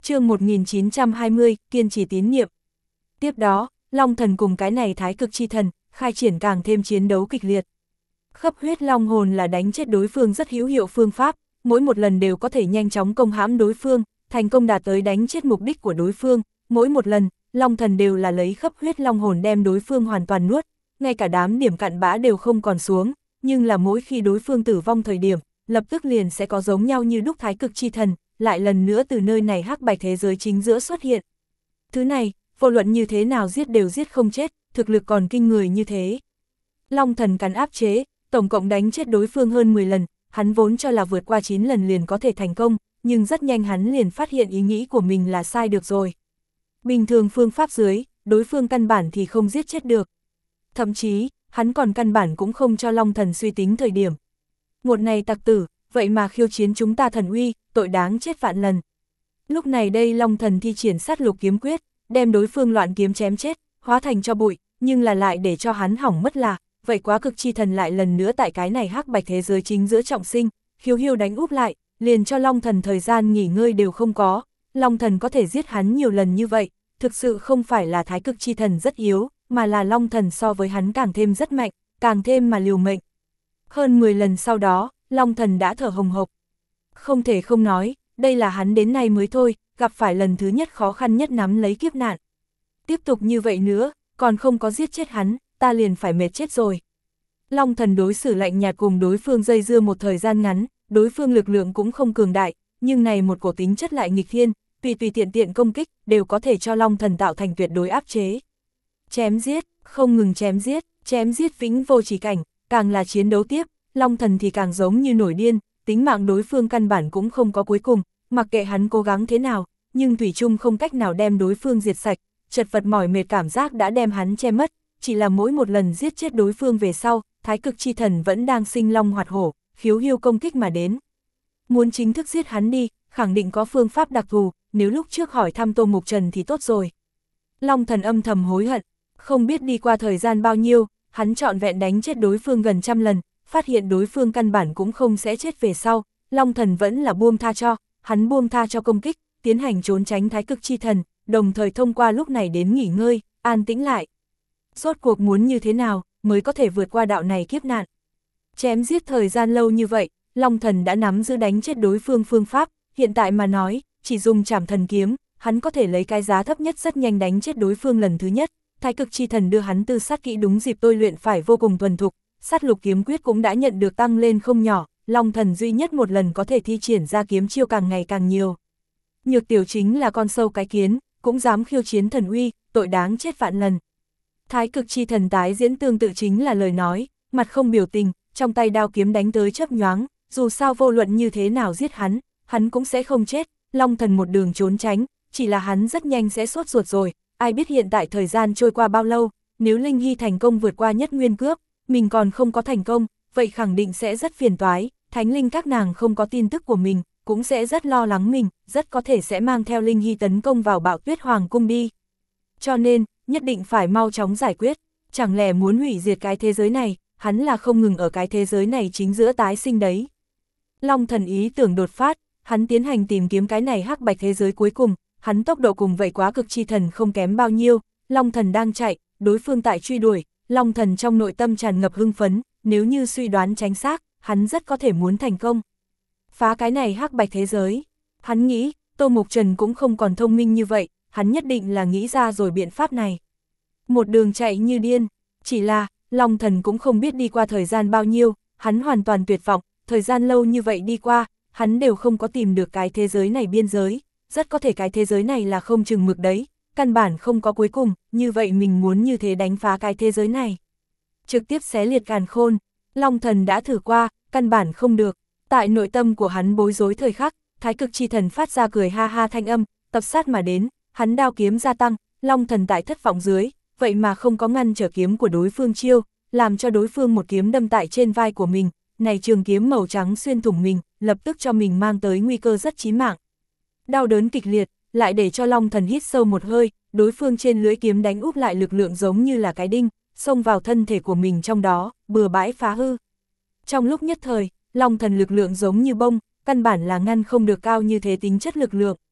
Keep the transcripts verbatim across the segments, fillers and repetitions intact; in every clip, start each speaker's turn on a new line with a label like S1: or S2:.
S1: Chương một nghìn chín trăm hai mươi, kiên trì tín niệm. Tiếp đó, Long Thần cùng cái này Thái Cực Chi Thần, khai triển càng thêm chiến đấu kịch liệt. Khắp huyết long hồn là đánh chết đối phương rất hữu hiệu phương pháp, mỗi một lần đều có thể nhanh chóng công hãm đối phương, thành công đạt tới đánh chết mục đích của đối phương, mỗi một lần, Long Thần đều là lấy khắp huyết long hồn đem đối phương hoàn toàn nuốt, ngay cả đám điểm cặn bã đều không còn xuống, nhưng là mỗi khi đối phương tử vong thời điểm, lập tức liền sẽ có giống nhau như đúc Thái Cực Chi Thần, lại lần nữa từ nơi này hắc bạch thế giới chính giữa xuất hiện. Thứ này, vô luận như thế nào giết đều giết không chết, thực lực còn kinh người như thế. Long Thần cắn áp chế, tổng cộng đánh chết đối phương hơn mười lần, hắn vốn cho là vượt qua chín lần liền có thể thành công, nhưng rất nhanh hắn liền phát hiện ý nghĩ của mình là sai được rồi. Bình thường phương pháp dưới, đối phương căn bản thì không giết chết được. Thậm chí, hắn còn căn bản cũng không cho Long Thần suy tính thời điểm. Một này tặc tử, vậy mà khiêu chiến chúng ta thần uy, tội đáng chết vạn lần. Lúc này đây Long Thần thi triển sát lục kiếm quyết, đem đối phương loạn kiếm chém chết, hóa thành cho bụi, nhưng là lại để cho hắn hỏng mất là, vậy quá cực chi thần lại lần nữa tại cái này hắc bạch thế giới chính giữa trọng sinh, khiêu hiêu đánh úp lại, liền cho Long Thần thời gian nghỉ ngơi đều không có. Long Thần có thể giết hắn nhiều lần như vậy, thực sự không phải là Thái Cực Chi Thần rất yếu, mà là Long Thần so với hắn càng thêm rất mạnh, càng thêm mà liều mệnh. Hơn mười lần sau đó, Long Thần đã thở hồng hộc. Không thể không nói, đây là hắn đến nay mới thôi, gặp phải lần thứ nhất khó khăn nhất nắm lấy kiếp nạn. Tiếp tục như vậy nữa, còn không có giết chết hắn, ta liền phải mệt chết rồi. Long Thần đối xử lạnh nhạt cùng đối phương dây dưa một thời gian ngắn, đối phương lực lượng cũng không cường đại, nhưng này một cổ tính chất lại nghịch thiên, tùy tùy tiện tiện công kích, đều có thể cho Long Thần tạo thành tuyệt đối áp chế. Chém giết, không ngừng chém giết, chém giết vĩnh vô chỉ cảnh, càng là chiến đấu tiếp, Long Thần thì càng giống như nổi điên, tính mạng đối phương căn bản cũng không có cuối cùng, mặc kệ hắn cố gắng thế nào, nhưng thủy chung không cách nào đem đối phương diệt sạch, chật vật mỏi mệt cảm giác đã đem hắn che mất, chỉ là mỗi một lần giết chết đối phương về sau, Thái Cực Chi Thần vẫn đang sinh long hoạt hổ, khiếu hiêu công kích mà đến. Muốn chính thức giết hắn đi, khẳng định có phương pháp đặc thù, nếu lúc trước hỏi thăm Tô Mục Trần thì tốt rồi. Long Thần âm thầm hối hận, không biết đi qua thời gian bao nhiêu, hắn trọn vẹn đánh chết đối phương gần trăm lần, phát hiện đối phương căn bản cũng không sẽ chết về sau, Long Thần vẫn là buông tha cho, hắn buông tha cho công kích, tiến hành trốn tránh Thái Cực Chi Thần, đồng thời thông qua lúc này đến nghỉ ngơi, an tĩnh lại. Rốt cuộc muốn như thế nào, mới có thể vượt qua đạo này kiếp nạn. Chém giết thời gian lâu như vậy, Long Thần đã nắm giữ đánh chết đối phương phương pháp, hiện tại mà nói, chỉ dùng trảm thần kiếm, hắn có thể lấy cái giá thấp nhất rất nhanh đánh chết đối phương lần thứ nhất. Thái Cực Chi Thần đưa hắn tư sát kỹ đúng dịp tôi luyện phải vô cùng thuần thục, sát lục kiếm quyết cũng đã nhận được tăng lên không nhỏ, Long Thần duy nhất một lần có thể thi triển ra kiếm chiêu càng ngày càng nhiều. Nhược tiểu chính là con sâu cái kiến, cũng dám khiêu chiến thần uy, tội đáng chết vạn lần. Thái Cực Chi Thần tái diễn tương tự chính là lời nói, mặt không biểu tình, trong tay đao kiếm đánh tới chớp nhoáng, dù sao vô luận như thế nào giết hắn, hắn cũng sẽ không chết. Long Thần một đường trốn tránh, chỉ là hắn rất nhanh sẽ sốt ruột rồi, ai biết hiện tại thời gian trôi qua bao lâu, nếu Linh Hy thành công vượt qua nhất nguyên cướp, mình còn không có thành công, vậy khẳng định sẽ rất phiền toái, Thánh Linh các nàng không có tin tức của mình, cũng sẽ rất lo lắng mình, rất có thể sẽ mang theo Linh Hy tấn công vào Bạo Tuyết Hoàng cung đi. Cho nên, nhất định phải mau chóng giải quyết, chẳng lẽ muốn hủy diệt cái thế giới này, hắn là không ngừng ở cái thế giới này chính giữa tái sinh đấy. Long Thần ý tưởng đột phát, hắn tiến hành tìm kiếm cái này hắc bạch thế giới cuối cùng, hắn tốc độ cùng vậy quá cực chi thần không kém bao nhiêu, Long Thần đang chạy, đối phương tại truy đuổi, Long Thần trong nội tâm tràn ngập hưng phấn, nếu như suy đoán chính xác, hắn rất có thể muốn thành công. Phá cái này hắc bạch thế giới, hắn nghĩ, Tô Mục Trần cũng không còn thông minh như vậy, hắn nhất định là nghĩ ra rồi biện pháp này. Một đường chạy như điên, chỉ là, Long Thần cũng không biết đi qua thời gian bao nhiêu, hắn hoàn toàn tuyệt vọng, thời gian lâu như vậy đi qua, hắn đều không có tìm được cái thế giới này biên giới, rất có thể cái thế giới này là không chừng mực đấy, căn bản không có cuối cùng, như vậy mình muốn như thế đánh phá cái thế giới này. Trực tiếp xé liệt càn khôn, Long Thần đã thử qua, căn bản không được, tại nội tâm của hắn bối rối thời khắc, Thái Cực Chi Thần phát ra cười ha ha thanh âm, tập sát mà đến, hắn đao kiếm gia tăng, Long Thần tại thất vọng dưới, vậy mà không có ngăn trở kiếm của đối phương chiêu, làm cho đối phương một kiếm đâm tại trên vai của mình, này trường kiếm màu trắng xuyên thủng mình, lập tức cho mình mang tới nguy cơ rất chí mạng. Đau đớn kịch liệt, lại để cho Long Thần hít sâu một hơi, đối phương trên lưỡi kiếm đánh úp lại lực lượng giống như là cái đinh, xông vào thân thể của mình trong đó, bừa bãi phá hư. Trong lúc nhất thời, Long Thần lực lượng giống như bông, căn bản là ngăn không được cao như thế tính chất lực lượng.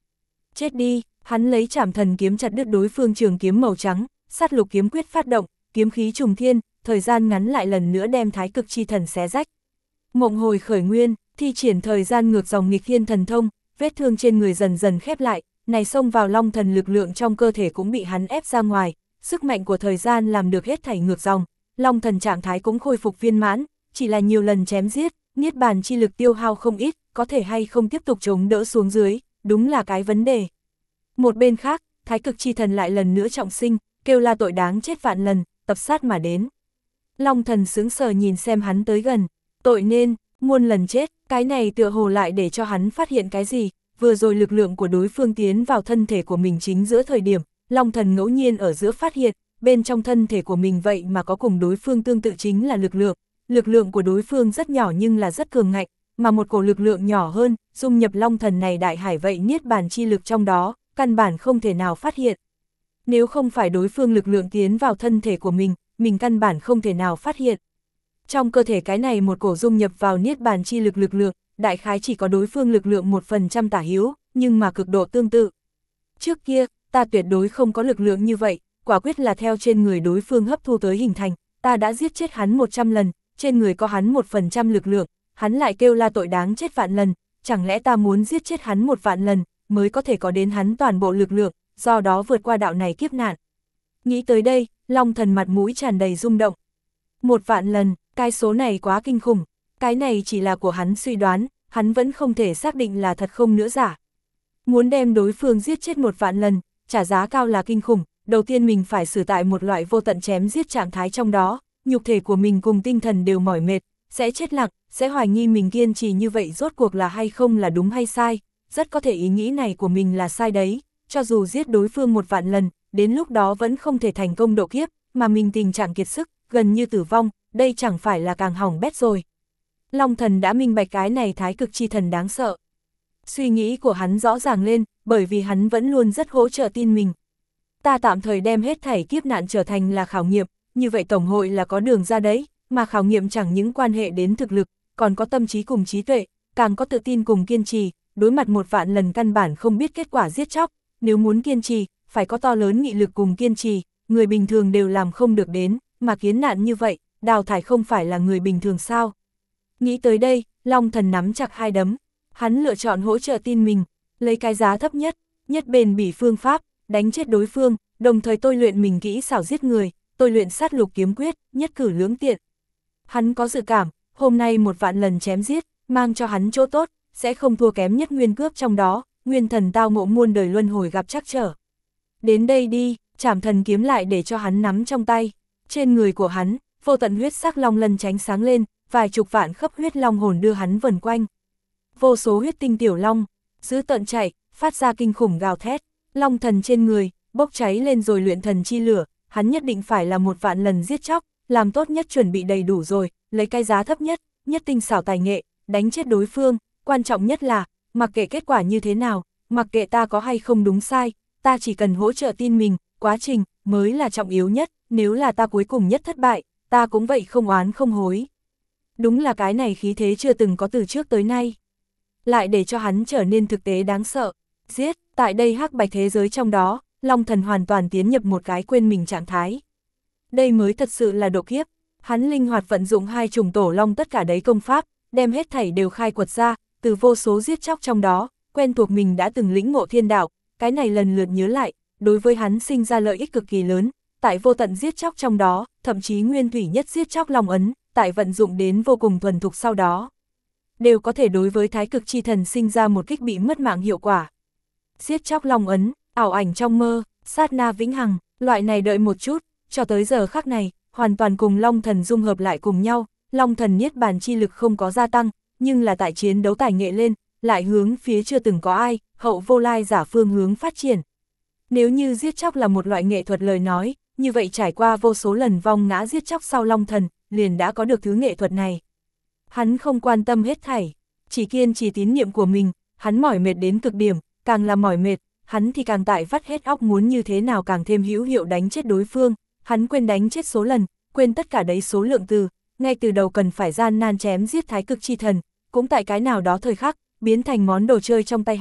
S1: Chết đi, hắn lấy Trảm Thần kiếm chặt đứt đối phương trường kiếm màu trắng, Sát Lục kiếm quyết phát động, kiếm khí trùng thiên, thời gian ngắn lại lần nữa đem Thái Cực Chi Thần xé rách. Mộng hồi khởi nguyên, thi triển thời gian ngược dòng nghịch thiên thần thông, vết thương trên người dần dần khép lại, này xông vào Long Thần lực lượng trong cơ thể cũng bị hắn ép ra ngoài, sức mạnh của thời gian làm được hết thảy ngược dòng, Long Thần trạng thái cũng khôi phục viên mãn, chỉ là nhiều lần chém giết, niết bàn chi lực tiêu hao không ít, có thể hay không tiếp tục chống đỡ xuống dưới, đúng là cái vấn đề. Một bên khác, Thái Cực Chi Thần lại lần nữa trọng sinh, kêu la tội đáng chết vạn lần, tập sát mà đến. Long Thần sững sờ nhìn xem hắn tới gần, tội nên, muôn lần chết, cái này tựa hồ lại để cho hắn phát hiện cái gì, vừa rồi lực lượng của đối phương tiến vào thân thể của mình chính giữa thời điểm, Long Thần ngẫu nhiên ở giữa phát hiện, bên trong thân thể của mình vậy mà có cùng đối phương tương tự chính là lực lượng, lực lượng của đối phương rất nhỏ nhưng là rất cường ngạnh, mà một cổ lực lượng nhỏ hơn, dung nhập Long Thần này đại hải vậy niết bàn chi lực trong đó, căn bản không thể nào phát hiện. Nếu không phải đối phương lực lượng tiến vào thân thể của mình, mình căn bản không thể nào phát hiện. Trong cơ thể cái này một cổ dung nhập vào niết bàn chi lực lực lượng, đại khái chỉ có đối phương lực lượng một phần trăm tả hữu, nhưng mà cực độ tương tự. Trước kia, ta tuyệt đối không có lực lượng như vậy, quả quyết là theo trên người đối phương hấp thu tới hình thành, ta đã giết chết hắn một trăm lần, trên người có hắn một phần trăm lực lượng, hắn lại kêu la tội đáng chết vạn lần, chẳng lẽ ta muốn giết chết hắn một vạn lần, mới có thể có đến hắn toàn bộ lực lượng, do đó vượt qua đạo này kiếp nạn. Nghĩ tới đây, Long Thần mặt mũi tràn đầy rung động. Một vạn lần, cái số này quá kinh khủng, cái này chỉ là của hắn suy đoán, hắn vẫn không thể xác định là thật không nữa giả. Muốn đem đối phương giết chết một vạn lần, trả giá cao là kinh khủng, đầu tiên mình phải xử tại một loại vô tận chém giết trạng thái trong đó, nhục thể của mình cùng tinh thần đều mỏi mệt, sẽ chết lặng, sẽ hoài nghi mình kiên trì như vậy rốt cuộc là hay không là đúng hay sai, rất có thể ý nghĩ này của mình là sai đấy, cho dù giết đối phương một vạn lần, đến lúc đó vẫn không thể thành công độ kiếp, mà mình tình trạng kiệt sức, gần như tử vong, đây chẳng phải là càng hỏng bét rồi. Long Thần đã minh bạch cái này Thái Cực Chi Thần đáng sợ. Suy nghĩ của hắn rõ ràng lên, bởi vì hắn vẫn luôn rất hỗ trợ tin mình. Ta tạm thời đem hết thảy kiếp nạn trở thành là khảo nghiệm, như vậy Tổng hội là có đường ra đấy, mà khảo nghiệm chẳng những quan hệ đến thực lực, còn có tâm trí cùng trí tuệ, càng có tự tin cùng kiên trì, đối mặt một vạn lần căn bản không biết kết quả giết chóc, nếu muốn kiên trì, phải có to lớn nghị lực cùng kiên trì, người bình thường đều làm không được đến, mà kiến nạn như vậy, đào thải không phải là người bình thường sao. Nghĩ tới đây, Long Thần nắm chặt hai đấm, hắn lựa chọn hỗ trợ tin mình, lấy cái giá thấp nhất, nhất bền bỉ phương pháp, đánh chết đối phương, đồng thời tôi luyện mình kỹ xảo giết người, tôi luyện sát lục kiếm quyết, nhất cử lưỡng tiện. Hắn có dự cảm, hôm nay một vạn lần chém giết, mang cho hắn chỗ tốt, sẽ không thua kém nhất nguyên cướp trong đó, nguyên thần tao ngộ muôn đời luân hồi gặp trắc trở. Đến đây đi, Trảm Thần kiếm lại để cho hắn nắm trong tay, trên người của hắn, vô tận huyết sắc long lân tránh sáng lên, vài chục vạn khắp huyết long hồn đưa hắn vần quanh. Vô số huyết tinh tiểu long, giữ tận chạy, phát ra kinh khủng gào thét, Long Thần trên người, bốc cháy lên rồi luyện thần chi lửa, hắn nhất định phải là một vạn lần giết chóc, làm tốt nhất chuẩn bị đầy đủ rồi, lấy cái giá thấp nhất, nhất tinh xảo tài nghệ, đánh chết đối phương, quan trọng nhất là, mặc kệ kết quả như thế nào, mặc kệ ta có hay không đúng sai, ta chỉ cần hỗ trợ tin mình, quá trình, mới là trọng yếu nhất, nếu là ta cuối cùng nhất thất bại, ta cũng vậy không oán không hối. Đúng là cái này khí thế chưa từng có từ trước tới nay. Lại để cho hắn trở nên thực tế đáng sợ. Giết, tại đây hắc bạch thế giới trong đó, Long Thần hoàn toàn tiến nhập một cái quên mình trạng thái. Đây mới thật sự là độ kiếp. Hắn linh hoạt vận dụng hai chủng tổ long tất cả đấy công pháp, đem hết thảy đều khai quật ra, từ vô số giết chóc trong đó, quen thuộc mình đã từng lĩnh ngộ thiên đạo, cái này lần lượt nhớ lại, đối với hắn sinh ra lợi ích cực kỳ lớn, tại vô tận giết chóc trong đó, thậm chí nguyên thủy nhất giết chóc long ấn, tại vận dụng đến vô cùng thuần thục sau đó, đều có thể đối với Thái Cực Chi Thần sinh ra một kích bị mất mạng hiệu quả. Giết chóc long ấn, ảo ảnh trong mơ, sát na vĩnh hằng, loại này đợi một chút, cho tới giờ khắc này, hoàn toàn cùng Long Thần dung hợp lại cùng nhau, Long Thần niết bàn chi lực không có gia tăng, nhưng là tại chiến đấu tài nghệ lên, lại hướng phía chưa từng có ai, hậu vô lai giả phương hướng phát triển. Nếu như giết chóc là một loại nghệ thuật lời nói, như vậy trải qua vô số lần vong ngã giết chóc sau Long Thần, liền đã có được thứ nghệ thuật này. Hắn không quan tâm hết thảy, chỉ kiên trì tín niệm của mình, hắn mỏi mệt đến cực điểm, càng là mỏi mệt, hắn thì càng tại vắt hết óc muốn như thế nào càng thêm hữu hiệu đánh chết đối phương, hắn quên đánh chết số lần, quên tất cả đấy số lượng từ, ngay từ đầu cần phải gian nan chém giết Thái Cực Chi Thần, cũng tại cái nào đó thời khắc, biến thành món đồ chơi trong tay hắn,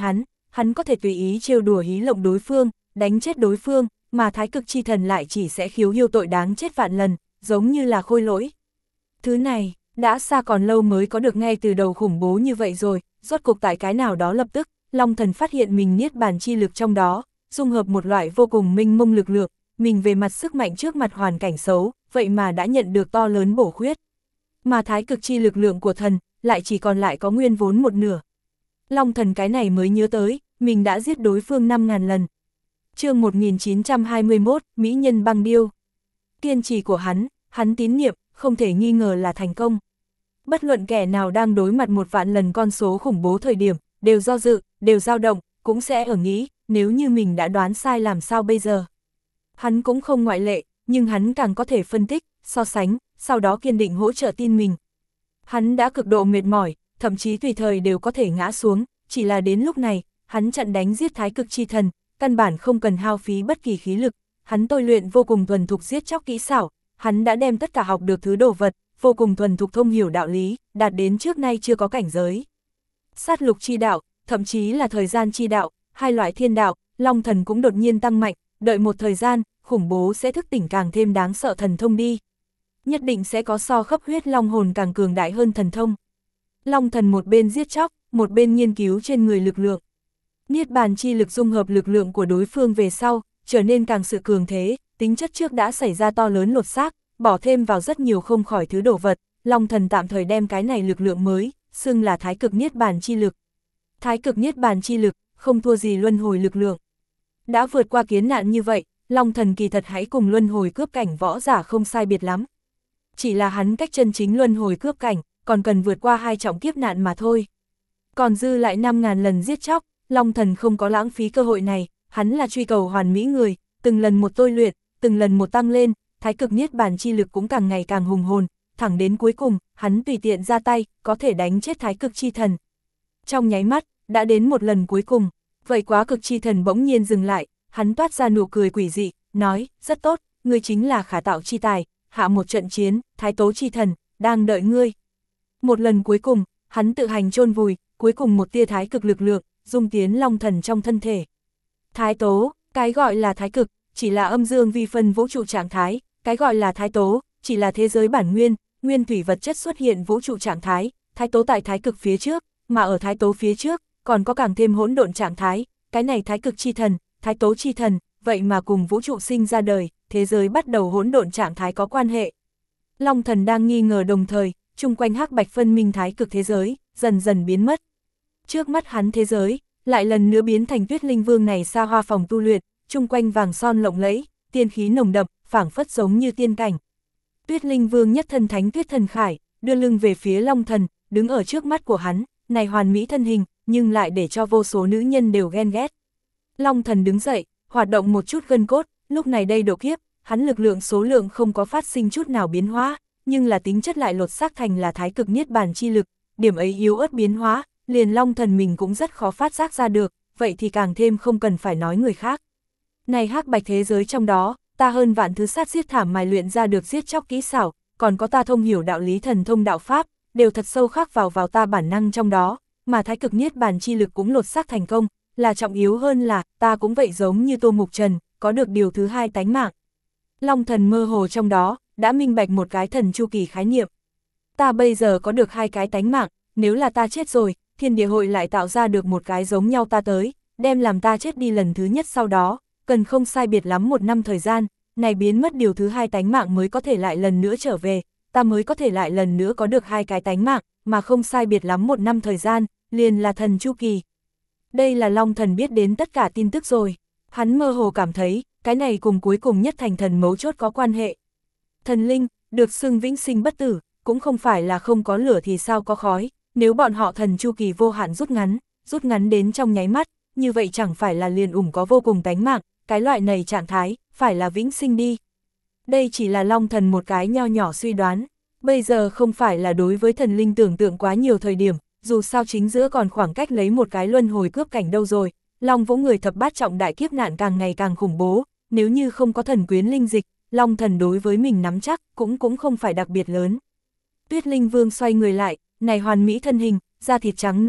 S1: hắn có thể tùy ý trêu đùa hí lộng đối phương, đánh chết đối phương, mà thái cực chi thần lại chỉ sẽ khiếu hiêu tội đáng chết vạn lần, giống như là khôi lỗi. Thứ này, đã xa còn lâu mới có được ngay từ đầu khủng bố như vậy rồi, rốt cuộc tại cái nào đó lập tức, Long Thần phát hiện mình niết bàn chi lực trong đó, dung hợp một loại vô cùng minh mông lực lượng, mình về mặt sức mạnh trước mặt hoàn cảnh xấu, vậy mà đã nhận được to lớn bổ khuyết. Mà thái cực chi lực lượng của thần, lại chỉ còn lại có nguyên vốn một nửa. Long Thần cái này mới nhớ tới, mình đã giết đối phương năm ngàn lần. chương một nghìn chín trăm hai mươi mốt, Mỹ nhân băng điêu. Kiên trì của hắn, hắn tín niệm, không thể nghi ngờ là thành công. Bất luận kẻ nào đang đối mặt một vạn lần con số khủng bố thời điểm, đều do dự, đều dao động, cũng sẽ ở nghĩ, nếu như mình đã đoán sai làm sao bây giờ. Hắn cũng không ngoại lệ, nhưng hắn càng có thể phân tích, so sánh, sau đó kiên định hỗ trợ tin mình. Hắn đã cực độ mệt mỏi, thậm chí tùy thời đều có thể ngã xuống, chỉ là đến lúc này, hắn chặn đánh giết thái cực chi thần, căn bản không cần hao phí bất kỳ khí lực, hắn tôi luyện vô cùng thuần thục giết chóc kỹ xảo, hắn đã đem tất cả học được thứ đồ vật, vô cùng thuần thục thông hiểu đạo lý, đạt đến trước nay chưa có cảnh giới. Sát lục chi đạo, thậm chí là thời gian chi đạo, hai loại thiên đạo, Long Thần cũng đột nhiên tăng mạnh, đợi một thời gian, khủng bố sẽ thức tỉnh càng thêm đáng sợ thần thông đi. Nhất định sẽ có so khắp huyết long hồn càng cường đại hơn thần thông. Long Thần một bên giết chóc, một bên nghiên cứu trên người lực lượng. Niết bàn chi lực dung hợp lực lượng của đối phương về sau, trở nên càng sự cường thế, tính chất trước đã xảy ra to lớn lột xác, bỏ thêm vào rất nhiều không khỏi thứ đồ vật, Long Thần tạm thời đem cái này lực lượng mới, xưng là thái cực niết bàn chi lực. Thái cực niết bàn chi lực, không thua gì luân hồi lực lượng. Đã vượt qua kiến nạn như vậy, Long Thần kỳ thật hãy cùng luân hồi cướp cảnh võ giả không sai biệt lắm. Chỉ là hắn cách chân chính luân hồi cướp cảnh, còn cần vượt qua hai trọng kiếp nạn mà thôi. Còn dư lại năm ngàn lần giết chóc, Long Thần không có lãng phí cơ hội này, hắn là truy cầu hoàn mỹ người, từng lần một tôi luyện, từng lần một tăng lên, thái cực niết bàn chi lực cũng càng ngày càng hùng hồn, thẳng đến cuối cùng, hắn tùy tiện ra tay, có thể đánh chết thái cực chi thần. Trong nháy mắt, đã đến một lần cuối cùng, vậy quá cực chi thần bỗng nhiên dừng lại, hắn toát ra nụ cười quỷ dị, nói, rất tốt, ngươi chính là khả tạo chi tài, hạ một trận chiến, thái tố chi thần, đang đợi ngươi. Một lần cuối cùng, hắn tự hành chôn vùi, cuối cùng một tia thái cực lực lượng, dung tiến Long Thần trong thân thể. Thái tố, cái gọi là thái cực, chỉ là âm dương vi phân vũ trụ trạng thái, cái gọi là thái tố, chỉ là thế giới bản nguyên, nguyên thủy vật chất xuất hiện vũ trụ trạng thái, thái tố tại thái cực phía trước, mà ở thái tố phía trước, còn có càng thêm hỗn độn trạng thái, cái này thái cực chi thần, thái tố chi thần, vậy mà cùng vũ trụ sinh ra đời, thế giới bắt đầu hỗn độn trạng thái có quan hệ. Long Thần đang nghi ngờ đồng thời, chung quanh hắc bạch phân minh thái cực thế giới, dần dần biến mất. Trước mắt hắn thế giới, lại lần nữa biến thành Tuyết Linh Vương này xa hoa phòng tu luyện, chung quanh vàng son lộng lẫy, tiên khí nồng đậm, phảng phất giống như tiên cảnh. Tuyết Linh Vương nhất thân thánh tuyết thần khải, đưa lưng về phía Long Thần, đứng ở trước mắt của hắn, này hoàn mỹ thân hình, nhưng lại để cho vô số nữ nhân đều ghen ghét. Long Thần đứng dậy, hoạt động một chút gân cốt, lúc này đây độ kiếp, hắn lực lượng số lượng không có phát sinh chút nào biến hóa, nhưng là tính chất lại lột xác thành là thái cực niết bàn chi lực, điểm ấy yếu ớt biến hóa, liền Long Thần mình cũng rất khó phát giác ra được, vậy thì càng thêm không cần phải nói người khác. Này hắc bạch thế giới trong đó, ta hơn vạn thứ sát giết thảm mài luyện ra được giết chóc kỹ xảo, còn có ta thông hiểu đạo lý thần thông đạo pháp, đều thật sâu khắc vào vào ta bản năng trong đó, mà thái cực niết bàn chi lực cũng lột xác thành công, là trọng yếu hơn là, ta cũng vậy giống như Tô Mục Trần, có được điều thứ hai tánh mạng. Long Thần mơ hồ trong đó, đã minh bạch một cái thần chu kỳ khái niệm. Ta bây giờ có được hai cái tánh mạng, nếu là ta chết rồi, thiên địa hội lại tạo ra được một cái giống nhau ta tới, đem làm ta chết đi lần thứ nhất sau đó, cần không sai biệt lắm một năm thời gian, này biến mất điều thứ hai tánh mạng mới có thể lại lần nữa trở về, ta mới có thể lại lần nữa có được hai cái tánh mạng, mà không sai biệt lắm một năm thời gian, liền là thần chu kỳ. Đây là Long Thần biết đến tất cả tin tức rồi, hắn mơ hồ cảm thấy, cái này cùng cuối cùng nhất thành thần mấu chốt có quan hệ. Thần linh, được xưng vĩnh sinh bất tử, cũng không phải là không có lửa thì sao có khói, nếu bọn họ thần chu kỳ vô hạn rút ngắn, rút ngắn đến trong nháy mắt, như vậy chẳng phải là liền ủng có vô cùng tánh mạng, cái loại này trạng thái, phải là vĩnh sinh đi. Đây chỉ là Long Thần một cái nho nhỏ suy đoán, bây giờ không phải là đối với thần linh tưởng tượng quá nhiều thời điểm, dù sao chính giữa còn khoảng cách lấy một cái luân hồi cướp cảnh đâu rồi, Long Vũ người thập bát trọng đại kiếp nạn càng ngày càng khủng bố, nếu như không có thần quyến linh dịch, Long Thần đối với mình nắm chắc cũng cũng không phải đặc biệt lớn. Tuyết Linh Vương xoay người lại, này hoàn mỹ thân hình, da thịt trắng nõn,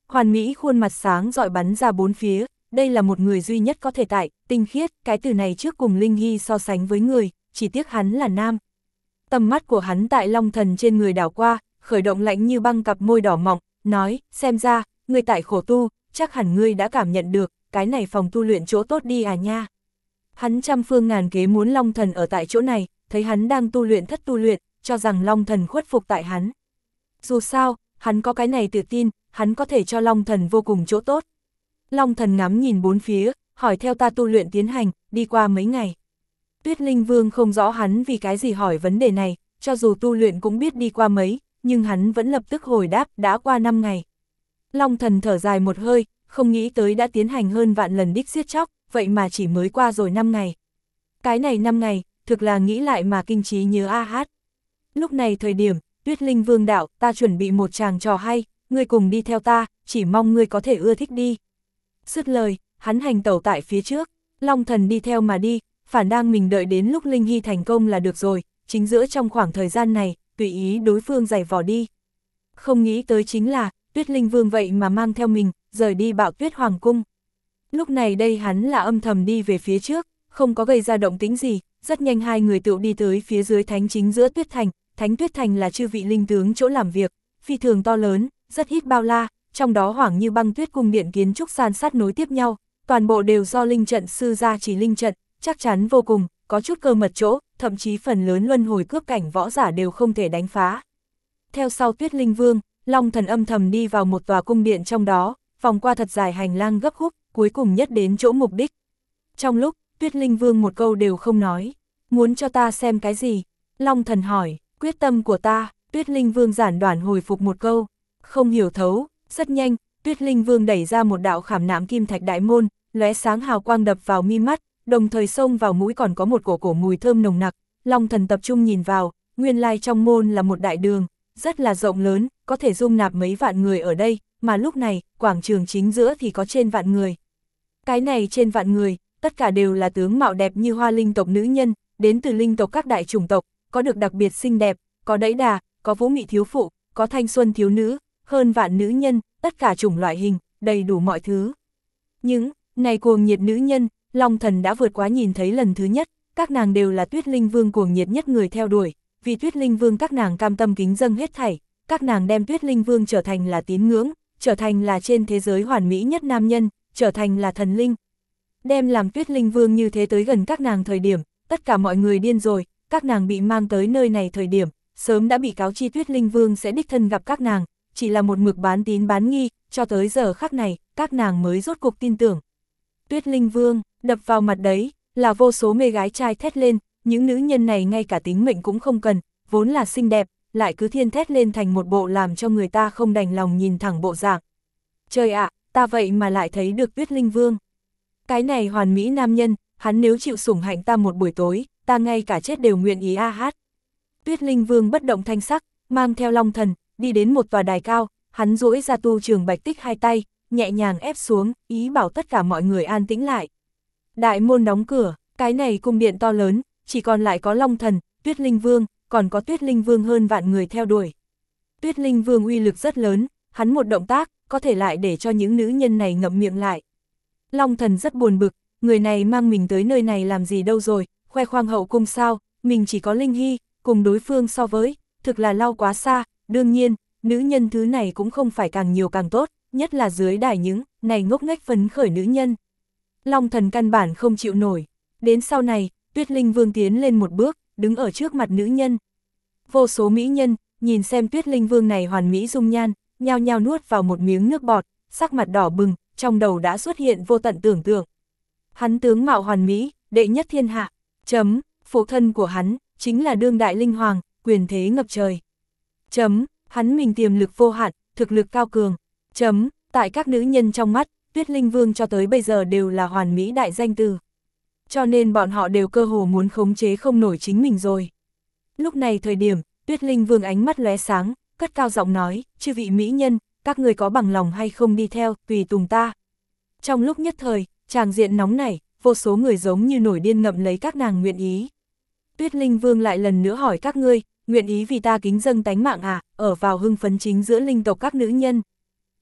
S1: hoàn mỹ khuôn mặt sáng rọi bắn ra bốn phía, đây là một người duy nhất có thể tại, tinh khiết, cái từ này trước cùng Linh Hy so sánh với người, chỉ tiếc hắn là nam. Tầm mắt của hắn tại Long Thần trên người đảo qua, khởi động lạnh như băng cặp môi đỏ mọng, nói, xem ra, ngươi tại khổ tu, chắc hẳn ngươi đã cảm nhận được, cái này phòng tu luyện chỗ tốt đi à nha. Hắn trăm phương ngàn kế muốn Long Thần ở tại chỗ này, thấy hắn đang tu luyện thất tu luyện, cho rằng Long Thần khuất phục tại hắn. Dù sao, hắn có cái này tự tin, hắn có thể cho Long Thần vô cùng chỗ tốt. Long Thần ngắm nhìn bốn phía, hỏi theo ta tu luyện tiến hành, đi qua mấy ngày. Tuyết Linh Vương không rõ hắn vì cái gì hỏi vấn đề này, cho dù tu luyện cũng biết đi qua mấy, nhưng hắn vẫn lập tức hồi đáp đã qua năm ngày. Long Thần thở dài một hơi, không nghĩ tới đã tiến hành hơn vạn lần đích giết chóc, vậy mà chỉ mới qua rồi năm ngày. Cái này năm ngày, thực là nghĩ lại mà kinh trí nhớ a hát. Lúc này thời điểm, Tuyết Linh Vương đạo, ta chuẩn bị một tràng trò hay, ngươi cùng đi theo ta, chỉ mong ngươi có thể ưa thích đi. Dứt lời, hắn hành tẩu tại phía trước, Long Thần đi theo mà đi, phản đang mình đợi đến lúc Linh Hy thành công là được rồi, chính giữa trong khoảng thời gian này, tùy ý đối phương giày vò đi. Không nghĩ tới chính là, Tuyết Linh Vương vậy mà mang theo mình, rời đi Bạo Tuyết Hoàng Cung. Lúc này đây hắn là âm thầm đi về phía trước, không có gây ra động tĩnh gì, rất nhanh hai người tựu đi tới phía dưới thánh chính giữa Tuyết Thành. Thánh Tuyết Thành là chư vị linh tướng chỗ làm việc, phi thường to lớn, rất ít bao la, trong đó Hoảng Như Băng Tuyết cung điện kiến trúc san sát nối tiếp nhau, toàn bộ đều do linh trận sư gia chỉ linh trận, chắc chắn vô cùng, có chút cơ mật chỗ, thậm chí phần lớn luân hồi cướp cảnh võ giả đều không thể đánh phá. Theo sau Tuyết Linh Vương, Long Thần âm thầm đi vào một tòa cung điện trong đó, vòng qua thật dài hành lang gấp khúc, cuối cùng nhất đến chỗ mục đích. Trong lúc, Tuyết Linh Vương một câu đều không nói, muốn cho ta xem cái gì? Long Thần hỏi. Quyết tâm của ta, Tuyết Linh Vương giản đoản hồi phục một câu, không hiểu thấu, rất nhanh, Tuyết Linh Vương đẩy ra một đạo khảm nạm kim thạch đại môn, lóe sáng hào quang đập vào mi mắt, đồng thời xông vào mũi còn có một cổ cổ mùi thơm nồng nặc. Long Thần tập trung nhìn vào, nguyên lai trong môn là một đại đường, rất là rộng lớn, có thể dung nạp mấy vạn người ở đây, mà lúc này, quảng trường chính giữa thì có trên vạn người. Cái này trên vạn người, tất cả đều là tướng mạo đẹp như hoa linh tộc nữ nhân, đến từ linh tộc các đại chủng tộc, có được đặc biệt xinh đẹp, có đẫy đà, có vũ mị thiếu phụ, có thanh xuân thiếu nữ, hơn vạn nữ nhân, tất cả chủng loại hình, đầy đủ mọi thứ. Những này cuồng nhiệt nữ nhân, Long Thần đã vượt quá nhìn thấy lần thứ nhất, các nàng đều là Tuyết Linh Vương cuồng nhiệt nhất người theo đuổi, vì Tuyết Linh Vương các nàng cam tâm kính dâng hết thảy, các nàng đem Tuyết Linh Vương trở thành là tín ngưỡng, trở thành là trên thế giới hoàn mỹ nhất nam nhân, trở thành là thần linh. Đem làm Tuyết Linh Vương như thế tới gần các nàng thời điểm, tất cả mọi người điên rồi. Các nàng bị mang tới nơi này thời điểm, sớm đã bị cáo chi Tuyết Linh Vương sẽ đích thân gặp các nàng, chỉ là một mực bán tín bán nghi, cho tới giờ khắc này, các nàng mới rốt cuộc tin tưởng. Tuyết Linh Vương, đập vào mặt đấy, là vô số mê gái trai thét lên, những nữ nhân này ngay cả tính mệnh cũng không cần, vốn là xinh đẹp, lại cứ thiên thét lên thành một bộ làm cho người ta không đành lòng nhìn thẳng bộ dạng. Trời ạ, ta vậy mà lại thấy được Tuyết Linh Vương. Cái này hoàn mỹ nam nhân, hắn nếu chịu sủng hạnh ta một buổi tối, ta ngay cả chết đều nguyện ý a hát. Tuyết Linh Vương bất động thanh sắc, mang theo Long Thần, đi đến một tòa đài cao, hắn duỗi ra tu trường bạch tích hai tay, nhẹ nhàng ép xuống, ý bảo tất cả mọi người an tĩnh lại. Đại môn đóng cửa, cái này cung điện to lớn, chỉ còn lại có Long Thần, Tuyết Linh Vương, còn có Tuyết Linh Vương hơn vạn người theo đuổi. Tuyết Linh Vương uy lực rất lớn, hắn một động tác, có thể lại để cho những nữ nhân này ngậm miệng lại. Long Thần rất buồn bực, người này mang mình tới nơi này làm gì đâu rồi, khoe khoang hậu cung sao, mình chỉ có Linh Hy, cùng đối phương so với, thực là lau quá xa, đương nhiên, nữ nhân thứ này cũng không phải càng nhiều càng tốt, nhất là dưới đài những, này ngốc nghếch phấn khởi nữ nhân. Long Thần căn bản không chịu nổi, đến sau này, Tuyết Linh Vương tiến lên một bước, đứng ở trước mặt nữ nhân. Vô số mỹ nhân, nhìn xem Tuyết Linh Vương này hoàn mỹ dung nhan, nhao nhao nuốt vào một miếng nước bọt, sắc mặt đỏ bừng, trong đầu đã xuất hiện vô tận tưởng tượng. Hắn tướng mạo hoàn mỹ, đệ nhất thiên hạ, chấm, phụ thân của hắn, chính là đương đại linh hoàng, quyền thế ngập trời. Chấm, hắn mình tiềm lực vô hạn, thực lực cao cường. Chấm, tại các nữ nhân trong mắt, Tuyết Linh Vương cho tới bây giờ đều là hoàn mỹ đại danh từ. Cho nên bọn họ đều cơ hồ muốn khống chế không nổi chính mình rồi. Lúc này thời điểm, Tuyết Linh Vương ánh mắt lóe sáng, cất cao giọng nói, chư vị mỹ nhân, các người có bằng lòng hay không đi theo, tùy tùng ta. Trong lúc nhất thời, tràng diện nóng nảy, vô số người giống như nổi điên ngậm lấy các nàng nguyện ý. Tuyết Linh Vương lại lần nữa hỏi các ngươi, nguyện ý vì ta kính dâng tánh mạng à, ở vào hưng phấn chính giữa linh tộc các nữ nhân.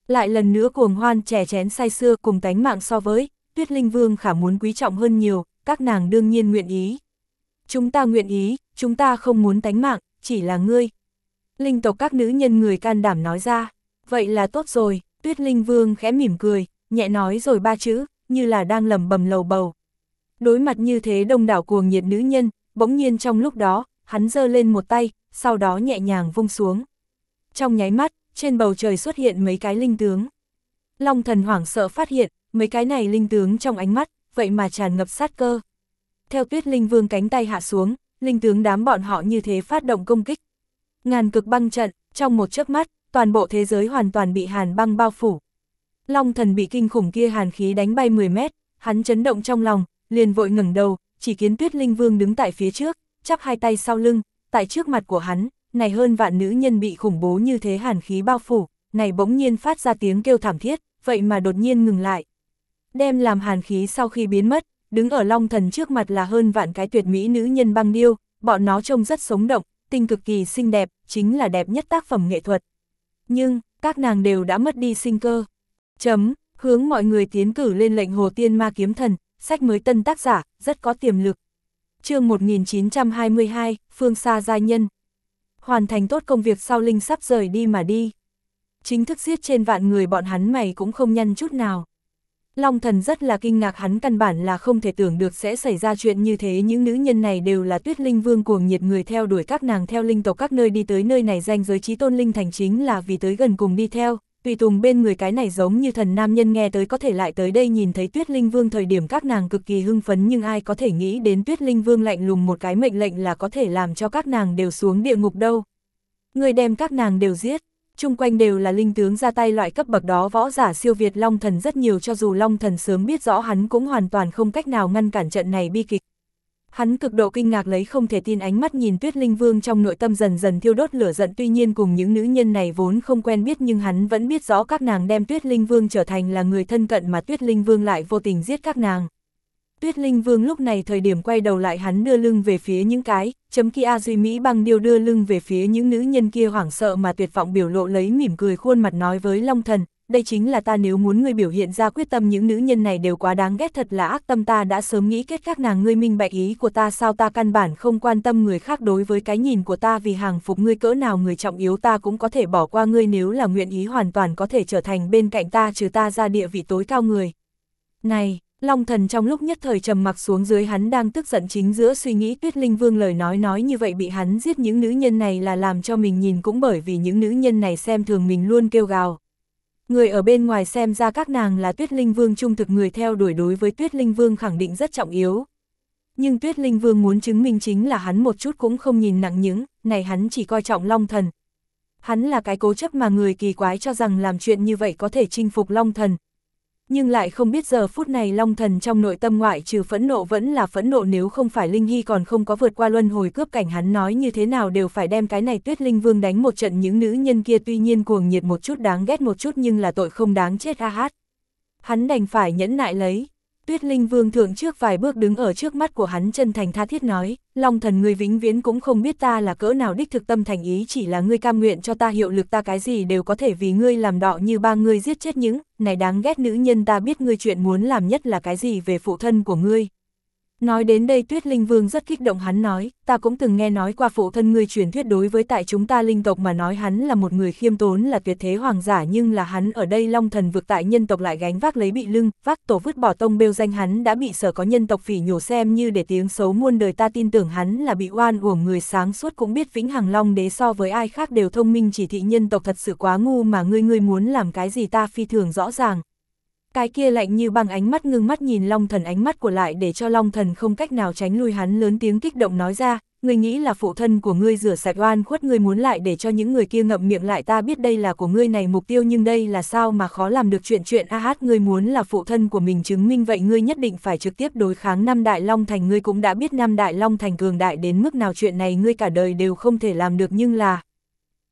S1: Lại lần nữa cuồng hoan chè chén say sưa cùng tánh mạng so với, Tuyết Linh Vương khả muốn quý trọng hơn nhiều, các nàng đương nhiên nguyện ý. Chúng ta nguyện ý, chúng ta không muốn tánh mạng, chỉ là ngươi. Linh tộc các nữ nhân người can đảm nói ra, vậy là tốt rồi, Tuyết Linh Vương khẽ mỉm cười, nhẹ nói rồi ba chữ, như là đang lẩm bẩm lầu bầu. Đối mặt như thế đông đảo cuồng nhiệt nữ nhân, bỗng nhiên trong lúc đó, hắn giơ lên một tay, sau đó nhẹ nhàng vung xuống. Trong nháy mắt, trên bầu trời xuất hiện mấy cái linh tướng. Long Thần hoảng sợ phát hiện, mấy cái này linh tướng trong ánh mắt, vậy mà tràn ngập sát cơ. Theo Tuyết Linh Vương cánh tay hạ xuống, linh tướng đám bọn họ như thế phát động công kích. Ngàn cực băng trận, trong một chớp mắt, toàn bộ thế giới hoàn toàn bị hàn băng bao phủ. Long Thần bị kinh khủng kia hàn khí đánh bay mười mét, hắn chấn động trong lòng, liền vội ngẩng đầu, chỉ kiến Tuyết Linh Vương đứng tại phía trước, chắp hai tay sau lưng, tại trước mặt của hắn, này hơn vạn nữ nhân bị khủng bố như thế hàn khí bao phủ, này bỗng nhiên phát ra tiếng kêu thảm thiết, vậy mà đột nhiên ngừng lại. Đem làm hàn khí sau khi biến mất, đứng ở Long Thần trước mặt là hơn vạn cái tuyệt mỹ nữ nhân băng điêu, bọn nó trông rất sống động, tinh cực kỳ xinh đẹp, chính là đẹp nhất tác phẩm nghệ thuật. Nhưng, các nàng đều đã mất đi sinh cơ. Chấm, hướng mọi người tiến cử lên lệnh Hồ Tiên Ma Kiếm Thần, sách mới tân tác giả, rất có tiềm lực. Chương một nghìn chín trăm hai mươi hai, Phương Xa Giai Nhân. Hoàn thành tốt công việc sau Linh sắp rời đi mà đi. Chính thức giết trên vạn người bọn hắn mày cũng không nhăn chút nào. Long Thần rất là kinh ngạc, hắn căn bản là không thể tưởng được sẽ xảy ra chuyện như thế. Những nữ nhân này đều là Tuyết Linh Vương cuồng nhiệt người theo đuổi, các nàng theo linh tộc các nơi đi tới nơi này danh giới chí tôn linh thành chính là vì tới gần cùng đi theo. Tùy tùng bên người cái này giống như thần nam nhân nghe tới có thể lại tới đây nhìn thấy Tuyết Linh Vương thời điểm các nàng cực kỳ hưng phấn, nhưng ai có thể nghĩ đến Tuyết Linh Vương lạnh lùng một cái mệnh lệnh là có thể làm cho các nàng đều xuống địa ngục đâu. Người đem các nàng đều giết, chung quanh đều là linh tướng ra tay loại cấp bậc đó, võ giả siêu việt Long Thần rất nhiều, cho dù Long Thần sớm biết rõ hắn cũng hoàn toàn không cách nào ngăn cản trận này bi kịch. Hắn cực độ kinh ngạc lấy không thể tin ánh mắt nhìn Tuyết Linh Vương, trong nội tâm dần dần thiêu đốt lửa giận, tuy nhiên cùng những nữ nhân này vốn không quen biết nhưng hắn vẫn biết rõ các nàng đem Tuyết Linh Vương trở thành là người thân cận mà Tuyết Linh Vương lại vô tình giết các nàng. Tuyết Linh Vương lúc này thời điểm quay đầu lại, hắn đưa lưng về phía những cái, chấm kia duy mỹ băng điêu đưa lưng về phía những nữ nhân kia hoảng sợ mà tuyệt vọng biểu lộ lấy mỉm cười khuôn mặt nói với Long Thần, đây chính là ta, nếu muốn ngươi biểu hiện ra quyết tâm, những nữ nhân này đều quá đáng ghét, thật là ác tâm, ta đã sớm nghĩ kết các nàng, ngươi minh bạch ý của ta sao? Ta căn bản không quan tâm người khác đối với cái nhìn của ta, vì hàng phục ngươi cỡ nào người trọng yếu ta cũng có thể bỏ qua ngươi, nếu là nguyện ý hoàn toàn có thể trở thành bên cạnh ta, trừ ta ra địa vị tối cao người. Này! Long Thần trong lúc nhất thời trầm mặc xuống dưới, hắn đang tức giận chính giữa suy nghĩ Tuyết Linh Vương lời nói nói như vậy bị hắn giết những nữ nhân này là làm cho mình nhìn, cũng bởi vì những nữ nhân này xem thường mình luôn kêu gào. Người ở bên ngoài xem ra các nàng là Tuyết Linh Vương trung thực người theo đuổi, đối với Tuyết Linh Vương khẳng định rất trọng yếu. Nhưng Tuyết Linh Vương muốn chứng minh chính là hắn một chút cũng không nhìn nặng những, này hắn chỉ coi trọng Long Thần. Hắn là cái cố chấp mà người kỳ quái cho rằng làm chuyện như vậy có thể chinh phục Long Thần. Nhưng lại không biết giờ phút này Long Thần trong nội tâm ngoại trừ phẫn nộ vẫn là phẫn nộ, nếu không phải Linh Hy còn không có vượt qua luân hồi cướp cảnh, hắn nói như thế nào đều phải đem cái này Tuyết Linh Vương đánh một trận. Những nữ nhân kia tuy nhiên cuồng nhiệt một chút, đáng ghét một chút, nhưng là tội không đáng chết a hát. Hắn đành phải nhẫn nại lấy. Tuyết Linh Vương thượng trước vài bước đứng ở trước mắt của hắn, chân thành tha thiết nói, Long Thần ngươi vĩnh viễn cũng không biết ta là cỡ nào đích thực tâm thành ý, chỉ là ngươi cam nguyện cho ta hiệu lực, ta cái gì đều có thể vì ngươi làm, đọ như ba ngươi giết chết những này đáng ghét nữ nhân, ta biết ngươi chuyện muốn làm nhất là cái gì về phụ thân của ngươi. Nói đến đây Tuyết Linh Vương rất kích động, hắn nói, ta cũng từng nghe nói qua phụ thân ngươi truyền thuyết, đối với tại chúng ta linh tộc mà nói hắn là một người khiêm tốn, là tuyệt thế hoàng giả, nhưng là hắn ở đây Long Thần vực tại nhân tộc lại gánh vác lấy bị lưng, vác tổ vứt bỏ tông bêu danh, hắn đã bị sở có nhân tộc phỉ nhổ xem như để tiếng xấu muôn đời, ta tin tưởng hắn là bị oan uổng, người sáng suốt cũng biết vĩnh hằng Long đế so với ai khác đều thông minh, chỉ thị nhân tộc thật sự quá ngu, mà ngươi ngươi muốn làm cái gì ta phi thường rõ ràng. Cái kia lạnh như băng ánh mắt ngưng mắt nhìn Long Thần, ánh mắt của lại để cho Long Thần không cách nào tránh lui, hắn lớn tiếng kích động nói ra, ngươi nghĩ là phụ thân của ngươi rửa sạch oan khuất, ngươi muốn lại để cho những người kia ngậm miệng lại, ta biết đây là của ngươi này mục tiêu, nhưng đây là sao mà khó làm được chuyện chuyện a hát, ngươi muốn là phụ thân của mình chứng minh vậy ngươi nhất định phải trực tiếp đối kháng năm đại Long Thành, ngươi cũng đã biết năm đại Long Thành cường đại đến mức nào, chuyện này ngươi cả đời đều không thể làm được, nhưng là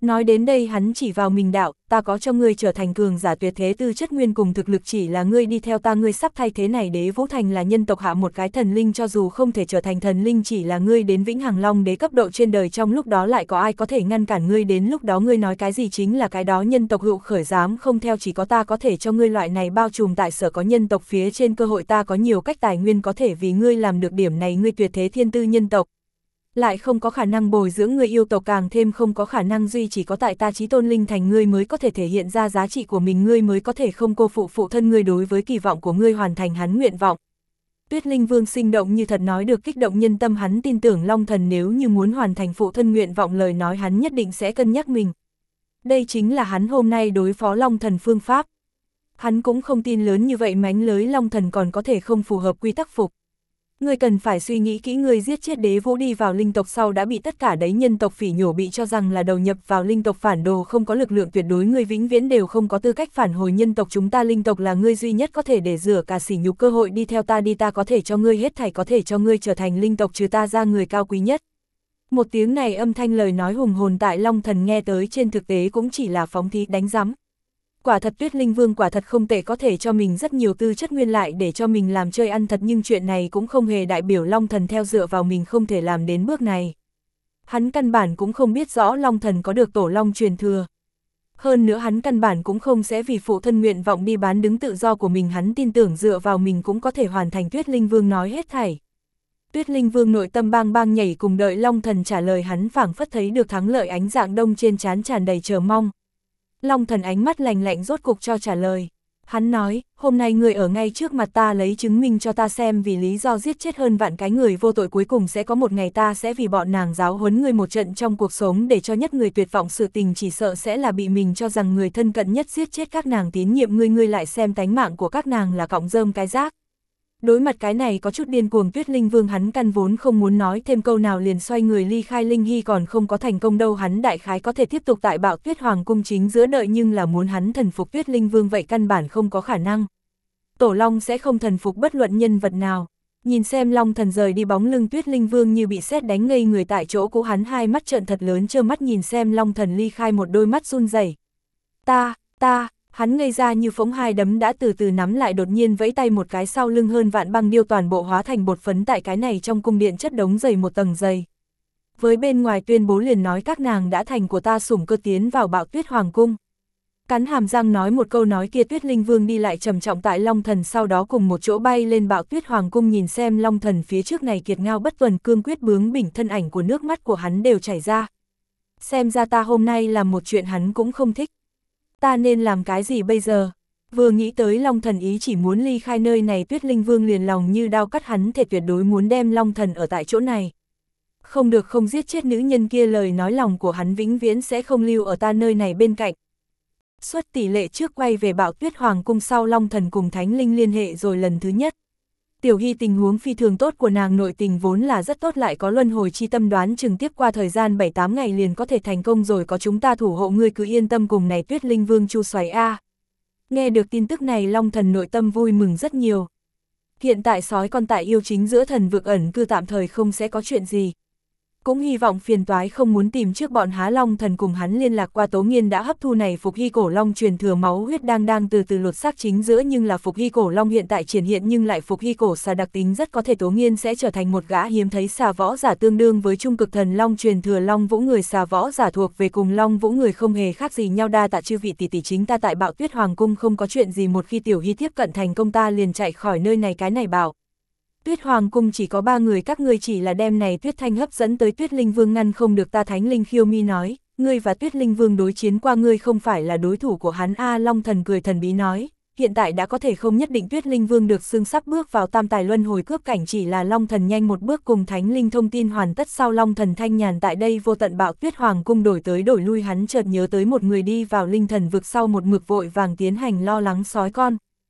S1: Nói đến đây hắn chỉ vào mình đạo, ta có cho ngươi trở thành cường giả tuyệt thế tư chất nguyên cùng thực lực, chỉ là ngươi đi theo ta, ngươi sắp thay thế này Đế Vũ Thành là nhân tộc hạ một cái thần linh, cho dù không thể trở thành thần linh, chỉ là ngươi đến vĩnh hằng long đế cấp độ trên đời, trong lúc đó lại có ai có thể ngăn cản ngươi, đến lúc đó ngươi nói cái gì chính là cái đó, nhân tộc hữu khởi dám không theo, chỉ có ta có thể cho ngươi loại này bao trùm tại sở có nhân tộc phía trên cơ hội, ta có nhiều cách tài nguyên có thể vì ngươi làm được điểm này, ngươi tuyệt thế thiên tư nhân tộc lại không có khả năng bồi dưỡng người, yêu tộc càng thêm không có khả năng duy, chỉ có tại ta chí tôn linh thành ngươi mới có thể thể hiện ra giá trị của mình, ngươi mới có thể không cô phụ phụ thân ngươi đối với kỳ vọng của ngươi, hoàn thành hắn nguyện vọng. Tuyết Linh Vương sinh động như thật nói được kích động nhân tâm, hắn tin tưởng Long Thần nếu như muốn hoàn thành phụ thân nguyện vọng lời nói hắn nhất định sẽ cân nhắc mình. Đây chính là hắn hôm nay đối phó Long Thần phương pháp. Hắn cũng không tin lớn như vậy mánh lới Long Thần còn có thể không phù hợp quy tắc phục. Ngươi cần phải suy nghĩ kỹ, ngươi giết chết Đế Vũ đi vào linh tộc sau đã bị tất cả đấy nhân tộc phỉ nhổ, bị cho rằng là đầu nhập vào linh tộc phản đồ, không có lực lượng tuyệt đối, ngươi vĩnh viễn đều không có tư cách phản hồi nhân tộc chúng ta, linh tộc là ngươi duy nhất có thể để rửa cả sỉ nhục cơ hội, đi theo ta đi, ta có thể cho ngươi hết thảy, có thể cho ngươi trở thành linh tộc trừ ta ra người cao quý nhất. Một tiếng này âm thanh lời nói hùng hồn tại Long Thần nghe tới trên thực tế cũng chỉ là phóng thí đánh rắm. Quả thật Tuyết Linh Vương quả thật không tệ, có thể cho mình rất nhiều tư chất nguyên lại để cho mình làm chơi ăn thật, nhưng chuyện này cũng không hề đại biểu Long Thần theo dựa vào mình không thể làm đến bước này. Hắn căn bản cũng không biết rõ Long Thần có được tổ long truyền thừa. Hơn nữa hắn căn bản cũng không sẽ vì phụ thân nguyện vọng đi bán đứng tự do của mình, hắn tin tưởng dựa vào mình cũng có thể hoàn thành Tuyết Linh Vương nói hết thảy. Tuyết Linh Vương nội tâm bang bang nhảy, cùng đợi Long Thần trả lời, hắn phảng phất thấy được thắng lợi, ánh dạng đông trên trán tràn đầy chờ mong. Long Thần ánh mắt lạnh lạnh rốt cục cho trả lời. Hắn nói, hôm nay người ở ngay trước mặt ta lấy chứng minh cho ta xem, vì lý do giết chết hơn vạn cái người vô tội, cuối cùng sẽ có một ngày ta sẽ vì bọn nàng giáo huấn người một trận, trong cuộc sống để cho nhất người tuyệt vọng sự tình chỉ sợ sẽ là bị mình cho rằng người thân cận nhất giết chết các nàng, tín nhiệm ngươi, ngươi lại xem tánh mạng của các nàng là cọng rơm cái rác. Đối mặt cái này có chút điên cuồng Tuyết Linh Vương, hắn căn vốn không muốn nói thêm câu nào, liền xoay người ly khai. Linh Hy còn không có thành công đâu, hắn đại khái có thể tiếp tục tại Bạo Tuyết Hoàng cung chính giữa đợi, nhưng là muốn hắn thần phục Tuyết Linh Vương vậy căn bản không có khả năng. Tổ Long sẽ không thần phục bất luận nhân vật nào. Nhìn xem Long Thần rời đi bóng lưng, Tuyết Linh Vương như bị sét đánh ngây người tại chỗ, của hắn hai mắt trợn thật lớn, trơ mắt nhìn xem Long Thần ly khai, một đôi mắt run rẩy. Ta, ta... Hắn ngây ra như phóng, hai đấm đã từ từ nắm lại, đột nhiên vẫy tay một cái, sau lưng hơn vạn băng điêu toàn bộ hóa thành bột phấn, tại cái này trong cung điện chất đống dày một tầng dày. Với bên ngoài tuyên bố liền nói các nàng đã thành của ta sủng cơ, tiến vào Bạo Tuyết Hoàng cung. Cắn hàm răng nói một câu nói kia, Tuyết Linh Vương đi lại trầm trọng tại Long Thần sau đó cùng một chỗ bay lên Bạo Tuyết Hoàng cung, nhìn xem Long Thần phía trước này kiệt ngao bất tuần, cương quyết bướng bỉnh thân ảnh của nước mắt của hắn đều chảy ra. Xem ra ta hôm nay làm một chuyện hắn cũng không thích. Ta nên làm cái gì bây giờ? Vừa nghĩ tới Long Thần ý chỉ muốn ly khai nơi này, Tuyết Linh Vương liền lòng như đao cắt, hắn thể tuyệt đối muốn đem Long Thần ở tại chỗ này. Không được, không giết chết nữ nhân kia, lời nói lòng của hắn vĩnh viễn sẽ không lưu ở ta nơi này bên cạnh. Suất tỷ lệ trước quay về Bạo Tuyết Hoàng cung sau, Long Thần cùng Thánh Linh liên hệ rồi lần thứ nhất. Tiểu Hy tình huống phi thường tốt của nàng, nội tình vốn là rất tốt, lại có luân hồi chi tâm, đoán chừng tiếp qua thời gian bảy tám ngày liền có thể thành công rồi, có chúng ta thủ hộ ngươi cứ yên tâm cùng này Tuyết Linh Vương chu xoáy a. Nghe được tin tức này Long Thần nội tâm vui mừng rất nhiều. Hiện tại sói con tại yêu chính giữa thần vực ẩn cư tạm thời không sẽ có chuyện gì. Cũng hy vọng phiền toái không muốn tìm trước bọn há. Long Thần cùng hắn liên lạc qua Tố Nghiên đã hấp thu này Phục Hy cổ long truyền thừa máu huyết, đang đang từ từ lột xác chính giữa, nhưng là Phục Hy cổ long hiện tại triển hiện nhưng lại Phục Hy cổ xà đặc tính rất có thể Tố Nghiên sẽ trở thành một gã hiếm thấy xà võ giả, tương đương với trung cực thần long truyền thừa Long Vũ người, xà võ giả thuộc về cùng Long Vũ người không hề khác gì nhau. Đa tạ chư vị tỷ tỷ, chính ta tại Bạo Tuyết Hoàng cung không có chuyện gì, một khi Tiểu Hy tiếp cận thành công ta liền chạy khỏi nơi này. Cái này Bảo Tuyết Hoàng cung chỉ có ba người, các ngươi chỉ là đem này Tuyết Thanh hấp dẫn tới Tuyết Linh Vương ngăn không được ta. Thánh Linh Khiêu Mi nói, ngươi và Tuyết Linh Vương đối chiến qua, ngươi không phải là đối thủ của hắn a. Long Thần cười thần bí nói, hiện tại đã có thể không nhất định. Tuyết Linh Vương được xưng sắp bước vào tam tài luân hồi cướp cảnh, chỉ là Long Thần nhanh một bước cùng Thánh Linh thông tin hoàn tất sau, Long Thần thanh nhàn tại đây vô tận Bạo Tuyết Hoàng cung đổi tới đổi lui, hắn chợt nhớ tới một người đi vào linh thần vực sau một mực vội vàng tiến hành lo lắng sói con.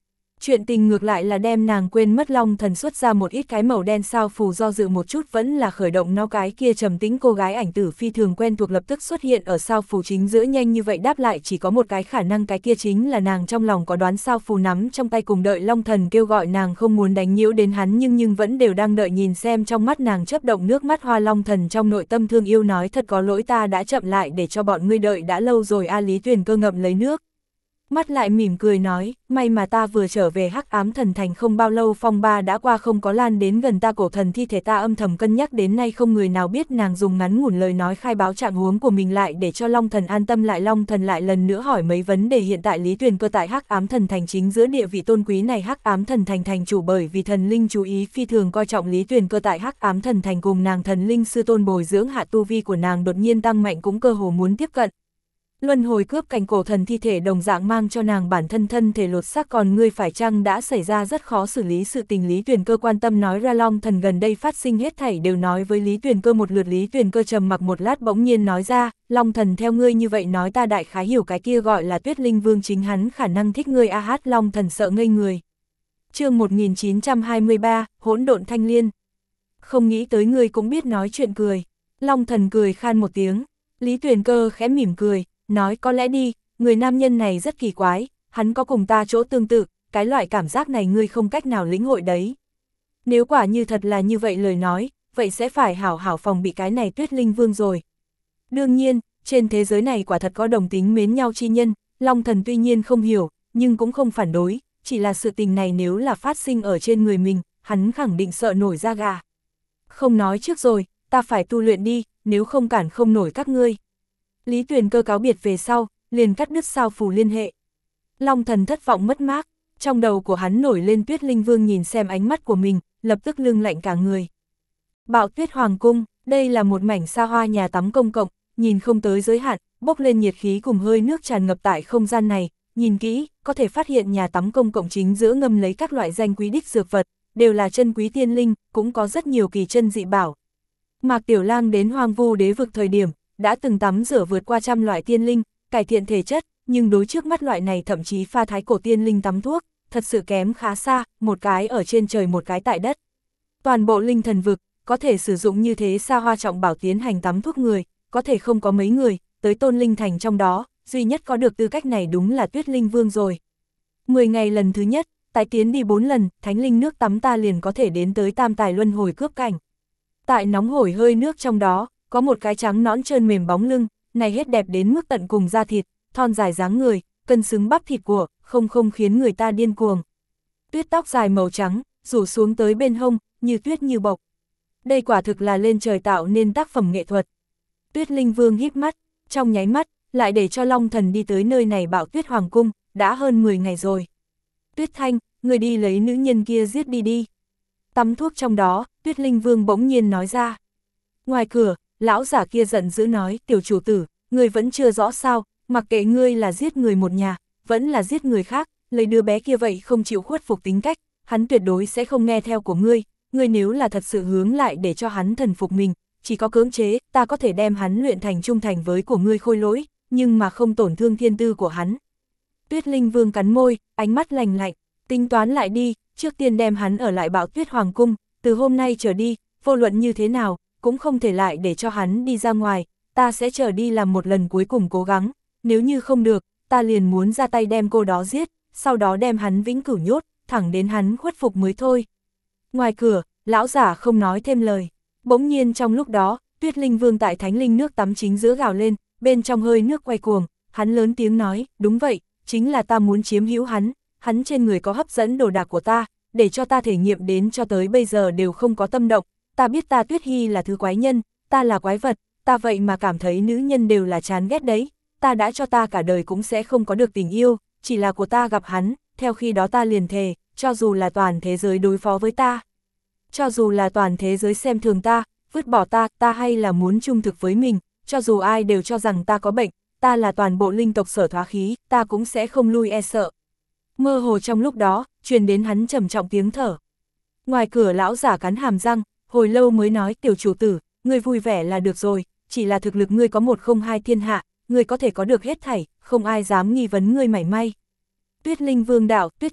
S1: Chuyện tình ngược lại là đem nàng quên mất. Long thần xuất ra một ít cái màu đen sao phù, do dự một chút vẫn là khởi động nó. Cái kia trầm tĩnh cô gái ảnh tử phi thường quen thuộc lập tức xuất hiện ở sao phù chính giữa, nhanh như vậy đáp lại chỉ có một cái khả năng, cái kia chính là nàng trong lòng có đoán. Sao phù nắm trong tay cùng đợi Long thần kêu gọi nàng, không muốn đánh nhiễu đến hắn, nhưng nhưng vẫn đều đang đợi nhìn xem. Trong mắt nàng chớp động nước mắt hoa. Long thần trong nội tâm thương yêu nói, thật có lỗi, ta đã chậm lại để cho bọn ngươi đợi đã lâu rồi a. Lý Tuyền Cơ ngậm lấy nước mắt lại mỉm cười nói, may mà ta vừa trở về Hắc Ám Thần Thành không bao lâu, phong ba đã qua không có lan đến gần ta. Cổ thần thi thể ta âm thầm cân nhắc đến nay không người nào biết. Nàng dùng ngắn ngủn lời nói khai báo trạng huống của mình lại để cho Long thần an tâm lại. Long thần lại lần nữa hỏi mấy vấn đề. Hiện tại Lý Tuyền Cơ tại Hắc Ám Thần Thành chính giữa địa vị tôn quý này, Hắc Ám Thần Thành thành chủ bởi vì thần linh chú ý phi thường coi trọng Lý Tuyền Cơ tại Hắc Ám Thần Thành, cùng nàng thần linh sư tôn bồi dưỡng hạ tu vi của nàng đột nhiên tăng mạnh, cũng cơ hồ muốn tiếp cận luân hồi cướp cảnh. Cổ thần thi thể đồng dạng mang cho nàng bản thân thân thể lột xác. Còn ngươi phải chăng đã xảy ra rất khó xử lý sự tình? Lý Tuyền Cơ quan tâm nói ra. Long thần gần đây phát sinh hết thảy đều nói với Lý Tuyền Cơ một lượt. Lý Tuyền Cơ trầm mặc một lát bỗng nhiên nói ra, Long thần theo ngươi như vậy nói ta đại khái hiểu, cái kia gọi là Tuyết Linh Vương chính hắn khả năng thích ngươi a hát. Long thần sợ ngây người. Chương một nghìn chín trăm hai mươi ba, hỗn độn thanh liên. Không nghĩ tới ngươi cũng biết nói chuyện cười. Long thần cười khan một tiếng. Lý Tuyền Cơ khẽ mỉm cười, nói có lẽ đi, người nam nhân này rất kỳ quái, hắn có cùng ta chỗ tương tự, cái loại cảm giác này ngươi không cách nào lĩnh hội đấy. Nếu quả như thật là như vậy lời nói, vậy sẽ phải hảo hảo phòng bị cái này Tuyết Linh Vương rồi. Đương nhiên, trên thế giới này quả thật có đồng tính mến nhau chi nhân, Long thần tuy nhiên không hiểu, nhưng cũng không phản đối, chỉ là sự tình này nếu là phát sinh ở trên người mình, hắn khẳng định sợ nổi da gà. Không nói trước rồi, ta phải tu luyện đi, nếu không cản không nổi các ngươi. Lý Tuyền Cơ cáo biệt về sau, liền cắt đứt sao phù liên hệ. Long thần thất vọng mất mát, trong đầu của hắn nổi lên Tuyết Linh Vương nhìn xem ánh mắt của mình, lập tức lưng lạnh cả người. Bạo Tuyết Hoàng Cung, đây là một mảnh xa hoa nhà tắm công cộng, nhìn không tới giới hạn, bốc lên nhiệt khí cùng hơi nước tràn ngập tại không gian này. Nhìn kỹ, có thể phát hiện nhà tắm công cộng chính giữa ngâm lấy các loại danh quý đích dược vật, đều là chân quý tiên linh, cũng có rất nhiều kỳ chân dị bảo. Mạc Tiểu Lang đến Hoang Vu Đế vực thời điểm, đã từng tắm rửa vượt qua trăm loại tiên linh, cải thiện thể chất, nhưng đối trước mắt loại này thậm chí pha thái cổ tiên linh tắm thuốc, thật sự kém khá xa, một cái ở trên trời một cái tại đất. Toàn bộ linh thần vực, có thể sử dụng như thế xa hoa trọng bảo tiến hành tắm thuốc người, có thể không có mấy người, tới Tôn Linh Thành trong đó, duy nhất có được tư cách này đúng là Tuyết Linh Vương rồi. mười ngày lần thứ nhất, tái tiến đi bốn lần, thánh linh nước tắm ta liền có thể đến tới tam tài luân hồi cướp cảnh. Tại nóng hổi hơi nước trong đó, có một cái trắng nõn trơn mềm bóng lưng, này hết đẹp đến mức tận cùng da thịt, thon dài dáng người, cân xứng bắp thịt của, không không khiến người ta điên cuồng. Tuyết tóc dài màu trắng, rủ xuống tới bên hông, như tuyết như bộc. Đây quả thực là lên trời tạo nên tác phẩm nghệ thuật. Tuyết Linh Vương híp mắt, trong nháy mắt, lại để cho Long thần đi tới nơi này Bạo Tuyết Hoàng Cung, đã hơn mười ngày rồi. Tuyết Thanh, người đi lấy nữ nhân kia giết đi đi. Tắm thuốc trong đó, Tuyết Linh Vương bỗng nhiên nói ra. Ngoài cửa, lão giả kia giận dữ nói, tiểu chủ tử, ngươi vẫn chưa rõ sao, mặc kệ ngươi là giết người một nhà, vẫn là giết người khác, lấy đứa bé kia vậy không chịu khuất phục tính cách, hắn tuyệt đối sẽ không nghe theo của ngươi, ngươi nếu là thật sự hướng lại để cho hắn thần phục mình, chỉ có cưỡng chế, ta có thể đem hắn luyện thành trung thành với của ngươi khôi lỗi, nhưng mà không tổn thương thiên tư của hắn. Tuyết Linh Vương cắn môi, ánh mắt lạnh lạnh, tính toán lại đi, trước tiên đem hắn ở lại Bạo Tuyết Hoàng Cung, từ hôm nay trở đi, vô luận như thế nào, cũng không thể lại để cho hắn đi ra ngoài, ta sẽ trở đi làm một lần cuối cùng cố gắng, nếu như không được, ta liền muốn ra tay đem cô đó giết, sau đó đem hắn vĩnh cửu nhốt, thẳng đến hắn khuất phục mới thôi. Ngoài cửa, lão giả không nói thêm lời, bỗng nhiên trong lúc đó, Tuyết Linh Vương tại thánh linh nước tắm chính giữa gào lên, bên trong hơi nước quay cuồng, hắn lớn tiếng nói, đúng vậy, chính là ta muốn chiếm hữu hắn, hắn trên người có hấp dẫn đồ đạc của ta, để cho ta thể nghiệm đến cho tới bây giờ đều không có tâm động, ta biết ta Tuyết Hy là thứ quái nhân, ta là quái vật, ta vậy mà cảm thấy nữ nhân đều là chán ghét đấy, ta đã cho ta cả đời cũng sẽ không có được tình yêu, chỉ là của ta gặp hắn, theo khi đó ta liền thề, cho dù là toàn thế giới đối phó với ta, cho dù là toàn thế giới xem thường ta, vứt bỏ ta, ta hay là muốn trung thực với mình, cho dù ai đều cho rằng ta có bệnh, ta là toàn bộ linh tộc sở thoá khí, ta cũng sẽ không lui e sợ. Mơ hồ trong lúc đó, truyền đến hắn trầm trọng tiếng thở. Ngoài cửa lão giả cắn hàm răng, hồi lâu mới nói, tiểu chủ tử, ngươi vui vẻ là được rồi, chỉ là thực lực ngươi có một không hai thiên hạ, ngươi có thể có được hết thảy, không ai dám nghi vấn ngươi mảy may. Tuyết Linh Vương đạo, Tuyết Thanh,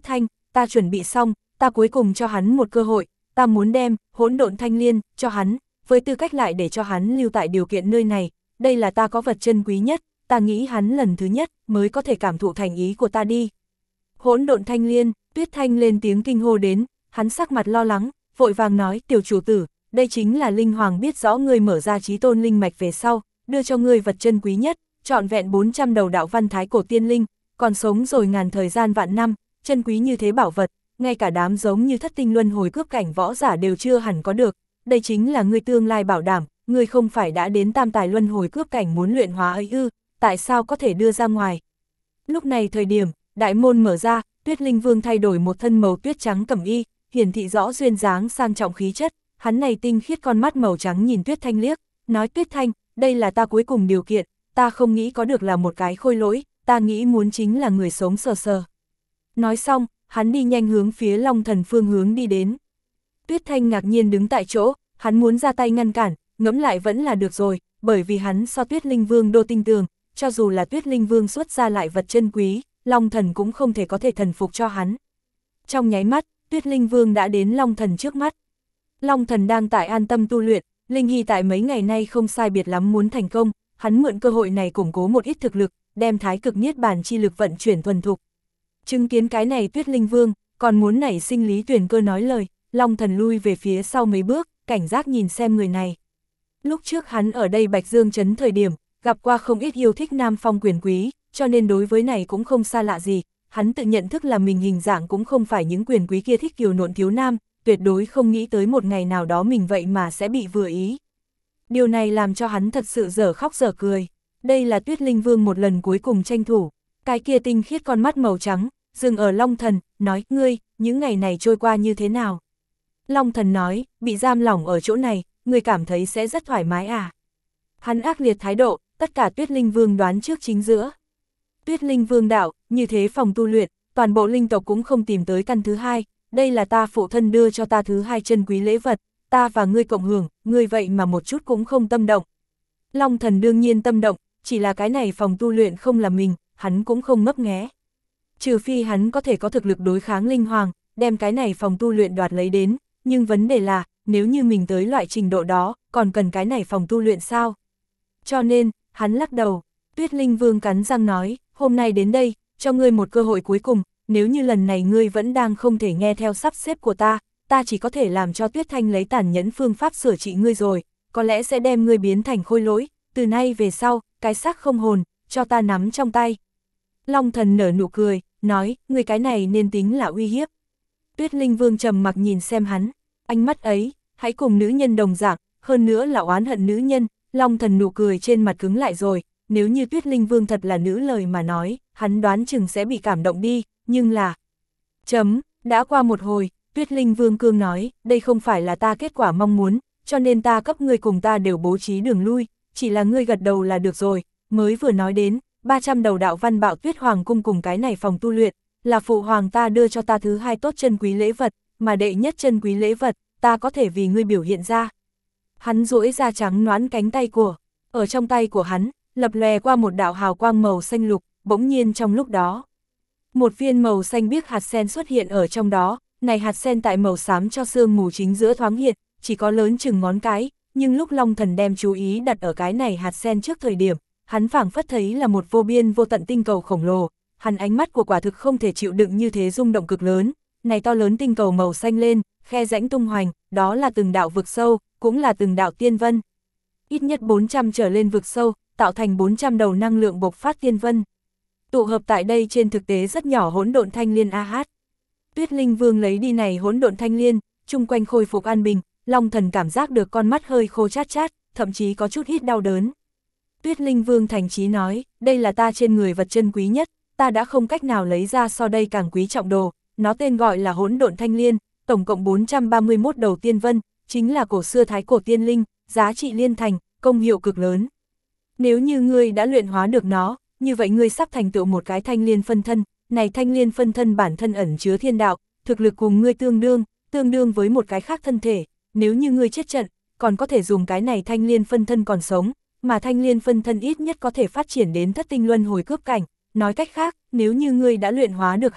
S1: ta chuẩn bị xong, ta cuối cùng cho hắn một cơ hội, ta muốn đem hỗn độn thanh liên cho hắn, với tư cách lại để cho hắn lưu tại điều kiện nơi này, đây là ta có vật chân quý nhất, ta nghĩ hắn lần thứ nhất mới có thể cảm thụ thành ý của ta đi. Hỗn độn thanh liên, Tuyết Thanh lên tiếng kinh hô đến, hắn sắc mặt lo lắng, vội vàng nói, tiểu chủ tử, đây chính là Linh Hoàng biết rõ ngươi mở ra chí tôn linh mạch về sau, đưa cho ngươi vật chân quý nhất, trọn vẹn bốn trăm đầu đạo văn thái cổ tiên linh, còn sống rồi ngàn thời gian vạn năm, chân quý như thế bảo vật, ngay cả đám giống như thất tinh luân hồi cướp cảnh võ giả đều chưa hẳn có được, đây chính là ngươi tương lai bảo đảm, ngươi không phải đã đến tam tài luân hồi cướp cảnh muốn luyện hóa ấy ư, tại sao có thể đưa ra ngoài. Lúc này thời điểm, đại môn mở ra, Tuyết Linh Vương thay đổi một thân màu tuyết trắng cẩm y, hiển thị rõ duyên dáng sang trọng khí chất, hắn này tinh khiết con mắt màu trắng nhìn Tuyết Thanh liếc, nói Tuyết Thanh, đây là ta cuối cùng điều kiện, ta không nghĩ có được là một cái khôi lỗi, ta nghĩ muốn chính là người sống sờ sờ. Nói xong, hắn đi nhanh hướng phía Long Thần phương hướng đi đến. Tuyết Thanh ngạc nhiên đứng tại chỗ, hắn muốn ra tay ngăn cản, ngẫm lại vẫn là được rồi, bởi vì hắn so Tuyết Linh Vương đô tinh tường, cho dù là Tuyết Linh Vương xuất ra lại vật chân quý, Long Thần cũng không thể có thể thần phục cho hắn. Trong nháy mắt, Tuyết Linh Vương đã đến Long Thần trước mắt. Long Thần đang tại an tâm tu luyện, Linh Hy tại mấy ngày nay không sai biệt lắm muốn thành công, hắn mượn cơ hội này củng cố một ít thực lực, đem thái cực niết bàn chi lực vận chuyển thuần thục. Chứng kiến cái này Tuyết Linh Vương, còn muốn nảy sinh Lý Tuyền Cơ nói lời, Long Thần lui về phía sau mấy bước, cảnh giác nhìn xem người này. Lúc trước hắn ở đây Bạch Dương Trấn thời điểm, gặp qua không ít yêu thích nam phong quyền quý, cho nên đối với này cũng không xa lạ gì, hắn tự nhận thức là mình hình dạng cũng không phải những quyền quý kia thích kiều nộn thiếu nam, tuyệt đối không nghĩ tới một ngày nào đó mình vậy mà sẽ bị vừa ý. Điều này làm cho hắn thật sự dở khóc dở cười, đây là Tuyết Linh Vương một lần cuối cùng tranh thủ, cái kia tinh khiết con mắt màu trắng, dừng ở Long Thần, nói, ngươi, những ngày này trôi qua như thế nào? Long Thần nói, bị giam lỏng ở chỗ này, ngươi cảm thấy sẽ rất thoải mái à? Hắn ác liệt thái độ, tất cả Tuyết Linh Vương đoán trước chính giữa. Tuyết Linh Vương đạo, như thế phòng tu luyện, toàn bộ linh tộc cũng không tìm tới căn thứ hai, đây là ta phụ thân đưa cho ta thứ hai chân quý lễ vật, ta và ngươi cộng hưởng, ngươi vậy mà một chút cũng không tâm động. Long Thần đương nhiên tâm động, chỉ là cái này phòng tu luyện không là mình, hắn cũng không ngấp nghé. Trừ phi hắn có thể có thực lực đối kháng Linh Hoàng, đem cái này phòng tu luyện đoạt lấy đến, nhưng vấn đề là, nếu như mình tới loại trình độ đó, còn cần cái này phòng tu luyện sao? Cho nên, hắn lắc đầu, Tuyết Linh Vương cắn răng nói, hôm nay đến đây, cho ngươi một cơ hội cuối cùng, nếu như lần này ngươi vẫn đang không thể nghe theo sắp xếp của ta, ta chỉ có thể làm cho Tuyết Thanh lấy tàn nhẫn phương pháp sửa trị ngươi rồi, có lẽ sẽ đem ngươi biến thành khôi lỗi, từ nay về sau, cái xác không hồn, cho ta nắm trong tay. Long Thần nở nụ cười, nói, ngươi cái này nên tính là uy hiếp. Tuyết Linh Vương trầm mặc nhìn xem hắn, ánh mắt ấy, hãy cùng nữ nhân đồng dạng, hơn nữa là oán hận nữ nhân, Long Thần nụ cười trên mặt cứng lại rồi, nếu như Tuyết Linh Vương thật là nữ lời mà nói, hắn đoán chừng sẽ bị cảm động đi, nhưng là... Chấm, đã qua một hồi, Tuyết Linh Vương cương nói, đây không phải là ta kết quả mong muốn, cho nên ta cấp ngươi cùng ta đều bố trí đường lui, chỉ là ngươi gật đầu là được rồi, mới vừa nói đến, ba trăm đầu đạo văn bạo Tuyết Hoàng cung cùng cái này phòng tu luyện, là phụ hoàng ta đưa cho ta thứ hai tốt chân quý lễ vật, mà đệ nhất chân quý lễ vật, ta có thể vì ngươi biểu hiện ra. Hắn duỗi ra trắng nõn cánh tay của, ở trong tay của hắn, lập lòe qua một đạo hào quang màu xanh lục, bỗng nhiên trong lúc đó. Một viên màu xanh biếc hạt sen xuất hiện ở trong đó, này hạt sen tại màu xám cho sương mù chính giữa thoáng hiện, chỉ có lớn chừng ngón cái, nhưng lúc Long Thần đem chú ý đặt ở cái này hạt sen trước thời điểm, hắn phảng phất thấy là một vô biên vô tận tinh cầu khổng lồ, hắn ánh mắt của quả thực không thể chịu đựng như thế rung động cực lớn, này to lớn tinh cầu màu xanh lên, khe rãnh tung hoành, đó là từng đạo vực sâu, cũng là từng đạo tiên vân. Ít nhất bốn trăm trở lên vực sâu, tạo thành bốn trăm đầu năng lượng bộc phát tiên vân. Tụ hợp tại đây trên thực tế rất nhỏ hỗn độn thanh liên a hát. Tuyết Linh Vương lấy đi này hỗn độn thanh liên, chung quanh khôi phục an bình, Long Thần cảm giác được con mắt hơi khô chát chát, thậm chí có chút hít đau đớn. Tuyết Linh Vương thành chí nói, đây là ta trên người vật chân quý nhất, ta đã không cách nào lấy ra so đây càng quý trọng đồ, nó tên gọi là hỗn độn thanh liên, tổng cộng bốn trăm ba mươi mốt đầu tiên vân, chính là cổ xưa thái cổ tiên linh, giá trị liên thành, công hiệu cực lớn. Nếu như ngươi đã luyện hóa được nó, như vậy ngươi sắp thành tựu một cái thanh liên phân thân, này thanh liên phân thân bản thân ẩn chứa thiên đạo, thực lực cùng ngươi tương đương, tương đương với một cái khác thân thể, nếu như ngươi chết trận, còn có thể dùng cái này thanh liên phân thân còn sống, mà thanh liên phân thân ít nhất có thể phát triển đến thất tinh luân hồi cướp cảnh, nói cách khác, nếu như ngươi đã luyện hóa được hắn,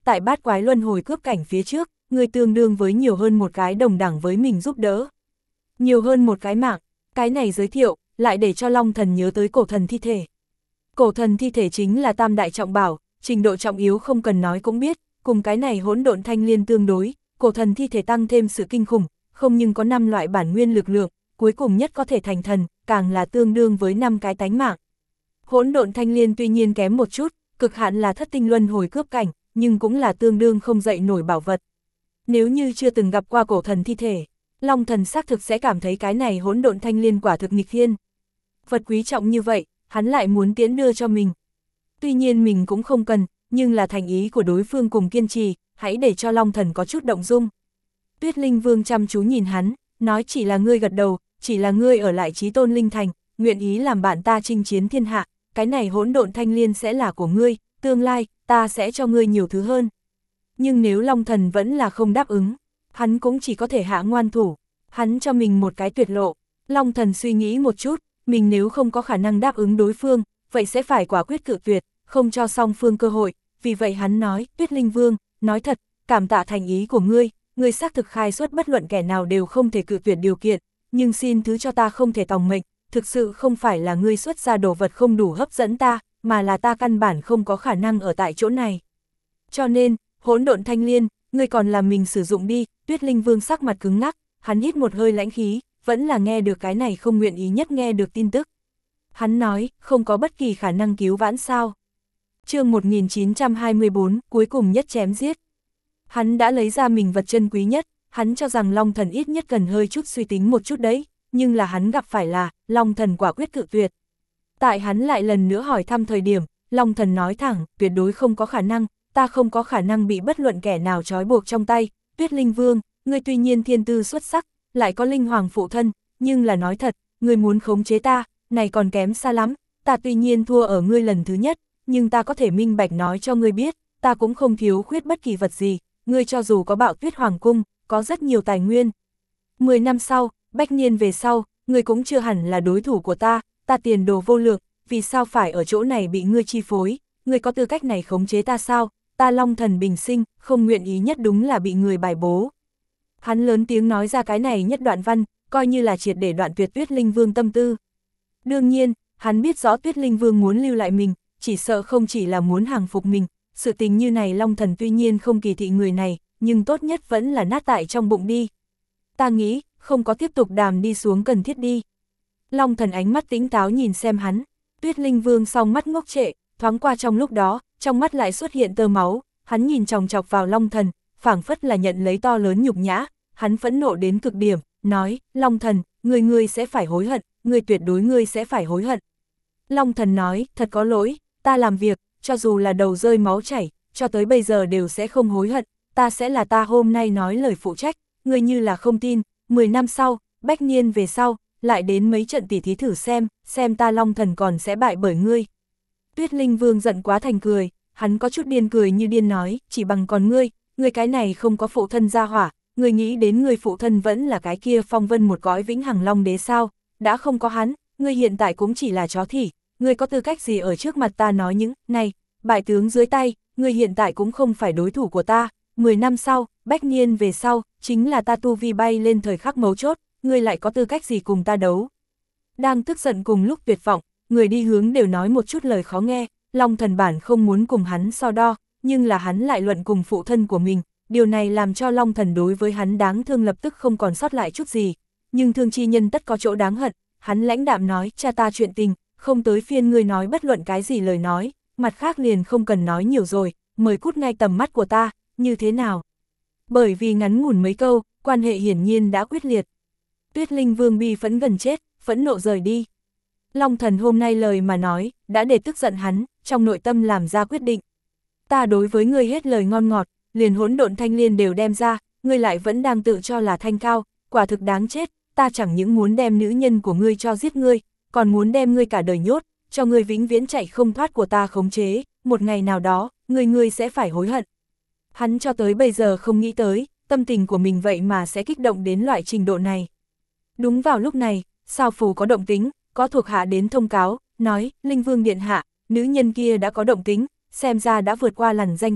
S1: tại bát quái luân hồi cướp cảnh phía trước, ngươi tương đương với nhiều hơn một cái đồng đẳng với mình giúp đỡ. Nhiều hơn một cái mạng, cái này giới thiệu, lại để cho Long Thần nhớ tới cổ thần thi thể. Cổ thần thi thể chính là tam đại trọng bảo, trình độ trọng yếu không cần nói cũng biết, cùng cái này hỗn độn thanh liên tương đối, cổ thần thi thể tăng thêm sự kinh khủng, không nhưng có năm loại bản nguyên lực lượng, cuối cùng nhất có thể thành thần, càng là tương đương với năm cái tánh mạng. Hỗn độn thanh liên tuy nhiên kém một chút, cực hạn là thất tinh luân hồi cướp cảnh, nhưng cũng là tương đương không dậy nổi bảo vật. Nếu như chưa từng gặp qua cổ thần thi thể, Long Thần xác thực sẽ cảm thấy cái này hỗn độn thanh liên quả thực nghịch thiên. Vật quý trọng như vậy, hắn lại muốn tiễn đưa cho mình. Tuy nhiên mình cũng không cần, nhưng là thành ý của đối phương cùng kiên trì, hãy để cho Long Thần có chút động dung. Tuyết Linh Vương chăm chú nhìn hắn, nói chỉ là ngươi gật đầu, chỉ là ngươi ở lại Chí Tôn Linh Thành, nguyện ý làm bạn ta chinh chiến thiên hạ, cái này hỗn độn thanh liên sẽ là của ngươi, tương lai, ta sẽ cho ngươi nhiều thứ hơn. Nhưng nếu Long Thần vẫn là không đáp ứng, hắn cũng chỉ có thể hạ ngoan thủ, hắn cho mình một cái tuyệt lộ. Long Thần suy nghĩ một chút, mình nếu không có khả năng đáp ứng đối phương, vậy sẽ phải quả quyết cự tuyệt, không cho song phương cơ hội, vì vậy hắn nói, Tuyết Linh Vương, nói thật, cảm tạ thành ý của ngươi, ngươi xác thực khai xuất bất luận kẻ nào đều không thể cự tuyệt điều kiện, nhưng xin thứ cho ta không thể tòng mệnh, thực sự không phải là ngươi xuất ra đồ vật không đủ hấp dẫn ta, mà là ta căn bản không có khả năng ở tại chỗ này. Cho nên, hỗn độn thanh liên, ngươi còn làm mình sử dụng đi. Tuyết Linh Vương sắc mặt cứng ngắc, hắn hít một hơi lãnh khí, vẫn là nghe được cái này không nguyện ý nhất nghe được tin tức. Hắn nói, không có bất kỳ khả năng cứu vãn sao. Chương một nghìn chín trăm hai mươi bốn, cuối cùng nhất chém giết. Hắn đã lấy ra mình vật chân quý nhất, hắn cho rằng Long Thần ít nhất cần hơi chút suy tính một chút đấy, nhưng là hắn gặp phải là, Long Thần quả quyết cự tuyệt. Tại hắn lại lần nữa hỏi thăm thời điểm, Long Thần nói thẳng, tuyệt đối không có khả năng, ta không có khả năng bị bất luận kẻ nào trói buộc trong tay. Tuyết Linh Vương, ngươi tuy nhiên thiên tư xuất sắc, lại có linh hoàng phụ thân, nhưng là nói thật, ngươi muốn khống chế ta, này còn kém xa lắm, ta tuy nhiên thua ở ngươi lần thứ nhất, nhưng ta có thể minh bạch nói cho ngươi biết, ta cũng không thiếu khuyết bất kỳ vật gì, ngươi cho dù có Bạo Tuyết Hoàng cung, có rất nhiều tài nguyên. Mười năm sau, bách niên về sau, ngươi cũng chưa hẳn là đối thủ của ta, ta tiền đồ vô lượng, vì sao phải ở chỗ này bị ngươi chi phối, ngươi có tư cách này khống chế ta sao, ta Long Thần bình sinh, không nguyện ý nhất đúng là bị người bài bố. Hắn lớn tiếng nói ra cái này nhất đoạn văn, coi như là triệt để đoạn tuyệt Tuyết Linh Vương tâm tư. Đương nhiên, hắn biết rõ Tuyết Linh Vương muốn lưu lại mình, chỉ sợ không chỉ là muốn hàng phục mình, sự tình như này Long Thần tuy nhiên không kỳ thị người này, nhưng tốt nhất vẫn là nát tại trong bụng đi. Ta nghĩ, không có tiếp tục đàm đi xuống cần thiết đi. Long Thần ánh mắt tĩnh táo nhìn xem hắn, Tuyết Linh Vương song mắt ngốc trệ, thoáng qua trong lúc đó, trong mắt lại xuất hiện tơ máu, hắn nhìn chòng chọc vào Long Thần, phảng phất là nhận lấy to lớn nhục nhã, hắn phẫn nộ đến cực điểm, nói, Long Thần, ngươi ngươi sẽ phải hối hận, ngươi tuyệt đối ngươi sẽ phải hối hận. Long Thần nói, thật có lỗi, ta làm việc, cho dù là đầu rơi máu chảy, cho tới bây giờ đều sẽ không hối hận, ta sẽ là ta hôm nay nói lời phụ trách, ngươi như là không tin, mười năm sau, bách niên về sau, lại đến mấy trận tỉ thí thử xem, xem ta Long Thần còn sẽ bại bởi ngươi. Tuyết Linh Vương giận quá thành cười, hắn có chút điên cười như điên nói, chỉ bằng còn ngươi, ngươi cái này không có phụ thân gia hỏa, ngươi nghĩ đến ngươi phụ thân vẫn là cái kia phong vân một cõi vĩnh hằng long đế sao, đã không có hắn, ngươi hiện tại cũng chỉ là chó thỉ, ngươi có tư cách gì ở trước mặt ta nói những, này, bại tướng dưới tay, ngươi hiện tại cũng không phải đối thủ của ta, mười năm sau, bách niên về sau, chính là ta tu vi bay lên thời khắc mấu chốt, ngươi lại có tư cách gì cùng ta đấu. Đang tức giận cùng lúc tuyệt vọng, người đi hướng đều nói một chút lời khó nghe, Long Thần bản không muốn cùng hắn so đo, nhưng là hắn lại luận cùng phụ thân của mình, điều này làm cho Long Thần đối với hắn đáng thương lập tức không còn sót lại chút gì, nhưng thương chi nhân tất có chỗ đáng hận, hắn lãnh đạm nói, cha ta chuyện tình, không tới phiên ngươi nói bất luận cái gì lời nói, mặt khác liền không cần nói nhiều rồi, mời cút ngay tầm mắt của ta, như thế nào? Bởi vì ngắn ngủn mấy câu, quan hệ hiển nhiên đã quyết liệt. Tuyết Linh Vương bi phẫn gần chết, phẫn nộ rời đi. Long Thần hôm nay lời mà nói, đã để tức giận hắn, trong nội tâm làm ra quyết định. Ta đối với ngươi hết lời ngon ngọt, liền hỗn độn thanh liên đều đem ra, ngươi lại vẫn đang tự cho là thanh cao, quả thực đáng chết, ta chẳng những muốn đem nữ nhân của ngươi cho giết ngươi, còn muốn đem ngươi cả đời nhốt, cho ngươi vĩnh viễn chạy không thoát của ta khống chế, một ngày nào đó, ngươi ngươi sẽ phải hối hận. Hắn cho tới bây giờ không nghĩ tới, tâm tình của mình vậy mà sẽ kích động đến loại trình độ này. Đúng vào lúc này, Sao Phù có động tính, có thuộc hạ đến thông cáo, nói, Linh Vương điện hạ, nữ nhân kia đã có động tính, xem ra đã vượt qua lằn danh kia,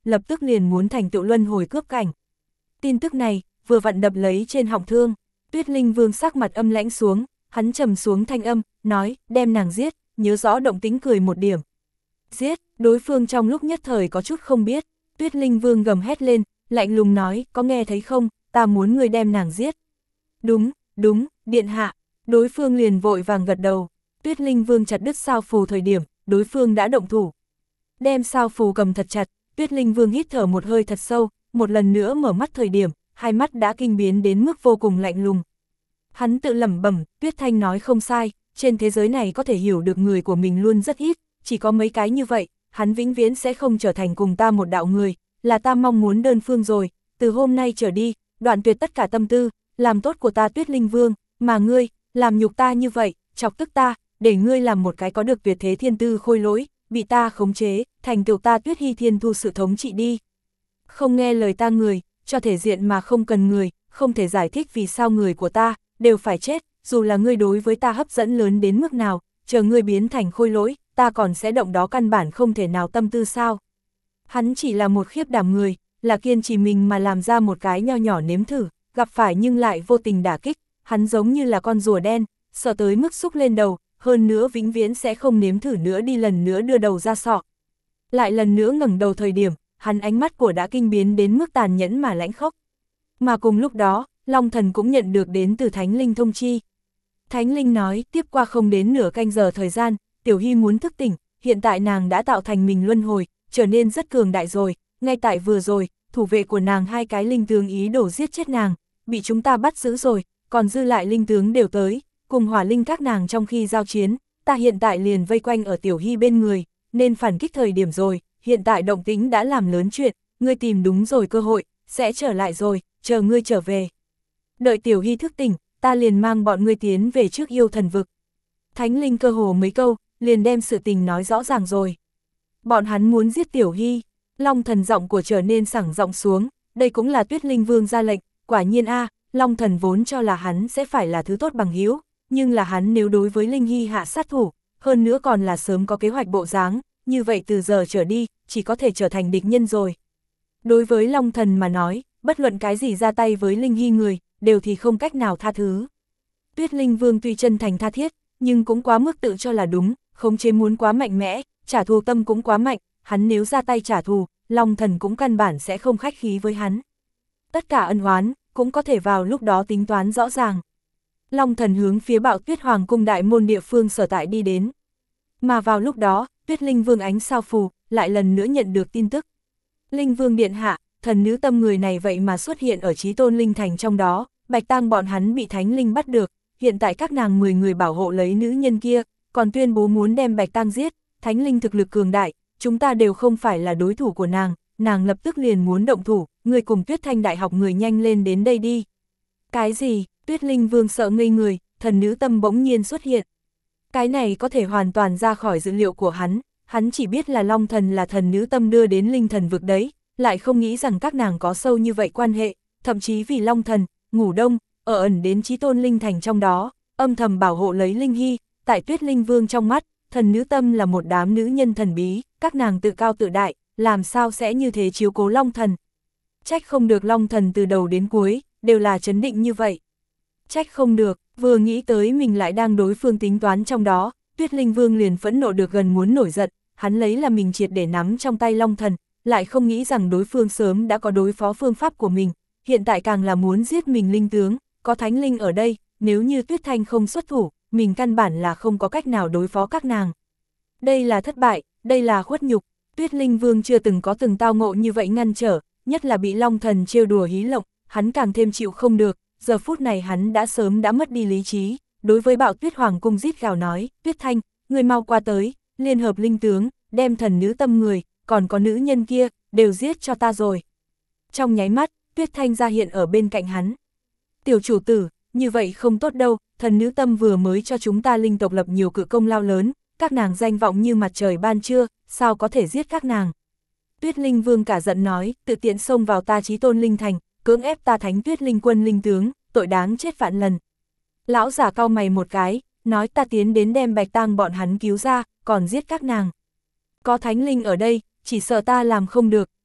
S1: lập tức liền muốn thành tựu luân hồi cướp cảnh. Tin tức này, vừa vặn đập lấy trên họng Thương, Tuyết Linh Vương sắc mặt âm lãnh xuống, hắn trầm xuống thanh âm, nói, đem nàng giết, nhớ rõ động tính cười một điểm. Giết, đối phương trong lúc nhất thời có chút không biết, Tuyết Linh Vương gầm hét lên, lạnh lùng nói, có nghe thấy không, ta muốn người đem nàng giết. Đúng, đúng, điện hạ, đối phương liền vội vàng gật đầu, Tuyết Linh Vương chặt đứt sao phù thời điểm, đối phương đã động thủ. Đem sao phù cầm thật chặt, Tuyết Linh Vương hít thở một hơi thật sâu, một lần nữa mở mắt thời điểm, hai mắt đã kinh biến đến mức vô cùng lạnh lùng. Hắn tự lẩm bẩm, Tuyết Thanh nói không sai, trên thế giới này có thể hiểu được người của mình luôn rất ít, chỉ có mấy cái như vậy, hắn vĩnh viễn sẽ không trở thành cùng ta một đạo người, là ta mong muốn đơn phương rồi, từ hôm nay trở đi, đoạn tuyệt tất cả tâm tư, làm tốt của ta Tuyết Linh Vương, mà ngươi, làm nhục ta như vậy, chọc tức ta, để ngươi làm một cái có được tuyệt thế thiên tư khôi lỗi, bị ta khống chế, thành tựu ta Tuyết Hy Thiên Thu sự thống trị đi. Không nghe lời ta người, cho thể diện mà không cần người, không thể giải thích vì sao người của ta, đều phải chết, dù là ngươi đối với ta hấp dẫn lớn đến mức nào, chờ ngươi biến thành khôi lỗi, ta còn sẽ động đó căn bản không thể nào tâm tư sao. Hắn chỉ là một khiếp đảm người, là kiên trì mình mà làm ra một cái nho nhỏ nếm thử, gặp phải nhưng lại vô tình đả kích, hắn giống như là con rùa đen, sợ tới mức xúc lên đầu, hơn nữa vĩnh viễn sẽ không nếm thử nữa đi lần nữa đưa đầu ra sọ. Lại lần nữa ngẩng đầu thời điểm, hắn ánh mắt của đã kinh biến đến mức tàn nhẫn mà lãnh khốc. Mà cùng lúc đó, Long Thần cũng nhận được đến từ Thánh Linh thông chi. Thánh Linh nói, tiếp qua không đến nửa canh giờ thời gian, Tiểu Hy muốn thức tỉnh, hiện tại nàng đã tạo thành mình luân hồi, trở nên rất cường đại rồi, ngay tại vừa rồi, thủ vệ của nàng hai cái linh tướng ý đồ giết chết nàng, bị chúng ta bắt giữ rồi, còn dư lại linh tướng đều tới, cùng hỏa linh các nàng trong khi giao chiến, ta hiện tại liền vây quanh ở Tiểu Hy bên người, nên phản kích thời điểm rồi, hiện tại động tĩnh đã làm lớn chuyện, ngươi tìm đúng rồi cơ hội, sẽ trở lại rồi, chờ ngươi trở về. Đợi Tiểu Hy thức tỉnh, ta liền mang bọn ngươi tiến về trước yêu thần vực. Thánh Linh cơ hồ mấy câu, liền đem sự tình nói rõ ràng rồi. Bọn hắn muốn giết Tiểu Hy, Long Thần giọng của trở nên sảng giọng xuống, đây cũng là Tuyết Linh Vương ra lệnh, quả nhiên a, Long Thần vốn cho là hắn sẽ phải là thứ tốt bằng hữu, nhưng là hắn nếu đối với Linh Hy hạ sát thủ, hơn nữa còn là sớm có kế hoạch bộ dáng, như vậy từ giờ trở đi, chỉ có thể trở thành địch nhân rồi. Đối với Long Thần mà nói, bất luận cái gì ra tay với Linh Hy người, đều thì không cách nào tha thứ. Tuyết Linh Vương tuy chân thành tha thiết, nhưng cũng quá mức tự cho là đúng, khống chế muốn quá mạnh mẽ, trả thù tâm cũng quá mạnh, hắn nếu ra tay trả thù, Long Thần cũng căn bản sẽ không khách khí với hắn. Tất cả ân oán, cũng có thể vào lúc đó tính toán rõ ràng. Long Thần hướng phía Bạo Tuyết Hoàng cung đại môn địa phương sở tại đi đến. Mà vào lúc đó, Tuyết Linh Vương ánh sao phù, lại lần nữa nhận được tin tức. Linh Vương điện hạ, thần nữ tâm người này vậy mà xuất hiện ở Chí Tôn Linh Thành trong đó, Bạch Tang bọn hắn bị Thánh Linh bắt được, hiện tại các nàng mười người bảo hộ lấy nữ nhân kia, còn tuyên bố muốn đem Bạch Tang giết, Thánh Linh thực lực cường đại, chúng ta đều không phải là đối thủ của nàng, nàng lập tức liền muốn động thủ, người cùng Tuyết Thanh Đại học người nhanh lên đến đây đi. Cái gì? Tuyết Linh Vương sợ ngây người, thần nữ tâm bỗng nhiên xuất hiện. Cái này có thể hoàn toàn ra khỏi dữ liệu của hắn, hắn chỉ biết là Long Thần là thần nữ tâm đưa đến linh thần vực đấy, lại không nghĩ rằng các nàng có sâu như vậy quan hệ, thậm chí vì Long Thần, ngủ đông, ở ẩn đến Chí Tôn Linh Thành trong đó, âm thầm bảo hộ lấy Linh Hy, tại Tuyết Linh Vương trong mắt, thần nữ tâm là một đám nữ nhân thần bí, các nàng tự cao tự đại, làm sao sẽ như thế chiếu cố Long Thần. Trách không được Long Thần từ đầu đến cuối, đều là chấn định như vậy. Trách không được, vừa nghĩ tới mình lại đang đối phương tính toán trong đó, Tuyết Linh Vương liền phẫn nộ được gần muốn nổi giận, hắn lấy là mình triệt để nắm trong tay Long Thần, lại không nghĩ rằng đối phương sớm đã có đối phó phương pháp của mình, hiện tại càng là muốn giết mình linh tướng, có Thánh Linh ở đây, nếu như Tuyết Thanh không xuất thủ, mình căn bản là không có cách nào đối phó các nàng. Đây là thất bại, đây là khuất nhục, Tuyết Linh Vương chưa từng có từng tao ngộ như vậy ngăn trở, nhất là bị Long Thần trêu đùa hí lộng, hắn càng thêm chịu không được, giờ phút này hắn đã sớm đã mất đi lý trí, đối với Bạo Tuyết Hoàng cung rít gào nói, Tuyết Thanh, người mau qua tới, liên hợp linh tướng, đem thần nữ tâm người, còn có nữ nhân kia, đều giết cho ta rồi. Trong nháy mắt, Tuyết Thanh ra hiện ở bên cạnh hắn. Tiểu chủ tử, như vậy không tốt đâu, thần nữ tâm vừa mới cho chúng ta linh tộc lập nhiều cự công lao lớn, các nàng danh vọng như mặt trời ban trưa, sao có thể giết các nàng. Tuyết Linh Vương cả giận nói, tự tiện xông vào ta Chí Tôn Linh Thành, cưỡng ép ta Thánh Tuyết Linh quân linh tướng, tội đáng chết vạn lần. Lão giả cau mày một cái, nói ta tiến đến đem Bạch Tang bọn hắn cứu ra, còn giết các nàng. Có Thánh Linh ở đây, chỉ sợ ta làm không được,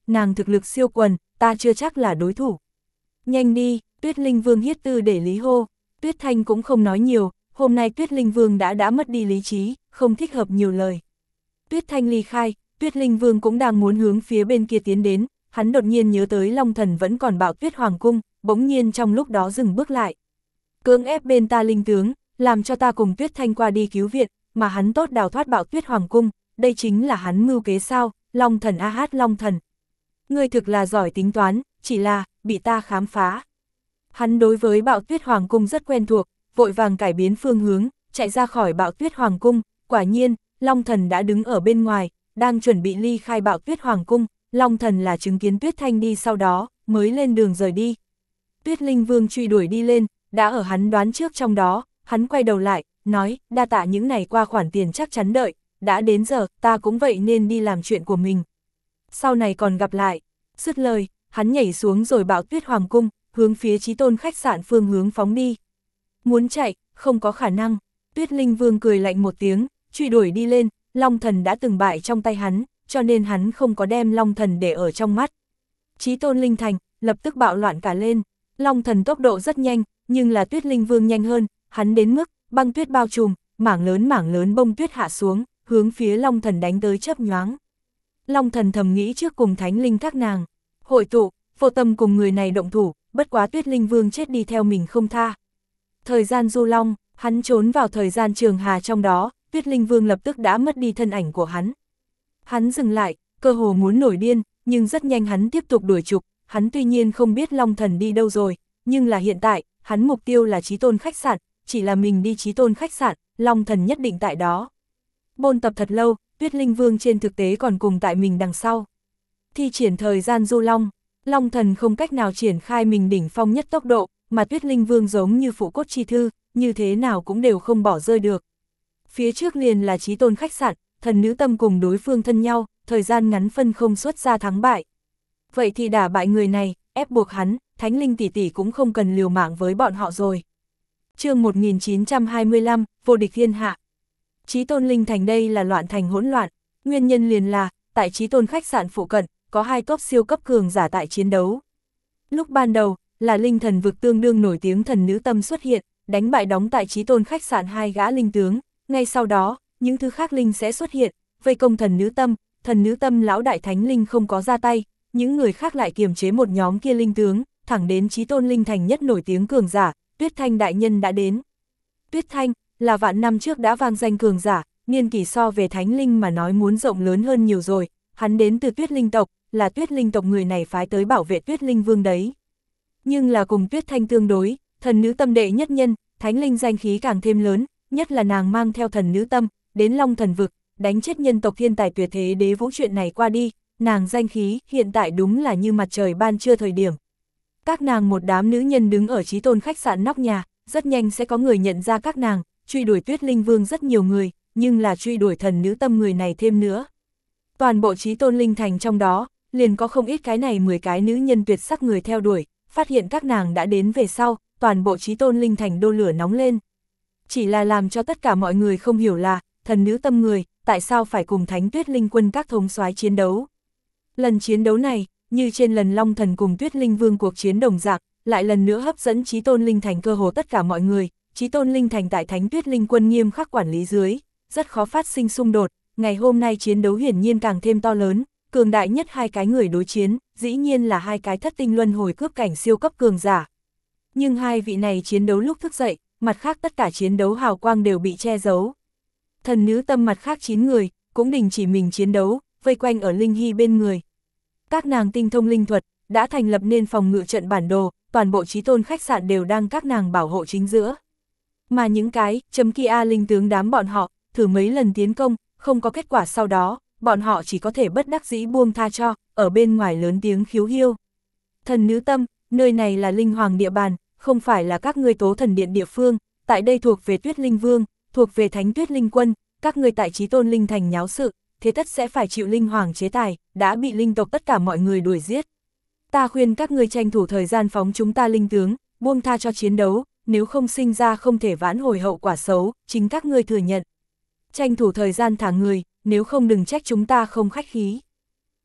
S1: nàng thực lực siêu quần, ta chưa chắc là đối thủ. Nhanh đi, Tuyết Linh Vương hiết tư để lý hô. Tuyết Thanh cũng không nói nhiều, hôm nay Tuyết Linh Vương đã đã mất đi lý trí, không thích hợp nhiều lời. Tuyết Thanh ly khai, Tuyết Linh Vương cũng đang muốn hướng phía bên kia tiến đến, hắn đột nhiên nhớ tới Long Thần vẫn còn bảo Tuyết Hoàng Cung, bỗng nhiên trong lúc đó dừng bước lại. Cưỡng ép bên ta linh tướng, làm cho ta cùng Tuyết Thanh qua đi cứu viện, mà hắn tốt đào thoát Bạo Tuyết Hoàng Cung, đây chính là hắn mưu kế sao, Long Thần a hát Long Thần. Ngươi thực là giỏi tính toán, chỉ là, bị ta khám phá. Hắn đối với Bạo Tuyết Hoàng Cung rất quen thuộc, vội vàng cải biến phương hướng, chạy ra khỏi Bạo Tuyết Hoàng Cung, quả nhiên, Long Thần đã đứng ở bên ngoài, đang chuẩn bị ly khai Bạo Tuyết Hoàng Cung, Long Thần là chứng kiến Tuyết Thanh đi sau đó, mới lên đường rời đi. Tuyết Linh Vương truy đuổi đi lên, đã ở hắn đoán trước trong đó, hắn quay đầu lại, nói, đa tạ những này qua khoản tiền chắc chắn đợi, đã đến giờ, ta cũng vậy nên đi làm chuyện của mình. Sau này còn gặp lại, dứt lời, hắn nhảy xuống rồi Bạo Tuyết Hoàng Cung, hướng phía Chí Tôn khách sạn phương hướng phóng đi. Muốn chạy, không có khả năng, Tuyết Linh Vương cười lạnh một tiếng, truy đuổi đi lên, Long Thần đã từng bại trong tay hắn, cho nên hắn không có đem Long Thần để ở trong mắt. Chí Tôn Linh Thành, lập tức bạo loạn cả lên, Long Thần tốc độ rất nhanh, nhưng là Tuyết Linh Vương nhanh hơn, hắn đến mức, băng tuyết bao trùm, mảng lớn mảng lớn bông tuyết hạ xuống, hướng phía Long Thần đánh tới chớp nhoáng. Long Thần thầm nghĩ trước cùng Thánh Linh các nàng, hội tụ, vô tâm cùng người này động thủ, bất quá Tuyết Linh Vương chết đi theo mình không tha. Thời gian du long, hắn trốn vào thời gian trường hà trong đó, Tuyết Linh Vương lập tức đã mất đi thân ảnh của hắn. Hắn dừng lại, cơ hồ muốn nổi điên, nhưng rất nhanh hắn tiếp tục đuổi trục, hắn tuy nhiên không biết Long Thần đi đâu rồi, nhưng là hiện tại, hắn mục tiêu là Chí Tôn khách sạn, chỉ là mình đi Chí Tôn khách sạn, Long Thần nhất định tại đó. Bôn tập thật lâu, Tuyết Linh Vương trên thực tế còn cùng tại mình đằng sau. Thi triển thời gian du long, Long Thần không cách nào triển khai mình đỉnh phong nhất tốc độ, mà Tuyết Linh Vương giống như phụ cốt chi thư, như thế nào cũng đều không bỏ rơi được. Phía trước liền là Chí Tôn khách sạn, thần nữ tâm cùng đối phương thân nhau, thời gian ngắn phân không xuất ra thắng bại. Vậy thì đả bại người này, ép buộc hắn, Thánh Linh tỷ tỷ cũng không cần liều mạng với bọn họ rồi. Chương một nghìn chín trăm hai mươi lăm, vô địch thiên hạ. Chí Tôn Linh Thành đây là loạn thành hỗn loạn, nguyên nhân liền là, tại Chí Tôn khách sạn phụ cận, có hai top siêu cấp cường giả tại chiến đấu. Lúc ban đầu, là linh thần vực tương đương nổi tiếng thần nữ tâm xuất hiện, đánh bại đóng tại Chí Tôn khách sạn hai gã linh tướng, ngay sau đó, những thứ khác linh sẽ xuất hiện, vây công thần nữ tâm, thần nữ tâm lão đại thánh linh không có ra tay, những người khác lại kiềm chế một nhóm kia linh tướng, thẳng đến Chí Tôn Linh Thành nhất nổi tiếng cường giả, Tuyết Thanh đại nhân đã đến. Tuyết Thanh, là vạn năm trước đã vang danh cường giả, niên kỷ so về thánh linh mà nói muốn rộng lớn hơn nhiều rồi, hắn đến từ Tuyết Linh tộc, là Tuyết Linh tộc người này phái tới bảo vệ Tuyết Linh Vương đấy. Nhưng là cùng Tuyết Thanh tương đối, thần nữ tâm đệ nhất nhân, thánh linh danh khí càng thêm lớn, nhất là nàng mang theo thần nữ tâm, đến Long Thần vực, đánh chết nhân tộc thiên tài tuyệt thế đế vũ chuyện này qua đi, nàng danh khí hiện tại đúng là như mặt trời ban trưa thời điểm. Các nàng một đám nữ nhân đứng ở Chí Tôn khách sạn nóc nhà, rất nhanh sẽ có người nhận ra các nàng, truy đuổi Tuyết Linh Vương rất nhiều người, nhưng là truy đuổi thần nữ tâm người này thêm nữa. Toàn bộ Chí Tôn Linh Thành trong đó, liền có không ít cái này mười cái nữ nhân tuyệt sắc người theo đuổi, phát hiện các nàng đã đến về sau, toàn bộ Chí Tôn Linh Thành đô lửa nóng lên. Chỉ là làm cho tất cả mọi người không hiểu là, thần nữ tâm người, tại sao phải cùng Thánh Tuyết Linh quân các thống soái chiến đấu. Lần chiến đấu này, như trên lần Long Thần cùng Tuyết Linh Vương cuộc chiến đồng dạng, lại lần nữa hấp dẫn Chí Tôn Linh Thành cơ hồ tất cả mọi người, Chí Tôn Linh Thành tại Thánh Tuyết Linh quân nghiêm khắc quản lý dưới, rất khó phát sinh xung đột, ngày hôm nay chiến đấu hiển nhiên càng thêm to lớn, cường đại nhất hai cái người đối chiến, dĩ nhiên là hai cái thất tinh luân hồi cướp cảnh siêu cấp cường giả. Nhưng hai vị này chiến đấu lúc thức dậy, mặt khác tất cả chiến đấu hào quang đều bị che giấu. Thần nữ tâm mặt khác chín người, cũng đình chỉ mình chiến đấu, vây quanh ở Linh Hy bên người. Các nàng tinh thông linh thuật, đã thành lập nên phòng ngự trận bản đồ, toàn bộ Chí Tôn khách sạn đều đang các nàng bảo hộ chính giữa. Mà những cái, chấm kia linh tướng đám bọn họ, thử mấy lần tiến công, không có kết quả sau đó, bọn họ chỉ có thể bất đắc dĩ buông tha cho, ở bên ngoài lớn tiếng khiếu hiêu. Thần nữ tâm, nơi này là linh hoàng địa bàn, không phải là các ngươi Tố Thần Điện địa phương, tại đây thuộc về Tuyết Linh Vương, thuộc về Thánh Tuyết Linh quân, các ngươi tại Chí Tôn Linh Thành nháo sự, thế tất sẽ phải chịu linh hoàng chế tài, đã bị linh tộc tất cả mọi người đuổi giết. Ta khuyên các ngươi tranh thủ thời gian phóng chúng ta linh tướng, buông tha cho chiến đấu, nếu không sinh ra không thể vãn hồi hậu quả xấu, chính các ngươi thừa nhận. Tranh thủ thời gian thả người, nếu không đừng trách chúng ta không khách khí.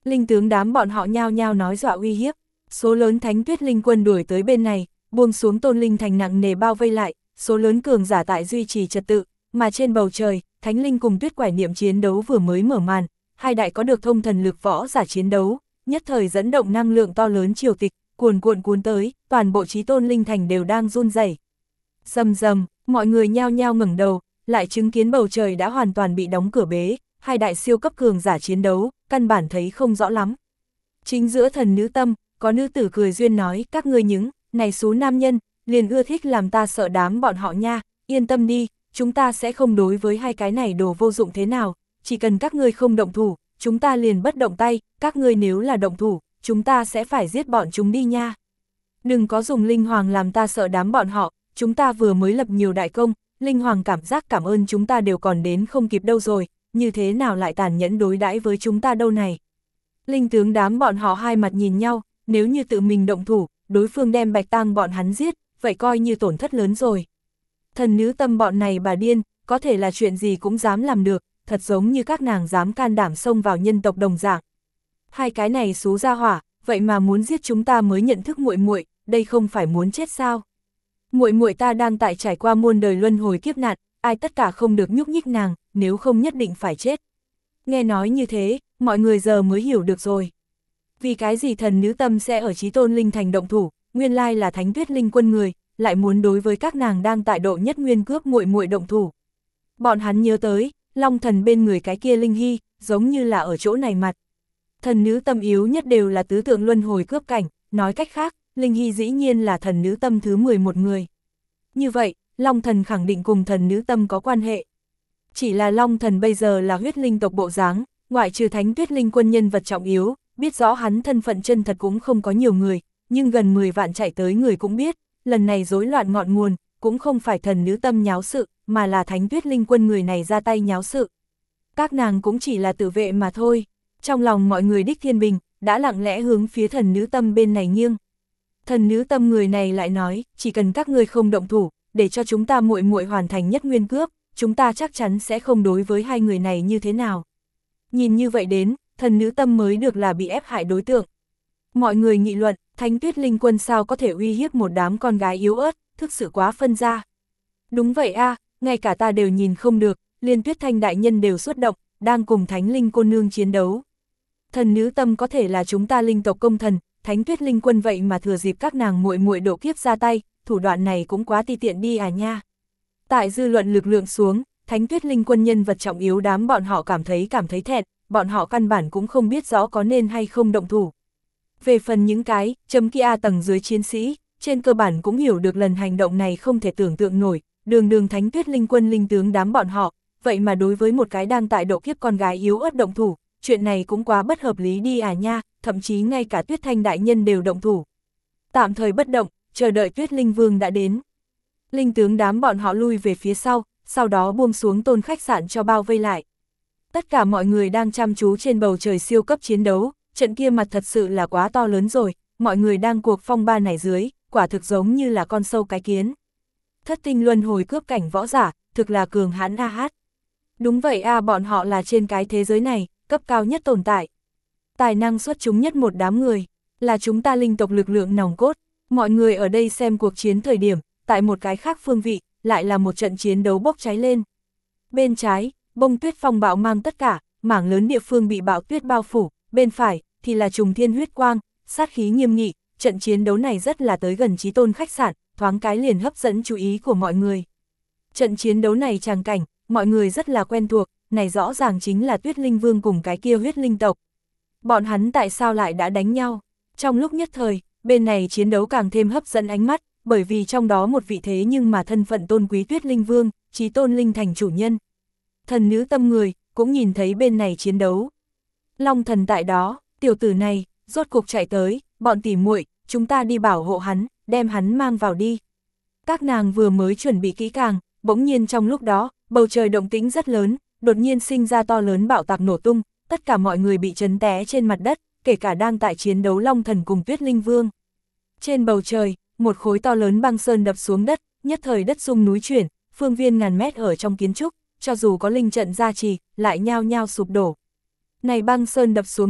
S1: Linh tướng đám bọn họ nhao nhao nói dọa uy hiếp, số lớn Thánh Tuyết Linh quân đuổi tới bên này, buông xuống Tôn Linh thành nặng nề bao vây lại, số lớn cường giả tại duy trì trật tự, mà trên bầu trời, Thánh Linh cùng Tuyết Quải Niệm chiến đấu vừa mới mở màn, hai đại có được thông thần lực võ giả chiến đấu, nhất thời dẫn động năng lượng to lớn triều tịch, cuồn cuộn cuốn tới, toàn bộ Chí Tôn Linh thành đều đang run rẩy. Rầm rầm, mọi người nhao nhao ngẩng đầu, lại chứng kiến bầu trời đã hoàn toàn bị đóng cửa bế, hai đại siêu cấp cường giả chiến đấu, căn bản thấy không rõ lắm. Chính giữa Thần Nữ Tâm, có nữ tử cười duyên nói, các ngươi những này số nam nhân, liền ưa thích làm ta sợ đám bọn họ nha, yên tâm đi, chúng ta sẽ không đối với hai cái này đồ vô dụng thế nào, chỉ cần các ngươi không động thủ, chúng ta liền bất động tay, các ngươi nếu là động thủ, chúng ta sẽ phải giết bọn chúng đi nha. Đừng có dùng Linh Hoàng làm ta sợ đám bọn họ, chúng ta vừa mới lập nhiều đại công, Linh Hoàng cảm giác cảm ơn chúng ta đều còn đến không kịp đâu rồi, như thế nào lại tàn nhẫn đối đãi với chúng ta đâu này. Linh tướng đám bọn họ hai mặt nhìn nhau, nếu như tự mình động thủ, đối phương đem Bạch Tang bọn hắn giết, vậy coi như tổn thất lớn rồi. Thần Nữ Tâm bọn này bà điên, có thể là chuyện gì cũng dám làm được, thật giống như các nàng dám can đảm xông vào nhân tộc đồng dạng. Hai cái này xú ra hỏa, vậy mà muốn giết chúng ta mới nhận thức muội muội, đây không phải muốn chết sao? Muội muội ta đang tại trải qua muôn đời luân hồi kiếp nạn, ai tất cả không được nhúc nhích nàng, nếu không nhất định phải chết. Nghe nói như thế, mọi người giờ mới hiểu được rồi. Vì cái gì Thần Nữ Tâm sẽ ở Chí Tôn Linh thành động thủ, nguyên lai là Thánh Tuyết Linh quân người, lại muốn đối với các nàng đang tại độ nhất nguyên cướp muội muội động thủ. Bọn hắn nhớ tới, Long Thần bên người cái kia Linh Hy, giống như là ở chỗ này mặt. Thần Nữ Tâm yếu nhất đều là tứ tượng luân hồi cướp cảnh, nói cách khác, Linh Hy dĩ nhiên là Thần Nữ Tâm thứ mười một người. Như vậy, Long Thần khẳng định cùng Thần Nữ Tâm có quan hệ. Chỉ là Long Thần bây giờ là huyết linh tộc bộ dáng, ngoại trừ Thánh Tuyết Linh quân nhân vật trọng yếu, biết rõ hắn thân phận chân thật cũng không có nhiều người, nhưng gần mười vạn chạy tới người cũng biết, lần này rối loạn ngọn nguồn, cũng không phải Thần Nữ Tâm nháo sự, mà là Thánh Tuyết Linh quân người này ra tay nháo sự. Các nàng cũng chỉ là tự vệ mà thôi. Trong lòng mọi người đích thiên bình, đã lặng lẽ hướng phía Thần Nữ Tâm bên này nghiêng. Thần Nữ Tâm người này lại nói, chỉ cần các ngươi không động thủ, để cho chúng ta muội muội hoàn thành nhất nguyên cướp, chúng ta chắc chắn sẽ không đối với hai người này như thế nào. Nhìn như vậy đến, Thần Nữ Tâm mới được là bị ép hại đối tượng. Mọi người nghị luận, Thánh Tuyết Linh quân sao có thể uy hiếp một đám con gái yếu ớt, thực sự quá phân ra. Đúng vậy a, à, ngay cả ta đều nhìn không được, liên Tuyết Thanh đại nhân đều xuất động, đang cùng Thánh Linh cô nương chiến đấu. Thần Nữ Tâm có thể là chúng ta linh tộc công thần, Thánh Tuyết Linh quân vậy mà thừa dịp các nàng muội muội độ kiếp ra tay, thủ đoạn này cũng quá ti tiện đi à nha. Tại dư luận lực lượng xuống, Thánh Tuyết Linh quân nhân vật trọng yếu đám bọn họ cảm thấy cảm thấy thẹn, bọn họ căn bản cũng không biết rõ có nên hay không động thủ. Về phần những cái, chấm kia tầng dưới chiến sĩ, trên cơ bản cũng hiểu được lần hành động này không thể tưởng tượng nổi, đường đường Thánh Tuyết Linh quân linh tướng đám bọn họ, vậy mà đối với một cái đang tại độ kiếp con gái yếu ớt động thủ, chuyện này cũng quá bất hợp lý đi à nha, thậm chí ngay cả Tuyết Thanh đại nhân đều động thủ. Tạm thời bất động, chờ đợi Tuyết Linh Vương đã đến. Linh tướng đám bọn họ lui về phía sau, sau đó buông xuống tôn khách sạn cho bao vây lại. Tất cả mọi người đang chăm chú trên bầu trời siêu cấp chiến đấu, trận kia mặt thật sự là quá to lớn rồi, mọi người đang cuộc phong ba này dưới, quả thực giống như là con sâu cái kiến. Thất tinh luân hồi cướp cảnh võ giả, thực là cường hãn a hát. Đúng vậy a, bọn họ là trên cái thế giới này, cấp cao nhất tồn tại. Tài năng xuất chúng nhất một đám người, là chúng ta linh tộc lực lượng nòng cốt. Mọi người ở đây xem cuộc chiến thời điểm, tại một cái khác phương vị, lại là một trận chiến đấu bốc cháy lên. Bên trái, bông tuyết phong bạo mang tất cả, mảng lớn địa phương bị bão tuyết bao phủ, bên phải, thì là trùng thiên huyết quang, sát khí nghiêm nghị, trận chiến đấu này rất là tới gần Chí Tôn khách sạn, thoáng cái liền hấp dẫn chú ý của mọi người. Trận chiến đấu này tràng cảnh, mọi người rất là quen thuộc, này rõ ràng chính là Tuyết Linh Vương cùng cái kia huyết linh tộc. Bọn hắn tại sao lại đã đánh nhau? Trong lúc nhất thời, bên này chiến đấu càng thêm hấp dẫn ánh mắt, bởi vì trong đó một vị thế nhưng mà thân phận tôn quý Tuyết Linh Vương, Chí Tôn Linh thành chủ nhân. Thần Nữ Tâm người, cũng nhìn thấy bên này chiến đấu. Long Thần tại đó, tiểu tử này, rốt cuộc chạy tới, bọn tỉ muội, chúng ta đi bảo hộ hắn, đem hắn mang vào đi. Các nàng vừa mới chuẩn bị kỹ càng, bỗng nhiên trong lúc đó, bầu trời động tĩnh rất lớn, đột nhiên sinh ra to lớn bạo tạc nổ tung, tất cả mọi người bị chấn té trên mặt đất, kể cả đang tại chiến đấu Long Thần cùng Tuyết Linh Vương. Trên bầu trời, một khối to lớn băng sơn đập xuống đất, nhất thời đất rung núi chuyển, phương viên ngàn mét ở trong kiến trúc, cho dù có linh trận gia trì, lại nhao nhao sụp đổ. Này băng sơn đập xuống đất,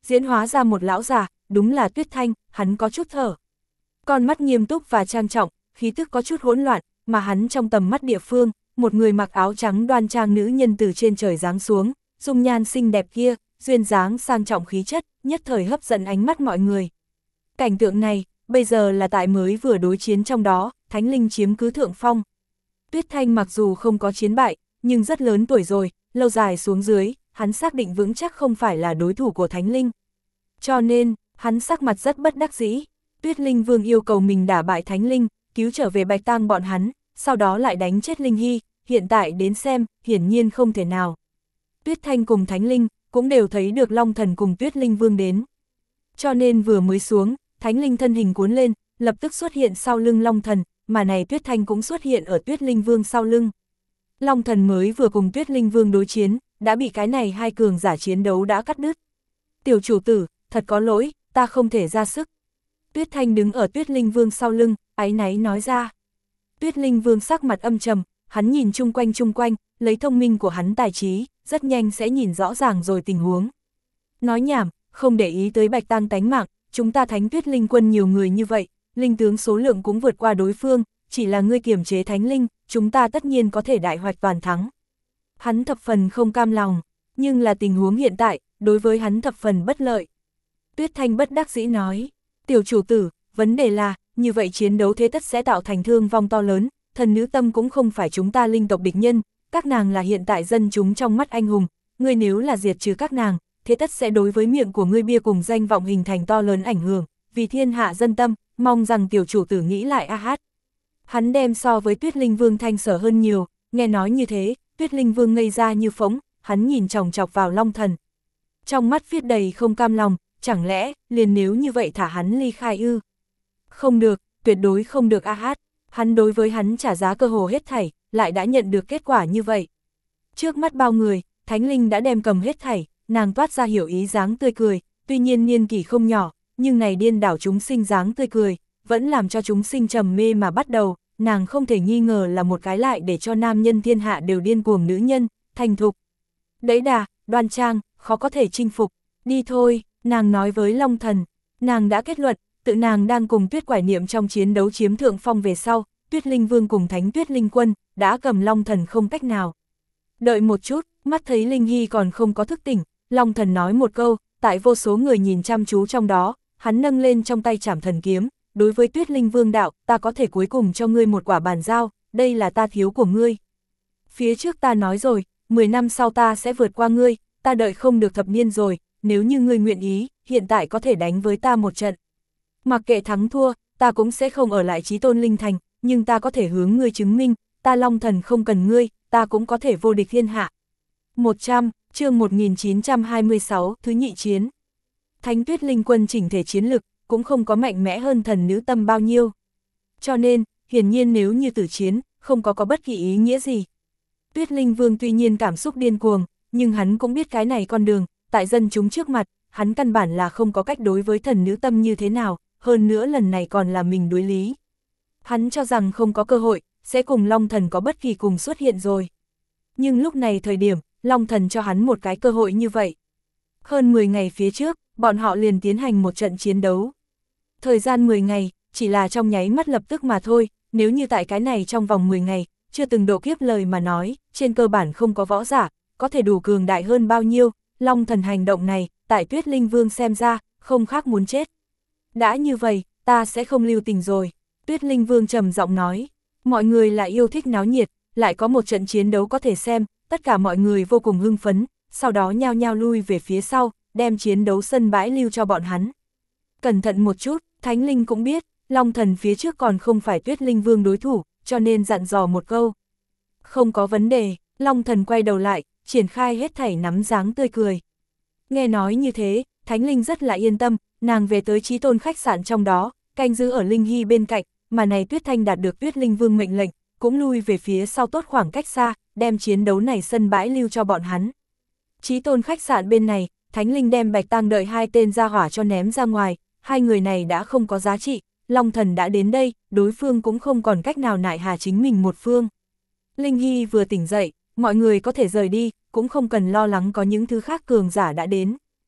S1: diễn hóa ra một lão già, đúng là Tuyết Thanh, hắn có chút thở. Con mắt nghiêm túc và trang trọng, khí tức có chút hỗn loạn, mà hắn trong tầm mắt địa phương, một người mặc áo trắng đoan trang nữ nhân từ trên trời giáng xuống, dung nhan xinh đẹp kia, duyên dáng sang trọng khí chất, nhất thời hấp dẫn ánh mắt mọi người. Cảnh tượng này, bây giờ là tại mới vừa đối chiến trong đó, Thánh Linh chiếm cứ thượng phong. Tuyết Thanh mặc dù không có chiến bại, nhưng rất lớn tuổi rồi, lâu dài xuống dưới, hắn xác định vững chắc không phải là đối thủ của Thánh Linh. Cho nên, hắn sắc mặt rất bất đắc dĩ. Tuyết Linh Vương yêu cầu mình đả bại Thánh Linh, cứu trở về Bạch Tang bọn hắn, sau đó lại đánh chết Linh Hy, hiện tại đến xem, hiển nhiên không thể nào. Tuyết Thanh cùng Thánh Linh, cũng đều thấy được Long Thần cùng Tuyết Linh Vương đến. Cho nên vừa mới xuống, Thánh Linh thân hình cuốn lên, lập tức xuất hiện sau lưng Long Thần, mà này Tuyết Thanh cũng xuất hiện ở Tuyết Linh Vương sau lưng. Long Thần mới vừa cùng Tuyết Linh Vương đối chiến, đã bị cái này hai cường giả chiến đấu đã cắt đứt. Tiểu chủ tử, thật có lỗi, ta không thể ra sức. Tuyết Thanh đứng ở Tuyết Linh Vương sau lưng, áy náy nói ra. Tuyết Linh Vương sắc mặt âm trầm, hắn nhìn chung quanh chung quanh, lấy thông minh của hắn tài trí, rất nhanh sẽ nhìn rõ ràng rồi tình huống. Nói nhảm, không để ý tới Bạch Tang tánh mạng, chúng ta Thánh Tuyết Linh quân nhiều người như vậy, linh tướng số lượng cũng vượt qua đối phương, chỉ là ngươi kiềm chế Thánh Linh, chúng ta tất nhiên có thể đại hoạch toàn thắng. Hắn thập phần không cam lòng, nhưng là tình huống hiện tại, đối với hắn thập phần bất lợi. Tuyết Thanh bất đắc dĩ nói, tiểu chủ tử, vấn đề là, như vậy chiến đấu thế tất sẽ tạo thành thương vong to lớn, thần nữ tâm cũng không phải chúng ta linh tộc địch nhân, các nàng là hiện tại dân chúng trong mắt anh hùng, ngươi nếu là diệt trừ các nàng, thế tất sẽ đối với miệng của ngươi bia cùng danh vọng hình thành to lớn ảnh hưởng, vì thiên hạ dân tâm, mong rằng tiểu chủ tử nghĩ lại a hát. Hắn đem so với Tuyết Linh Vương thanh sở hơn nhiều, nghe nói như thế, Tuyết Linh Vương ngây ra như phóng, hắn nhìn chòng chọc vào Long Thần. Trong mắt viết đầy không cam lòng, chẳng lẽ, liền nếu như vậy thả hắn ly khai ư? Không được, tuyệt đối không được a hát, hắn đối với hắn trả giá cơ hồ hết thảy, lại đã nhận được kết quả như vậy. Trước mắt bao người, Thánh Linh đã đem cầm hết thảy, nàng toát ra hiểu ý dáng tươi cười, tuy nhiên niên kỷ không nhỏ, nhưng này điên đảo chúng sinh dáng tươi cười, vẫn làm cho chúng sinh trầm mê mà bắt đầu, nàng không thể nghi ngờ là một cái lại để cho nam nhân thiên hạ đều điên cuồng nữ nhân, thành thục. Đấy đà, đoan trang, khó có thể chinh phục, đi thôi, nàng nói với Long Thần, nàng đã kết luận, tự nàng đang cùng Tuyết Quải Niệm trong chiến đấu chiếm thượng phong về sau, Tuyết Linh Vương cùng Thánh Tuyết Linh Quân, đã cầm Long Thần không cách nào. Đợi một chút, mắt thấy Linh Hy còn không có thức tỉnh, Long Thần nói một câu, tại vô số người nhìn chăm chú trong đó, hắn nâng lên trong tay trảm thần kiếm, đối với Tuyết Linh Vương đạo, ta có thể cuối cùng cho ngươi một quả bàn giao, đây là ta thiếu của ngươi. Phía trước ta nói rồi, mười năm sau ta sẽ vượt qua ngươi, ta đợi không được thập niên rồi, nếu như ngươi nguyện ý, hiện tại có thể đánh với ta một trận. Mặc kệ thắng thua, ta cũng sẽ không ở lại Chí Tôn Linh Thành, nhưng ta có thể hướng ngươi chứng minh, ta Long Thần không cần ngươi, ta cũng có thể vô địch thiên hạ. một trăm, chương một nghìn chín trăm hai mươi sáu, thứ nhị chiến. Thánh Tuyết Linh Quân chỉnh thể chiến lực, cũng không có mạnh mẽ hơn thần nữ tâm bao nhiêu. Cho nên, hiển nhiên nếu như tử chiến, không có có bất kỳ ý nghĩa gì. Tuyết Linh Vương tuy nhiên cảm xúc điên cuồng, nhưng hắn cũng biết cái này con đường, tại dân chúng trước mặt, hắn căn bản là không có cách đối với thần nữ tâm như thế nào, hơn nữa lần này còn là mình đối lý. Hắn cho rằng không có cơ hội, sẽ cùng Long Thần có bất kỳ cùng xuất hiện rồi. Nhưng lúc này thời điểm, Long Thần cho hắn một cái cơ hội như vậy. Hơn mười ngày phía trước, bọn họ liền tiến hành một trận chiến đấu. Thời gian mười ngày, chỉ là trong nháy mắt lập tức mà thôi, nếu như tại cái này trong vòng mười ngày, chưa từng độ kiếp lời mà nói, trên cơ bản không có võ giả, có thể đủ cường đại hơn bao nhiêu, Long Thần hành động này, tại Tuyết Linh Vương xem ra, không khác muốn chết. Đã như vậy, ta sẽ không lưu tình rồi, Tuyết Linh Vương trầm giọng nói, mọi người lại yêu thích náo nhiệt, lại có một trận chiến đấu có thể xem, tất cả mọi người vô cùng hưng phấn, sau đó nhao nhao lui về phía sau, đem chiến đấu sân bãi lưu cho bọn hắn. Cẩn thận một chút, Thánh Linh cũng biết, Long Thần phía trước còn không phải Tuyết Linh Vương đối thủ, cho nên dặn dò một câu. Không có vấn đề, Long Thần quay đầu lại, triển khai hết thảy nắm dáng tươi cười. Nghe nói như thế, Thánh Linh rất là yên tâm, nàng về tới Chí Tôn khách sạn trong đó, canh giữ ở Linh Hy bên cạnh, mà này Tuyết Thanh đạt được Tuyết Linh Vương mệnh lệnh, cũng lui về phía sau tốt khoảng cách xa, đem chiến đấu này sân bãi lưu cho bọn hắn. Chí Tôn khách sạn bên này, Thánh Linh đem Bạch Tang đợi hai tên ra hỏa cho ném ra ngoài, hai người này đã không có giá trị, Long Thần đã đến đây, đối phương cũng không còn cách nào nại hà chính mình một phương. Linh Hy vừa tỉnh dậy, mọi người có thể rời đi, cũng không cần lo lắng có những thứ khác cường giả đã đến.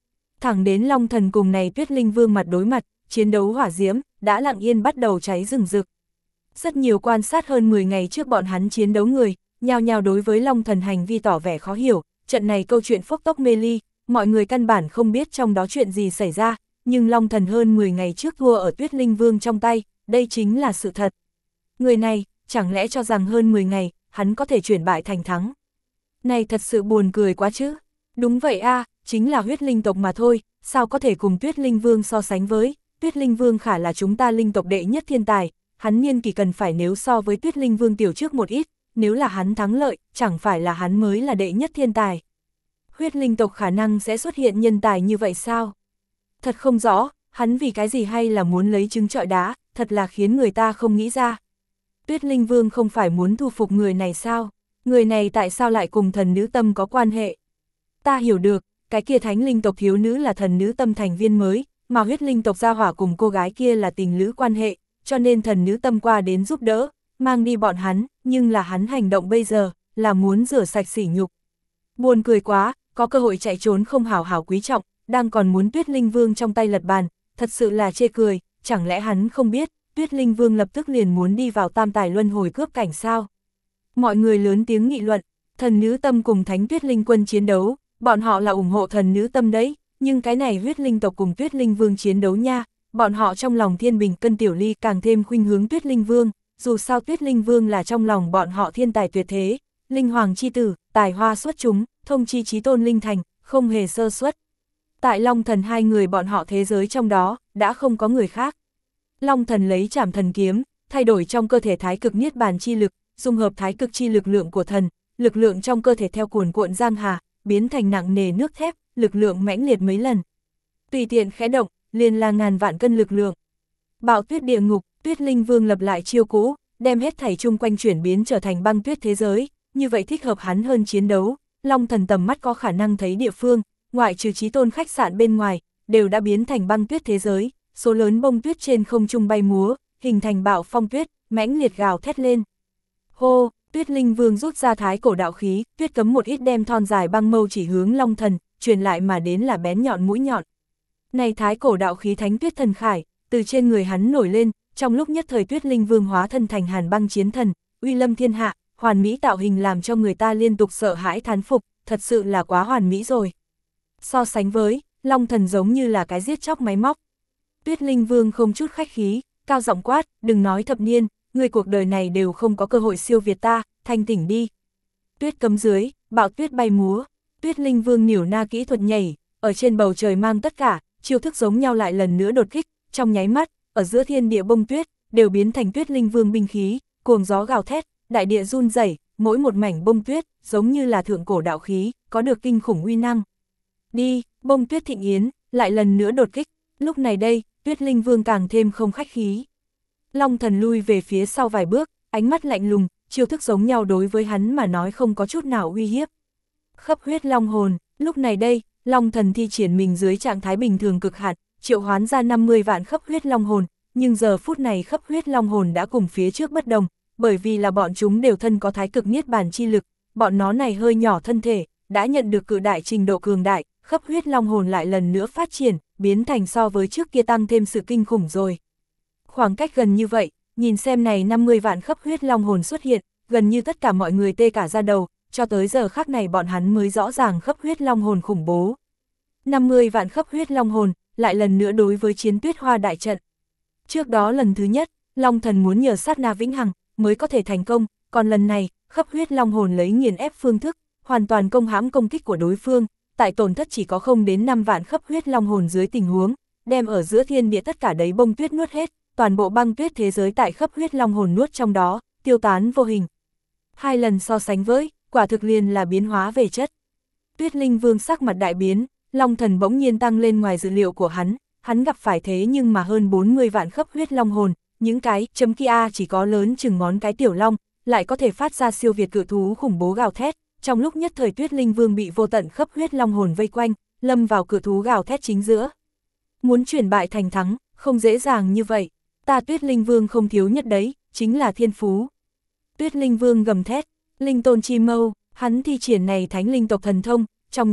S1: Thẳng đến Long Thần cùng này Tuyết Linh Vương mặt đối mặt, chiến đấu hỏa diễm, đã lặng yên bắt đầu cháy rừng rực. Rất nhiều quan sát hơn mười ngày trước bọn hắn chiến đấu người, nhao nhao đối với Long Thần hành vi tỏ vẻ khó hiểu, trận này câu chuyện phốc tốc mê ly, mọi người căn bản không biết trong đó chuyện gì xảy ra, nhưng Long Thần hơn mười ngày trước thua ở Tuyết Linh Vương trong tay, đây chính là sự thật. Người này, chẳng lẽ cho rằng hơn mười ngày, hắn có thể chuyển bại thành thắng. Này thật sự buồn cười quá chứ. Đúng vậy a, chính là huyết linh tộc mà thôi, sao có thể cùng Tuyết Linh Vương so sánh với, Tuyết Linh Vương khả là chúng ta linh tộc đệ nhất thiên tài, hắn niên kỳ cần phải nếu so với Tuyết Linh Vương tiểu trước một ít, nếu là hắn thắng lợi, chẳng phải là hắn mới là đệ nhất thiên tài. Huyết linh tộc khả năng sẽ xuất hiện nhân tài như vậy sao? Thật không rõ, hắn vì cái gì hay là muốn lấy trứng trọi đá, thật là khiến người ta không nghĩ ra. Tuyết Linh Vương không phải muốn thu phục người này sao? Người này tại sao lại cùng thần nữ tâm có quan hệ? Ta hiểu được, cái kia thánh linh tộc thiếu nữ là thần nữ tâm thành viên mới, mà huyết linh tộc gia hỏa cùng cô gái kia là tình lữ quan hệ, cho nên thần nữ tâm qua đến giúp đỡ, mang đi bọn hắn, nhưng là hắn hành động bây giờ, là muốn rửa sạch sỉ nhục. Buồn cười quá, có cơ hội chạy trốn không hảo hảo quý trọng, đang còn muốn Tuyết Linh Vương trong tay lật bàn, thật sự là chê cười, chẳng lẽ hắn không biết, Tuyết Linh Vương lập tức liền muốn đi vào tam tài luân hồi cướp cảnh sao? Mọi người lớn tiếng nghị luận, thần nữ tâm cùng thánh Tuyết Linh quân chiến đấu, bọn họ là ủng hộ thần nữ tâm đấy, nhưng cái này huyết linh tộc cùng Tuyết Linh Vương chiến đấu nha, bọn họ trong lòng thiên bình cân tiểu ly càng thêm khuynh hướng Tuyết Linh Vương, dù sao Tuyết Linh Vương là trong lòng bọn họ thiên tài tuyệt thế, linh hoàng chi tử, tài hoa xuất chúng, thông chi chí tôn linh thành, không hề sơ suất. Tại Long Thần hai người bọn họ thế giới trong đó, đã không có người khác. Long Thần lấy Trảm Thần kiếm, thay đổi trong cơ thể thái cực niết bàn chi lực, dung hợp thái cực chi lực lượng của thần, lực lượng trong cơ thể theo cuồn cuộn giang hà, biến thành nặng nề nước thép, lực lượng mãnh liệt mấy lần. Tùy tiện khẽ động, liền là ngàn vạn cân lực lượng. Bạo tuyết địa ngục, Tuyết Linh Vương lập lại chiêu cũ, đem hết thảy chung quanh chuyển biến trở thành băng tuyết thế giới, như vậy thích hợp hắn hơn chiến đấu. Long Thần tầm mắt có khả năng thấy địa phương, ngoại trừ chí tôn khách sạn bên ngoài, đều đã biến thành băng tuyết thế giới, số lớn bông tuyết trên không trung bay múa, hình thành bạo phong tuyết, mãnh liệt gào thét lên. Hô, Tuyết Linh Vương rút ra thái cổ đạo khí, tuyết cấm một ít đem thon dài băng mâu chỉ hướng Long Thần, truyền lại mà đến là bén nhọn mũi nhọn. Này thái cổ đạo khí thánh tuyết thần khải, từ trên người hắn nổi lên, trong lúc nhất thời Tuyết Linh Vương hóa thân thành hàn băng chiến thần, uy lâm thiên hạ, hoàn mỹ tạo hình làm cho người ta liên tục sợ hãi thán phục, thật sự là quá hoàn mỹ rồi. So sánh với, Long Thần giống như là cái giết chóc máy móc. Tuyết Linh Vương không chút khách khí, cao giọng quát, đừng nói thập niên, người cuộc đời này đều không có cơ hội siêu việt ta, thanh tỉnh đi. Tuyết cấm dưới, bạo tuyết bay múa, Tuyết Linh Vương nhiểu na kỹ thuật nhảy, ở trên bầu trời mang tất cả, chiêu thức giống nhau lại lần nữa đột kích, trong nháy mắt, ở giữa thiên địa bông tuyết, đều biến thành Tuyết Linh Vương binh khí, cuồng gió gào thét, đại địa run rẩy, mỗi một mảnh bông tuyết, giống như là thượng cổ đạo khí, có được kinh khủng uy năng. Đi, bông tuyết thịnh yến, lại lần nữa đột kích, lúc này đây, Tuyết Linh Vương càng thêm không khách khí. Long Thần lui về phía sau vài bước, ánh mắt lạnh lùng, chiêu thức giống nhau đối với hắn mà nói không có chút nào uy hiếp. Khắp huyết long hồn, lúc này đây, Long Thần thi triển mình dưới trạng thái bình thường cực hạn, triệu hoán ra năm mươi vạn khắp huyết long hồn, nhưng giờ phút này khắp huyết long hồn đã cùng phía trước bất đồng, bởi vì là bọn chúng đều thân có thái cực niết bàn chi lực, bọn nó này hơi nhỏ thân thể, đã nhận được cự đại trình độ cường đại, khắp huyết long hồn lại lần nữa phát triển, biến thành so với trước kia tăng thêm sự kinh khủng rồi. Khoảng cách gần như vậy, nhìn xem này năm mươi vạn khắp huyết long hồn xuất hiện, gần như tất cả mọi người tê cả da đầu, cho tới giờ khắc này bọn hắn mới rõ ràng khắp huyết long hồn khủng bố. năm mươi vạn khắp huyết long hồn, lại lần nữa đối với chiến tuyết hoa đại trận. Trước đó lần thứ nhất, Long Thần muốn nhờ sát na vĩnh hằng, mới có thể thành công, còn lần này, khắp huyết long hồn lấy nghiền ép phương thức, hoàn toàn công hãm công kích của đối phương, tại tổn thất chỉ có không đến năm vạn khắp huyết long hồn dưới tình huống, đem ở giữa thiên địa tất cả đấy bông tuyết nuốt hết, toàn bộ băng tuyết thế giới tại khắp huyết long hồn nuốt trong đó, tiêu tán vô hình. Hai lần so sánh với, quả thực liền là biến hóa về chất. Tuyết Linh Vương sắc mặt đại biến, Long Thần bỗng nhiên tăng lên ngoài dự liệu của hắn, hắn gặp phải thế nhưng mà hơn bốn mươi vạn khắp huyết long hồn, những cái chấm kia chỉ có lớn chừng ngón cái tiểu long, lại có thể phát ra siêu việt cự thú khủng bố gào thét. Trong lúc nhất thời Tuyết Linh Vương bị vô tận khắp huyết long hồn vây quanh, lâm vào cự thú gào thét chính giữa. Muốn chuyển bại thành thắng, không dễ dàng như vậy. Ta Tuyết Linh Vương không thiếu nhất đấy, chính là thiên phú. Tuyết Linh Vương gầm thét, linh tôn chi mâu, hắn thi triển này thánh linh tộc thần thông, trong nháy mắt,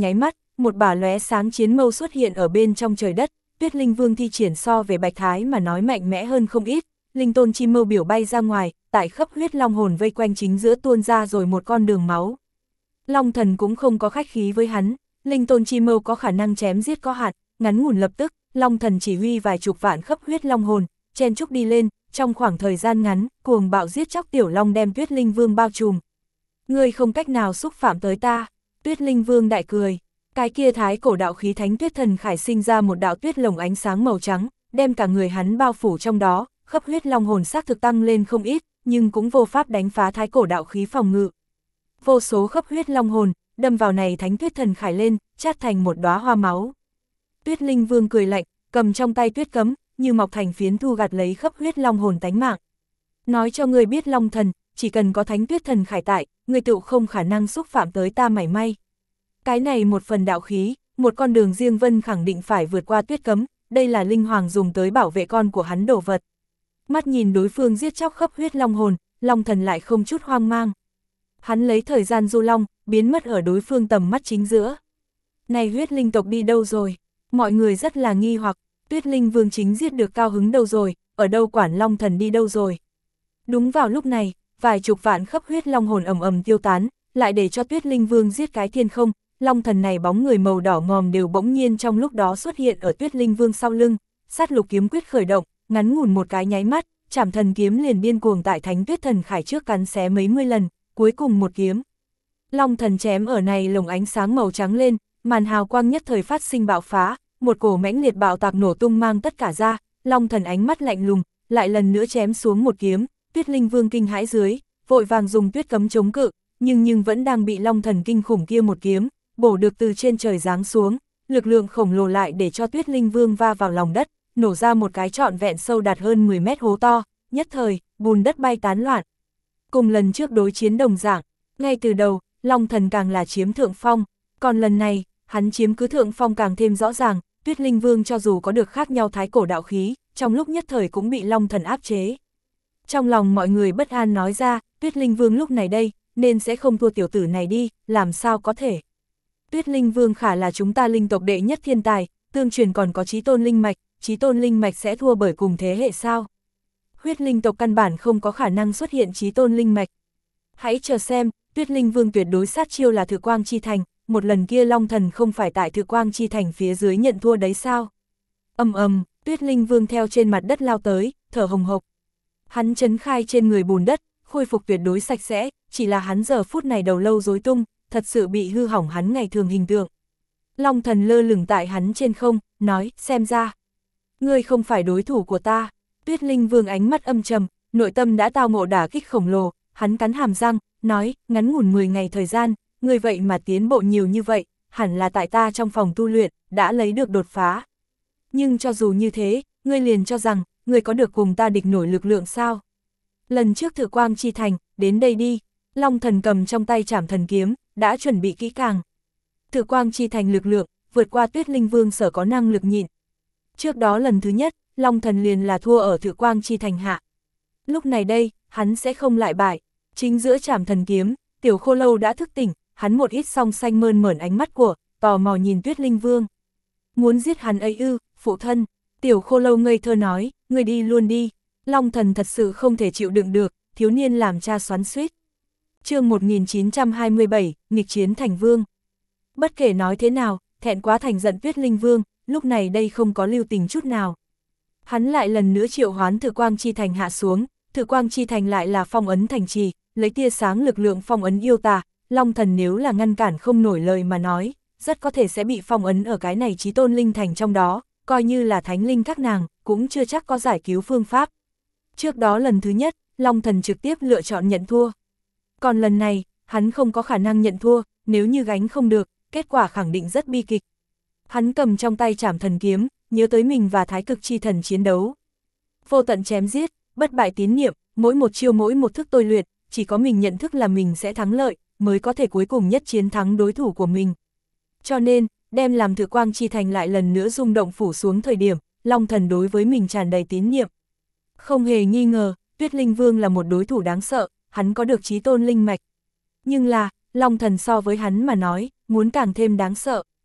S1: một bả lóe sáng chiến mâu xuất hiện ở bên trong trời đất, Tuyết Linh Vương thi triển so về Bạch Thái mà nói mạnh mẽ hơn không ít, linh tôn chi mâu biểu bay ra ngoài, tại khắp huyết long hồn vây quanh chính giữa tuôn ra rồi một con đường máu. Long thần cũng không có khách khí với hắn, linh tôn chi mâu có khả năng chém giết có hạn, ngắn ngủn lập tức, Long thần chỉ huy vài chục vạn khắp huyết long hồn, chen chúc đi lên, trong khoảng thời gian ngắn, cuồng bạo giết chóc tiểu long đem Tuyết Linh Vương bao trùm. Ngươi không cách nào xúc phạm tới ta, Tuyết Linh Vương đại cười, cái kia thái cổ đạo khí thánh tuyết thần khải sinh ra một đạo tuyết lồng ánh sáng màu trắng, đem cả người hắn bao phủ trong đó, khắp huyết long hồn xác thực tăng lên không ít, nhưng cũng vô pháp đánh phá thái cổ đạo khí phòng ngự. Vô số khắp huyết long hồn, đâm vào này thánh tuyết thần khải lên, chát thành một đóa hoa máu. Tuyết Linh Vương cười lạnh, cầm trong tay tuyết cấm, như mọc thành phiến thu gặt lấy khắp huyết long hồn tánh mạng. Nói cho ngươi biết long thần, chỉ cần có thánh tuyết thần khải tại, ngươi tự không khả năng xúc phạm tới ta mảy may. Cái này một phần đạo khí, một con đường riêng vân khẳng định phải vượt qua tuyết cấm, đây là linh hoàng dùng tới bảo vệ con của hắn đồ vật. Mắt nhìn đối phương giết chóc khắp huyết long hồn, long thần lại không chút hoang mang. Hắn lấy thời gian du long, biến mất ở đối phương tầm mắt chính giữa. Này huyết linh tộc đi đâu rồi? Mọi người rất là nghi hoặc, Tuyết Linh Vương chính giết được cao hứng đâu rồi, ở đâu quản long thần đi đâu rồi. Đúng vào lúc này, vài chục vạn khắp huyết long hồn ầm ầm tiêu tán, lại để cho Tuyết Linh Vương giết cái thiên không, long thần này bóng người màu đỏ ngòm đều bỗng nhiên trong lúc đó xuất hiện ở Tuyết Linh Vương sau lưng, sát lục kiếm quyết khởi động, ngắn ngủn một cái nháy mắt, Trảm Thần kiếm liền điên cuồng tại thánh tuyết thần khải trước cắn xé mấy mươi lần, cuối cùng một kiếm. Long thần chém ở này lồng ánh sáng màu trắng lên, màn hào quang nhất thời phát sinh bạo phá, một cổ mãnh liệt bạo tạc nổ tung mang tất cả ra, long thần ánh mắt lạnh lùng, lại lần nữa chém xuống một kiếm, Tuyết Linh Vương kinh hãi dưới, vội vàng dùng tuyết cấm chống cự, nhưng nhưng vẫn đang bị long thần kinh khủng kia một kiếm, bổ được từ trên trời giáng xuống, lực lượng khổng lồ lại để cho Tuyết Linh Vương va vào lòng đất, nổ ra một cái trọn vẹn sâu đạt hơn mười mét hố to, nhất thời, bùn đất bay tán loạn. Cùng lần trước đối chiến đồng dạng, ngay từ đầu, long thần càng là chiếm thượng phong, còn lần này, hắn chiếm cứ thượng phong càng thêm rõ ràng, Tuyết Linh Vương cho dù có được khác nhau thái cổ đạo khí, trong lúc nhất thời cũng bị long thần áp chế. Trong lòng mọi người bất an nói ra, Tuyết Linh Vương lúc này đây, nên sẽ không thua tiểu tử này đi, làm sao có thể. Tuyết Linh Vương khả là chúng ta linh tộc đệ nhất thiên tài, tương truyền còn có chí tôn linh mạch, chí tôn linh mạch sẽ thua bởi cùng thế hệ sao? Huyết linh tộc căn bản không có khả năng xuất hiện chí tôn linh mạch. Hãy chờ xem, Tuyết Linh Vương tuyệt đối sát chiêu là Thử Quang Chi Thành, một lần kia long thần không phải tại Thử Quang Chi Thành phía dưới nhận thua đấy sao? Ầm ầm, Tuyết Linh Vương theo trên mặt đất lao tới, thở hồng hộc. Hắn chấn khai trên người bùn đất, khôi phục tuyệt đối sạch sẽ, chỉ là hắn giờ phút này đầu lâu rối tung, thật sự bị hư hỏng hắn ngày thường hình tượng. Long thần lơ lửng tại hắn trên không, nói, xem ra, ngươi không phải đối thủ của ta. Tuyết Linh Vương ánh mắt âm trầm, nội tâm đã tao ngộ đả kích khổng lồ, hắn cắn hàm răng, nói, ngắn ngủn mười ngày thời gian, ngươi vậy mà tiến bộ nhiều như vậy, hẳn là tại ta trong phòng tu luyện, đã lấy được đột phá. Nhưng cho dù như thế, ngươi liền cho rằng, ngươi có được cùng ta địch nổi lực lượng sao? Lần trước Thử Quang Chi Thành, đến đây đi. Long thần cầm trong tay Trảm Thần kiếm, đã chuẩn bị kỹ càng. Thử Quang Chi Thành lực lượng, vượt qua Tuyết Linh Vương sở có năng lực nhịn. Trước đó lần thứ nhất, Long thần liền là thua ở Thử Quang Chi Thành hạ. Lúc này đây, hắn sẽ không lại bại. Chính giữa Trảm Thần kiếm, Tiểu Khô Lâu đã thức tỉnh, hắn một ít song xanh mơn mởn ánh mắt của, tò mò nhìn Tuyết Linh Vương. Muốn giết hắn ấy ư, phụ thân. Tiểu Khô Lâu ngây thơ nói, người đi luôn đi. Long thần thật sự không thể chịu đựng được, thiếu niên làm cha xoắn xuýt. Chương một nghìn chín trăm hai mươi bảy, nghịch chiến thành vương. Bất kể nói thế nào, thẹn quá thành giận Tuyết Linh Vương, lúc này đây không có lưu tình chút nào. Hắn lại lần nữa triệu hoán Thử Quang Chi Thành hạ xuống, Thử Quang Chi Thành lại là phong ấn thành trì, lấy tia sáng lực lượng phong ấn yêu tà, long thần nếu là ngăn cản không nổi lời mà nói, rất có thể sẽ bị phong ấn ở cái này chí tôn linh thành trong đó, coi như là thánh linh các nàng, cũng chưa chắc có giải cứu phương pháp. Trước đó lần thứ nhất, long thần trực tiếp lựa chọn nhận thua. Còn lần này, hắn không có khả năng nhận thua, nếu như gánh không được, kết quả khẳng định rất bi kịch. Hắn cầm trong tay Trảm Thần kiếm, nhớ tới mình và Thái Cực Chi Thần chiến đấu. Vô tận chém giết, bất bại tín niệm, mỗi một chiêu mỗi một thức tôi luyện, chỉ có mình nhận thức là mình sẽ thắng lợi, mới có thể cuối cùng nhất chiến thắng đối thủ của mình. Cho nên, đem làm Thử Quang Chi Thành lại lần nữa rung động phủ xuống thời điểm, long thần đối với mình tràn đầy tín niệm. Không hề nghi ngờ, Tuyết Linh Vương là một đối thủ đáng sợ, hắn có được chí tôn linh mạch. Nhưng là, long thần so với hắn mà nói, muốn càng thêm đáng sợ.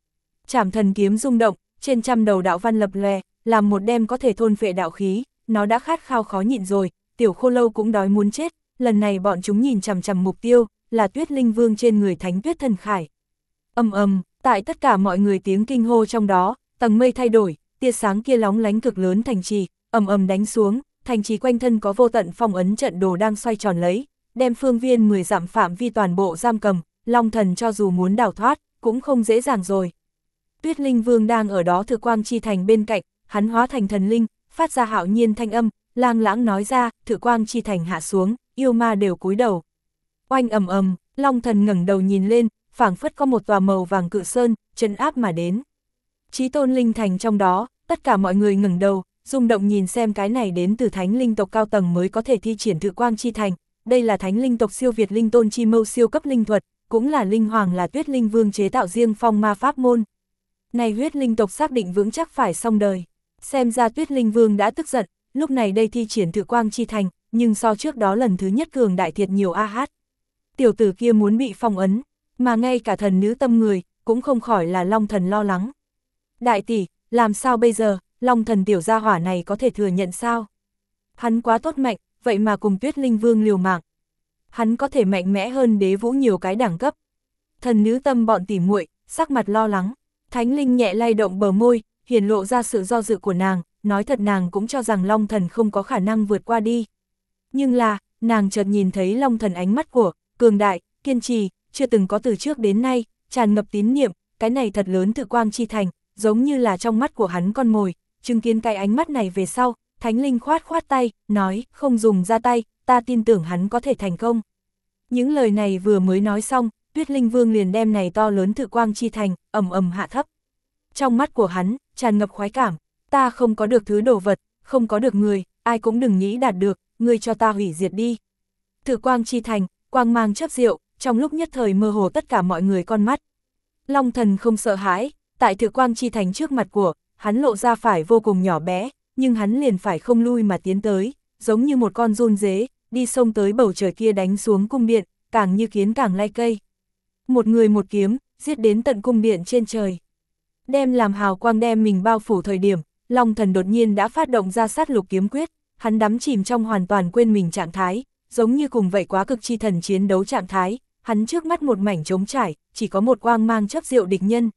S1: Trảm thần kiếm rung động, trên trăm đầu đạo văn lập lòe, làm một đêm có thể thôn phệ đạo khí, nó đã khát khao khó nhịn rồi, tiểu khô lâu cũng đói muốn chết, lần này bọn chúng nhìn chằm chằm mục tiêu, là Tuyết Linh Vương trên người Thánh Tuyết Thần Khải. Ầm ầm, tại tất cả mọi người tiếng kinh hô trong đó, tầng mây thay đổi, tia sáng kia lóng lánh cực lớn thành trì, ầm ầm đánh xuống, thành trì quanh thân có vô tận phong ấn trận đồ đang xoay tròn lấy, đem phương viên mười dặm phạm vi toàn bộ giam cầm, Long Thần cho dù muốn đào thoát, cũng không dễ dàng rồi. Tuyết Linh Vương đang ở đó Thử Quang Chi Thành bên cạnh, hắn hóa thành thần linh, phát ra hạo nhiên thanh âm, lang lãng nói ra, Thử Quang Chi Thành hạ xuống, yêu ma đều cúi đầu. Oanh ầm ầm, Long Thần ngẩng đầu nhìn lên, phảng phất có một tòa màu vàng cự sơn, trấn áp mà đến. Chí tôn linh thành trong đó, tất cả mọi người ngẩng đầu, rung động nhìn xem cái này đến từ thánh linh tộc cao tầng mới có thể thi triển Thử Quang Chi Thành, đây là thánh linh tộc siêu việt linh tôn chi mâu siêu cấp linh thuật, cũng là linh hoàng là Tuyết Linh Vương chế tạo riêng phong ma pháp môn. Này huyết linh tộc xác định vững chắc phải xong đời, xem ra Tuyết Linh Vương đã tức giận, lúc này đây thi triển Thử Quang Chi Thành, nhưng so trước đó lần thứ nhất cường đại thiệt nhiều a hát. Tiểu tử kia muốn bị phong ấn, mà ngay cả thần nữ tâm người, cũng không khỏi là Long Thần lo lắng. Đại tỷ, làm sao bây giờ, Long Thần tiểu gia hỏa này có thể thừa nhận sao? Hắn quá tốt mạnh, vậy mà cùng Tuyết Linh Vương liều mạng. Hắn có thể mạnh mẽ hơn Đế Vũ nhiều cái đẳng cấp. Thần nữ tâm bọn tỉ muội, sắc mặt lo lắng. Thánh Linh nhẹ lay động bờ môi, hiển lộ ra sự do dự của nàng, nói thật nàng cũng cho rằng Long Thần không có khả năng vượt qua đi. Nhưng là, nàng chợt nhìn thấy Long Thần ánh mắt của, cường đại, kiên trì, chưa từng có từ trước đến nay, tràn ngập tín niệm, cái này thật lớn Thử Quang Chi Thành, giống như là trong mắt của hắn con mồi, chứng kiến cái ánh mắt này về sau, Thánh Linh khoát khoát tay, nói, không dùng ra tay, ta tin tưởng hắn có thể thành công. Những lời này vừa mới nói xong, Tuyết Linh Vương liền đem này to lớn Thử Quang Chi Thành, ầm ầm hạ thấp. Trong mắt của hắn, tràn ngập khoái cảm, ta không có được thứ đồ vật, không có được người, ai cũng đừng nghĩ đạt được, ngươi cho ta hủy diệt đi. Thử Quang Chi Thành, quang mang chớp diệu, trong lúc nhất thời mơ hồ tất cả mọi người con mắt. Long Thần không sợ hãi, tại Thử Quang Chi Thành trước mặt của, hắn lộ ra phải vô cùng nhỏ bé, nhưng hắn liền phải không lui mà tiến tới, giống như một con giun dế, đi xông tới bầu trời kia đánh xuống cung điện, càng như kiến càng lay cây. Một người một kiếm, giết đến tận cung điện trên trời. Đem làm hào quang đem mình bao phủ thời điểm, Long Thần đột nhiên đã phát động ra sát lục kiếm quyết, hắn đắm chìm trong hoàn toàn quên mình trạng thái, giống như cùng vậy quá cực chi thần chiến đấu trạng thái, hắn trước mắt một mảnh trống trải, chỉ có một quang mang chớp diệu địch nhân.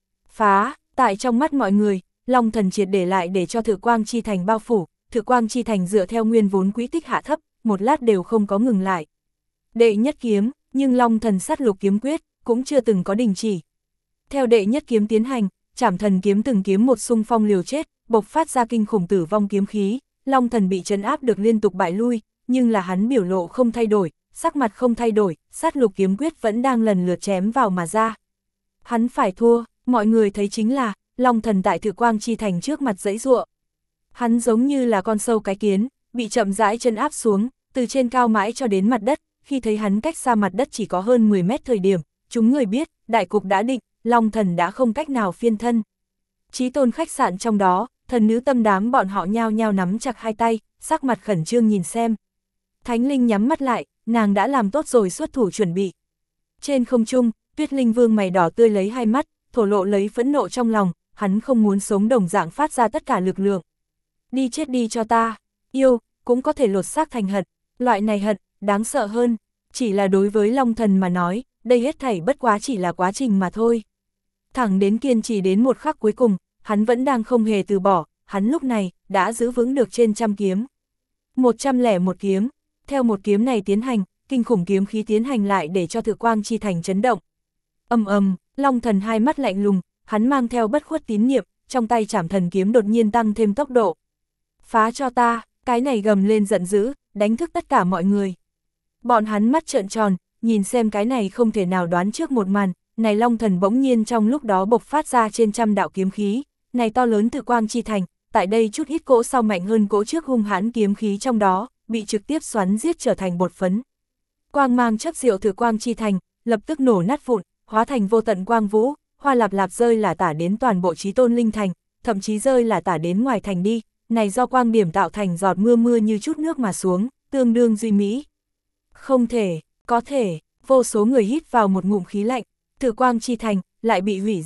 S1: Phá, tại trong mắt mọi người, Long Thần triệt để lại để cho Thử Quang Chi Thành bao phủ, Thử Quang Chi Thành dựa theo nguyên vốn quỹ tích hạ thấp, một lát đều không có ngừng lại. Đệ nhất kiếm, nhưng Long Thần sát lục kiếm quyết, cũng chưa từng có đình chỉ. Theo đệ nhất kiếm tiến hành, Trảm thần kiếm từng kiếm một xung phong liều chết, bộc phát ra kinh khủng tử vong kiếm khí, Long Thần bị trấn áp được liên tục bại lui, nhưng là hắn biểu lộ không thay đổi, sắc mặt không thay đổi, sát lục kiếm quyết vẫn đang lần lượt chém vào mà ra. Hắn phải thua, mọi người thấy chính là, Long Thần tại Thử Quang Chi Thành trước mặt giãy giụa. Hắn giống như là con sâu cái kiến, bị chậm rãi trấn áp xuống, từ trên cao mãi cho đến mặt đất, khi thấy hắn cách xa mặt đất chỉ có hơn mười mét thời điểm, chúng người biết, đại cục đã định, Long Thần đã không cách nào phiên thân. Chí tôn khách sạn trong đó, thần nữ tâm đám bọn họ nhao nhao nắm chặt hai tay, sắc mặt khẩn trương nhìn xem. Thánh Linh nhắm mắt lại, nàng đã làm tốt rồi xuất thủ chuẩn bị. Trên không trung, Tuyết Linh Vương mày đỏ tươi lấy hai mắt, thổ lộ lấy phẫn nộ trong lòng, hắn không muốn sống đồng dạng phát ra tất cả lực lượng. Đi chết đi cho ta, yêu, cũng có thể lột xác thành hận, loại này hận, đáng sợ hơn, chỉ là đối với Long Thần mà nói, đây hết thảy bất quá chỉ là quá trình mà thôi. Thẳng đến kiên trì đến một khắc cuối cùng, hắn vẫn đang không hề từ bỏ, hắn lúc này, đã giữ vững được trên trăm kiếm. Một trăm lẻ một kiếm, theo một kiếm này tiến hành, kinh khủng kiếm khí tiến hành lại để cho Thử Quang Chi Thành chấn động. Ầm ầm, Long Thần hai mắt lạnh lùng, hắn mang theo bất khuất tín niệm, trong tay Trảm thần kiếm đột nhiên tăng thêm tốc độ. Phá cho ta, cái này gầm lên giận dữ, đánh thức tất cả mọi người. Bọn hắn mắt trợn tròn, nhìn xem cái này không thể nào đoán trước một màn, này Long Thần bỗng nhiên trong lúc đó bộc phát ra trên trăm đạo kiếm khí, này to lớn Thử Quang Chi Thành, tại đây chút ít cỗ sau mạnh hơn cỗ trước hung hãn kiếm khí trong đó, bị trực tiếp xoắn giết trở thành bột phấn. Quang mang chấp diệu Thử Quang Chi Thành, lập tức nổ nát vụn, hóa thành vô tận quang vũ, hoa lạp lạp rơi là tả đến toàn bộ Chí tôn linh thành, thậm chí rơi là tả đến ngoài thành đi, này do quang điểm tạo thành giọt mưa mưa như chút nước mà xuống, tương đương duy mỹ. Không thể, có thể, vô số người hít vào một ngụm khí lạnh, Thử Quang Chi Thành lại bị hủy diệt,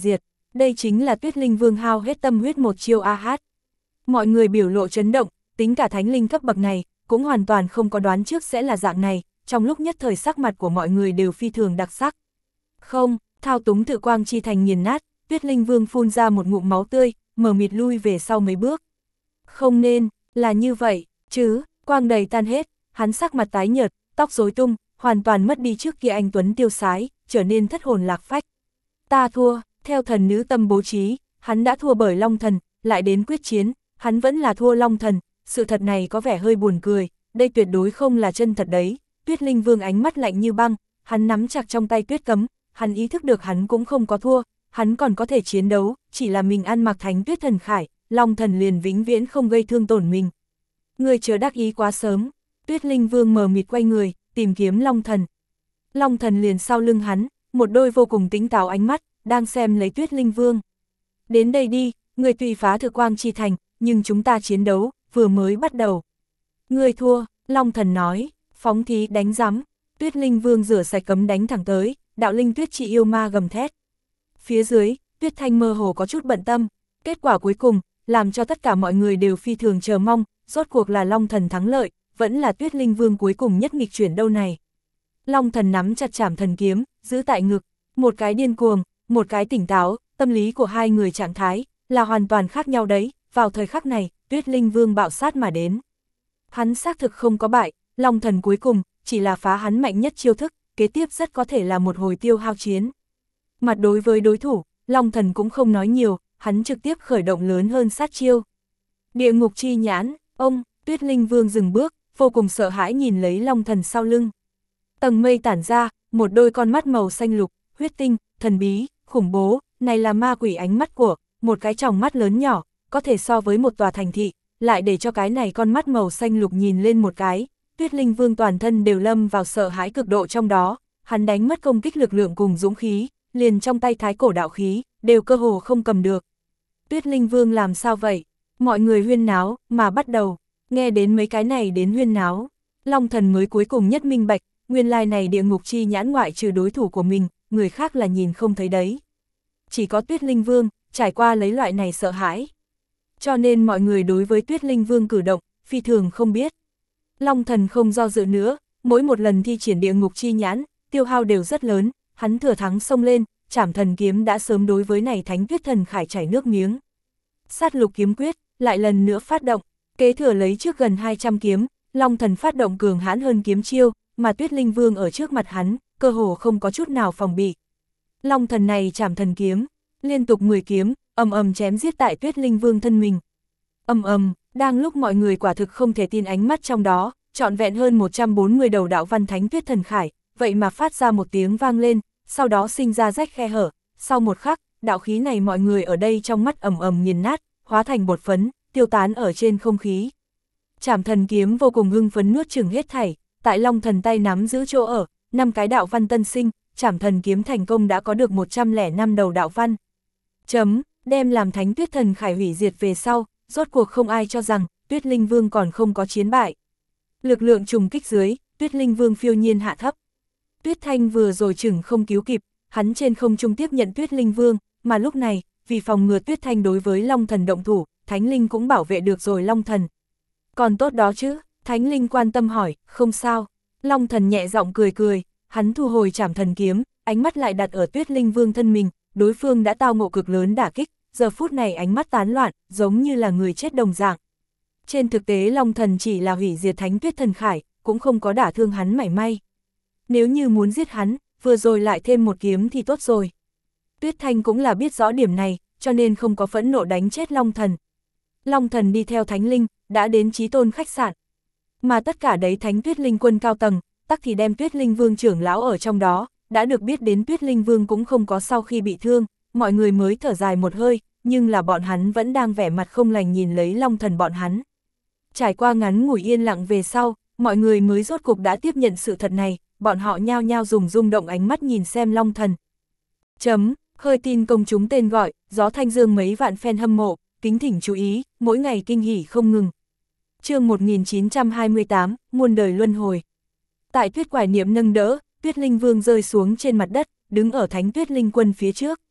S1: Đây chính là Tuyết Linh Vương hao hết tâm huyết một chiêu a hát. Mọi người biểu lộ chấn động, tính cả thánh linh cấp bậc này, cũng hoàn toàn không có đoán trước sẽ là dạng này, trong lúc nhất thời sắc mặt của mọi người đều phi thường đặc sắc. Không, thao túng tự quang chi thành nghiền nát, Tuyết Linh Vương phun ra một ngụm máu tươi, mờ mịt lui về sau mấy bước. Không nên, là như vậy, chứ, quang đầy tan hết, hắn sắc mặt tái nhợt, tóc rối tung, hoàn toàn mất đi trước kia anh tuấn tiêu sái, trở nên thất hồn lạc phách. Ta thua, theo thần nữ tâm bố trí, hắn đã thua bởi Long Thần, lại đến quyết chiến, hắn vẫn là thua Long Thần, sự thật này có vẻ hơi buồn cười, đây tuyệt đối không là chân thật đấy. Tuyết Linh Vương ánh mắt lạnh như băng, hắn nắm chặt trong tay tuyết cấm, hắn ý thức được hắn cũng không có thua, hắn còn có thể chiến đấu, chỉ là mình ăn mặc thánh tuyết thần khải, Long Thần liền vĩnh viễn không gây thương tổn mình. Người chớ đắc ý quá sớm, Tuyết Linh Vương mờ mịt quay người, tìm kiếm Long Thần. Long Thần liền sau lưng hắn, một đôi vô cùng tính táo ánh mắt, đang xem lấy Tuyết Linh Vương. Đến đây đi, người tùy phá thực quang chi thành, nhưng chúng ta chiến đấu, vừa mới bắt đầu. Người thua, Long Thần nói, phóng thí đánh rắm, Tuyết Linh Vương rửa sạch cấm đánh thẳng tới, đạo linh tuyết trị yêu ma gầm thét. Phía dưới, Tuyết Thanh mơ hồ có chút bận tâm, kết quả cuối cùng, làm cho tất cả mọi người đều phi thường chờ mong, rốt cuộc là Long Thần thắng lợi, vẫn là Tuyết Linh Vương cuối cùng nhất nghịch chuyển đâu này. Long Thần nắm chặt trảm thần kiếm, giữ tại ngực, một cái điên cuồng, một cái tỉnh táo, tâm lý của hai người trạng thái, là hoàn toàn khác nhau đấy, vào thời khắc này, Tuyết Linh Vương bạo sát mà đến. Hắn xác thực không có bại, Long Thần cuối cùng, chỉ là phá hắn mạnh nhất chiêu thức, kế tiếp rất có thể là một hồi tiêu hao chiến. Mặt đối với đối thủ, Long Thần cũng không nói nhiều, hắn trực tiếp khởi động lớn hơn sát chiêu. Địa ngục chi nhãn, ông, Tuyết Linh Vương dừng bước, vô cùng sợ hãi nhìn lấy Long Thần sau lưng. Tầng mây tản ra, một đôi con mắt màu xanh lục, huyết tinh, thần bí, khủng bố, này là ma quỷ ánh mắt của, một cái tròng mắt lớn nhỏ, có thể so với một tòa thành thị, lại để cho cái này con mắt màu xanh lục nhìn lên một cái, Tuyết Linh Vương toàn thân đều lâm vào sợ hãi cực độ trong đó, hắn đánh mất công kích lực lượng cùng dũng khí, liền trong tay thái cổ đạo khí, đều cơ hồ không cầm được. Tuyết Linh Vương làm sao vậy? Mọi người huyên náo, mà bắt đầu, nghe đến mấy cái này đến huyên náo, Long Thần mới cuối cùng nhất minh bạch, nguyên lai này địa ngục chi nhãn ngoại trừ đối thủ của mình, người khác là nhìn không thấy đấy. Chỉ có Tuyết Linh Vương, trải qua lấy loại này sợ hãi. Cho nên mọi người đối với Tuyết Linh Vương cử động, phi thường không biết. Long Thần không do dự nữa, mỗi một lần thi triển địa ngục chi nhãn, tiêu hao đều rất lớn, hắn thừa thắng xông lên, trảm thần kiếm đã sớm đối với này thánh tuyết thần khải chảy nước miếng. Sát lục kiếm quyết, lại lần nữa phát động, kế thừa lấy trước gần hai trăm kiếm, Long Thần phát động cường hãn hơn kiếm chiêu, mà Tuyết Linh Vương ở trước mặt hắn, cơ hồ không có chút nào phòng bị. Long Thần này trảm thần kiếm, liên tục mười kiếm, ầm ầm chém giết tại Tuyết Linh Vương thân mình. Ầm ầm, đang lúc mọi người quả thực không thể tin ánh mắt trong đó, trọn vẹn hơn một trăm bốn mươi đầu đạo văn thánh tuyết thần khải, vậy mà phát ra một tiếng vang lên, sau đó sinh ra rách khe hở, sau một khắc, đạo khí này mọi người ở đây trong mắt ầm ầm nghiền nát, hóa thành bột phấn, tiêu tán ở trên không khí. Trảm thần kiếm vô cùng hưng phấn nuốt chửng hết thảy, tại Long Thần tay nắm giữ chỗ ở, năm cái đạo văn tân sinh, trảm thần kiếm thành công đã có được một trăm lẻ năm đầu đạo văn. Chấm, đem làm thánh tuyết thần khải hủy diệt về sau, rốt cuộc không ai cho rằng, Tuyết Linh Vương còn không có chiến bại. Lực lượng trùng kích dưới, Tuyết Linh Vương phiêu nhiên hạ thấp. Tuyết Thanh vừa rồi chừng không cứu kịp, hắn trên không trung tiếp nhận Tuyết Linh Vương, mà lúc này, vì phòng ngừa Tuyết Thanh đối với Long Thần động thủ, Thánh Linh cũng bảo vệ được rồi Long Thần. Còn tốt đó chứ, Thánh Linh quan tâm hỏi, không sao. Long Thần nhẹ giọng cười cười, hắn thu hồi trảm thần kiếm, ánh mắt lại đặt ở Tuyết Linh Vương thân mình, đối phương đã tao ngộ cực lớn đả kích, giờ phút này ánh mắt tán loạn, giống như là người chết đồng dạng. Trên thực tế Long Thần chỉ là hủy diệt thánh tuyết thần khải, cũng không có đả thương hắn mảy may. Nếu như muốn giết hắn, vừa rồi lại thêm một kiếm thì tốt rồi. Tuyết Thanh cũng là biết rõ điểm này, cho nên không có phẫn nộ đánh chết Long Thần. Long Thần đi theo Thánh Linh, đã đến Chí Tôn khách sạn. Mà tất cả đấy Thánh Tuyết Linh quân cao tầng, tắc thì đem Tuyết Linh Vương trưởng lão ở trong đó, đã được biết đến Tuyết Linh Vương cũng không có sau khi bị thương, mọi người mới thở dài một hơi, nhưng là bọn hắn vẫn đang vẻ mặt không lành nhìn lấy Long Thần bọn hắn. Trải qua ngắn ngủi yên lặng về sau, mọi người mới rốt cục đã tiếp nhận sự thật này, bọn họ nhao nhao dùng rung động ánh mắt nhìn xem Long Thần. Chấm, hơi tin công chúng tên gọi, gió thanh dương mấy vạn fan hâm mộ, kính thỉnh chú ý, mỗi ngày kinh hỉ không ngừng. Chương một nghìn chín trăm hai mươi tám, muôn đời luân hồi. Tại Tuyết Quải Niệm nâng đỡ, Tuyết Linh Vương rơi xuống trên mặt đất, đứng ở Thánh Tuyết Linh quân phía trước.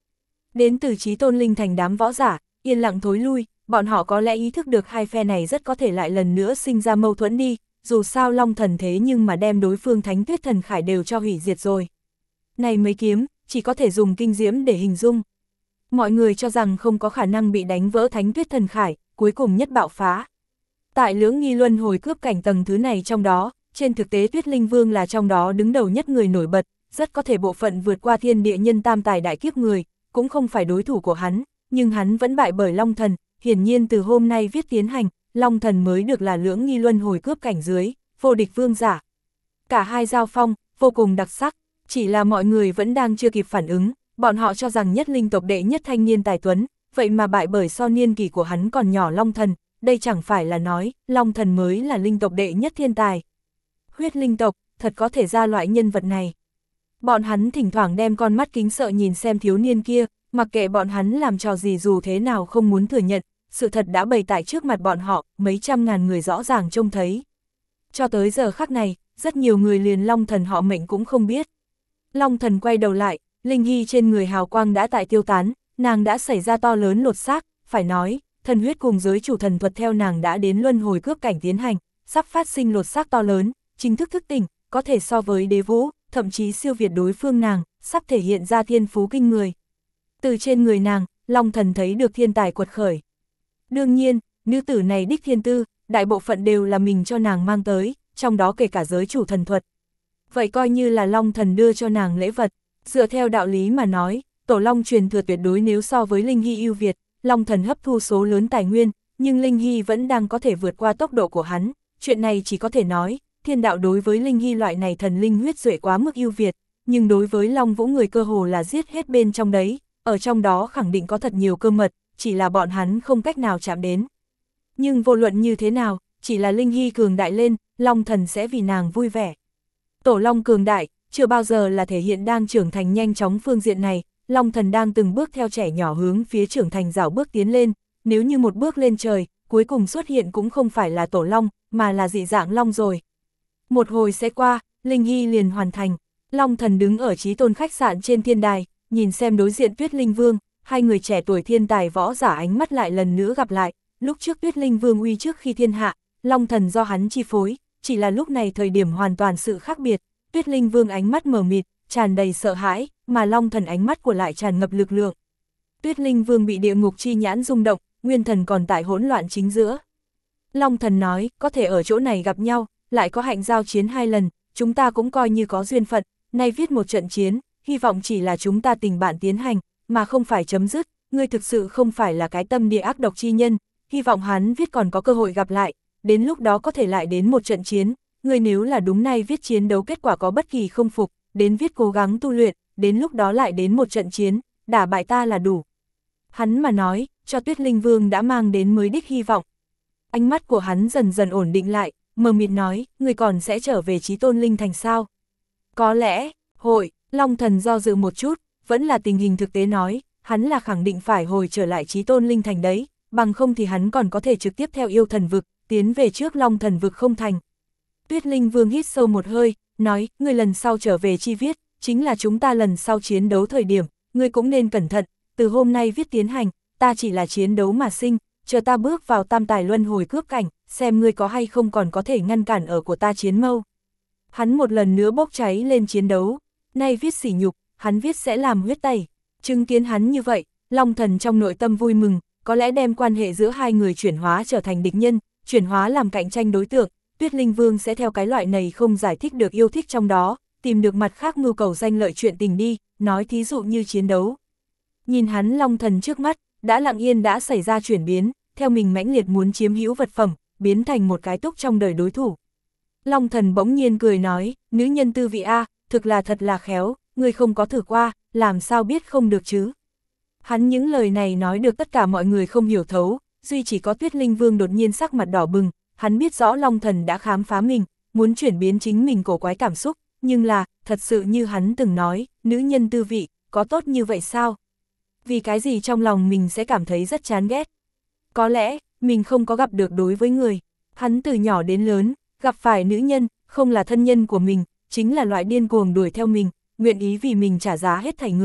S1: Đến từ Chí Tôn Linh Thành đám võ giả, yên lặng thối lui, bọn họ có lẽ ý thức được hai phe này rất có thể lại lần nữa sinh ra mâu thuẫn đi, dù sao Long Thần thế nhưng mà đem đối phương Thánh Tuyết Thần Khải đều cho hủy diệt rồi. Này mấy kiếm, chỉ có thể dùng kinh diễm để hình dung. Mọi người cho rằng không có khả năng bị đánh vỡ Thánh Tuyết Thần Khải, cuối cùng nhất bạo phá. Tại lưỡng nghi luân hồi cướp cảnh tầng thứ này trong đó, trên thực tế Tuyết Linh Vương là trong đó đứng đầu nhất người nổi bật, rất có thể bộ phận vượt qua thiên địa nhân tam tài đại kiếp người, cũng không phải đối thủ của hắn, nhưng hắn vẫn bại bởi Long Thần, hiển nhiên từ hôm nay viết tiến hành, Long Thần mới được là lưỡng nghi luân hồi cướp cảnh dưới, vô địch vương giả. Cả hai giao phong, vô cùng đặc sắc, chỉ là mọi người vẫn đang chưa kịp phản ứng, bọn họ cho rằng nhất linh tộc đệ nhất thanh niên tài tuấn, vậy mà bại bởi so niên kỷ của hắn còn nhỏ Long Thần, đây chẳng phải là nói, Long Thần mới là linh tộc đệ nhất thiên tài. Huyết linh tộc, thật có thể ra loại nhân vật này. Bọn hắn thỉnh thoảng đem con mắt kính sợ nhìn xem thiếu niên kia, mặc kệ bọn hắn làm trò gì dù thế nào không muốn thừa nhận, sự thật đã bày tại trước mặt bọn họ, mấy trăm ngàn người rõ ràng trông thấy. Cho tới giờ khắc này, rất nhiều người liền Long Thần họ mệnh cũng không biết. Long Thần quay đầu lại, linh hy trên người hào quang đã tại tiêu tán, nàng đã xảy ra to lớn lột xác, phải nói, thần huyết cùng giới chủ thần thuật theo nàng đã đến luân hồi cướp cảnh tiến hành, sắp phát sinh lột xác to lớn, chính thức thức tỉnh, có thể so với đế vũ, thậm chí siêu việt đối phương nàng, sắp thể hiện ra thiên phú kinh người. Từ trên người nàng, Long Thần thấy được thiên tài quật khởi. Đương nhiên, nữ tử này đích thiên tư, đại bộ phận đều là mình cho nàng mang tới, trong đó kể cả giới chủ thần thuật. Vậy coi như là Long Thần đưa cho nàng lễ vật, dựa theo đạo lý mà nói, Tổ Long truyền thừa tuyệt đối nếu so với Linh Hy ưu việt, Long Thần hấp thu số lớn tài nguyên, nhưng Linh Hy vẫn đang có thể vượt qua tốc độ của hắn, chuyện này chỉ có thể nói, thiên đạo đối với Linh Hy loại này thần linh huyết duệ quá mức ưu việt, nhưng đối với Long Vũ người cơ hồ là giết hết bên trong đấy, ở trong đó khẳng định có thật nhiều cơ mật, chỉ là bọn hắn không cách nào chạm đến. Nhưng vô luận như thế nào, chỉ là Linh Hy cường đại lên, Long Thần sẽ vì nàng vui vẻ. Tổ Long cường đại, chưa bao giờ là thể hiện đang trưởng thành nhanh chóng phương diện này, Long Thần đang từng bước theo trẻ nhỏ hướng phía trưởng thành rảo bước tiến lên, nếu như một bước lên trời, cuối cùng xuất hiện cũng không phải là Tổ Long, mà là dị dạng Long rồi. Một hồi sẽ qua, Linh Hy liền hoàn thành, Long Thần đứng ở Chí Tôn khách sạn trên thiên đài, nhìn xem đối diện Tuyết Linh Vương, hai người trẻ tuổi thiên tài võ giả ánh mắt lại lần nữa gặp lại, lúc trước Tuyết Linh Vương uy trước khi thiên hạ, Long Thần do hắn chi phối, chỉ là lúc này thời điểm hoàn toàn sự khác biệt, Tuyết Linh Vương ánh mắt mờ mịt, tràn đầy sợ hãi, mà Long Thần ánh mắt của lại tràn ngập lực lượng. Tuyết Linh Vương bị địa ngục chi nhãn rung động, nguyên thần còn tại hỗn loạn chính giữa. Long Thần nói, có thể ở chỗ này gặp nhau, lại có hạnh giao chiến hai lần, chúng ta cũng coi như có duyên phận, nay viết một trận chiến, hy vọng chỉ là chúng ta tình bạn tiến hành, mà không phải chấm dứt, ngươi thực sự không phải là cái tâm địa ác độc chi nhân, hy vọng hắn viết còn có cơ hội gặp lại, đến lúc đó có thể lại đến một trận chiến, ngươi nếu là đúng nay viết chiến đấu kết quả có bất kỳ không phục, đến viết cố gắng tu luyện, đến lúc đó lại đến một trận chiến, đả bại ta là đủ. Hắn mà nói, cho Tuyết Linh Vương đã mang đến mới đích hy vọng. Ánh mắt của hắn dần dần ổn định lại, mờ mịt nói, ngươi còn sẽ trở về Chí Tôn Linh Thành sao? Có lẽ, hội, Long Thần do dự một chút, vẫn là tình hình thực tế nói, hắn là khẳng định phải hồi trở lại Chí Tôn Linh Thành đấy, bằng không thì hắn còn có thể trực tiếp theo yêu thần vực, tiến về trước Long Thần vực không thành. Tuyết Linh Vương hít sâu một hơi, nói, ngươi lần sau trở về chi viết, chính là chúng ta lần sau chiến đấu thời điểm, ngươi cũng nên cẩn thận, từ hôm nay viết tiến hành, ta chỉ là chiến đấu mà sinh, chờ ta bước vào tam tài luân hồi cướp cảnh, xem ngươi có hay không còn có thể ngăn cản ở của ta chiến mâu. Hắn một lần nữa bốc cháy lên chiến đấu, nay viết sỉ nhục, hắn viết sẽ làm huyết tẩy. Chứng kiến hắn như vậy, Long Thần trong nội tâm vui mừng, có lẽ đem quan hệ giữa hai người chuyển hóa trở thành địch nhân, chuyển hóa làm cạnh tranh đối tượng, Tuyết Linh Vương sẽ theo cái loại này không giải thích được yêu thích trong đó, tìm được mặt khác mưu cầu danh lợi chuyện tình đi, nói thí dụ như chiến đấu. Nhìn hắn Long Thần trước mắt, đã lặng yên đã xảy ra chuyển biến, theo mình mãnh liệt muốn chiếm hữu vật phẩm, biến thành một cái túc trong đời đối thủ. Long Thần bỗng nhiên cười nói, nữ nhân tư vị A, thực là thật là khéo, người không có thử qua, làm sao biết không được chứ. Hắn những lời này nói được tất cả mọi người không hiểu thấu, duy chỉ có Tuyết Linh Vương đột nhiên sắc mặt đỏ bừng, hắn biết rõ Long Thần đã khám phá mình, muốn chuyển biến chính mình cổ quái cảm xúc, nhưng là, thật sự như hắn từng nói, nữ nhân tư vị, có tốt như vậy sao? Vì cái gì trong lòng mình sẽ cảm thấy rất chán ghét? Có lẽ, mình không có gặp được đối với người. Hắn từ nhỏ đến lớn, gặp phải nữ nhân, không là thân nhân của mình, chính là loại điên cuồng đuổi theo mình, nguyện ý vì mình trả giá hết thảy người,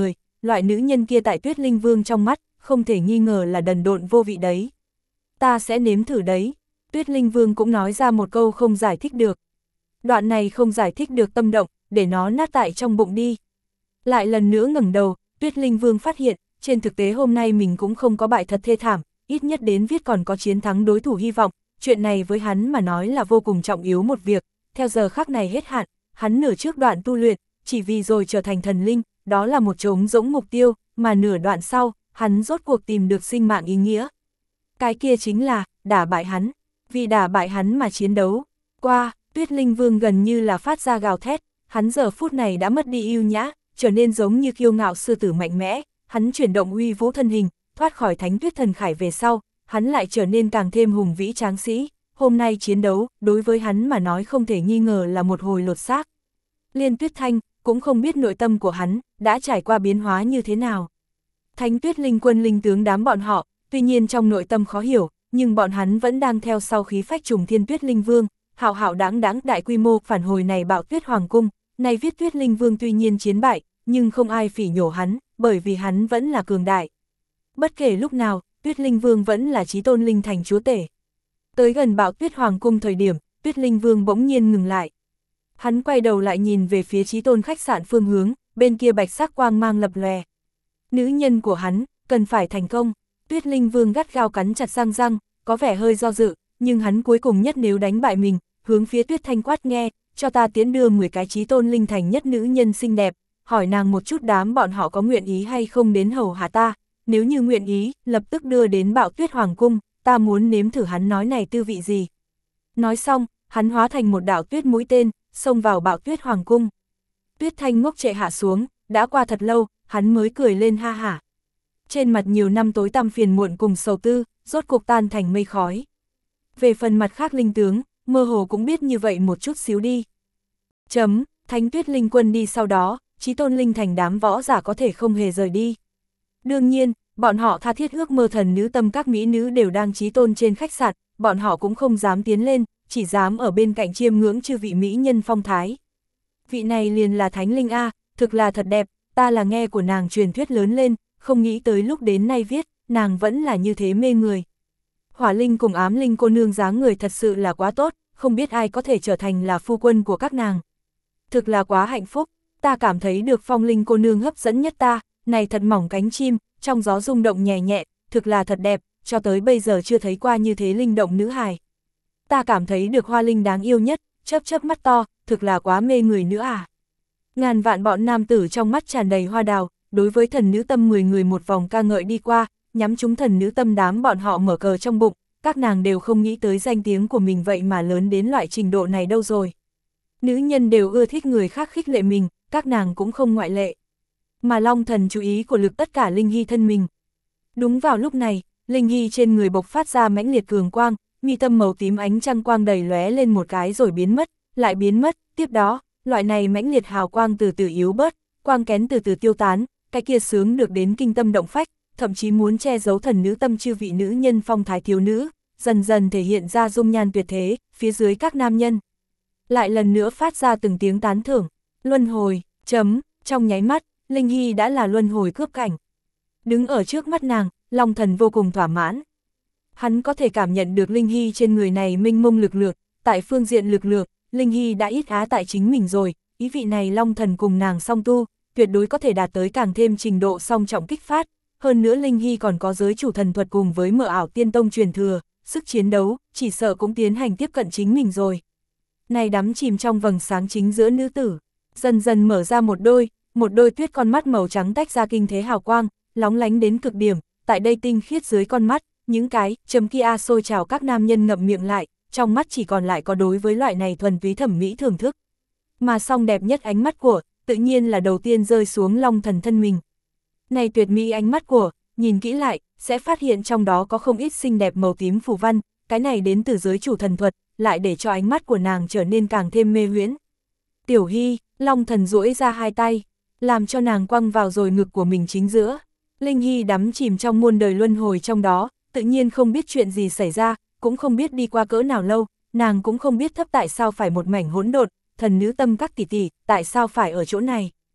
S1: loại nữ nhân kia tại Tuyết Linh Vương trong mắt, không thể nghi ngờ là đần độn vô vị đấy. Ta sẽ nếm thử đấy. Tuyết Linh Vương cũng nói ra một câu không giải thích được. Đoạn này không giải thích được tâm động, để nó nát tại trong bụng đi. Lại lần nữa ngẩng đầu, Tuyết Linh Vương phát hiện, trên thực tế hôm nay mình cũng không có bại thật thê thảm, ít nhất đến viết còn có chiến thắng đối thủ hy vọng, chuyện này với hắn mà nói là vô cùng trọng yếu một việc, theo giờ khắc này hết hạn, hắn nửa trước đoạn tu luyện, chỉ vì rồi trở thành thần linh, đó là một trống rỗng mục tiêu, mà nửa đoạn sau, hắn rốt cuộc tìm được sinh mạng ý nghĩa. Cái kia chính là, đả bại hắn, vì đả bại hắn mà chiến đấu. Qua, Tuyết Linh Vương gần như là phát ra gào thét, hắn giờ phút này đã mất đi yêu nhã, trở nên giống như kiêu ngạo sư tử mạnh mẽ, hắn chuyển động uy vũ thân hình, thoát khỏi Thánh Tuyết Thần Khải về sau, hắn lại trở nên càng thêm hùng vĩ tráng sĩ, hôm nay chiến đấu, đối với hắn mà nói không thể nghi ngờ là một hồi lột xác. Liên Tuyết Thanh, cũng không biết nội tâm của hắn, đã trải qua biến hóa như thế nào. Thánh Tuyết Linh Quân linh tướng đám bọn họ, tuy nhiên trong nội tâm khó hiểu, nhưng bọn hắn vẫn đang theo sau khí phách trùng thiên Tuyết Linh Vương, hạo hạo đáng đáng đại quy mô phản hồi này bạo Tuyết Hoàng Cung, này viết Tuyết Linh Vương tuy nhiên chiến bại, nhưng không ai phỉ nhổ hắn, bởi vì hắn vẫn là cường đại. Bất kể lúc nào, Tuyết Linh Vương vẫn là chí tôn linh thành chúa tể. Tới gần bạo Tuyết Hoàng Cung thời điểm, Tuyết Linh Vương bỗng nhiên ngừng lại. Hắn quay đầu lại nhìn về phía chí tôn khách sạn phương hướng, bên kia bạch sắc quang mang lập lòe. Nữ nhân của hắn, cần phải thành công. Tuyết Linh Vương gắt gao cắn chặt răng răng, có vẻ hơi do dự, nhưng hắn cuối cùng nhất nếu đánh bại mình, hướng phía Tuyết Thanh quát nghe, cho ta tiến đưa mười cái chí tôn linh thành nhất nữ nhân xinh đẹp, hỏi nàng một chút đám bọn họ có nguyện ý hay không đến hầu hạ ta, nếu như nguyện ý, lập tức đưa đến bạo Tuyết Hoàng Cung, ta muốn nếm thử hắn nói này tư vị gì. Nói xong, hắn hóa thành một đạo tuyết mũi tên, xông vào bạo Tuyết Hoàng Cung. Tuyết Thanh ngốc trệ hạ xuống, đã qua thật lâu, hắn mới cười lên ha hả. Trên mặt nhiều năm tối tăm phiền muộn cùng sầu tư, rốt cuộc tan thành mây khói. Về phần mặt khác linh tướng, mơ hồ cũng biết như vậy một chút xíu đi. Chấm, Thánh Tuyết Linh Quân đi sau đó, chí tôn linh thành đám võ giả có thể không hề rời đi. Đương nhiên, bọn họ tha thiết ước mơ thần nữ tâm các mỹ nữ đều đang chí tôn trên khách sạn, bọn họ cũng không dám tiến lên, chỉ dám ở bên cạnh chiêm ngưỡng chư vị mỹ nhân phong thái. Vị này liền là Thánh Linh A, thực là thật đẹp, ta là nghe của nàng truyền thuyết lớn lên, không nghĩ tới lúc đến nay viết, nàng vẫn là như thế mê người. Hỏa Linh cùng Ám Linh cô nương dáng người thật sự là quá tốt, không biết ai có thể trở thành là phu quân của các nàng. Thực là quá hạnh phúc, ta cảm thấy được Phong Linh cô nương hấp dẫn nhất ta, này thật mỏng cánh chim, trong gió rung động nhẹ nhẹ, thực là thật đẹp, cho tới bây giờ chưa thấy qua như thế linh động nữ hài. Ta cảm thấy được Hoa Linh đáng yêu nhất, chớp chớp mắt to, thực là quá mê người nữa à. Ngàn vạn bọn nam tử trong mắt tràn đầy hoa đào, đối với thần nữ tâm mười người một vòng ca ngợi đi qua, nhắm chúng thần nữ tâm đám bọn họ mở cờ trong bụng, các nàng đều không nghĩ tới danh tiếng của mình vậy mà lớn đến loại trình độ này đâu rồi. Nữ nhân đều ưa thích người khác khích lệ mình, các nàng cũng không ngoại lệ. Mà Long Thần chú ý của lực tất cả Linh Hy thân mình. Đúng vào lúc này, Linh Hy trên người bộc phát ra mãnh liệt cường quang, mi tâm màu tím ánh trăng quang đầy lóe lên một cái rồi biến mất, lại biến mất, tiếp đó, loại này mãnh liệt hào quang từ từ yếu bớt, quang kén từ từ tiêu tán, cái kia sướng được đến kinh tâm động phách, thậm chí muốn che giấu thần nữ tâm chư vị nữ nhân phong thái thiếu nữ, dần dần thể hiện ra dung nhan tuyệt thế, phía dưới các nam nhân. Lại lần nữa phát ra từng tiếng tán thưởng, luân hồi, chấm, trong nháy mắt, Linh Hy đã là luân hồi cướp cảnh. Đứng ở trước mắt nàng, Long Thần vô cùng thỏa mãn. Hắn có thể cảm nhận được Linh Hy trên người này mênh mông lực lượng, tại phương diện lực lượng, Linh Hy đã ít á tại chính mình rồi, ý vị này Long Thần cùng nàng song tu, tuyệt đối có thể đạt tới càng thêm trình độ song trọng kích phát. Hơn nữa Linh Hy còn có giới chủ thần thuật cùng với Mở Ảo Tiên Tông truyền thừa, sức chiến đấu, chỉ sợ cũng tiến hành tiếp cận chính mình rồi. Này đắm chìm trong vầng sáng chính giữa nữ tử, dần dần mở ra một đôi, một đôi tuyết con mắt màu trắng tách ra kinh thế hào quang, lóng lánh đến cực điểm, tại đây tinh khiết dưới con mắt, những cái chấm kia sôi trào các nam nhân ngậm miệng lại, trong mắt chỉ còn lại có đối với loại này thuần túy thẩm mỹ thưởng thức. Mà song đẹp nhất ánh mắt của, tự nhiên là đầu tiên rơi xuống Long Thần thân mình. Này tuyệt mỹ ánh mắt của, nhìn kỹ lại, sẽ phát hiện trong đó có không ít xinh đẹp màu tím phù văn, cái này đến từ giới chủ thần thuật, lại để cho ánh mắt của nàng trở nên càng thêm mê huyễn. Tiểu Hy, Long Thần duỗi ra hai tay, làm cho nàng quăng vào rồi ngực của mình chính giữa. Linh Hy đắm chìm trong muôn đời luân hồi trong đó, tự nhiên không biết chuyện gì xảy ra, cũng không biết đi qua cỡ nào lâu, nàng cũng không biết thấp tại sao phải một mảnh hỗn độn, thần nữ tâm các tỷ tỷ, tại sao phải ở chỗ này.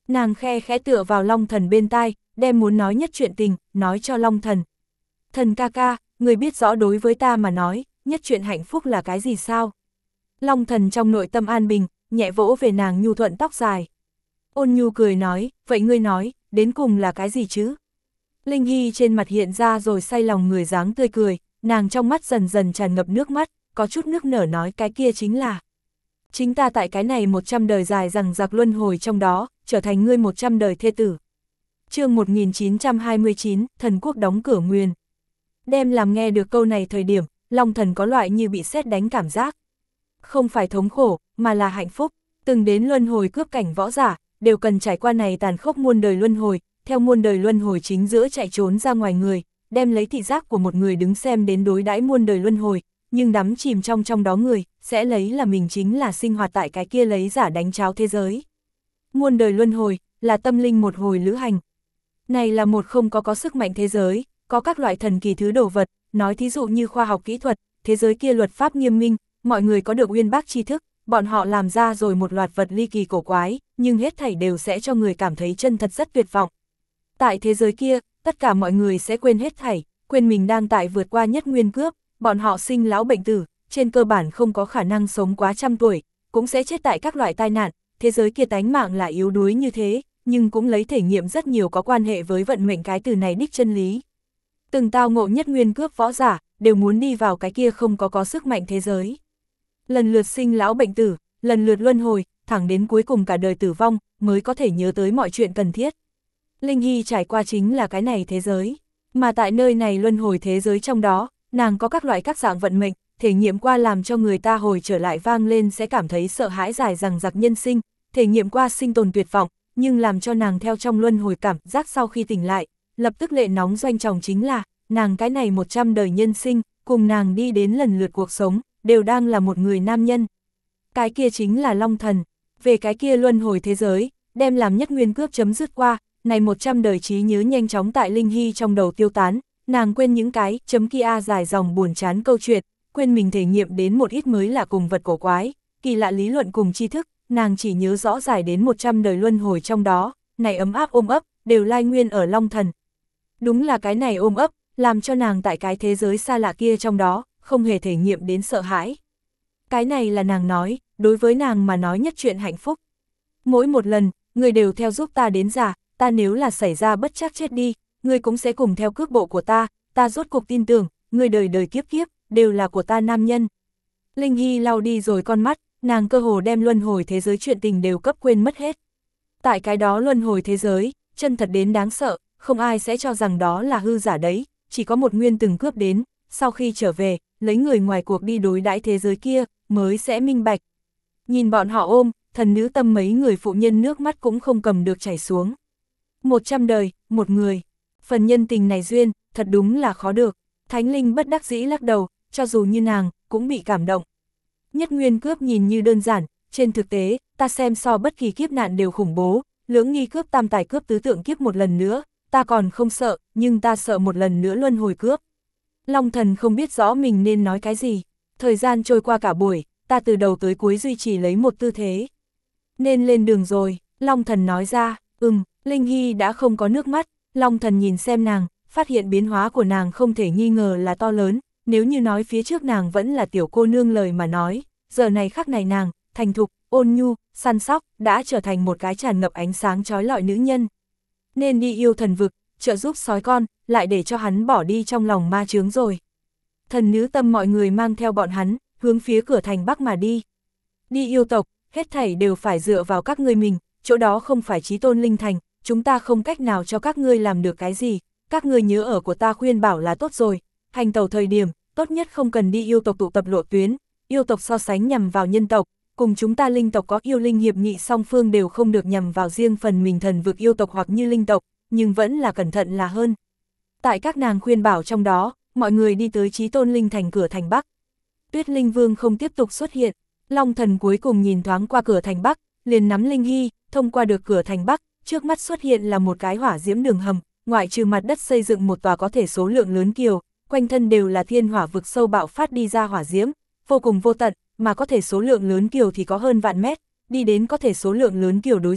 S1: Nàng khe khẽ tựa vào Long Thần bên tai, đem muốn nói nhất chuyện tình, nói cho Long Thần. Thần ca ca, người biết rõ đối với ta mà nói, nhất chuyện hạnh phúc là cái gì sao? Long Thần trong nội tâm an bình, nhẹ vỗ về nàng nhu thuận tóc dài. Ôn nhu cười nói, vậy ngươi nói, đến cùng là cái gì chứ? Linh Hy trên mặt hiện ra rồi say lòng người dáng tươi cười, nàng trong mắt dần dần tràn ngập nước mắt, có chút nước nở nói cái kia chính là. Chính ta tại cái này một trăm đời dài rằng giặc luân hồi trong đó, trở thành ngươi một trăm đời thê tử. Chương một nghìn chín trăm hai mươi chín, thần quốc đóng cửa nguyền. Đem làm nghe được câu này thời điểm, Long Thần có loại như bị sét đánh cảm giác. Không phải thống khổ, mà là hạnh phúc, từng đến luân hồi cướp cảnh võ giả, đều cần trải qua này tàn khốc muôn đời luân hồi, theo muôn đời luân hồi chính giữa chạy trốn ra ngoài người, đem lấy thị giác của một người đứng xem đến đối đãi muôn đời luân hồi, nhưng đắm chìm trong trong đó người, sẽ lấy là mình chính là sinh hoạt tại cái kia lấy giả đánh cháo thế giới. Muôn đời luân hồi, là tâm linh một hồi lữ hành. Này là một không có có sức mạnh thế giới, có các loại thần kỳ thứ đồ vật, nói thí dụ như khoa học kỹ thuật, thế giới kia luật pháp nghiêm minh, mọi người có được uyên bác tri thức, bọn họ làm ra rồi một loạt vật ly kỳ cổ quái, nhưng hết thảy đều sẽ cho người cảm thấy chân thật rất tuyệt vọng. Tại thế giới kia, tất cả mọi người sẽ quên hết thảy, quên mình đang tại vượt qua nhất nguyên cướp, bọn họ sinh lão bệnh tử, trên cơ bản không có khả năng sống quá trăm tuổi, cũng sẽ chết tại các loại tai nạn, thế giới kia tánh mạng là yếu đuối như thế, nhưng cũng lấy thể nghiệm rất nhiều có quan hệ với vận mệnh cái từ này đích chân lý. Từng tao ngộ nhất nguyên cướp võ giả, đều muốn đi vào cái kia không có có sức mạnh thế giới. Lần lượt sinh lão bệnh tử, lần lượt luân hồi, thẳng đến cuối cùng cả đời tử vong, mới có thể nhớ tới mọi chuyện cần thiết. Linh Hy trải qua chính là cái này thế giới, mà tại nơi này luân hồi thế giới trong đó, nàng có các loại các dạng vận mệnh, thể nghiệm qua làm cho người ta hồi trở lại vang lên sẽ cảm thấy sợ hãi dài rằng giặc nhân sinh, thể nghiệm qua sinh tồn tuyệt vọng, nhưng làm cho nàng theo trong luân hồi cảm giác sau khi tỉnh lại, lập tức lệ nóng doanh tròng chính là, nàng cái này một trăm đời nhân sinh, cùng nàng đi đến lần lượt cuộc sống, đều đang là một người nam nhân. Cái kia chính là Long Thần, về cái kia luân hồi thế giới, đem làm nhất nguyên cướp chấm dứt qua, này một trăm đời trí nhớ nhanh chóng tại Linh Hy trong đầu tiêu tán, nàng quên những cái chấm kia dài dòng buồn chán câu chuyện, quên mình thể nghiệm đến một ít mới lạ cùng vật cổ quái, kỳ lạ lý luận cùng tri thức, nàng chỉ nhớ rõ dài đến một trăm đời luân hồi trong đó, này ấm áp ôm ấp, đều lai nguyên ở Long Thần. Đúng là cái này ôm ấp, làm cho nàng tại cái thế giới xa lạ kia trong đó, không hề thể nghiệm đến sợ hãi. Cái này là nàng nói, đối với nàng mà nói nhất chuyện hạnh phúc. Mỗi một lần, người đều theo giúp ta đến già, ta nếu là xảy ra bất trắc chết đi, người cũng sẽ cùng theo cước bộ của ta, ta rốt cuộc tin tưởng, người đời đời kiếp kiếp, đều là của ta nam nhân. Linh Hy lau đi rồi con mắt, nàng cơ hồ đem luân hồi thế giới chuyện tình đều cấp quên mất hết. Tại cái đó luân hồi thế giới, chân thật đến đáng sợ, không ai sẽ cho rằng đó là hư giả đấy, chỉ có một nguyên từng cướp đến, sau khi trở về, lấy người ngoài cuộc đi đối đãi thế giới kia, mới sẽ minh bạch. Nhìn bọn họ ôm, thần nữ tâm mấy người phụ nhân nước mắt cũng không cầm được chảy xuống. Một trăm đời, một người. Phần nhân tình này duyên, thật đúng là khó được. Thánh Linh bất đắc dĩ lắc đầu, cho dù như nàng, cũng bị cảm động. Nhất nguyên cướp nhìn như đơn giản, trên thực tế, ta xem so bất kỳ kiếp nạn đều khủng bố, lưỡng nghi cướp tam tài cướp tứ tượng kiếp một lần nữa, ta còn không sợ, nhưng ta sợ một lần nữa luân hồi cướp. Long Thần không biết rõ mình nên nói cái gì. Thời gian trôi qua cả buổi, ta từ đầu tới cuối duy trì lấy một tư thế. Nên lên đường rồi, Long Thần nói ra, ừm, Linh Hy đã không có nước mắt, Long Thần nhìn xem nàng, phát hiện biến hóa của nàng không thể nghi ngờ là to lớn, nếu như nói phía trước nàng vẫn là tiểu cô nương lời mà nói, giờ này khắc này nàng, thành thục, ôn nhu, săn sóc, đã trở thành một cái tràn ngập ánh sáng chói lọi nữ nhân. Nên đi yêu thần vực, trợ giúp sói con, lại để cho hắn bỏ đi trong lòng ma chướng rồi. Thần nữ tâm mọi người mang theo bọn hắn, hướng phía cửa thành Bắc mà đi. Đi yêu tộc, hết thảy đều phải dựa vào các ngươi mình, chỗ đó không phải chí tôn linh thành, chúng ta không cách nào cho các ngươi làm được cái gì, các ngươi nhớ ở của ta khuyên bảo là tốt rồi, hành tàu thời điểm, tốt nhất không cần đi yêu tộc tụ tập lộ tuyến, yêu tộc so sánh nhằm vào nhân tộc, cùng chúng ta linh tộc có yêu linh hiệp nghị song phương đều không được nhằm vào riêng phần mình thần vực yêu tộc hoặc như linh tộc, nhưng vẫn là cẩn thận là hơn. Tại các nàng khuyên bảo trong đó, mọi người đi tới chí tôn linh thành cửa thành Bắc. Tuyết Linh Vương không tiếp tục xuất hiện, Long Thần cuối cùng nhìn thoáng qua cửa thành Bắc, liền nắm Linh Hy, thông qua được cửa thành Bắc, trước mắt xuất hiện là một cái hỏa diễm đường hầm, ngoại trừ mặt đất xây dựng một tòa có thể số lượng lớn kiều, quanh thân đều là thiên hỏa vực sâu bạo phát đi ra hỏa diễm, vô cùng vô tận, mà có thể số lượng lớn kiều thì có hơn vạn mét, đi đến có thể số lượng lớn kiều đối diện,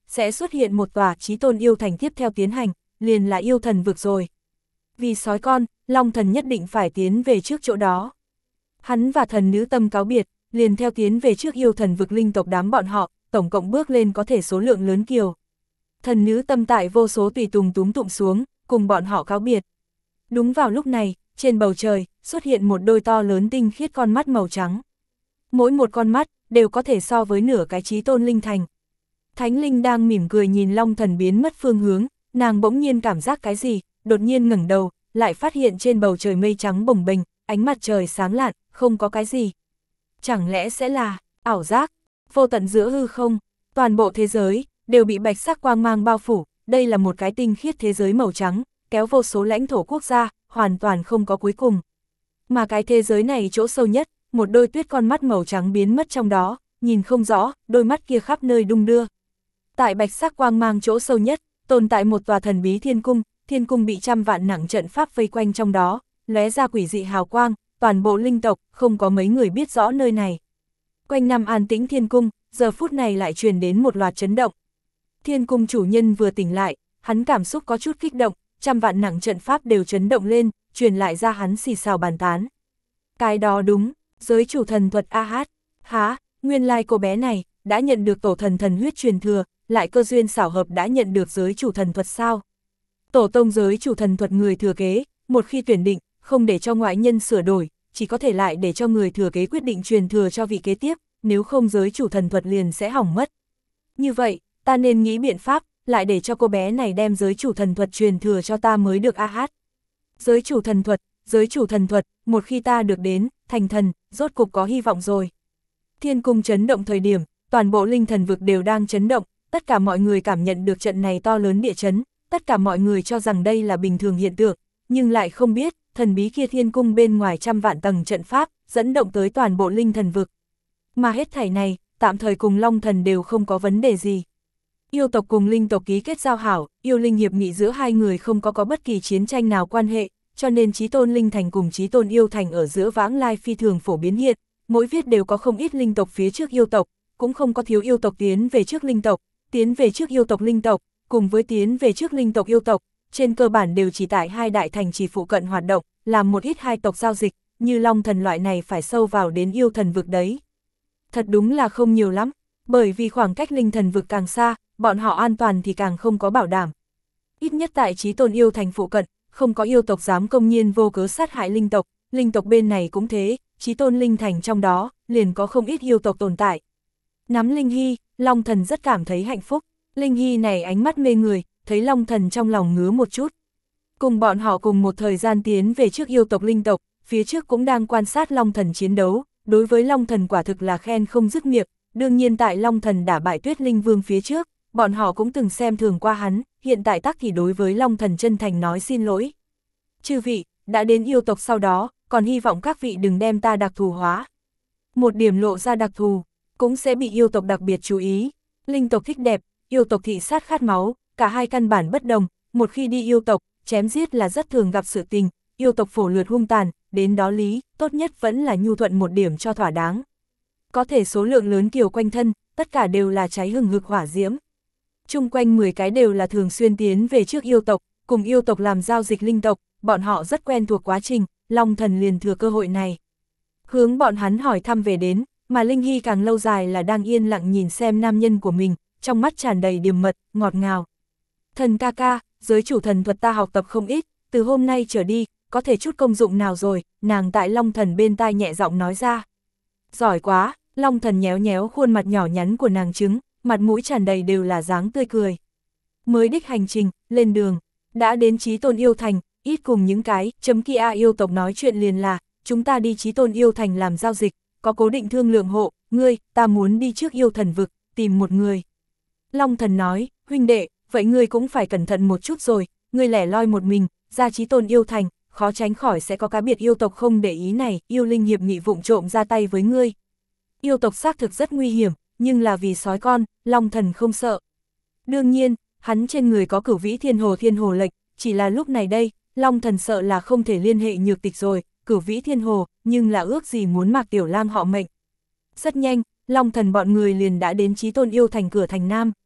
S1: sẽ xuất hiện một tòa chí tôn yêu thành tiếp theo tiến hành, liền là yêu thần vực rồi. Vì sói con, Long Thần nhất định phải tiến về trước chỗ đó. Hắn và thần nữ Tâm cáo biệt, liền theo tiến về trước yêu thần vực linh tộc đám bọn họ, tổng cộng bước lên có thể số lượng lớn kiều. Thần nữ Tâm tại vô số tùy tùng túm tụm xuống, cùng bọn họ cáo biệt. Đúng vào lúc này, trên bầu trời, xuất hiện một đôi to lớn tinh khiết con mắt màu trắng. Mỗi một con mắt, đều có thể so với nửa cái chí tôn linh thành. Thánh linh đang mỉm cười nhìn Long Thần biến mất phương hướng, nàng bỗng nhiên cảm giác cái gì, đột nhiên ngẩng đầu, lại phát hiện trên bầu trời mây trắng bồng bềnh, ánh mặt trời sáng lạn, không có cái gì. Chẳng lẽ sẽ là ảo giác? Vô tận giữa hư không, toàn bộ thế giới đều bị bạch sắc quang mang bao phủ, đây là một cái tinh khiết thế giới màu trắng, kéo vô số lãnh thổ quốc gia, hoàn toàn không có cuối cùng. Mà cái thế giới này chỗ sâu nhất, một đôi tuyết con mắt màu trắng biến mất trong đó, nhìn không rõ, đôi mắt kia khắp nơi đung đưa. Tại bạch sắc quang mang chỗ sâu nhất, tồn tại một tòa thần bí thiên cung, thiên cung bị trăm vạn nặng trận pháp vây quanh trong đó, lóe ra quỷ dị hào quang, toàn bộ linh tộc, không có mấy người biết rõ nơi này. Quanh năm an tĩnh thiên cung, giờ phút này lại truyền đến một loạt chấn động. Thiên cung chủ nhân vừa tỉnh lại, hắn cảm xúc có chút kích động, trăm vạn nặng trận pháp đều chấn động lên, truyền lại ra hắn xì xào bàn tán. Cái đó đúng, giới chủ thần thuật a hát, há, nguyên lai cô bé này, đã nhận được tổ thần thần huyết truyền thừa, lại cơ duyên xảo hợp đã nhận được giới chủ thần thuật sao? Tổ tông giới chủ thần thuật người thừa kế, một khi tuyển định, không để cho ngoại nhân sửa đổi, chỉ có thể lại để cho người thừa kế quyết định truyền thừa cho vị kế tiếp, nếu không giới chủ thần thuật liền sẽ hỏng mất. Như vậy, ta nên nghĩ biện pháp, lại để cho cô bé này đem giới chủ thần thuật truyền thừa cho ta mới được a hát. Giới chủ thần thuật, giới chủ thần thuật, một khi ta được đến, thành thần, rốt cục có hy vọng rồi. Thiên cung chấn động thời điểm, toàn bộ linh thần vực đều đang chấn động, tất cả mọi người cảm nhận được trận này to lớn địa chấn, tất cả mọi người cho rằng đây là bình thường hiện tượng, nhưng lại không biết, thần bí kia thiên cung bên ngoài trăm vạn tầng trận pháp, dẫn động tới toàn bộ linh thần vực. Mà hết thảy này, tạm thời cùng Long Thần đều không có vấn đề gì. Yêu tộc cùng linh tộc ký kết giao hảo, yêu linh hiệp nghị giữa hai người không có có bất kỳ chiến tranh nào quan hệ, cho nên chí tôn linh thành cùng chí tôn yêu thành ở giữa vãng lai phi thường phổ biến hiện, mỗi viết đều có không ít linh tộc phía trước yêu tộc, cũng không có thiếu yêu tộc tiến về trước linh tộc, tiến về trước yêu tộc linh tộc, cùng với tiến về trước linh tộc yêu tộc, trên cơ bản đều chỉ tại hai đại thành trì phụ cận hoạt động, làm một ít hai tộc giao dịch, như Long Thần loại này phải sâu vào đến yêu thần vực đấy. Thật đúng là không nhiều lắm, bởi vì khoảng cách linh thần vực càng xa, bọn họ an toàn thì càng không có bảo đảm. Ít nhất tại chí tôn yêu thành phụ cận, không có yêu tộc dám công nhiên vô cớ sát hại linh tộc, linh tộc bên này cũng thế, chí tôn linh thành trong đó, liền có không ít yêu tộc tồn tại. Nắm Linh Hy, Long Thần rất cảm thấy hạnh phúc, Linh Hy này ánh mắt mê người, thấy Long Thần trong lòng ngứa một chút. Cùng bọn họ cùng một thời gian tiến về trước yêu tộc linh tộc, phía trước cũng đang quan sát Long Thần chiến đấu, đối với Long Thần quả thực là khen không dứt miệng, đương nhiên tại Long Thần đả bại Tuyết Linh Vương phía trước, bọn họ cũng từng xem thường qua hắn, hiện tại tắc thì đối với Long Thần chân thành nói xin lỗi. Chư vị, đã đến yêu tộc sau đó, còn hy vọng các vị đừng đem ta đặc thù hóa. Một điểm lộ ra đặc thù, cũng sẽ bị yêu tộc đặc biệt chú ý. Linh tộc thích đẹp, yêu tộc thị sát khát máu, cả hai căn bản bất đồng, một khi đi yêu tộc, chém giết là rất thường gặp sự tình, yêu tộc phổ lượt hung tàn, đến đó lý, tốt nhất vẫn là nhu thuận một điểm cho thỏa đáng. Có thể số lượng lớn kiều quanh thân, tất cả đều là cháy hừng hực hỏa diễm. Chung quanh mười cái đều là thường xuyên tiến về trước yêu tộc, cùng yêu tộc làm giao dịch linh tộc, bọn họ rất quen thuộc quá trình, Long Thần liền thừa cơ hội này. Hướng bọn hắn hỏi thăm về đến, mà Linh Hy càng lâu dài là đang yên lặng nhìn xem nam nhân của mình, trong mắt tràn đầy điềm mật, ngọt ngào. Thần ca ca, giới chủ thần thuật ta học tập không ít, từ hôm nay trở đi, có thể chút công dụng nào rồi, nàng tại Long Thần bên tai nhẹ giọng nói ra. Giỏi quá, Long Thần nhéo nhéo khuôn mặt nhỏ nhắn của nàng trứng, mặt mũi tràn đầy đều là dáng tươi cười. Mới đích hành trình, lên đường, đã đến chí tôn yêu thành, ít cùng những cái, chấm kia yêu tộc nói chuyện liền là, chúng ta đi chí tôn yêu thành làm giao dịch, có cố định thương lượng hộ, ngươi, ta muốn đi trước yêu thần vực, tìm một người. Long Thần nói, huynh đệ, vậy ngươi cũng phải cẩn thận một chút rồi, ngươi lẻ loi một mình, ra chí tôn yêu thành, khó tránh khỏi sẽ có cá biệt yêu tộc không để ý này, yêu linh hiệp nghị vụng trộm ra tay với ngươi. Yêu tộc xác thực rất nguy hiểm, nhưng là vì sói con, Long Thần không sợ. Đương nhiên, hắn trên người có cửu vĩ thiên hồ thiên hồ lệnh, chỉ là lúc này đây, Long Thần sợ là không thể liên hệ nhược tịch rồi, cửu vĩ thiên hồ, nhưng là ước gì muốn Mạc Tiểu Lam họ mệnh. Rất nhanh, Long Thần bọn người liền đã đến chí tôn yêu thành cửa thành Nam.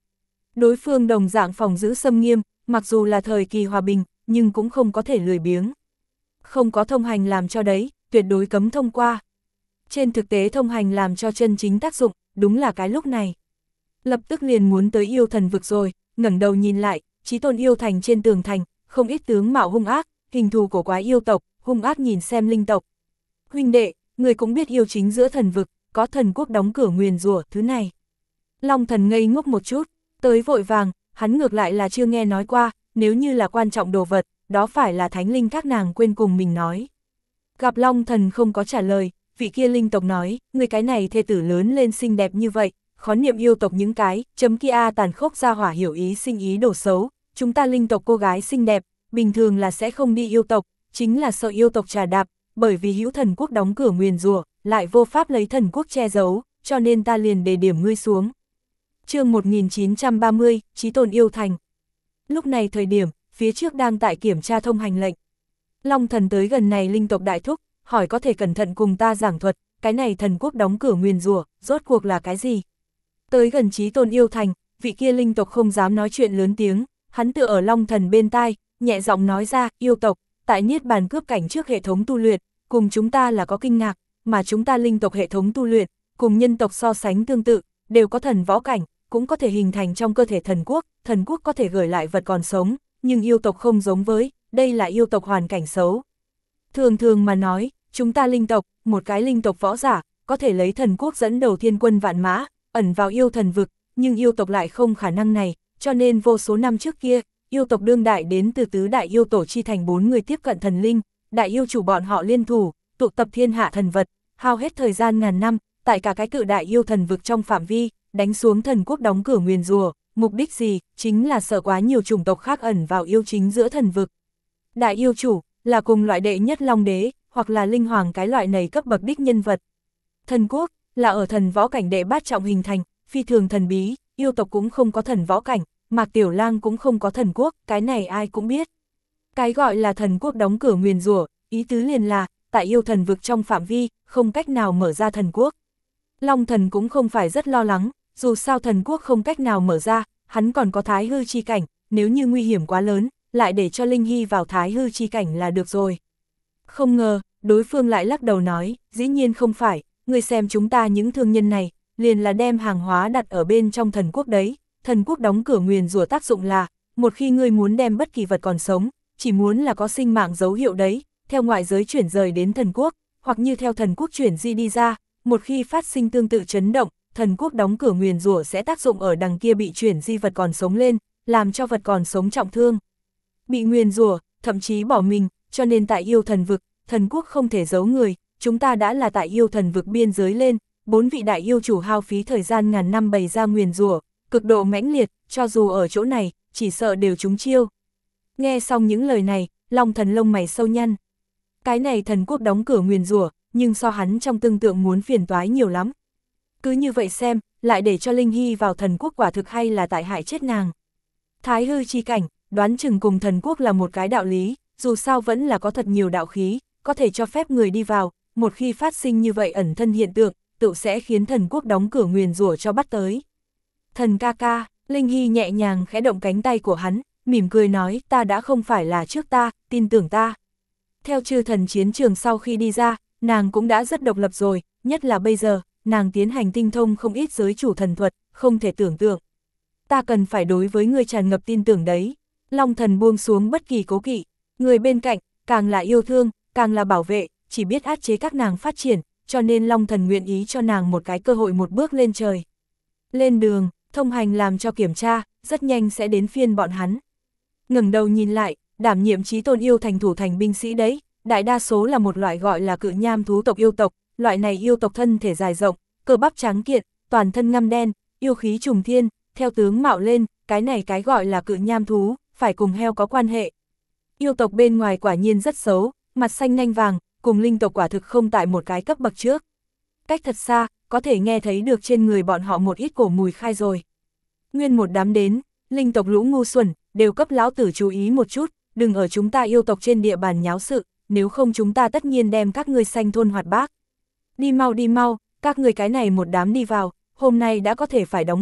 S1: Đối phương đồng dạng phòng giữ xâm nghiêm, mặc dù là thời kỳ hòa bình, nhưng cũng không có thể lười biếng. Không có thông hành làm cho đấy, tuyệt đối cấm thông qua. Trên thực tế thông hành làm cho chân chính tác dụng, đúng là cái lúc này. Lập tức liền muốn tới yêu thần vực rồi, ngẩng đầu nhìn lại, Chí Tôn yêu thành trên tường thành, không ít tướng mạo hung ác, hình thù của quái yêu tộc, hung ác nhìn xem linh tộc. Huynh đệ, người cũng biết yêu chính giữa thần vực, có thần quốc đóng cửa nguyền rủa thứ này. Long thần ngây ngốc một chút, tới vội vàng, hắn ngược lại là chưa nghe nói qua, nếu như là quan trọng đồ vật, đó phải là thánh linh các nàng quên cùng mình nói. Gặp Long thần không có trả lời, vị kia linh tộc nói, người cái này thê tử lớn lên xinh đẹp như vậy, khó niệm yêu tộc những cái, chấm kia tàn khốc ra hỏa hiểu ý sinh ý đồ xấu, chúng ta linh tộc cô gái xinh đẹp, bình thường là sẽ không đi yêu tộc, chính là sợ yêu tộc trà đạp, bởi vì hữu thần quốc đóng cửa nguyền rủa, lại vô pháp lấy thần quốc che giấu, cho nên ta liền đề điểm ngươi xuống. Chương một nghìn chín trăm ba mươi, Chí Tôn yêu thành. Lúc này thời điểm, phía trước đang tại kiểm tra thông hành lệnh. Long thần tới gần này linh tộc đại thúc, hỏi có thể cẩn thận cùng ta giảng thuật, cái này thần quốc đóng cửa nguyền rủa, rốt cuộc là cái gì? Tới gần Chí Tôn yêu thành, vị kia linh tộc không dám nói chuyện lớn tiếng, hắn tựa ở Long thần bên tai, nhẹ giọng nói ra, yêu tộc, tại Niết Bàn cướp cảnh trước hệ thống tu luyện, cùng chúng ta là có kinh ngạc, mà chúng ta linh tộc hệ thống tu luyện, cùng nhân tộc so sánh tương tự, đều có thần võ cảnh, cũng có thể hình thành trong cơ thể thần quốc, thần quốc có thể gửi lại vật còn sống, nhưng yêu tộc không giống với, đây là yêu tộc hoàn cảnh xấu. Thường thường mà nói, chúng ta linh tộc, một cái linh tộc võ giả, có thể lấy thần quốc dẫn đầu thiên quân vạn mã, ẩn vào yêu thần vực, nhưng yêu tộc lại không khả năng này, cho nên vô số năm trước kia, yêu tộc đương đại đến từ tứ đại yêu tổ chi thành bốn người tiếp cận thần linh, đại yêu chủ bọn họ liên thủ, tụ tập thiên hạ thần vật, hao hết thời gian ngàn năm, tại cả cái cự đại yêu thần vực trong phạm vi, đánh xuống thần quốc đóng cửa nguyền rủa, mục đích gì, chính là sợ quá nhiều chủng tộc khác ẩn vào yêu chính giữa thần vực. Đại yêu chủ, là cùng loại đệ nhất long đế, hoặc là linh hoàng cái loại này cấp bậc đích nhân vật. Thần quốc, là ở thần võ cảnh đệ bát trọng hình thành, phi thường thần bí, yêu tộc cũng không có thần võ cảnh, Mạc Tiểu Lang cũng không có thần quốc, cái này ai cũng biết. Cái gọi là thần quốc đóng cửa nguyền rủa, ý tứ liền là, tại yêu thần vực trong phạm vi, không cách nào mở ra thần quốc. Long thần cũng không phải rất lo lắng, dù sao thần quốc không cách nào mở ra, hắn còn có thái hư chi cảnh, nếu như nguy hiểm quá lớn, lại để cho Linh Hy vào thái hư chi cảnh là được rồi. Không ngờ, đối phương lại lắc đầu nói, dĩ nhiên không phải, người xem chúng ta những thương nhân này, liền là đem hàng hóa đặt ở bên trong thần quốc đấy, thần quốc đóng cửa nguyền rủa tác dụng là, một khi ngươi muốn đem bất kỳ vật còn sống, chỉ muốn là có sinh mạng dấu hiệu đấy, theo ngoại giới chuyển rời đến thần quốc, hoặc như theo thần quốc chuyển di đi ra, một khi phát sinh tương tự chấn động, thần quốc đóng cửa nguyền rủa sẽ tác dụng ở đằng kia bị chuyển di vật còn sống lên, làm cho vật còn sống trọng thương. Bị nguyền rủa, thậm chí bỏ mình, cho nên tại yêu thần vực, thần quốc không thể giấu người, chúng ta đã là tại yêu thần vực biên giới lên, bốn vị đại yêu chủ hao phí thời gian ngàn năm bày ra nguyền rủa, cực độ mãnh liệt, cho dù ở chỗ này, chỉ sợ đều trúng chiêu. Nghe xong những lời này, Long thần lông mày sâu nhăn. Cái này thần quốc đóng cửa nguyền rủa, nhưng so hắn trong tương tượng muốn phiền toái nhiều lắm. Cứ như vậy xem, lại để cho Linh Hy vào thần quốc quả thực hay là tại hại chết nàng. Thái hư chi cảnh, đoán chừng cùng thần quốc là một cái đạo lý, dù sao vẫn là có thật nhiều đạo khí, có thể cho phép người đi vào, một khi phát sinh như vậy ẩn thân hiện tượng, tự sẽ khiến thần quốc đóng cửa nguyền rủa cho bắt tới. Thần ca ca, Linh Hy nhẹ nhàng khẽ động cánh tay của hắn, mỉm cười nói, ta đã không phải là trước ta, tin tưởng ta. Theo chư thần chiến trường sau khi đi ra, nàng cũng đã rất độc lập rồi, nhất là bây giờ, nàng tiến hành tinh thông không ít giới chủ thần thuật, không thể tưởng tượng. Ta cần phải đối với người tràn ngập tin tưởng đấy. Long thần buông xuống bất kỳ cố kỵ, người bên cạnh, càng là yêu thương, càng là bảo vệ, chỉ biết áp chế các nàng phát triển, cho nên Long thần nguyện ý cho nàng một cái cơ hội một bước lên trời. Lên đường, thông hành làm cho kiểm tra, rất nhanh sẽ đến phiên bọn hắn. Ngẩng đầu nhìn lại, đảm nhiệm Chí Tôn yêu thành thủ thành binh sĩ đấy, đại đa số là một loại gọi là cự nham thú tộc yêu tộc, loại này yêu tộc thân thể dài rộng, cơ bắp trắng kiện, toàn thân ngăm đen, yêu khí trùng thiên, theo tướng mạo lên, cái này cái gọi là cự nham thú, phải cùng heo có quan hệ. Yêu tộc bên ngoài quả nhiên rất xấu, mặt xanh nanh vàng, cùng linh tộc quả thực không tại một cái cấp bậc trước. Cách thật xa, có thể nghe thấy được trên người bọn họ một ít cổ mùi khai rồi. Nguyên một đám đến, linh tộc lũ ngu xuẩn, đều cấp lão tử chú ý một chút, đừng ở chúng ta yêu tộc trên địa bàn nháo sự, nếu không chúng ta tất nhiên đem các ngươi sanh thôn hoạt bác. Đi mau đi mau, các ngươi cái này một đám đi vào, hôm nay đã có thể phải đóng cửa,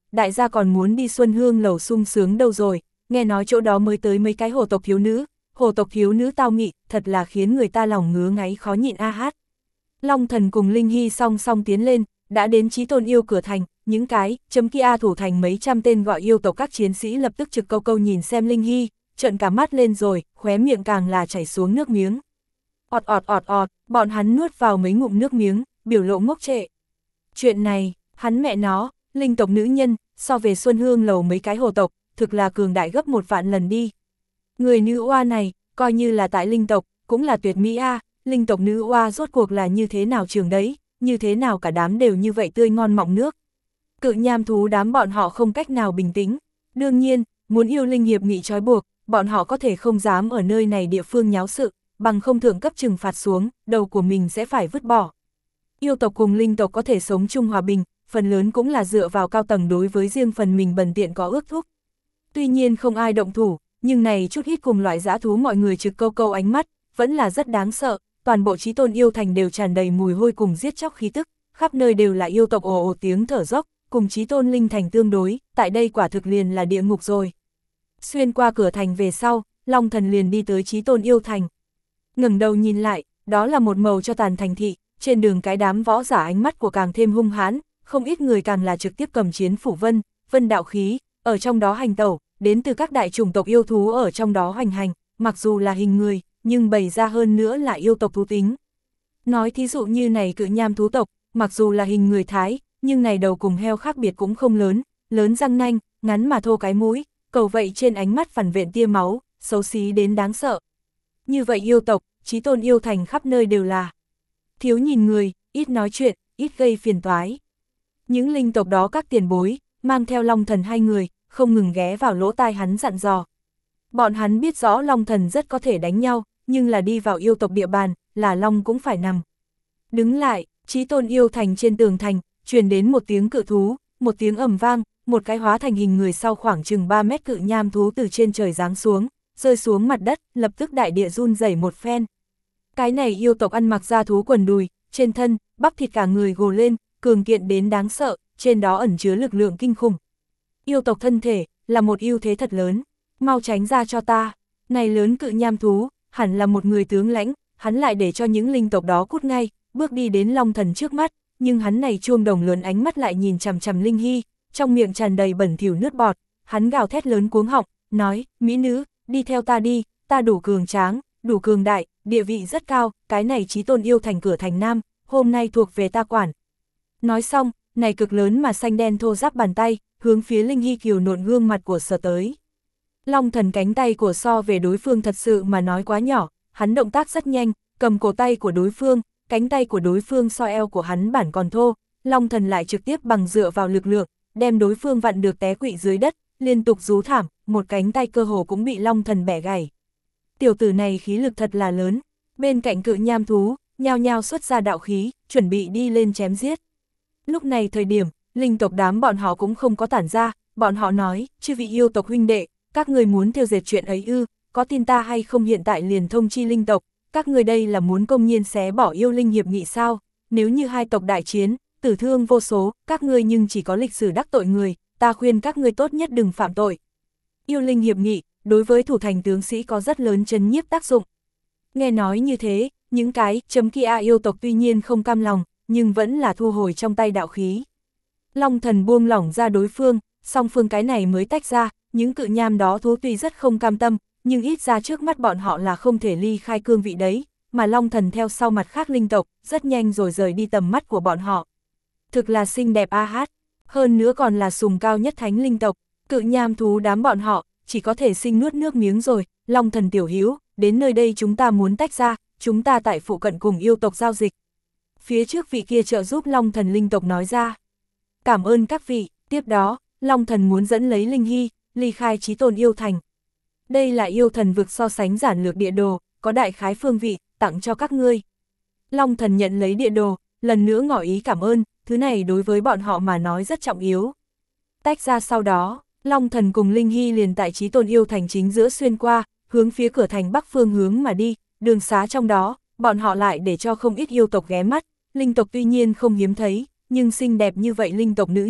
S1: đại gia còn muốn đi Xuân Hương lầu sung sướng đâu rồi, nghe nói chỗ đó mới tới mấy cái hồ tộc thiếu nữ, hồ tộc thiếu nữ tao mị, thật là khiến người ta lòng ngứa ngáy khó nhịn a hát. Long Thần cùng Linh Hy song song tiến lên, đã đến Chí Tôn yêu cửa thành, những cái, chấm kia thủ thành mấy trăm tên gọi yêu tộc các chiến sĩ lập tức trực câu câu nhìn xem Linh Hy, trợn cả mắt lên rồi, khóe miệng càng là chảy xuống nước miếng. Ọt ọt ọt ọt, bọn hắn nuốt vào mấy ngụm nước miếng, biểu lộ ngốc trệ. Chuyện này, hắn mẹ nó, linh tộc nữ nhân, so về Xuân Hương lầu mấy cái hồ tộc, thực là cường đại gấp một vạn lần đi. Người nữ oa này, coi như là tại linh tộc, cũng là tuyệt mỹ a, linh tộc nữ oa rốt cuộc là như thế nào trường đấy, như thế nào cả đám đều như vậy tươi ngon mọng nước. Cự nham thú đám bọn họ không cách nào bình tĩnh, đương nhiên, muốn yêu linh hiệp nghị trói buộc, bọn họ có thể không dám ở nơi này địa phương nháo sự, bằng không thượng cấp trừng phạt xuống, đầu của mình sẽ phải vứt bỏ. Yêu tộc cùng linh tộc có thể sống chung hòa bình, phần lớn cũng là dựa vào cao tầng đối với riêng phần mình bần tiện có ước thúc. Tuy nhiên không ai động thủ, nhưng này chút ít cùng loại dã thú mọi người trực câu câu ánh mắt, vẫn là rất đáng sợ, toàn bộ Chí Tôn yêu thành đều tràn đầy mùi hôi cùng giết chóc khí tức, khắp nơi đều là yêu tộc ồ ồ tiếng thở dốc, cùng Chí Tôn linh thành tương đối, tại đây quả thực liền là địa ngục rồi. Xuyên qua cửa thành về sau, Long Thần liền đi tới Chí Tôn yêu thành. Ngẩng đầu nhìn lại, đó là một màu cho tàn thành thị, trên đường cái đám võ giả ánh mắt của càng thêm hung hãn, không ít người càng là trực tiếp cầm chiến phủ vân, vân đạo khí, ở trong đó hành tẩu, đến từ các đại chủng tộc yêu thú ở trong đó hoành hành, mặc dù là hình người, nhưng bày ra hơn nữa là yêu tộc thú tính. Nói thí dụ như này cự nham thú tộc, mặc dù là hình người Thái, nhưng này đầu cùng heo khác biệt cũng không lớn, lớn răng nanh, ngắn mà thô cái mũi, cầu vậy trên ánh mắt phản vện tia máu, xấu xí đến đáng sợ. Như vậy yêu tộc, Chí Tôn yêu thành khắp nơi đều là. Thiếu nhìn người, ít nói chuyện, ít gây phiền toái. Những linh tộc đó các tiền bối, mang theo Long Thần hai người, không ngừng ghé vào lỗ tai hắn dặn dò. Bọn hắn biết rõ Long Thần rất có thể đánh nhau, nhưng là đi vào yêu tộc địa bàn, là Long cũng phải nằm. Đứng lại, Chí Tôn yêu thành trên tường thành, truyền đến một tiếng cự thú, một tiếng ầm vang, một cái hóa thành hình người sau khoảng chừng ba mét cự nham thú từ trên trời giáng xuống, rơi xuống mặt đất, lập tức đại địa run rẩy một phen. Cái này yêu tộc ăn mặc da thú quần đùi, trên thân, bắp thịt cả người gồ lên, cường kiện đến đáng sợ, trên đó ẩn chứa lực lượng kinh khủng. Yêu tộc thân thể, là một ưu thế thật lớn, mau tránh ra cho ta, này lớn cự nham thú, hẳn là một người tướng lãnh, hắn lại để cho những linh tộc đó cút ngay, bước đi đến Long Thần trước mắt, nhưng hắn này chuông đồng lớn ánh mắt lại nhìn chằm chằm Linh Hy, trong miệng tràn đầy bẩn thỉu nước bọt, hắn gào thét lớn cuống họng, nói, mỹ nữ, đi theo ta đi, ta đủ cường tráng, đủ cường đại, địa vị rất cao, cái này Chí Tôn yêu thành cửa thành Nam, hôm nay thuộc về ta quản. Nói xong, này cực lớn mà xanh đen thô ráp bàn tay, hướng phía Linh Hy kiều nộn gương mặt của sở tới. Long Thần cánh tay của so về đối phương thật sự mà nói quá nhỏ, hắn động tác rất nhanh, cầm cổ tay của đối phương, cánh tay của đối phương so eo của hắn bản còn thô, Long Thần lại trực tiếp bằng dựa vào lực lượng, đem đối phương vặn được té quỵ dưới đất, liên tục rú thảm, một cánh tay cơ hồ cũng bị Long Thần bẻ gãy. Tiểu tử này khí lực thật là lớn, bên cạnh cự nham thú, nhao nhao xuất ra đạo khí, chuẩn bị đi lên chém giết. Lúc này thời điểm, linh tộc đám bọn họ cũng không có tản ra, bọn họ nói, chư vị yêu tộc huynh đệ, các người muốn tiêu diệt chuyện ấy ư, có tin ta hay không hiện tại liền thông chi linh tộc, các người đây là muốn công nhiên xé bỏ yêu linh hiệp nghị sao, nếu như hai tộc đại chiến, tử thương vô số, các ngươi nhưng chỉ có lịch sử đắc tội người, ta khuyên các ngươi tốt nhất đừng phạm tội. Yêu linh hiệp nghị, đối với thủ thành tướng sĩ có rất lớn chấn nhiếp tác dụng. Nghe nói như thế, những cái chấm kia yêu tộc tuy nhiên không cam lòng, nhưng vẫn là thu hồi trong tay đạo khí. Long Thần buông lỏng ra đối phương, song phương cái này mới tách ra, những cự nham đó thú tuy rất không cam tâm, nhưng ít ra trước mắt bọn họ là không thể ly khai cương vị đấy, mà Long Thần theo sau mặt khác linh tộc, rất nhanh rồi rời đi tầm mắt của bọn họ. Thực là xinh đẹp a hát, hơn nữa còn là sùng cao nhất thánh linh tộc, cự nham thú đám bọn họ, chỉ có thể sinh nuốt nước miếng rồi, Long Thần tiểu hữu, đến nơi đây chúng ta muốn tách ra, chúng ta tại phụ cận cùng yêu tộc giao dịch. Phía trước vị kia trợ giúp Long Thần linh tộc nói ra. Cảm ơn các vị, tiếp đó, Long Thần muốn dẫn lấy Linh Hy, ly khai Chí Tôn yêu thành. Đây là yêu thần vực so sánh giản lược địa đồ, có đại khái phương vị, tặng cho các ngươi. Long Thần nhận lấy địa đồ, lần nữa ngỏ ý cảm ơn, thứ này đối với bọn họ mà nói rất trọng yếu. Tách ra sau đó, Long Thần cùng Linh Hy liền tại Chí Tôn yêu thành chính giữa xuyên qua, hướng phía cửa thành bắc phương hướng mà đi, đường xá trong đó, bọn họ lại để cho không ít yêu tộc ghé mắt, linh tộc tuy nhiên không hiếm thấy, nhưng xinh đẹp như vậy linh tộc nữ nhân,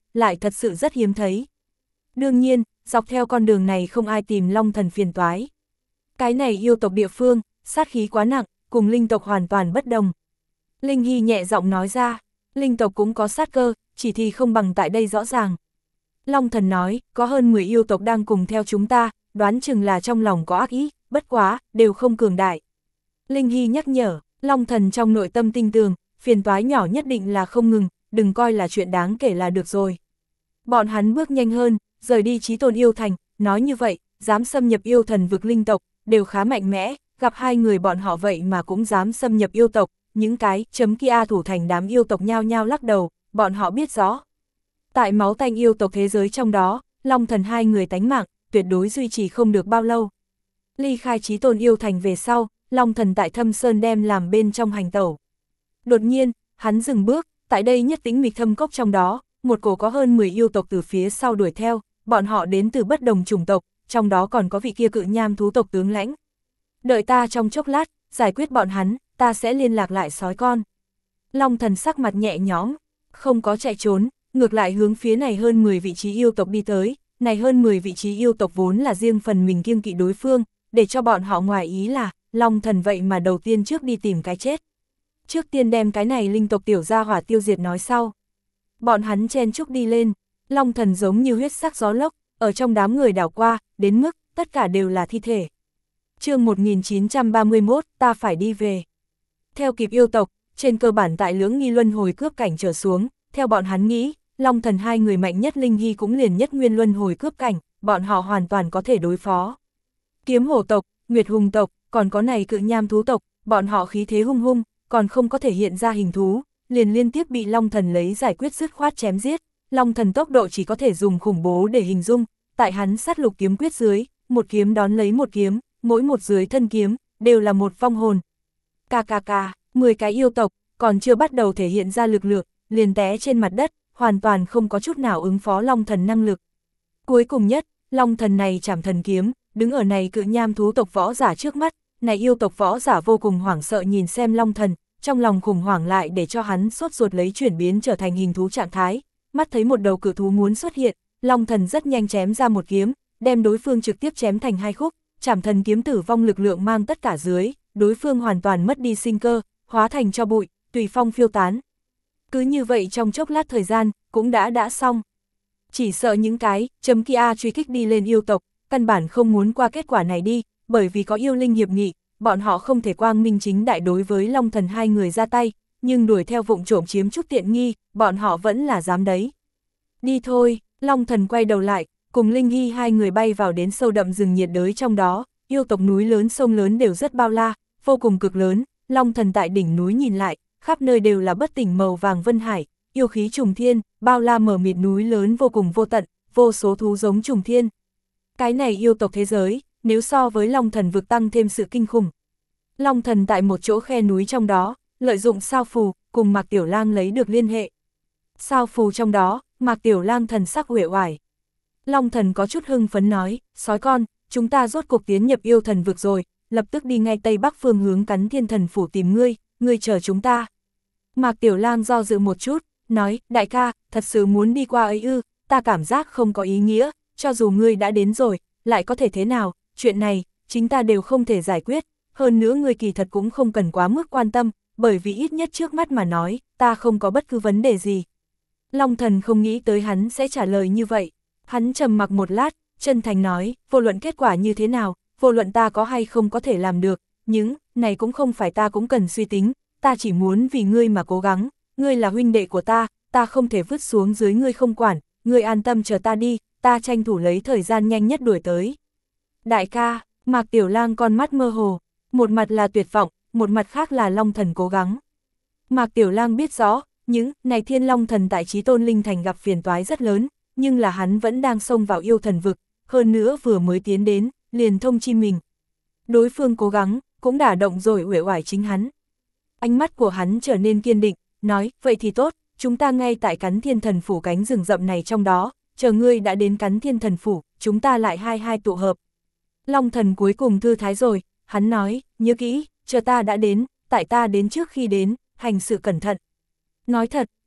S1: lại thật sự rất hiếm thấy. Đương nhiên, dọc theo con đường này không ai tìm Long Thần phiền toái. Cái này yêu tộc địa phương, sát khí quá nặng, cùng linh tộc hoàn toàn bất đồng. Linh Hy nhẹ giọng nói ra, linh tộc cũng có sát cơ, chỉ thì không bằng tại đây rõ ràng. Long Thần nói, có hơn mười yêu tộc đang cùng theo chúng ta, đoán chừng là trong lòng có ác ý, bất quá, đều không cường đại. Linh Hy nhắc nhở, Long Thần trong nội tâm tinh tường, phiền toái nhỏ nhất định là không ngừng, đừng coi là chuyện đáng kể là được rồi. Bọn hắn bước nhanh hơn, rời đi Chí Tôn Yêu Thành, nói như vậy, dám xâm nhập yêu thần vực linh tộc, đều khá mạnh mẽ, gặp hai người bọn họ vậy mà cũng dám xâm nhập yêu tộc, những cái chấm kia thủ thành đám yêu tộc nhao nhao lắc đầu, bọn họ biết rõ. Tại máu tanh yêu tộc thế giới trong đó, Long Thần hai người tánh mạng, tuyệt đối duy trì không được bao lâu. Ly khai Chí Tôn Yêu Thành về sau, Long Thần tại Thâm Sơn đem làm bên trong hành tẩu. Đột nhiên, hắn dừng bước, tại đây nhất tĩnh mịch thâm cốc trong đó, một cổ có hơn mười yêu tộc từ phía sau đuổi theo, bọn họ đến từ bất đồng chủng tộc, trong đó còn có vị kia cự nham thú tộc tướng lãnh. Đợi ta trong chốc lát, giải quyết bọn hắn, ta sẽ liên lạc lại sói con. Long Thần sắc mặt nhẹ nhõm, không có chạy trốn, ngược lại hướng phía này hơn mười vị trí yêu tộc đi tới, này hơn mười vị trí yêu tộc vốn là riêng phần mình kiêng kỵ đối phương, để cho bọn họ ngoài ý là, Long Thần vậy mà đầu tiên trước đi tìm cái chết. Trước tiên đem cái này linh tộc tiểu gia hỏa tiêu diệt nói sau. Bọn hắn chen chúc đi lên, Long Thần giống như huyết sắc gió lốc, ở trong đám người đảo qua, đến mức, tất cả đều là thi thể. chương một nghìn chín trăm ba mươi mốt, ta phải đi về. Theo kịp yêu tộc, trên cơ bản tại lưỡng nghi luân hồi cướp cảnh trở xuống, theo bọn hắn nghĩ, Long Thần hai người mạnh nhất Linh Hy cũng liền nhất nguyên luân hồi cướp cảnh, bọn họ hoàn toàn có thể đối phó. Kiếm hổ tộc, Nguyệt hùng tộc, còn có này cự nham thú tộc, bọn họ khí thế hung hung, còn không có thể hiện ra hình thú, liền liên tiếp bị Long Thần lấy giải quyết dứt khoát chém giết. Long Thần tốc độ chỉ có thể dùng khủng bố để hình dung, tại hắn sát lục kiếm quyết dưới, một kiếm đón lấy một kiếm, mỗi một dưới thân kiếm, đều là một vong hồn. Cà cà cà, mười cái yêu tộc, còn chưa bắt đầu thể hiện ra lực lượng, liền té trên mặt đất, hoàn toàn không có chút nào ứng phó Long Thần năng lực. Cuối cùng nhất, Long Thần này chảm thần kiếm, đứng ở này cự nham thú tộc võ giả trước mắt, này yêu tộc võ giả vô cùng hoảng sợ nhìn xem Long Thần, trong lòng khủng hoảng lại để cho hắn sốt ruột lấy chuyển biến trở thành hình thú trạng thái, mắt thấy một đầu cự thú muốn xuất hiện, Long Thần rất nhanh chém ra một kiếm, đem đối phương trực tiếp chém thành hai khúc, chảm thần kiếm tử vong lực lượng mang tất cả dưới, đối phương hoàn toàn mất đi sinh cơ, hóa thành cho bụi, tùy phong phiêu tán. Cứ như vậy trong chốc lát thời gian, cũng đã đã xong. Chỉ sợ những cái, chấm kia truy kích đi lên yêu tộc, căn bản không muốn qua kết quả này đi, bởi vì có yêu linh hiệp nghị, bọn họ không thể quang minh chính đại đối với Long Thần hai người ra tay, nhưng đuổi theo vụng trộm chiếm chút tiện nghi, bọn họ vẫn là dám đấy. Đi thôi, Long Thần quay đầu lại, cùng Linh Hy hai người bay vào đến sâu đậm rừng nhiệt đới trong đó, yêu tộc núi lớn sông lớn đều rất bao la, vô cùng cực lớn, Long Thần tại đỉnh núi nhìn lại, khắp nơi đều là bất tỉnh màu vàng vân hải, yêu khí trùng thiên, bao la mở mịt núi lớn vô cùng vô tận, vô số thú giống trùng thiên. Cái này yêu tộc thế giới, nếu so với Long Thần vực tăng thêm sự kinh khủng. Long Thần tại một chỗ khe núi trong đó, lợi dụng sao phù, cùng Mạc Tiểu Lang lấy được liên hệ. Sao phù trong đó, Mạc Tiểu Lang thần sắc uể oải. Long Thần có chút hưng phấn nói, sói con, chúng ta rốt cuộc tiến nhập yêu thần vực rồi, lập tức đi ngay tây bắc phương hướng Cắn Thiên Thần phủ tìm ngươi, ngươi chờ chúng ta. Mạc Tiểu Lang do dự một chút, nói, đại ca, thật sự muốn đi qua ấy ư, ta cảm giác không có ý nghĩa, cho dù ngươi đã đến rồi, lại có thể thế nào, chuyện này, chính ta đều không thể giải quyết, hơn nữa ngươi kỳ thật cũng không cần quá mức quan tâm, bởi vì ít nhất trước mắt mà nói, ta không có bất cứ vấn đề gì. Long Thần không nghĩ tới hắn sẽ trả lời như vậy, hắn trầm mặc một lát, chân thành nói, vô luận kết quả như thế nào, vô luận ta có hay không có thể làm được, nhưng, này cũng không phải ta cũng cần suy tính, ta chỉ muốn vì ngươi mà cố gắng, ngươi là huynh đệ của ta, ta không thể vứt xuống dưới ngươi không quản, ngươi an tâm chờ ta đi, ta tranh thủ lấy thời gian nhanh nhất đuổi tới. Đại ca, Mạc Tiểu Lang con mắt mơ hồ, một mặt là tuyệt vọng, một mặt khác là Long Thần cố gắng. Mạc Tiểu Lang biết rõ, những này Thiên Long Thần tại Chí Tôn Linh Thành gặp phiền toái rất lớn, nhưng là hắn vẫn đang xông vào yêu thần vực, hơn nữa vừa mới tiến đến, liền thông chi mình. Đối phương cố gắng, cũng đả động rồi uể oải chính hắn. Ánh mắt của hắn trở nên kiên định, nói, vậy thì tốt, chúng ta ngay tại Cắn Thiên Thần phủ cánh rừng rậm này trong đó, chờ ngươi đã đến Cắn Thiên Thần phủ, chúng ta lại hai hai tụ hợp. Long Thần cuối cùng thư thái rồi, hắn nói, nhớ kỹ, chờ ta đã đến, tại ta đến trước khi đến, hành sự cẩn thận. Nói thật,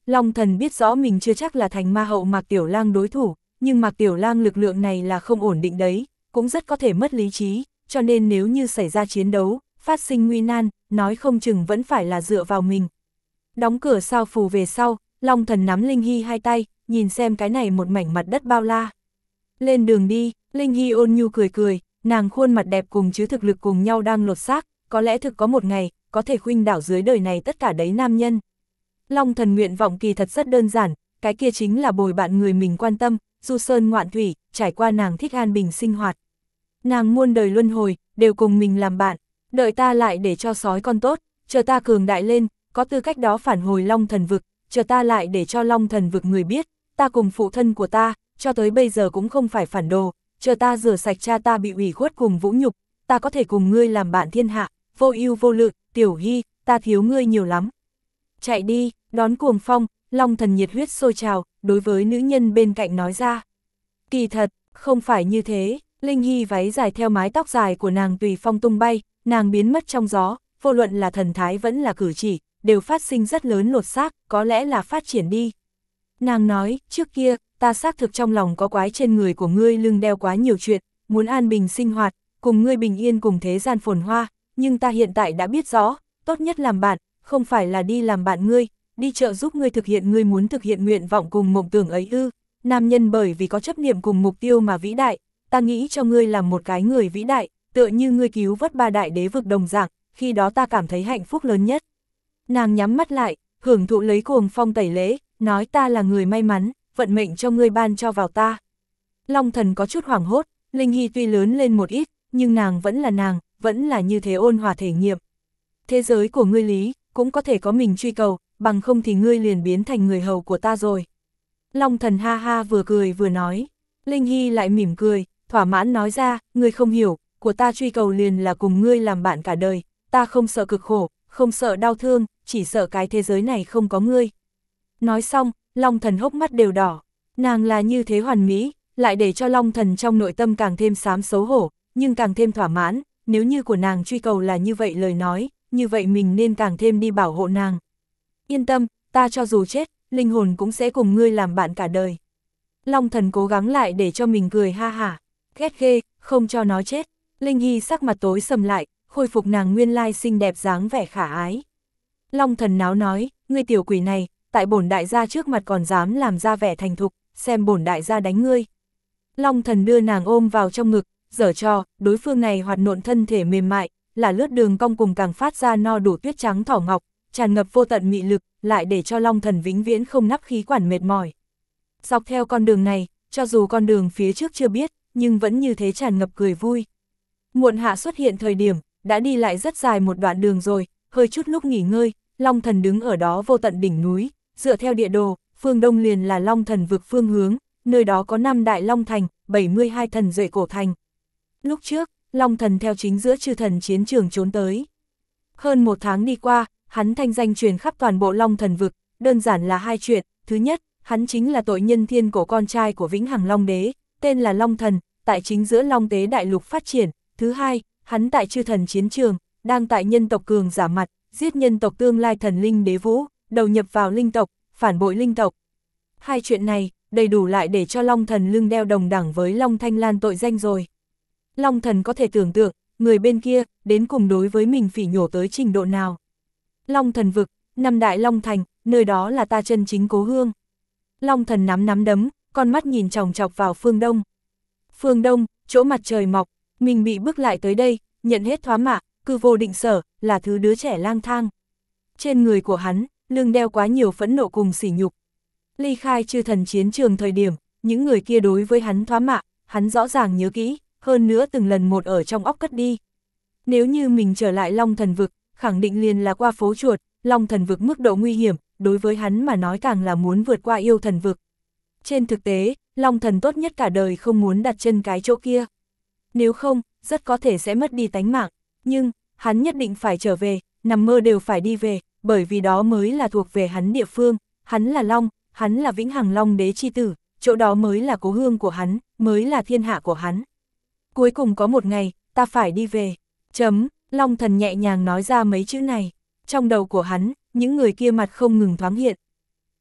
S1: Long Thần biết rõ mình chưa chắc là thành ma hậu Mạc Tiểu Lang đối thủ, nhưng Mạc Tiểu Lang lực lượng này là không ổn định đấy, cũng rất có thể mất lý trí, cho nên nếu như xảy ra chiến đấu, phát sinh nguy nan, nói không chừng vẫn phải là dựa vào mình. Đóng cửa sao phù về sau, Long Thần nắm Linh Hy hai tay, nhìn xem cái này một mảnh mặt đất bao la. Lên đường đi, Linh Hy ôn nhu cười cười, nàng khuôn mặt đẹp cùng chứ thực lực cùng nhau đang lột xác, có lẽ thực có một ngày, có thể khuynh đảo dưới đời này tất cả đấy nam nhân. Long Thần nguyện vọng kỳ thật rất đơn giản, cái kia chính là bồi bạn người mình quan tâm, du sơn ngoạn thủy, trải qua nàng thích an bình sinh hoạt. Nàng muôn đời luân hồi, đều cùng mình làm bạn, đợi ta lại để cho sói con tốt, chờ ta cường đại lên, có tư cách đó phản hồi Long Thần vực, chờ ta lại để cho Long Thần vực người biết, ta cùng phụ thân của ta, cho tới bây giờ cũng không phải phản đồ, chờ ta rửa sạch cha ta bị ủy khuất cùng vũ nhục, ta có thể cùng ngươi làm bạn thiên hạ, vô ưu vô lự, Tiểu Hy, ta thiếu ngươi nhiều lắm. Chạy đi, đón cuồng phong, Long Thần nhiệt huyết sôi trào, đối với nữ nhân bên cạnh nói ra. Kỳ thật, không phải như thế, Linh Hy váy dài theo mái tóc dài của nàng tùy phong tung bay, nàng biến mất trong gió, vô luận là thần thái vẫn là cử chỉ, đều phát sinh rất lớn lột xác, có lẽ là phát triển đi. Nàng nói, trước kia, ta xác thực trong lòng có quái trên người của ngươi lưng đeo quá nhiều chuyện, muốn an bình sinh hoạt, cùng ngươi bình yên cùng thế gian phồn hoa, nhưng ta hiện tại đã biết rõ, tốt nhất làm bạn, không phải là đi làm bạn ngươi, đi trợ giúp ngươi thực hiện ngươi muốn thực hiện nguyện vọng cùng mộng tưởng ấy ư. Nam nhân bởi vì có chấp niệm cùng mục tiêu mà vĩ đại, ta nghĩ cho ngươi làm một cái người vĩ đại, tựa như ngươi cứu vớt ba đại đế vực đồng dạng, khi đó ta cảm thấy hạnh phúc lớn nhất. Nàng nhắm mắt lại, hưởng thụ lấy cuồng phong tẩy lễ, nói ta là người may mắn, vận mệnh cho ngươi ban cho vào ta. Long Thần có chút hoảng hốt, Linh Hy tuy lớn lên một ít, nhưng nàng vẫn là nàng, vẫn là như thế ôn hòa thể nghiệm. Thế giới của ngươi lý, cũng có thể có mình truy cầu, bằng không thì ngươi liền biến thành người hầu của ta rồi. Long Thần ha ha vừa cười vừa nói, Linh Hy lại mỉm cười, thỏa mãn nói ra, ngươi không hiểu, của ta truy cầu liền là cùng ngươi làm bạn cả đời, ta không sợ cực khổ, không sợ đau thương, chỉ sợ cái thế giới này không có ngươi. Nói xong, Long Thần hốc mắt đều đỏ, nàng là như thế hoàn mỹ, lại để cho Long Thần trong nội tâm càng thêm xám xấu hổ, nhưng càng thêm thỏa mãn, nếu như của nàng truy cầu là như vậy lời nói, như vậy mình nên càng thêm đi bảo hộ nàng. Yên tâm, ta cho dù chết, linh hồn cũng sẽ cùng ngươi làm bạn cả đời. Long Thần cố gắng lại để cho mình cười ha hả, ghét ghê, không cho nó chết. Linh Hy sắc mặt tối sầm lại, khôi phục nàng nguyên lai xinh đẹp dáng vẻ khả ái. Long Thần náo nói, ngươi tiểu quỷ này, tại bổn đại gia trước mặt còn dám làm ra vẻ thành thục, xem bổn đại gia đánh ngươi. Long Thần đưa nàng ôm vào trong ngực, giở trò, đối phương này hoạt nộn thân thể mềm mại, là lướt đường cong cùng càng phát ra no đủ tuyết trắng thỏ ngọc, tràn ngập vô tận mị lực, lại để cho Long Thần vĩnh viễn không nắp khí quản mệt mỏi. Dọc theo con đường này, cho dù con đường phía trước chưa biết, nhưng vẫn như thế tràn ngập cười vui. Muộn hạ xuất hiện thời điểm, đã đi lại rất dài một đoạn đường rồi, hơi chút lúc nghỉ ngơi, Long Thần đứng ở đó vô tận đỉnh núi, dựa theo địa đồ, phương đông liền là Long Thần vực phương hướng, nơi đó có năm đại Long Thành, bảy mươi hai thần duệ cổ thành. Lúc trước, Long Thần theo chính giữa chư thần chiến trường trốn tới. Hơn một tháng đi qua, hắn thanh danh truyền khắp toàn bộ Long Thần vực, đơn giản là hai chuyện, thứ nhất, hắn chính là tội nhân thiên cổ con trai của Vĩnh Hằng Long Đế, tên là Long Thần, tại chính giữa Long Tế Đại Lục phát triển, thứ hai, hắn tại chư thần chiến trường, đang tại nhân tộc cường giả mặt, giết nhân tộc tương lai thần linh đế vũ, đầu nhập vào linh tộc, phản bội linh tộc. Hai chuyện này, đầy đủ lại để cho Long Thần lưng đeo đồng đẳng với Long Thanh Lan tội danh rồi. Long Thần có thể tưởng tượng, người bên kia, đến cùng đối với mình phỉ nhổ tới trình độ nào. Long Thần vực, năm đại Long Thành, nơi đó là ta chân chính cố hương. Long Thần nắm nắm đấm, con mắt nhìn chòng chọc vào phương đông. Phương đông, chỗ mặt trời mọc, mình bị bước lại tới đây, nhận hết thoá mạ, cư vô định sở, là thứ đứa trẻ lang thang. Trên người của hắn, lưng đeo quá nhiều phẫn nộ cùng sỉ nhục. Ly khai chư thần chiến trường thời điểm, những người kia đối với hắn thoá mạ, hắn rõ ràng nhớ kỹ, hơn nữa từng lần một ở trong óc cất đi. Nếu như mình trở lại Long Thần vực, khẳng định liền là qua phố chuột, Long Thần vực mức độ nguy hiểm, đối với hắn mà nói càng là muốn vượt qua yêu thần vực. Trên thực tế, Long Thần tốt nhất cả đời không muốn đặt chân cái chỗ kia. Nếu không, rất có thể sẽ mất đi tánh mạng, nhưng, hắn nhất định phải trở về, nằm mơ đều phải đi về, bởi vì đó mới là thuộc về hắn địa phương, hắn là Long, hắn là Vĩnh Hằng Long Đế chi tử, chỗ đó mới là cố hương của hắn, mới là thiên hạ của hắn. Cuối cùng có một ngày, ta phải đi về. Chấm, Long Thần nhẹ nhàng nói ra mấy chữ này. Trong đầu của hắn, những người kia mặt không ngừng thoáng hiện.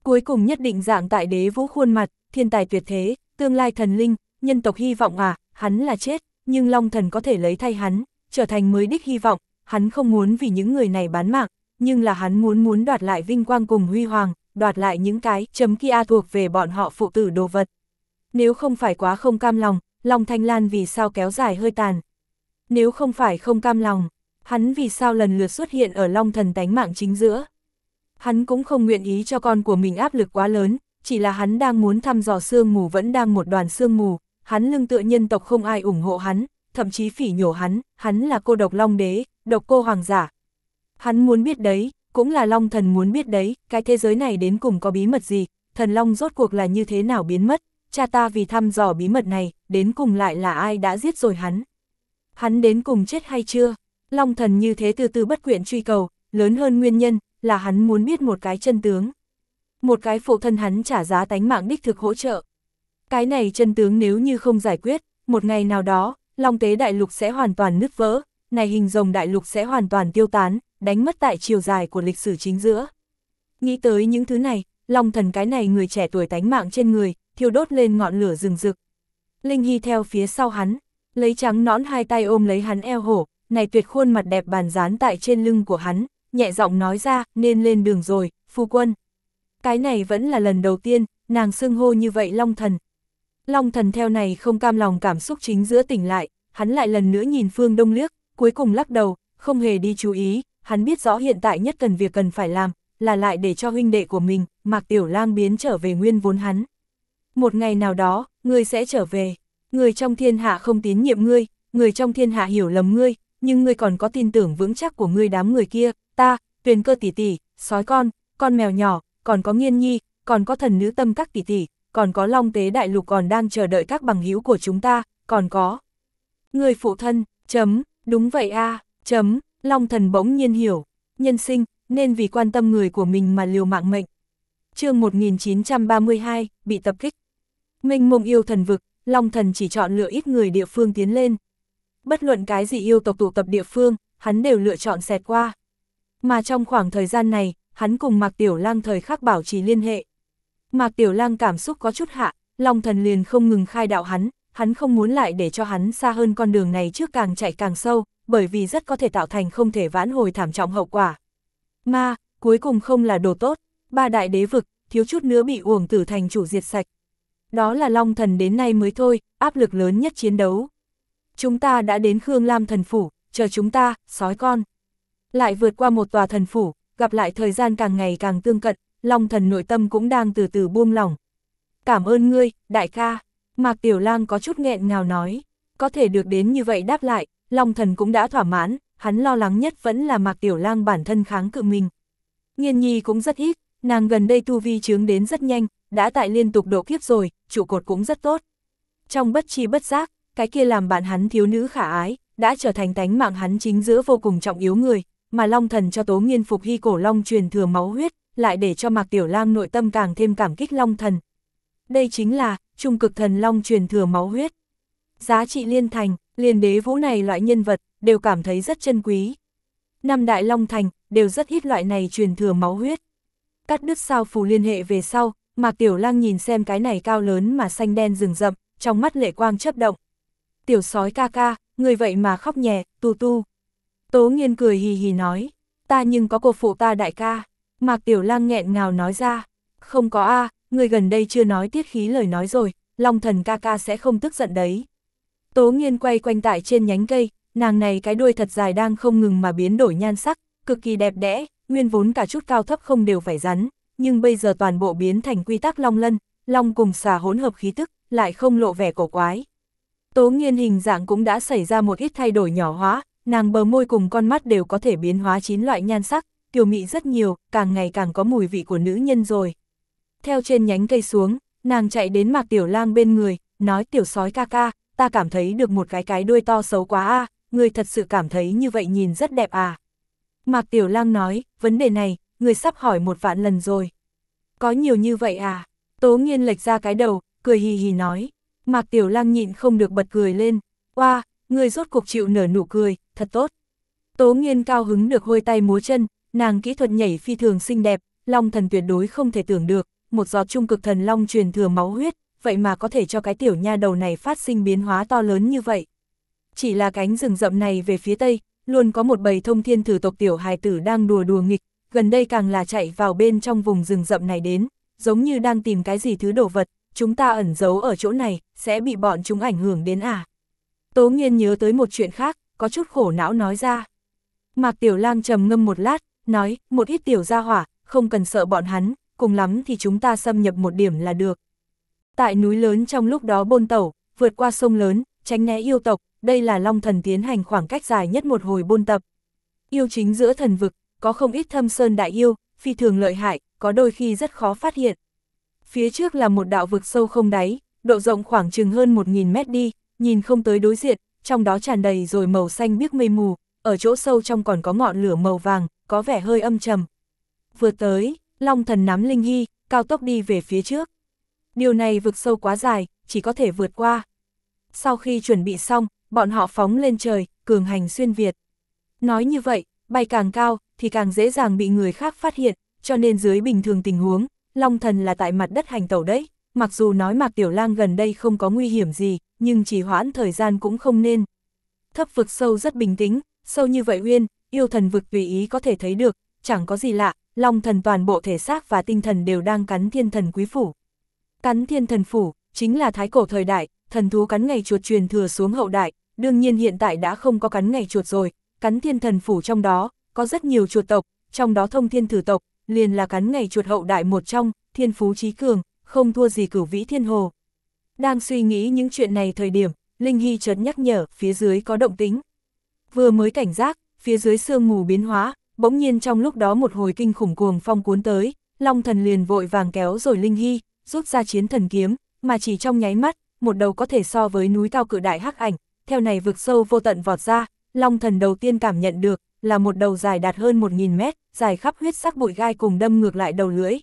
S1: Cuối cùng nhất định dạng tại Đế Vũ khuôn mặt, thiên tài tuyệt thế, tương lai thần linh, nhân tộc hy vọng à, hắn là chết, nhưng Long Thần có thể lấy thay hắn, trở thành mới đích hy vọng, hắn không muốn vì những người này bán mạng, nhưng là hắn muốn muốn đoạt lại vinh quang cùng huy hoàng, đoạt lại những cái chấm kia thuộc về bọn họ phụ tử đồ vật. Nếu không phải quá không cam lòng, Long Thanh Lan vì sao kéo dài hơi tàn? Nếu không phải không cam lòng, hắn vì sao lần lượt xuất hiện ở Long Thần tánh mạng chính giữa? Hắn cũng không nguyện ý cho con của mình áp lực quá lớn, chỉ là hắn đang muốn thăm dò sương mù vẫn đang một đoàn sương mù, hắn lưng tựa nhân tộc không ai ủng hộ hắn, thậm chí phỉ nhổ hắn, hắn là cô độc Long Đế, độc cô hoàng giả. Hắn muốn biết đấy, cũng là Long Thần muốn biết đấy, cái thế giới này đến cùng có bí mật gì, thần Long rốt cuộc là như thế nào biến mất, cha ta vì thăm dò bí mật này, đến cùng lại là ai đã giết rồi hắn. Hắn đến cùng chết hay chưa? Long Thần như thế từ từ bất quyện truy cầu, lớn hơn nguyên nhân, là hắn muốn biết một cái chân tướng. Một cái phụ thân hắn trả giá tánh mạng đích thực hỗ trợ. Cái này chân tướng nếu như không giải quyết, một ngày nào đó, Long Tế Đại Lục sẽ hoàn toàn nứt vỡ, này hình rồng đại lục sẽ hoàn toàn tiêu tán, đánh mất tại chiều dài của lịch sử chính giữa. Nghĩ tới những thứ này, Long Thần cái này người trẻ tuổi tánh mạng trên người, thiêu đốt lên ngọn lửa rừng rực. Linh Hy theo phía sau hắn, lấy trắng nõn hai tay ôm lấy hắn eo hổ, này tuyệt khuôn mặt đẹp bàn dán tại trên lưng của hắn, nhẹ giọng nói ra, nên lên đường rồi, phu quân. Cái này vẫn là lần đầu tiên, nàng xưng hô như vậy Long Thần. Long Thần theo này không cam lòng cảm xúc chính giữa tỉnh lại, hắn lại lần nữa nhìn Phương Đông liếc, cuối cùng lắc đầu, không hề đi chú ý, hắn biết rõ hiện tại nhất cần việc cần phải làm, là lại để cho huynh đệ của mình, Mạc Tiểu Lang biến trở về nguyên vốn hắn. Một ngày nào đó, ngươi sẽ trở về, người trong thiên hạ không tín nhiệm ngươi, người trong thiên hạ hiểu lầm ngươi, nhưng ngươi còn có tin tưởng vững chắc của ngươi đám người kia, ta, Tuyền Cơ tỷ tỷ, sói con, con mèo nhỏ, còn có Nghiên Nhi, còn có thần nữ Tâm Các tỷ tỷ, còn có Long Tế Đại Lục còn đang chờ đợi các bằng hữu của chúng ta, còn có người phụ thân, chấm, đúng vậy a, chấm, Long Thần bỗng nhiên hiểu, nhân sinh, nên vì quan tâm người của mình mà liều mạng mệnh. Chương một nghìn chín trăm ba mươi hai, bị tập kích. Mênh mông yêu thần vực, Long Thần chỉ chọn lựa ít người địa phương tiến lên. Bất luận cái gì yêu tộc tụ tập địa phương, hắn đều lựa chọn xẹt qua. Mà trong khoảng thời gian này, hắn cùng Mạc Tiểu Lang thời khắc bảo trì liên hệ. Mạc Tiểu Lang cảm xúc có chút hạ, Long Thần liền không ngừng khai đạo hắn, hắn không muốn lại để cho hắn xa hơn con đường này trước càng chạy càng sâu, bởi vì rất có thể tạo thành không thể vãn hồi thảm trọng hậu quả. Mà, cuối cùng không là đồ tốt, ba đại đế vực, thiếu chút nữa bị Uổng Tử thành chủ diệt sạch. Đó là Long Thần đến nay mới thôi, áp lực lớn nhất chiến đấu. Chúng ta đã đến Khương Lam thần phủ, chờ chúng ta, sói con. Lại vượt qua một tòa thần phủ, gặp lại thời gian càng ngày càng tương cận, Long Thần nội tâm cũng đang từ từ buông lỏng. Cảm ơn ngươi, đại ca. Mạc Tiểu Lang có chút nghẹn ngào nói. Có thể được đến như vậy đáp lại, Long Thần cũng đã thỏa mãn, hắn lo lắng nhất vẫn là Mạc Tiểu Lang bản thân kháng cự mình. Nghiên Nhi cũng rất ít, nàng gần đây tu vi chướng đến rất nhanh, đã tại liên tục độ kiếp rồi, trụ cột cũng rất tốt. Trong bất chi bất giác, cái kia làm bạn hắn thiếu nữ khả ái, đã trở thành tánh mạng hắn chính giữa vô cùng trọng yếu người, mà Long Thần cho Tố Nghiên phục hy cổ long truyền thừa máu huyết, lại để cho Mạc Tiểu Lang nội tâm càng thêm cảm kích Long Thần. Đây chính là trung cực thần long truyền thừa máu huyết. Giá trị liên thành, liền Đế Vũ này loại nhân vật, đều cảm thấy rất chân quý. Năm đại Long Thành, đều rất ít loại này truyền thừa máu huyết. Cắt đứt sao phù liên hệ về sau, Mạc Tiểu Lang nhìn xem cái này cao lớn mà xanh đen rừng rậm, trong mắt lệ quang chớp động. Tiểu sói ca ca, người vậy mà khóc nhẹ, tu tu. Tố Nghiên cười hì hì nói, ta nhưng có cô phụ ta đại ca. Mạc Tiểu Lang nghẹn ngào nói ra, không có a, người gần đây chưa nói tiết khí lời nói rồi, Long Thần ca ca sẽ không tức giận đấy. Tố Nghiên quay quanh tại trên nhánh cây, nàng này cái đuôi thật dài đang không ngừng mà biến đổi nhan sắc, cực kỳ đẹp đẽ, nguyên vốn cả chút cao thấp không đều phải rắn, nhưng bây giờ toàn bộ biến thành quy tắc long lân, long cùng xà hỗn hợp khí tức, lại không lộ vẻ cổ quái. Tố Nghiên hình dạng cũng đã xảy ra một ít thay đổi nhỏ hóa, nàng bờ môi cùng con mắt đều có thể biến hóa chín loại nhan sắc, kiều mị rất nhiều, càng ngày càng có mùi vị của nữ nhân rồi. Theo trên nhánh cây xuống, nàng chạy đến Mạc Tiểu Lang bên người, nói tiểu sói ca ca, ta cảm thấy được một cái cái đuôi to xấu quá a, người thật sự cảm thấy như vậy nhìn rất đẹp à. Mạc Tiểu Lang nói, vấn đề này, người sắp hỏi một vạn lần rồi. Có nhiều như vậy à? Tố Nghiên lệch ra cái đầu, cười hì hì nói. Mạc Tiểu Lang nhịn không được bật cười lên. Oa, người rốt cuộc chịu nở nụ cười, thật tốt. Tố Nghiên cao hứng được hôi tay múa chân, nàng kỹ thuật nhảy phi thường xinh đẹp, Long Thần tuyệt đối không thể tưởng được, một giọt trung cực thần long truyền thừa máu huyết, vậy mà có thể cho cái tiểu nha đầu này phát sinh biến hóa to lớn như vậy. Chỉ là cánh rừng rậm này về phía tây, luôn có một bầy thông thiên thử tộc tiểu hài tử đang đùa đùa nghịch, gần đây càng là chạy vào bên trong vùng rừng rậm này đến, giống như đang tìm cái gì thứ đồ vật, chúng ta ẩn giấu ở chỗ này, sẽ bị bọn chúng ảnh hưởng đến à. Tố Nghiên nhớ tới một chuyện khác, có chút khổ não nói ra. Mạc Tiểu Lang trầm ngâm một lát, nói, một ít tiểu gia hỏa, không cần sợ bọn hắn, cùng lắm thì chúng ta xâm nhập một điểm là được. Tại núi lớn trong lúc đó bôn tẩu, vượt qua sông lớn, tránh né yêu tộc, đây là Long Thần tiến hành khoảng cách dài nhất một hồi bôn tập. Yêu chính giữa thần vực, có không ít thâm sơn đại yêu, phi thường lợi hại, có đôi khi rất khó phát hiện. Phía trước là một đạo vực sâu không đáy, độ rộng khoảng chừng hơn một nghìn mét đi, nhìn không tới đối diện, trong đó tràn đầy rồi màu xanh biếc mây mù, ở chỗ sâu trong còn có ngọn lửa màu vàng, có vẻ hơi âm trầm. Vừa tới, Long Thần nắm Linh Hy, cao tốc đi về phía trước. Điều này vực sâu quá dài, chỉ có thể vượt qua. Sau khi chuẩn bị xong, bọn họ phóng lên trời, cường hành xuyên Việt. Nói như vậy, bay càng cao, thì càng dễ dàng bị người khác phát hiện, cho nên dưới bình thường tình huống, Long Thần là tại mặt đất hành tẩu đấy. Mặc dù nói Mạc Tiểu Lang gần đây không có nguy hiểm gì, nhưng chỉ hoãn thời gian cũng không nên. Thấp vực sâu rất bình tĩnh, sâu như vậy uyên, yêu thần vực tùy ý có thể thấy được, chẳng có gì lạ, Long Thần toàn bộ thể xác và tinh thần đều đang cắn thiên thần quý phủ. Cắn thiên thần phủ, chính là thái cổ thời đại, thần thú cắn ngày chuột truyền thừa xuống hậu đại, đương nhiên hiện tại đã không có cắn ngày chuột rồi, cắn thiên thần phủ trong đó, có rất nhiều chuột tộc, trong đó thông thiên thử tộc, liền là cắn ngày chuột hậu đại một trong, thiên phú trí cường, không thua gì Cửu Vĩ Thiên Hồ. Đang suy nghĩ những chuyện này thời điểm, Linh Hy chợt nhắc nhở, phía dưới có động tĩnh. Vừa mới cảnh giác, phía dưới sương mù biến hóa, bỗng nhiên trong lúc đó một hồi kinh khủng cuồng phong cuốn tới, Long Thần liền vội vàng kéo rồi Linh Hy, rút ra chiến thần kiếm, mà chỉ trong nháy mắt, một đầu có thể so với núi cao cự đại hắc ảnh, theo này vực sâu vô tận vọt ra, Long Thần đầu tiên cảm nhận được, là một đầu dài đạt hơn một nghìn mét, dài khắp huyết sắc bụi gai cùng đâm ngược lại đầu lưỡi.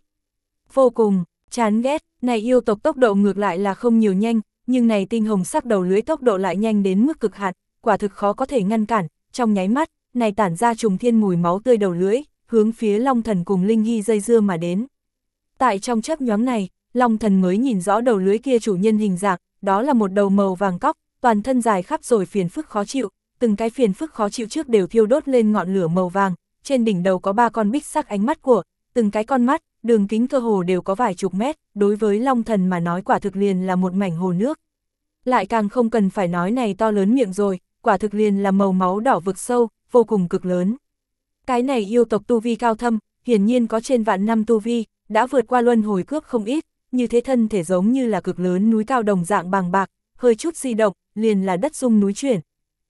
S1: Vô cùng, chán ghét, này yêu tộc tốc độ ngược lại là không nhiều nhanh, nhưng này tinh hồng sắc đầu lưỡi tốc độ lại nhanh đến mức cực hạn, quả thực khó có thể ngăn cản, trong nháy mắt, này tản ra trùng thiên mùi máu tươi đầu lưỡi, hướng phía Long Thần cùng Linh Hy dây dưa mà đến. Tại trong chớp nhoáng này, Long Thần mới nhìn rõ đầu lưỡi kia chủ nhân hình dạng, đó là một đầu màu vàng cóc, toàn thân dài khắp rồi phiền phức khó chịu, từng cái phiền phức khó chịu trước đều thiêu đốt lên ngọn lửa màu vàng, trên đỉnh đầu có ba con bích sắc ánh mắt của, từng cái con mắt, đường kính cơ hồ đều có vài chục mét, đối với Long Thần mà nói quả thực liền là một mảnh hồ nước. Lại càng không cần phải nói này to lớn miệng rồi, quả thực liền là màu máu đỏ vực sâu, vô cùng cực lớn. Cái này yêu tộc tu vi cao thâm, hiển nhiên có trên vạn năm tu vi, đã vượt qua luân hồi cước không ít, như thế thân thể giống như là cực lớn núi cao đồng dạng bằng bạc, hơi chút di động, liền là đất rung núi chuyển.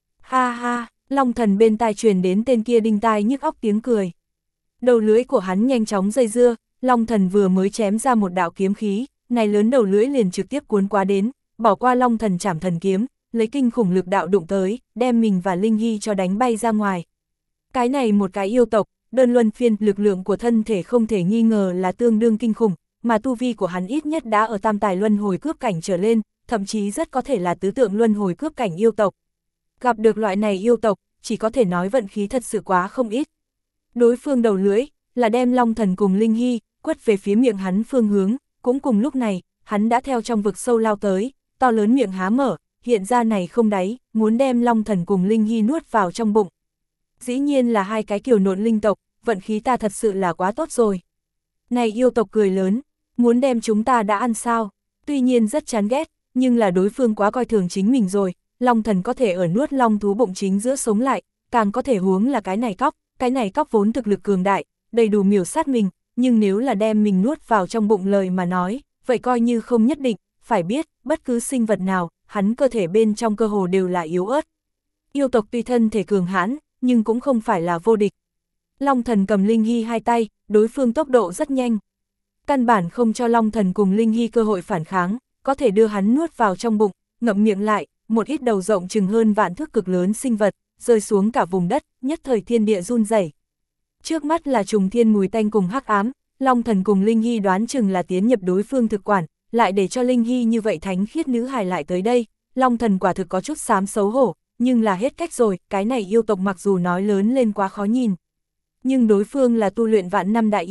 S1: Ha ha, Long Thần bên tai truyền đến tên kia đinh tai nhức óc tiếng cười. Đầu lưỡi của hắn nhanh chóng dây dưa, Long Thần vừa mới chém ra một đạo kiếm khí, này lớn đầu lưỡi liền trực tiếp cuốn qua đến, bỏ qua Long Thần chảm thần kiếm, lấy kinh khủng lực đạo đụng tới, đem mình và Linh Hy cho đánh bay ra ngoài. Cái này một cái yêu tộc, đơn luân phiên, lực lượng của thân thể không thể nghi ngờ là tương đương kinh khủng, mà tu vi của hắn ít nhất đã ở tam tài luân hồi cướp cảnh trở lên, thậm chí rất có thể là tứ tượng luân hồi cướp cảnh yêu tộc. Gặp được loại này yêu tộc, chỉ có thể nói vận khí thật sự quá không ít. Đối phương đầu lưỡi, là đem Long Thần cùng Linh Hy, quất về phía miệng hắn phương hướng, cũng cùng lúc này, hắn đã theo trong vực sâu lao tới, to lớn miệng há mở, hiện ra này không đáy, muốn đem Long Thần cùng Linh Hy nuốt vào trong bụng. Dĩ nhiên là hai cái kiều nộn linh tộc, vận khí ta thật sự là quá tốt rồi. Này yêu tộc cười lớn, muốn đem chúng ta đã ăn sao, tuy nhiên rất chán ghét, nhưng là đối phương quá coi thường chính mình rồi, Long Thần có thể ở nuốt long thú bụng chính giữa sống lại, càng có thể huống là cái này cóc, cái này cóc vốn thực lực cường đại, đầy đủ miểu sát mình, nhưng nếu là đem mình nuốt vào trong bụng lời mà nói, vậy coi như không nhất định, phải biết, bất cứ sinh vật nào, hắn cơ thể bên trong cơ hồ đều là yếu ớt. Yêu tộc tuy thân thể cường hãn, nhưng cũng không phải là vô địch. Long Thần cầm Linh Hy hai tay, đối phương tốc độ rất nhanh. Căn bản không cho Long Thần cùng Linh Hy cơ hội phản kháng, có thể đưa hắn nuốt vào trong bụng, ngậm miệng lại, một ít đầu rộng chừng hơn vạn thước cực lớn sinh vật, rơi xuống cả vùng đất, nhất thời thiên địa run rẩy. Trước mắt là trùng thiên mùi tanh cùng hắc ám, Long Thần cùng Linh Hy đoán chừng là tiến nhập đối phương thực quản, lại để cho Linh Hy như vậy thánh khiết nữ hài lại tới đây, Long Thần quả thực có chút xám xấu hổ, nhưng là hết cách rồi, cái này yêu tộc mặc dù nói lớn lên quá khó nhìn. Nhưng đối phương là tu luyện vạn năm đại yêu, thực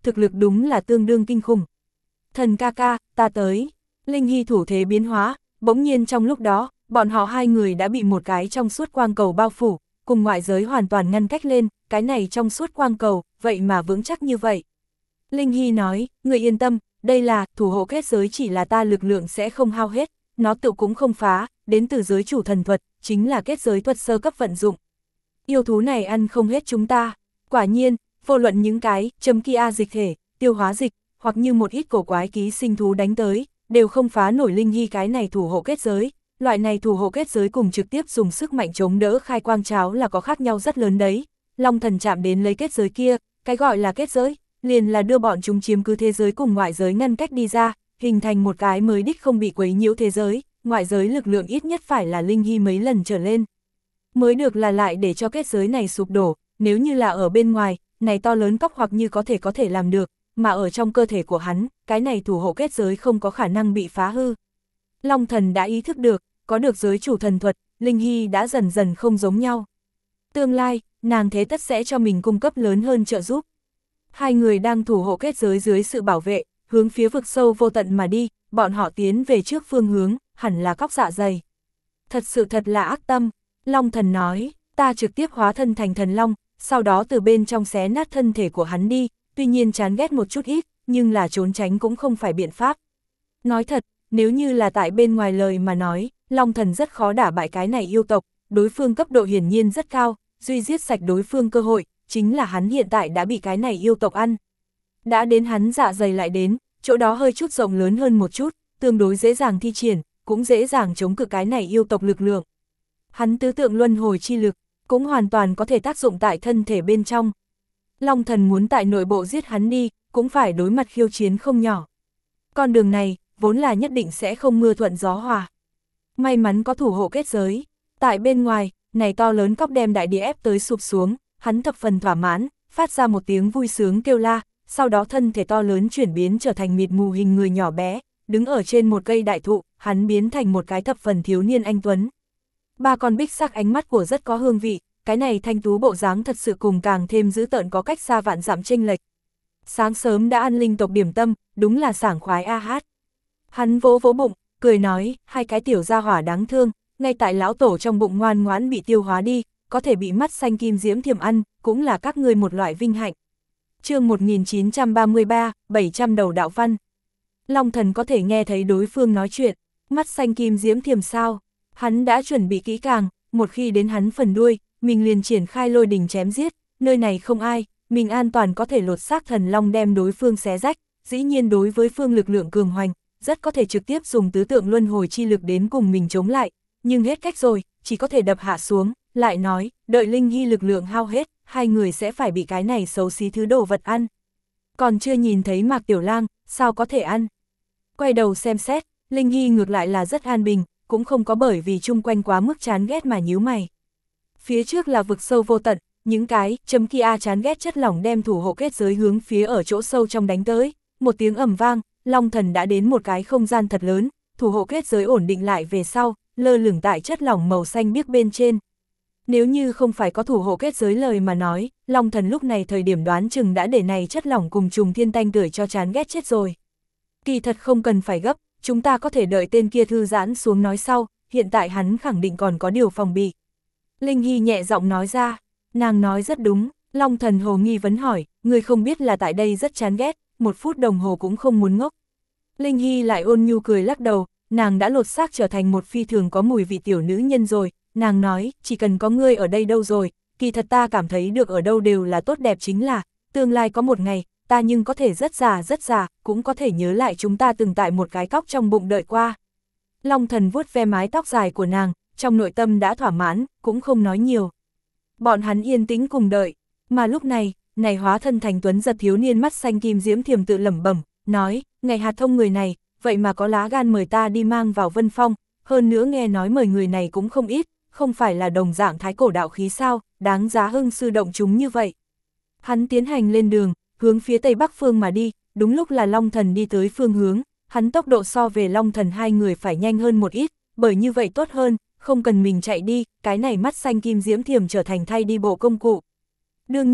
S1: thực lực đúng là tương đương kinh khủng. Thần ca ca, ta tới. Linh Hy thủ thế biến hóa, bỗng nhiên trong lúc đó, bọn họ hai người đã bị một cái trong suốt quang cầu bao phủ, cùng ngoại giới hoàn toàn ngăn cách lên, cái này trong suốt quang cầu, vậy mà vững chắc như vậy. Linh Hy nói, người yên tâm, đây là, thủ hộ kết giới chỉ là ta lực lượng sẽ không hao hết, nó tự cũng không phá, đến từ giới chủ thần thuật, chính là kết giới thuật sơ cấp vận dụng. Yêu thú này ăn không hết chúng ta, quả nhiên, vô luận những cái, chấm kia dịch thể, tiêu hóa dịch, hoặc như một ít cổ quái ký sinh thú đánh tới, đều không phá nổi Linh Hy cái này thủ hộ kết giới. Loại này thủ hộ kết giới cùng trực tiếp dùng sức mạnh chống đỡ khai quang cháo là có khác nhau rất lớn đấy. Long thần chạm đến lấy kết giới kia, cái gọi là kết giới, liền là đưa bọn chúng chiếm cứ thế giới cùng ngoại giới ngăn cách đi ra, hình thành một cái mới đích không bị quấy nhiễu thế giới, ngoại giới lực lượng ít nhất phải là Linh Hy mấy lần trở lên. Mới được là lại để cho kết giới này sụp đổ, nếu như là ở bên ngoài, này to lớn cóc hoặc như có thể có thể làm được, mà ở trong cơ thể của hắn, cái này thủ hộ kết giới không có khả năng bị phá hư. Long thần đã ý thức được, có được giới chủ thần thuật, Linh Hy đã dần dần không giống nhau. Tương lai, nàng thế tất sẽ cho mình cung cấp lớn hơn trợ giúp. Hai người đang thủ hộ kết giới dưới sự bảo vệ, hướng phía vực sâu vô tận mà đi, bọn họ tiến về trước phương hướng, hẳn là cóc dạ dày. Thật sự thật là ác tâm, Long thần nói, ta trực tiếp hóa thân thành thần long, sau đó từ bên trong xé nát thân thể của hắn đi, tuy nhiên chán ghét một chút ít, nhưng là trốn tránh cũng không phải biện pháp. Nói thật, nếu như là tại bên ngoài lời mà nói, Long thần rất khó đả bại cái này yêu tộc, đối phương cấp độ hiển nhiên rất cao, duy giết sạch đối phương cơ hội, chính là hắn hiện tại đã bị cái này yêu tộc ăn. Đã đến hắn dạ dày lại đến, chỗ đó hơi chút rộng lớn hơn một chút, tương đối dễ dàng thi triển, cũng dễ dàng chống cự cái này yêu tộc lực lượng. Hắn tứ tượng luân hồi chi lực, cũng hoàn toàn có thể tác dụng tại thân thể bên trong. Long thần muốn tại nội bộ giết hắn đi, cũng phải đối mặt khiêu chiến không nhỏ. Con đường này, vốn là nhất định sẽ không mưa thuận gió hòa. May mắn có thủ hộ kết giới, tại bên ngoài, này to lớn cóc đem đại địa ép tới sụp xuống, hắn thập phần thỏa mãn, phát ra một tiếng vui sướng kêu la, sau đó thân thể to lớn chuyển biến trở thành mịt mù hình người nhỏ bé, đứng ở trên một cây đại thụ, hắn biến thành một cái thập phần thiếu niên anh tuấn. Ba con bích sắc ánh mắt của rất có hương vị, cái này thanh tú bộ dáng thật sự cùng càng thêm dữ tợn có cách xa vạn dặm chênh lệch. Sáng sớm đã ăn linh tộc điểm tâm, đúng là sảng khoái a hát. Hắn vỗ vỗ bụng, cười nói, hai cái tiểu gia hỏa đáng thương, ngay tại lão tổ trong bụng ngoan ngoãn bị tiêu hóa đi, có thể bị mắt xanh kim diễm thiềm ăn, cũng là các ngươi một loại vinh hạnh. Chương một nghìn chín trăm ba mươi ba, bảy trăm đầu đạo văn. Long thần có thể nghe thấy đối phương nói chuyện, mắt xanh kim diễm thiềm sao, hắn đã chuẩn bị kỹ càng, một khi đến hắn phần đuôi, mình liền triển khai lôi đình chém giết, nơi này không ai, mình an toàn có thể lột xác thần long đem đối phương xé rách, dĩ nhiên đối với phương lực lượng cường hoành, rất có thể trực tiếp dùng tứ tượng luân hồi chi lực đến cùng mình chống lại, nhưng hết cách rồi, chỉ có thể đập hạ xuống, lại nói, đợi Linh Hy lực lượng hao hết, hai người sẽ phải bị cái này xấu xí thứ đồ vật ăn. Còn chưa nhìn thấy Mạc Tiểu Lang, sao có thể ăn? Quay đầu xem xét, Linh Hy ngược lại là rất an bình, cũng không có bởi vì chung quanh quá mức chán ghét mà nhíu mày. Phía trước là vực sâu vô tận, những cái chấm kia chán ghét chất lỏng đem thủ hộ kết giới hướng phía ở chỗ sâu trong đánh tới, một tiếng ầm vang, Long thần đã đến một cái không gian thật lớn, thủ hộ kết giới ổn định lại về sau, lơ lửng tại chất lỏng màu xanh biếc bên trên. Nếu như không phải có thủ hộ kết giới lời mà nói, Long thần lúc này thời điểm đoán chừng đã để này chất lỏng cùng trùng thiên tanh tưởi cho chán ghét chết rồi. Kỳ thật không cần phải gấp, chúng ta có thể đợi tên kia thư giãn xuống nói sau, hiện tại hắn khẳng định còn có điều phòng bị. Linh Hy nhẹ giọng nói ra, nàng nói rất đúng, Long thần hồ nghi vấn hỏi, người không biết là tại đây rất chán ghét, một phút đồng hồ cũng không muốn ngốc. Linh Hy lại ôn nhu cười lắc đầu, nàng đã lột xác trở thành một phi thường có mùi vị tiểu nữ nhân rồi, nàng nói, chỉ cần có ngươi ở đây đâu rồi, kỳ thật ta cảm thấy được ở đâu đều là tốt đẹp chính là, tương lai có một ngày, ta nhưng có thể rất già rất già, cũng có thể nhớ lại chúng ta từng tại một cái cóc trong bụng đợi qua. Long thần vuốt ve mái tóc dài của nàng, trong nội tâm đã thỏa mãn, cũng không nói nhiều. Bọn hắn yên tĩnh cùng đợi, mà lúc này, này hóa thân thành tuấn giật thiếu niên mắt xanh kim diễm thiềm tự lẩm bẩm, nói, ngày hạt thông người này, vậy mà có lá gan mời ta đi mang vào Vân Phong, hơn nữa nghe nói mời người này cũng không ít, không phải là đồng dạng thái cổ đạo khí sao, đáng giá hưng sư động chúng như vậy. Hắn tiến hành lên đường, hướng phía tây bắc phương mà đi, đúng lúc là Long thần đi tới phương hướng, hắn tốc độ so về Long thần hai người phải nhanh hơn một ít, bởi như vậy tốt hơn, không cần mình chạy đi, cái này mắt xanh kim diễm thiềm trở thành thay đi bộ công cụ. Đương nhiên,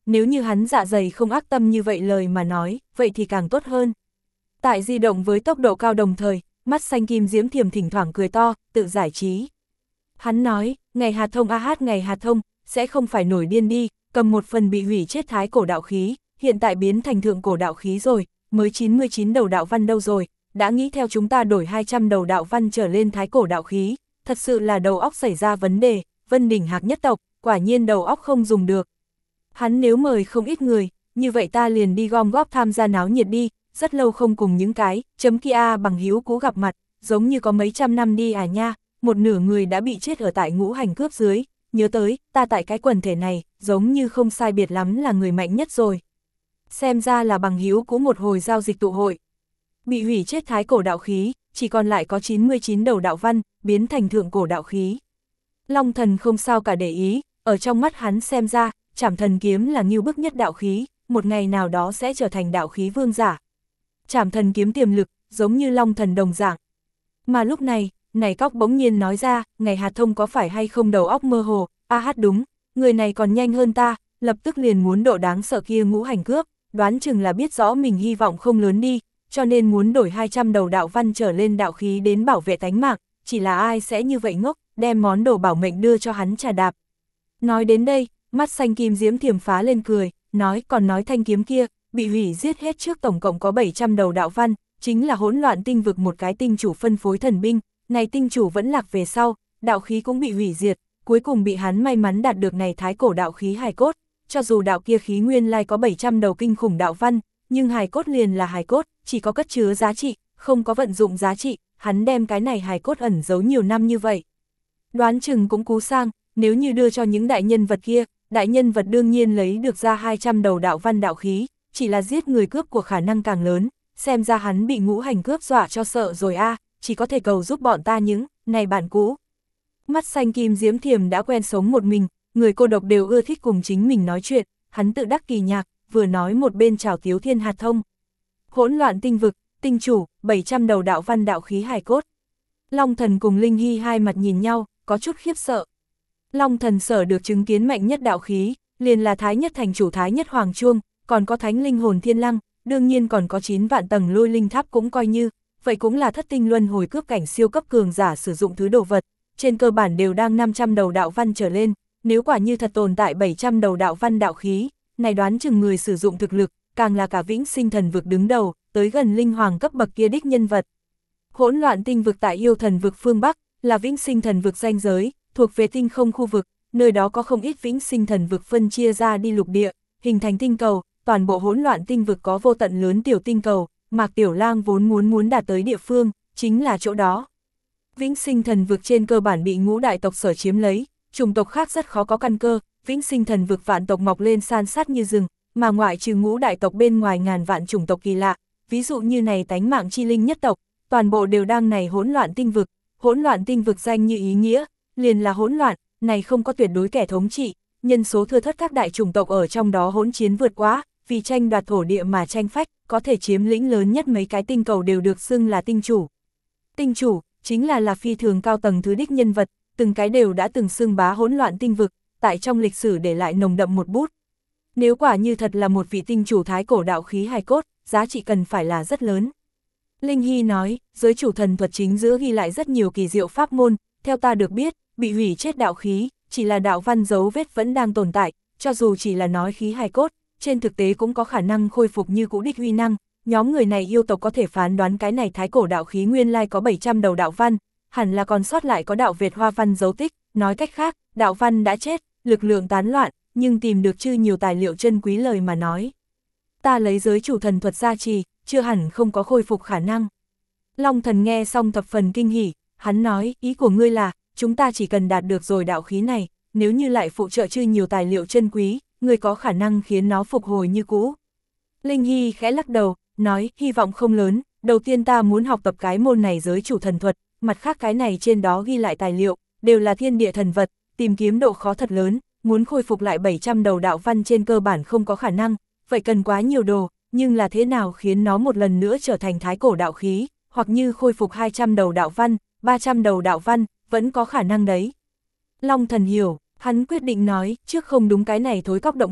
S1: nếu như hắn dạ dày không ác tâm như vậy lời mà nói, vậy thì càng tốt hơn. Tại di động với tốc độ cao đồng thời, mắt xanh kim diễm thiềm thỉnh thoảng cười to, tự giải trí. Hắn nói, ngày hạt thông a hát ngày hạt thông, sẽ không phải nổi điên đi, cầm một phần bị hủy chết thái cổ đạo khí, hiện tại biến thành thượng cổ đạo khí rồi, mới chín mươi chín đầu đạo văn đâu rồi, đã nghĩ theo chúng ta đổi hai trăm đầu đạo văn trở lên thái cổ đạo khí, thật sự là đầu óc xảy ra vấn đề, Vân Đỉnh Hạc nhất tộc, quả nhiên đầu óc không dùng được. Hắn nếu mời không ít người, như vậy ta liền đi gom góp tham gia náo nhiệt đi, rất lâu không cùng những cái, chấm kia bằng hữu cũ gặp mặt, giống như có mấy trăm năm đi à nha, một nửa người đã bị chết ở tại ngũ hành cướp dưới, nhớ tới, ta tại cái quần thể này, giống như không sai biệt lắm là người mạnh nhất rồi. Xem ra là bằng hữu cũ một hồi giao dịch tụ hội. Bị hủy chết thái cổ đạo khí, chỉ còn lại có chín mươi chín đầu đạo văn, biến thành thượng cổ đạo khí. Long Thần không sao cả để ý, ở trong mắt hắn xem ra, Trảm Thần kiếm là ngưu bức nhất đạo khí, một ngày nào đó sẽ trở thành đạo khí vương giả. Trảm Thần kiếm tiềm lực, giống như Long Thần đồng dạng. Mà lúc này, này cóc bỗng nhiên nói ra, ngày hạt thông có phải hay không đầu óc mơ hồ, a hát đúng, người này còn nhanh hơn ta, lập tức liền muốn độ đáng sợ kia ngũ hành cướp, đoán chừng là biết rõ mình hy vọng không lớn đi, cho nên muốn đổi hai trăm đầu đạo văn trở lên đạo khí đến bảo vệ tánh mạng, chỉ là ai sẽ như vậy ngốc, đem món đồ bảo mệnh đưa cho hắn trà đạp. Nói đến đây, mắt xanh kim diễm thiềm phá lên cười, nói còn nói thanh kiếm kia, bị hủy giết hết trước tổng cộng có bảy trăm đầu đạo văn, chính là hỗn loạn tinh vực một cái tinh chủ phân phối thần binh, này tinh chủ vẫn lạc về sau, đạo khí cũng bị hủy diệt, cuối cùng bị hắn may mắn đạt được này thái cổ đạo khí hài cốt, cho dù đạo kia khí nguyên lai có bảy trăm đầu kinh khủng đạo văn, nhưng hài cốt liền là hài cốt, chỉ có cất chứa giá trị, không có vận dụng giá trị, hắn đem cái này hài cốt ẩn giấu nhiều năm như vậy. Đoán chừng cũng cú sang, nếu như đưa cho những đại nhân vật kia, đại nhân vật đương nhiên lấy được ra hai trăm đầu đạo văn đạo khí, chỉ là giết người cướp của khả năng càng lớn, xem ra hắn bị ngũ hành cướp dọa cho sợ rồi a, à, chỉ có thể cầu giúp bọn ta những, này bản cũ. Mắt xanh kim diễm thiềm đã quen sống một mình, người cô độc đều ưa thích cùng chính mình nói chuyện, hắn tự đắc kỳ nhạc, vừa nói một bên chào Tiếu Thiên hạt thông. Hỗn loạn tinh vực, tinh chủ, bảy trăm đầu đạo văn đạo khí hài cốt. Long Thần cùng Linh Hy hai mặt nhìn nhau, có chút khiếp sợ. Long Thần sở được chứng kiến mạnh nhất đạo khí, liền là Thái Nhất Thành chủ Thái Nhất Hoàng Chuông, còn có Thánh Linh Hồn Thiên Lăng, đương nhiên còn có chín vạn tầng lôi linh tháp cũng coi như, vậy cũng là thất tinh luân hồi cướp cảnh siêu cấp cường giả sử dụng thứ đồ vật, trên cơ bản đều đang năm trăm đầu đạo văn trở lên, nếu quả như thật tồn tại bảy trăm đầu đạo văn đạo khí, này đoán chừng người sử dụng thực lực, càng là cả vĩnh sinh thần vực đứng đầu, tới gần linh hoàng cấp bậc kia đích nhân vật. Hỗn loạn tinh vực tại yêu thần vực phương Bắc, là vĩnh sinh thần vực ranh giới, thuộc về tinh không khu vực, nơi đó có không ít vĩnh sinh thần vực phân chia ra đi lục địa, hình thành tinh cầu, toàn bộ hỗn loạn tinh vực có vô tận lớn tiểu tinh cầu, Mạc Tiểu Lang vốn muốn muốn đạt tới địa phương, chính là chỗ đó. Vĩnh sinh thần vực trên cơ bản bị ngũ đại tộc sở chiếm lấy, chủng tộc khác rất khó có căn cơ, vĩnh sinh thần vực vạn tộc mọc lên san sát như rừng, mà ngoại trừ ngũ đại tộc bên ngoài ngàn vạn chủng tộc kỳ lạ, ví dụ như này tánh mạng chi linh nhất tộc, toàn bộ đều đang này hỗn loạn tinh vực, hỗn loạn tinh vực danh như ý nghĩa, liền là hỗn loạn, này không có tuyệt đối kẻ thống trị, nhân số thưa thớt các đại chủng tộc ở trong đó hỗn chiến vượt quá, vì tranh đoạt thổ địa mà tranh phách, có thể chiếm lĩnh lớn nhất mấy cái tinh cầu đều được xưng là tinh chủ. Tinh chủ, chính là là phi thường cao tầng thứ đích nhân vật, từng cái đều đã từng xưng bá hỗn loạn tinh vực, tại trong lịch sử để lại nồng đậm một bút. Nếu quả như thật là một vị tinh chủ thái cổ đạo khí hài cốt, giá trị cần phải là rất lớn. Linh Hy nói, giới chủ thần thuật chính giữa ghi lại rất nhiều kỳ diệu pháp môn, theo ta được biết, bị hủy chết đạo khí, chỉ là đạo văn dấu vết vẫn đang tồn tại, cho dù chỉ là nói khí hài cốt, trên thực tế cũng có khả năng khôi phục như cũ đích huy năng, nhóm người này yêu tộc có thể phán đoán cái này thái cổ đạo khí nguyên lai có bảy trăm đầu đạo văn, hẳn là còn sót lại có đạo Việt hoa văn dấu tích, nói cách khác, đạo văn đã chết, lực lượng tán loạn, nhưng tìm được chư nhiều tài liệu chân quý lời mà nói. Ta lấy giới chủ thần thuật gia trì, chưa hẳn không có khôi phục khả năng. Long Thần nghe xong thập phần kinh hỉ, hắn nói, ý của ngươi là, chúng ta chỉ cần đạt được rồi đạo khí này, nếu như lại phụ trợ chư nhiều tài liệu chân quý, ngươi có khả năng khiến nó phục hồi như cũ. Linh Hy khẽ lắc đầu, nói, hy vọng không lớn, đầu tiên ta muốn học tập cái môn này giới chủ thần thuật, mặt khác cái này trên đó ghi lại tài liệu, đều là thiên địa thần vật, tìm kiếm độ khó thật lớn, muốn khôi phục lại bảy trăm đầu đạo văn trên cơ bản không có khả năng, vậy cần quá nhiều đồ, nhưng là thế nào khiến nó một lần nữa trở thành thái cổ đạo khí, hoặc như khôi phục hai trăm đầu đạo văn, ba trăm đầu đạo văn, vẫn có khả năng đấy. Long Thần hiểu, hắn quyết định nói, trước không đúng cái này thối cóc động thủ,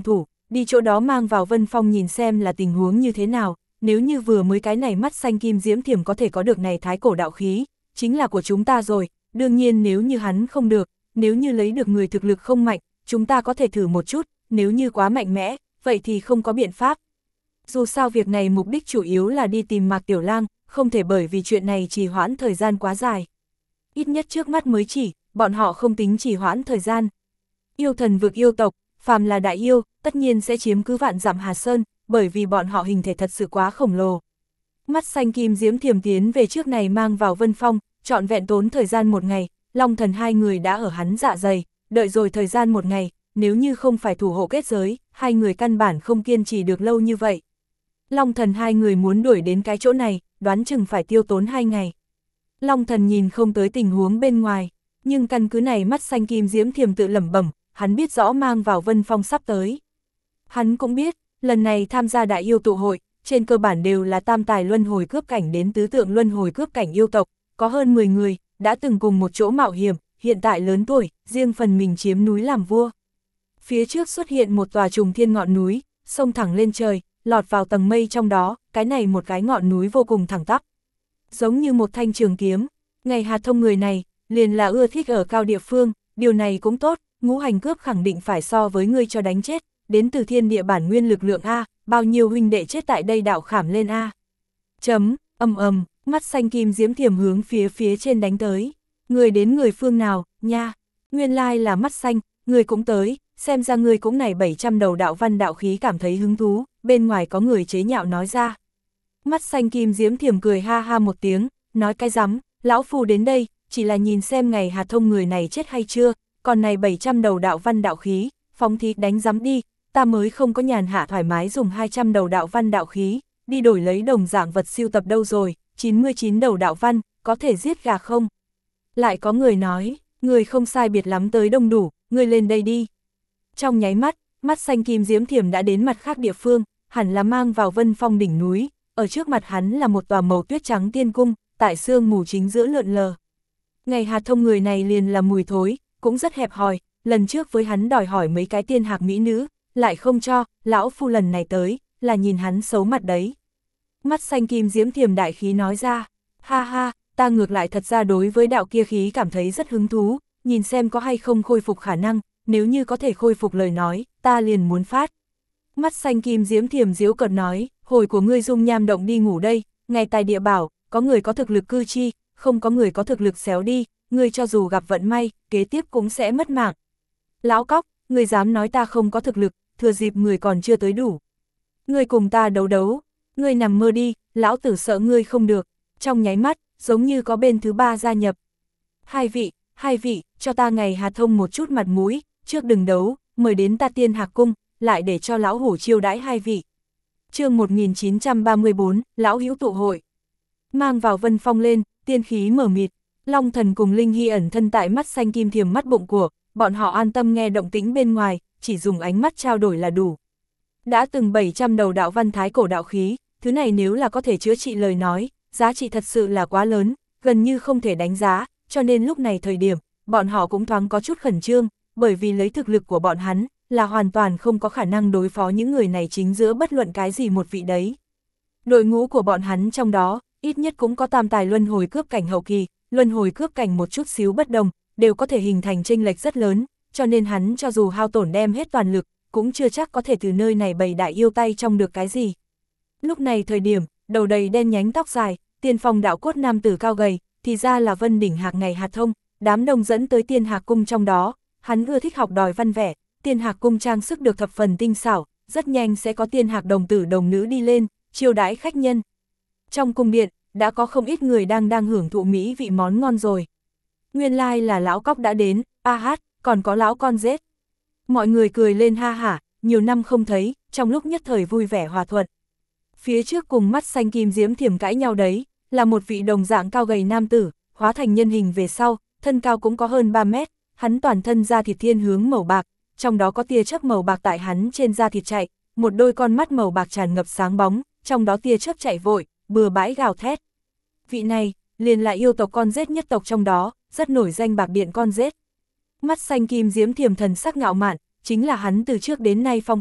S1: đi chỗ đó mang vào Vân Phong nhìn xem là tình huống như thế nào, nếu như vừa mới cái này mắt xanh kim diễm thiểm có thể có được này thái cổ đạo khí, chính là của chúng ta rồi, đương nhiên nếu như hắn không được, nếu như lấy được người thực lực không mạnh, chúng ta có thể thử một chút, nếu như quá mạnh mẽ, vậy thì không có biện pháp. Dù sao việc này mục đích chủ yếu là đi tìm Mạc Tiểu Lang, không thể bởi vì chuyện này trì hoãn thời gian quá dài. Ít nhất trước mắt mới chỉ, bọn họ không tính trì hoãn thời gian. Yêu thần vực yêu tộc, phàm là đại yêu, tất nhiên sẽ chiếm cứ vạn dặm Hà Sơn, bởi vì bọn họ hình thể thật sự quá khổng lồ. Mắt xanh kim diễm thiểm tiến về trước này mang vào Vân Phong, trọn vẹn tốn thời gian một ngày, Long Thần hai người đã ở hắn dạ dày, đợi rồi thời gian một ngày, nếu như không phải thủ hộ kết giới, hai người căn bản không kiên trì được lâu như vậy. Long Thần hai người muốn đuổi đến cái chỗ này, đoán chừng phải tiêu tốn hai ngày. Long Thần nhìn không tới tình huống bên ngoài, nhưng căn cứ này mắt xanh kim diễm thiểm tự lẩm bẩm, hắn biết rõ mang vào Vân Phong sắp tới. Hắn cũng biết, lần này tham gia đại yêu tụ hội, trên cơ bản đều là tam tài luân hồi cướp cảnh đến tứ tượng luân hồi cướp cảnh yêu tộc, có hơn mười người, đã từng cùng một chỗ mạo hiểm, hiện tại lớn tuổi, riêng phần mình chiếm núi làm vua. Phía trước xuất hiện một tòa trùng thiên ngọn núi, xông thẳng lên trời, lọt vào tầng mây trong đó, cái này một cái ngọn núi vô cùng thẳng tắp. Giống như một thanh trường kiếm, ngày Hà Thông người này, liền là ưa thích ở cao địa phương, điều này cũng tốt, ngũ hành cướp khẳng định phải so với ngươi cho đánh chết, đến từ thiên địa bản nguyên lực lượng A, bao nhiêu huynh đệ chết tại đây đạo khảm lên A. Chấm, ầm ầm, mắt xanh kim diễm thiểm hướng phía phía trên đánh tới, người đến người phương nào, nha, nguyên lai là mắt xanh, người cũng tới, xem ra người cũng này bảy trăm đầu đạo văn đạo khí cảm thấy hứng thú, bên ngoài có người chế nhạo nói ra. Mắt xanh kim diễm thiểm cười ha ha một tiếng, nói cái rắm, lão phu đến đây, chỉ là nhìn xem ngày Hà Thông người này chết hay chưa, còn này bảy trăm đầu đạo văn đạo khí, phóng thí đánh rắm đi, ta mới không có nhàn hạ thoải mái dùng hai trăm đầu đạo văn đạo khí, đi đổi lấy đồng dạng vật siêu tập đâu rồi, chín mươi chín đầu đạo văn, có thể giết gà không? Lại có người nói, người không sai biệt lắm tới đông đủ, người lên đây đi. Trong nháy mắt, mắt xanh kim diễm thiểm đã đến mặt khác địa phương, hẳn là mang vào Vân Phong đỉnh núi, ở trước mặt hắn là một tòa màu tuyết trắng tiên cung, tại sương mù chính giữa lượn lờ. Ngày Hà Thông người này liền là mùi thối, cũng rất hẹp hòi, lần trước với hắn đòi hỏi mấy cái tiên hạc mỹ nữ, lại không cho, lão phu lần này tới, là nhìn hắn xấu mặt đấy. Mắt xanh kim diễm thiểm đại khí nói ra, ha ha, ta ngược lại thật ra đối với đạo kia khí cảm thấy rất hứng thú, nhìn xem có hay không khôi phục khả năng, nếu như có thể khôi phục lời nói, ta liền muốn phát. Mắt xanh kim diễm thiểm diễu cợt nói, hồi của ngươi dung nham động đi ngủ đây, ngày tài địa bảo, có người có thực lực cư chi, không có người có thực lực xéo đi, ngươi cho dù gặp vận may, kế tiếp cũng sẽ mất mạng. Lão cóc, ngươi dám nói ta không có thực lực, thừa dịp người còn chưa tới đủ. Ngươi cùng ta đấu đấu, ngươi nằm mơ đi, lão tử sợ ngươi không được. Trong nháy mắt, giống như có bên thứ ba gia nhập. Hai vị, hai vị, cho ta ngày Hà Thông một chút mặt mũi, trước đừng đấu, mời đến ta tiên hạc cung, lại để cho lão hủ chiêu đãi hai vị. Chương một nghìn chín trăm ba mươi bốn, lão hữu tụ hội. Mang vào Vân Phong lên, tiên khí mở mịt, Long Thần cùng Linh Hy ẩn thân tại mắt xanh kim thiềm mắt bụng của, bọn họ an tâm nghe động tĩnh bên ngoài, chỉ dùng ánh mắt trao đổi là đủ. Đã từng bảy trăm đầu đạo văn thái cổ đạo khí, thứ này nếu là có thể chữa trị lời nói, giá trị thật sự là quá lớn, gần như không thể đánh giá, cho nên lúc này thời điểm, bọn họ cũng thoáng có chút khẩn trương, bởi vì lấy thực lực của bọn hắn, là hoàn toàn không có khả năng đối phó những người này chính giữa bất luận cái gì một vị đấy. Đội ngũ của bọn hắn trong đó, ít nhất cũng có tam tài luân hồi cướp cảnh hậu kỳ, luân hồi cướp cảnh một chút xíu bất đồng, đều có thể hình thành chênh lệch rất lớn, cho nên hắn cho dù hao tổn đem hết toàn lực, cũng chưa chắc có thể từ nơi này bày đại yêu tay trong được cái gì. Lúc này thời điểm, đầu đầy đen nhánh tóc dài, tiên phong đạo cốt nam tử cao gầy, thì ra là Vân Đỉnh Hạc ngày Hà Thông, đám đông dẫn tới Tiên Hạc cung trong đó, hắn ưa thích học đòi văn vẻ, Tiên Hạc cung trang sức được thập phần tinh xảo, rất nhanh sẽ có Tiên Hạc đồng tử đồng nữ đi lên, chiêu đãi khách nhân. Trong cung điện, đã có không ít người đang đang hưởng thụ mỹ vị món ngon rồi. Nguyên lai like là lão cóc đã đến, a hát, còn có lão con rết. Mọi người cười lên ha hả, nhiều năm không thấy, trong lúc nhất thời vui vẻ hòa thuận. Phía trước cùng mắt xanh kim diễm thiểm cãi nhau đấy, là một vị đồng dạng cao gầy nam tử, hóa thành nhân hình về sau, thân cao cũng có hơn ba mét, hắn toàn thân da thịt thiên hướng màu bạc, trong đó có tia chớp màu bạc tại hắn trên da thịt chạy, một đôi con mắt màu bạc tràn ngập sáng bóng, trong đó tia chớp chạy vội, bừa bãi gào thét. Vị này, liền là yêu tộc con rết nhất tộc trong đó, rất nổi danh bạc điện con rết. Mắt xanh kim diễm thiểm thần sắc ngạo mạn, chính là hắn từ trước đến nay phong cách,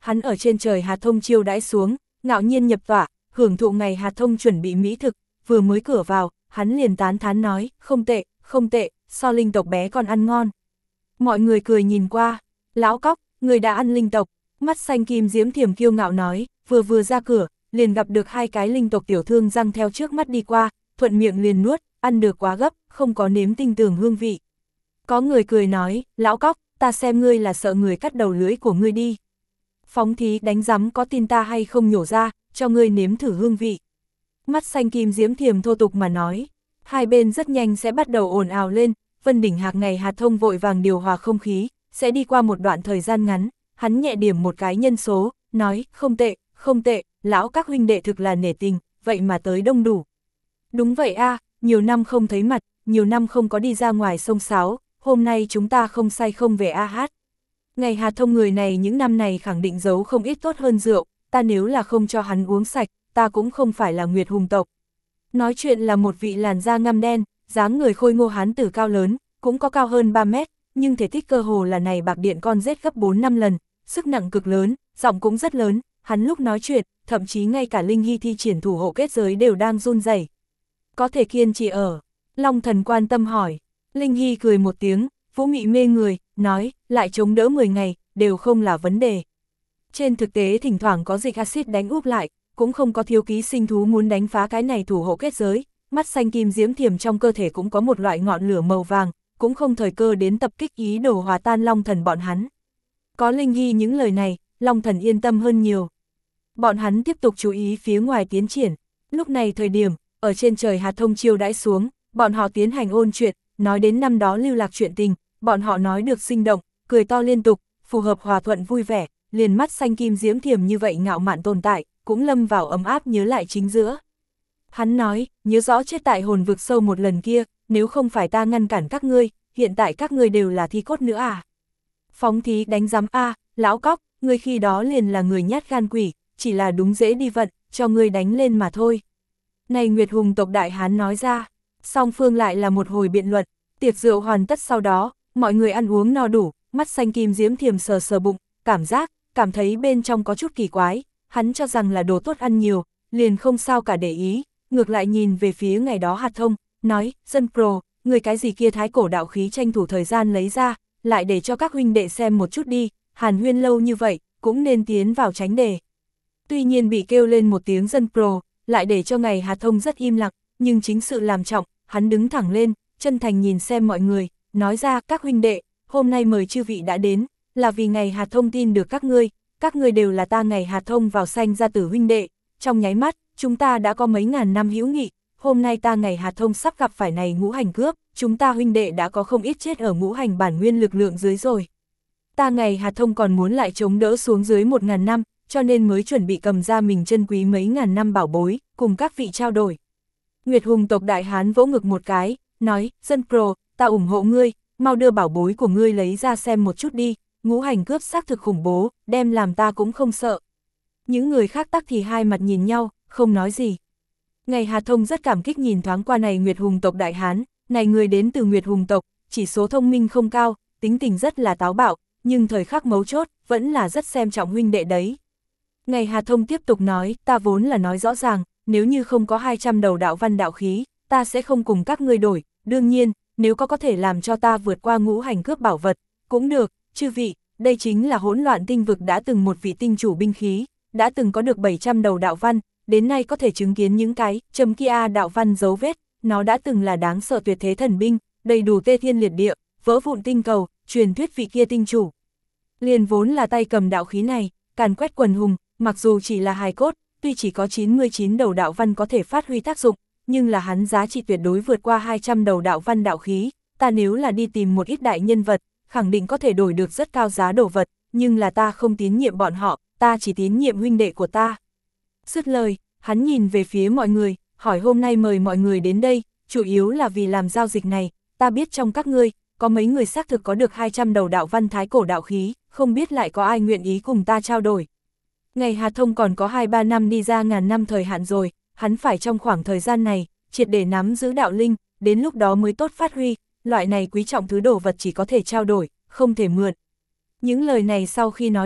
S1: hắn ở trên trời hạt thông chiêu đãi xuống, ngạo nhiên nhập tọa, hưởng thụ ngày hạt thông chuẩn bị mỹ thực, vừa mới cửa vào, hắn liền tán thán nói, không tệ, không tệ, so linh tộc bé còn ăn ngon. Mọi người cười nhìn qua, lão cóc, người đã ăn linh tộc, mắt xanh kim diễm thiểm kiêu ngạo nói, vừa vừa ra cửa, liền gặp được hai cái linh tộc tiểu thương răng theo trước mắt đi qua, thuận miệng liền nuốt, ăn được quá gấp, không có nếm tinh tường hương vị. Có người cười nói, lão cóc, ta xem ngươi là sợ người cắt đầu lưỡi của ngươi đi. Phóng thí đánh rắm có tin ta hay không nhổ ra, cho ngươi nếm thử hương vị. Mắt xanh kim diễm thiềm thô tục mà nói, hai bên rất nhanh sẽ bắt đầu ồn ào lên, Vân Đỉnh Hạc ngày hạt thông vội vàng điều hòa không khí, sẽ đi qua một đoạn thời gian ngắn, hắn nhẹ điểm một cái nhân số, nói, không tệ, không tệ, lão các huynh đệ thực là nể tình, vậy mà tới đông đủ. Đúng vậy a, nhiều năm không thấy mặt, nhiều năm không có đi ra ngoài sông sáo, hôm nay chúng ta không say không về a hát. Ngày hạt thông người này những năm này khẳng định giấu không ít tốt hơn rượu, ta nếu là không cho hắn uống sạch, ta cũng không phải là Nguyệt Hùng tộc. Nói chuyện là một vị làn da ngăm đen, dáng người khôi ngô hán tử cao lớn, cũng có cao hơn ba mét, nhưng thể tích cơ hồ là này bạc điện con rết gấp bốn năm lần, sức nặng cực lớn, giọng cũng rất lớn, hắn lúc nói chuyện, thậm chí ngay cả Linh Hy thi triển thủ hộ kết giới đều đang run rẩy. Có thể kiên trì ở, Long Thần quan tâm hỏi, Linh Hy cười một tiếng, vũ mị mê người, nói, lại chống đỡ mười ngày, đều không là vấn đề. Trên thực tế thỉnh thoảng có dịch axit đánh úp lại, cũng không có thiếu ký sinh thú muốn đánh phá cái này thủ hộ kết giới, mắt xanh kim diễm thiềm trong cơ thể cũng có một loại ngọn lửa màu vàng, cũng không thời cơ đến tập kích ý đồ hòa tan Long Thần bọn hắn. Có Linh Hy những lời này, Long Thần yên tâm hơn nhiều. Bọn hắn tiếp tục chú ý phía ngoài tiến triển, lúc này thời điểm, ở trên trời hạt thông chiêu đãi xuống, bọn họ tiến hành ôn chuyện, nói đến năm đó lưu lạc chuyện tình, bọn họ nói được sinh động, cười to liên tục, phù hợp hòa thuận vui vẻ, liền mắt xanh kim diễm thiềm như vậy ngạo mạn tồn tại, cũng lâm vào ấm áp nhớ lại chính giữa. Hắn nói, nhớ rõ chết tại hồn vực sâu một lần kia, nếu không phải ta ngăn cản các ngươi, hiện tại các ngươi đều là thi cốt nữa à. Phóng thí đánh giám a, lão cóc, ngươi khi đó liền là người nhát gan quỷ, chỉ là đúng dễ đi vận, cho ngươi đánh lên mà thôi. Này Nguyệt Hùng tộc đại hán nói ra, song phương lại là một hồi biện luận, tiệc rượu hoàn tất sau đó, mọi người ăn uống no đủ, mắt xanh kim diễm thiềm sờ sờ bụng, cảm giác, cảm thấy bên trong có chút kỳ quái, hắn cho rằng là đồ tốt ăn nhiều, liền không sao cả để ý, ngược lại nhìn về phía ngày đó hạt thông, nói, dân pro, người cái gì kia thái cổ đạo khí tranh thủ thời gian lấy ra, lại để cho các huynh đệ xem một chút đi, hàn huyên lâu như vậy, cũng nên tiến vào tránh đề. Tuy nhiên bị kêu lên một tiếng dân pro, lại để cho ngày hạt thông rất im lặng, nhưng chính sự làm trọng, hắn đứng thẳng lên, chân thành nhìn xem mọi người, nói ra các huynh đệ, hôm nay mời chư vị đã đến, là vì ngày hạt thông tin được các ngươi, các ngươi đều là ta ngày hạt thông vào sanh ra tử huynh đệ, trong nháy mắt, chúng ta đã có mấy ngàn năm hữu nghị, hôm nay ta ngày hạt thông sắp gặp phải này ngũ hành cướp, chúng ta huynh đệ đã có không ít chết ở ngũ hành bản nguyên lực lượng dưới rồi. Ta ngày hạt thông còn muốn lại chống đỡ xuống dưới một ngàn năm, cho nên mới chuẩn bị cầm ra mình chân quý mấy ngàn năm bảo bối, cùng các vị trao đổi. Nguyệt Hùng tộc đại hán vỗ ngực một cái, nói, dân pro, ta ủng hộ ngươi, mau đưa bảo bối của ngươi lấy ra xem một chút đi, ngũ hành cướp xác thực khủng bố, đem làm ta cũng không sợ. Những người khác tắc thì hai mặt nhìn nhau, không nói gì. Ngày hạt thông rất cảm kích nhìn thoáng qua này Nguyệt Hùng tộc đại hán, này người đến từ Nguyệt Hùng tộc, chỉ số thông minh không cao, tính tình rất là táo bạo, nhưng thời khắc mấu chốt, vẫn là rất xem trọng huynh đệ đấy. Ngày hạt thông tiếp tục nói, ta vốn là nói rõ ràng, nếu như không có hai trăm đầu đạo văn đạo khí, ta sẽ không cùng các ngươi đổi, đương nhiên, nếu có có thể làm cho ta vượt qua ngũ hành cướp bảo vật, cũng được, chư vị, đây chính là hỗn loạn tinh vực đã từng một vị tinh chủ binh khí, đã từng có được bảy trăm đầu đạo văn, đến nay có thể chứng kiến những cái, chấm kia đạo văn dấu vết, nó đã từng là đáng sợ tuyệt thế thần binh, đầy đủ tê thiên liệt địa, vỡ vụn tinh cầu, truyền thuyết vị kia tinh chủ. Liền vốn là tay cầm đạo khí này, càn quét quần hùng, mặc dù chỉ là hài cốt, tuy chỉ có chín mươi chín đầu đạo văn có thể phát huy tác dụng, nhưng là hắn giá trị tuyệt đối vượt qua hai trăm đầu đạo văn đạo khí, ta nếu là đi tìm một ít đại nhân vật, khẳng định có thể đổi được rất cao giá đồ vật, nhưng là ta không tín nhiệm bọn họ, ta chỉ tín nhiệm huynh đệ của ta. Dứt lời, hắn nhìn về phía mọi người, hỏi hôm nay mời mọi người đến đây, chủ yếu là vì làm giao dịch này, ta biết trong các ngươi, có mấy người xác thực có được hai trăm đầu đạo văn thái cổ đạo khí, không biết lại có ai nguyện ý cùng ta trao đổi. Ngày hạt thông còn có hai ba năm đi ra ngàn năm thời hạn rồi, hắn phải trong khoảng thời gian này, triệt để nắm giữ đạo linh, đến lúc đó mới tốt phát huy, loại này quý trọng thứ đồ vật chỉ có thể trao đổi, không thể mượn. Những lời này sau khi nói xong,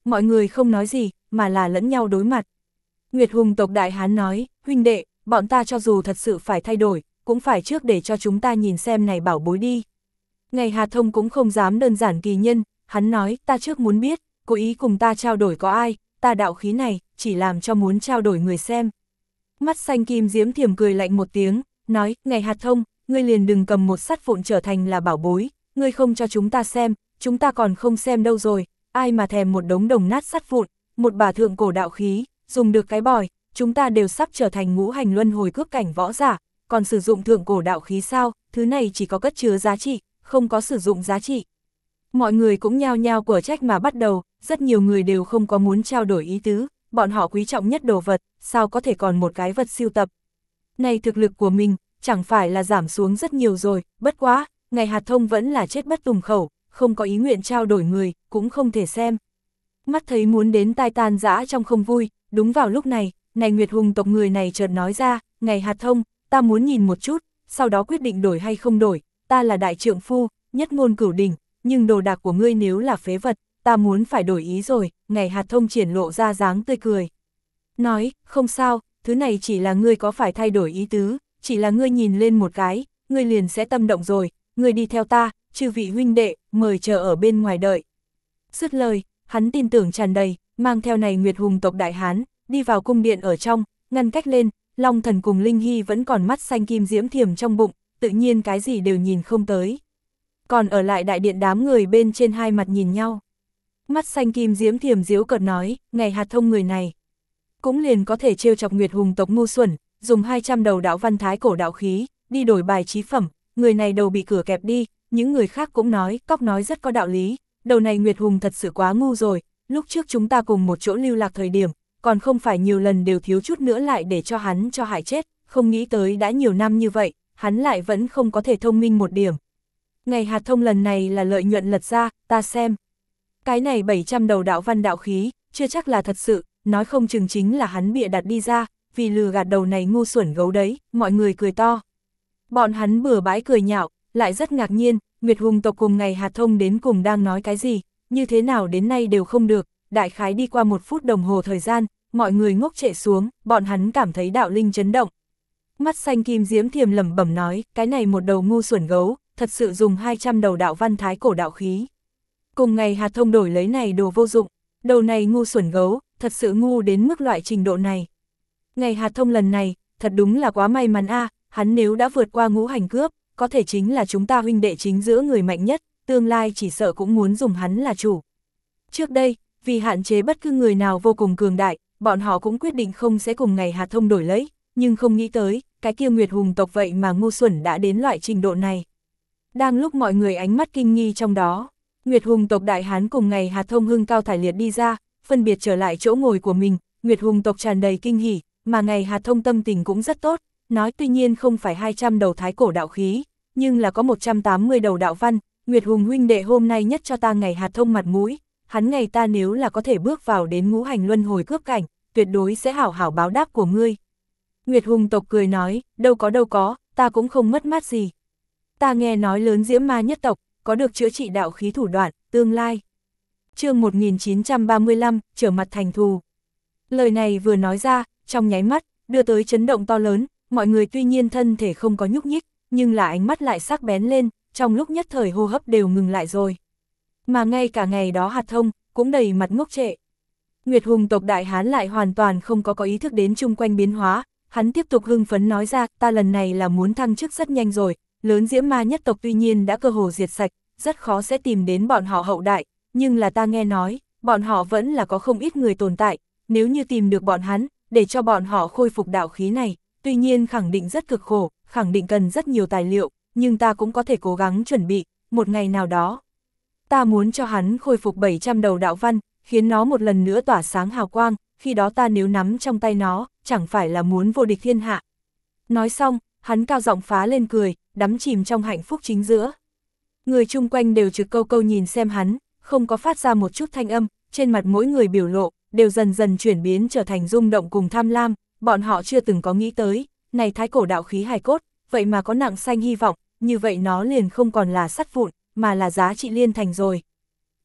S1: mọi người không nói gì, mà là lẫn nhau đối mặt. Nguyệt Hùng tộc đại hán nói, huynh đệ, bọn ta cho dù thật sự phải thay đổi, cũng phải trước để cho chúng ta nhìn xem này bảo bối đi. Ngày Hà Thông cũng không dám đơn giản kỳ nhân, hắn nói, ta trước muốn biết, cố ý cùng ta trao đổi có ai, ta đạo khí này, chỉ làm cho muốn trao đổi người xem. Mắt xanh kim diễm thiềm cười lạnh một tiếng, nói, Ngày Hà Thông, ngươi liền đừng cầm một sắt vụn trở thành là bảo bối, ngươi không cho chúng ta xem, chúng ta còn không xem đâu rồi, ai mà thèm một đống đồng nát sắt vụn, một bả thượng cổ đạo khí, dùng được cái bòi, chúng ta đều sắp trở thành ngũ hành luân hồi cướp cảnh võ giả, còn sử dụng thượng cổ đạo khí sao, thứ này chỉ có cất chứa giá trị, không có sử dụng giá trị. Mọi người cũng nhao nhao của trách mà bắt đầu, rất nhiều người đều không có muốn trao đổi ý tứ, bọn họ quý trọng nhất đồ vật, sao có thể còn một cái vật siêu tập. Này thực lực của mình, chẳng phải là giảm xuống rất nhiều rồi, bất quá, Ngày Hà Thông vẫn là chết bất tùng khẩu, không có ý nguyện trao đổi người, cũng không thể xem. Mắt thấy muốn đến tai tan dã trong không vui, đúng vào lúc này, này Nguyệt Hùng tộc người này chợt nói ra, Ngày Hà Thông, ta muốn nhìn một chút, sau đó quyết định đổi hay không đổi, ta là đại trượng phu, nhất ngôn cửu đỉnh, nhưng đồ đạc của ngươi nếu là phế vật, ta muốn phải đổi ý rồi. Ngày Hà Thông triển lộ ra dáng tươi cười. Nói, không sao, thứ này chỉ là ngươi có phải thay đổi ý tứ, chỉ là ngươi nhìn lên một cái, ngươi liền sẽ tâm động rồi, ngươi đi theo ta, chư vị huynh đệ, mời chờ ở bên ngoài đợi. Dứt lời, hắn tin tưởng tràn đầy, mang theo này Nguyệt Hùng tộc đại hán, đi vào cung điện ở trong, ngăn cách lên, Long Thần cùng Linh Hy vẫn còn mắt xanh kim diễm thiềm trong bụng, tự nhiên cái gì đều nhìn không tới. Còn ở lại đại điện đám người bên trên hai mặt nhìn nhau. Mắt xanh kim diễm thiềm diếu cợt nói, Ngày Hà Thông người này cũng liền có thể trêu chọc Nguyệt Hùng tộc ngu xuẩn, dùng hai trăm đầu đạo văn thái cổ đạo khí, đi đổi bài trí phẩm, người này đầu bị cửa kẹp đi, những người khác cũng nói, cóc nói rất có đạo lý, đầu này Nguyệt Hùng thật sự quá ngu rồi, lúc trước chúng ta cùng một chỗ lưu lạc thời điểm, còn không phải nhiều lần đều thiếu chút nữa lại để cho hắn cho hại chết, không nghĩ tới đã nhiều năm như vậy, hắn lại vẫn không có thể thông minh một điểm. Ngày Hà Thông lần này là lợi nhuận lật ra, ta xem. Cái này bảy trăm đầu đạo văn đạo khí, chưa chắc là thật sự, nói không chừng chính là hắn bịa đặt đi ra, vì lừa gạt đầu này ngu xuẩn gấu đấy, mọi người cười to. Bọn hắn bừa bãi cười nhạo, lại rất ngạc nhiên, Nguyệt Hùng tộc cùng Ngày Hà Thông đến cùng đang nói cái gì, như thế nào đến nay đều không được, đại khái đi qua một phút đồng hồ thời gian, mọi người ngốc trệ xuống, bọn hắn cảm thấy đạo linh chấn động. Mắt xanh kim diễm thiềm lẩm bẩm nói, cái này một đầu ngu xuẩn gấu, thật sự dùng hai trăm đầu đạo văn thái cổ đạo khí. Cùng Ngày Hà Thông đổi lấy này đồ vô dụng, đầu này ngu xuẩn gấu, thật sự ngu đến mức loại trình độ này. Ngày Hà Thông lần này, thật đúng là quá may mắn a, hắn nếu đã vượt qua ngũ hành cướp, có thể chính là chúng ta huynh đệ chính giữa người mạnh nhất, tương lai chỉ sợ cũng muốn dùng hắn là chủ. Trước đây, vì hạn chế bất cứ người nào vô cùng cường đại, bọn họ cũng quyết định không sẽ cùng Ngày Hà Thông đổi lấy, nhưng không nghĩ tới, cái kia Nguyệt Hùng tộc vậy mà ngu xuẩn đã đến loại trình độ này. Đang lúc mọi người ánh mắt kinh nghi trong đó, Nguyệt Hùng tộc đại hán cùng Ngày Hà Thông hưng cao thải liệt đi ra, phân biệt trở lại chỗ ngồi của mình, Nguyệt Hùng tộc tràn đầy kinh hỉ, mà Ngày Hà Thông tâm tình cũng rất tốt, nói tuy nhiên không phải hai trăm đầu thái cổ đạo khí, nhưng là có một trăm tám mươi đầu đạo văn, Nguyệt Hùng huynh đệ hôm nay nhất cho ta Ngày Hà Thông mặt mũi, hắn ngày ta nếu là có thể bước vào đến ngũ hành luân hồi cướp cảnh, tuyệt đối sẽ hảo hảo báo đáp của ngươi. Nguyệt Hùng tộc cười nói, đâu có đâu có, ta cũng không mất mát gì. Ta nghe nói lớn Diễm Ma nhất tộc, có được chữa trị đạo khí thủ đoạn, tương lai. Chương một nghìn chín trăm ba mươi lăm, trở mặt thành thù. Lời này vừa nói ra, trong nháy mắt, đưa tới chấn động to lớn, mọi người tuy nhiên thân thể không có nhúc nhích, nhưng là ánh mắt lại sắc bén lên, trong lúc nhất thời hô hấp đều ngừng lại rồi. Mà ngay cả ngày đó Hà Thông, cũng đầy mặt ngốc trệ. Nguyệt Hùng tộc đại hán lại hoàn toàn không có có ý thức đến chung quanh biến hóa, hắn tiếp tục hưng phấn nói ra, ta lần này là muốn thăng chức rất nhanh rồi, lớn Diễm Ma nhất tộc tuy nhiên đã cơ hồ diệt sạch, rất khó sẽ tìm đến bọn họ hậu đại, nhưng là ta nghe nói, bọn họ vẫn là có không ít người tồn tại, nếu như tìm được bọn hắn, để cho bọn họ khôi phục đạo khí này, tuy nhiên khẳng định rất cực khổ, khẳng định cần rất nhiều tài liệu, nhưng ta cũng có thể cố gắng chuẩn bị, một ngày nào đó. Ta muốn cho hắn khôi phục bảy trăm đầu đạo văn, khiến nó một lần nữa tỏa sáng hào quang, khi đó ta nếu nắm trong tay nó, chẳng phải là muốn vô địch thiên hạ. Nói xong, hắn cao giọng phá lên cười, đắm chìm trong hạnh phúc chính giữa. Người chung quanh đều trực câu câu nhìn xem hắn, không có phát ra một chút thanh âm, trên mặt mỗi người biểu lộ, đều dần dần chuyển biến trở thành rung động cùng tham lam, bọn họ chưa từng có nghĩ tới, này thái cổ đạo khí hài cốt, vậy mà có nặng xanh hy vọng, như vậy nó liền không còn là sắt vụn, mà là giá trị liên thành rồi.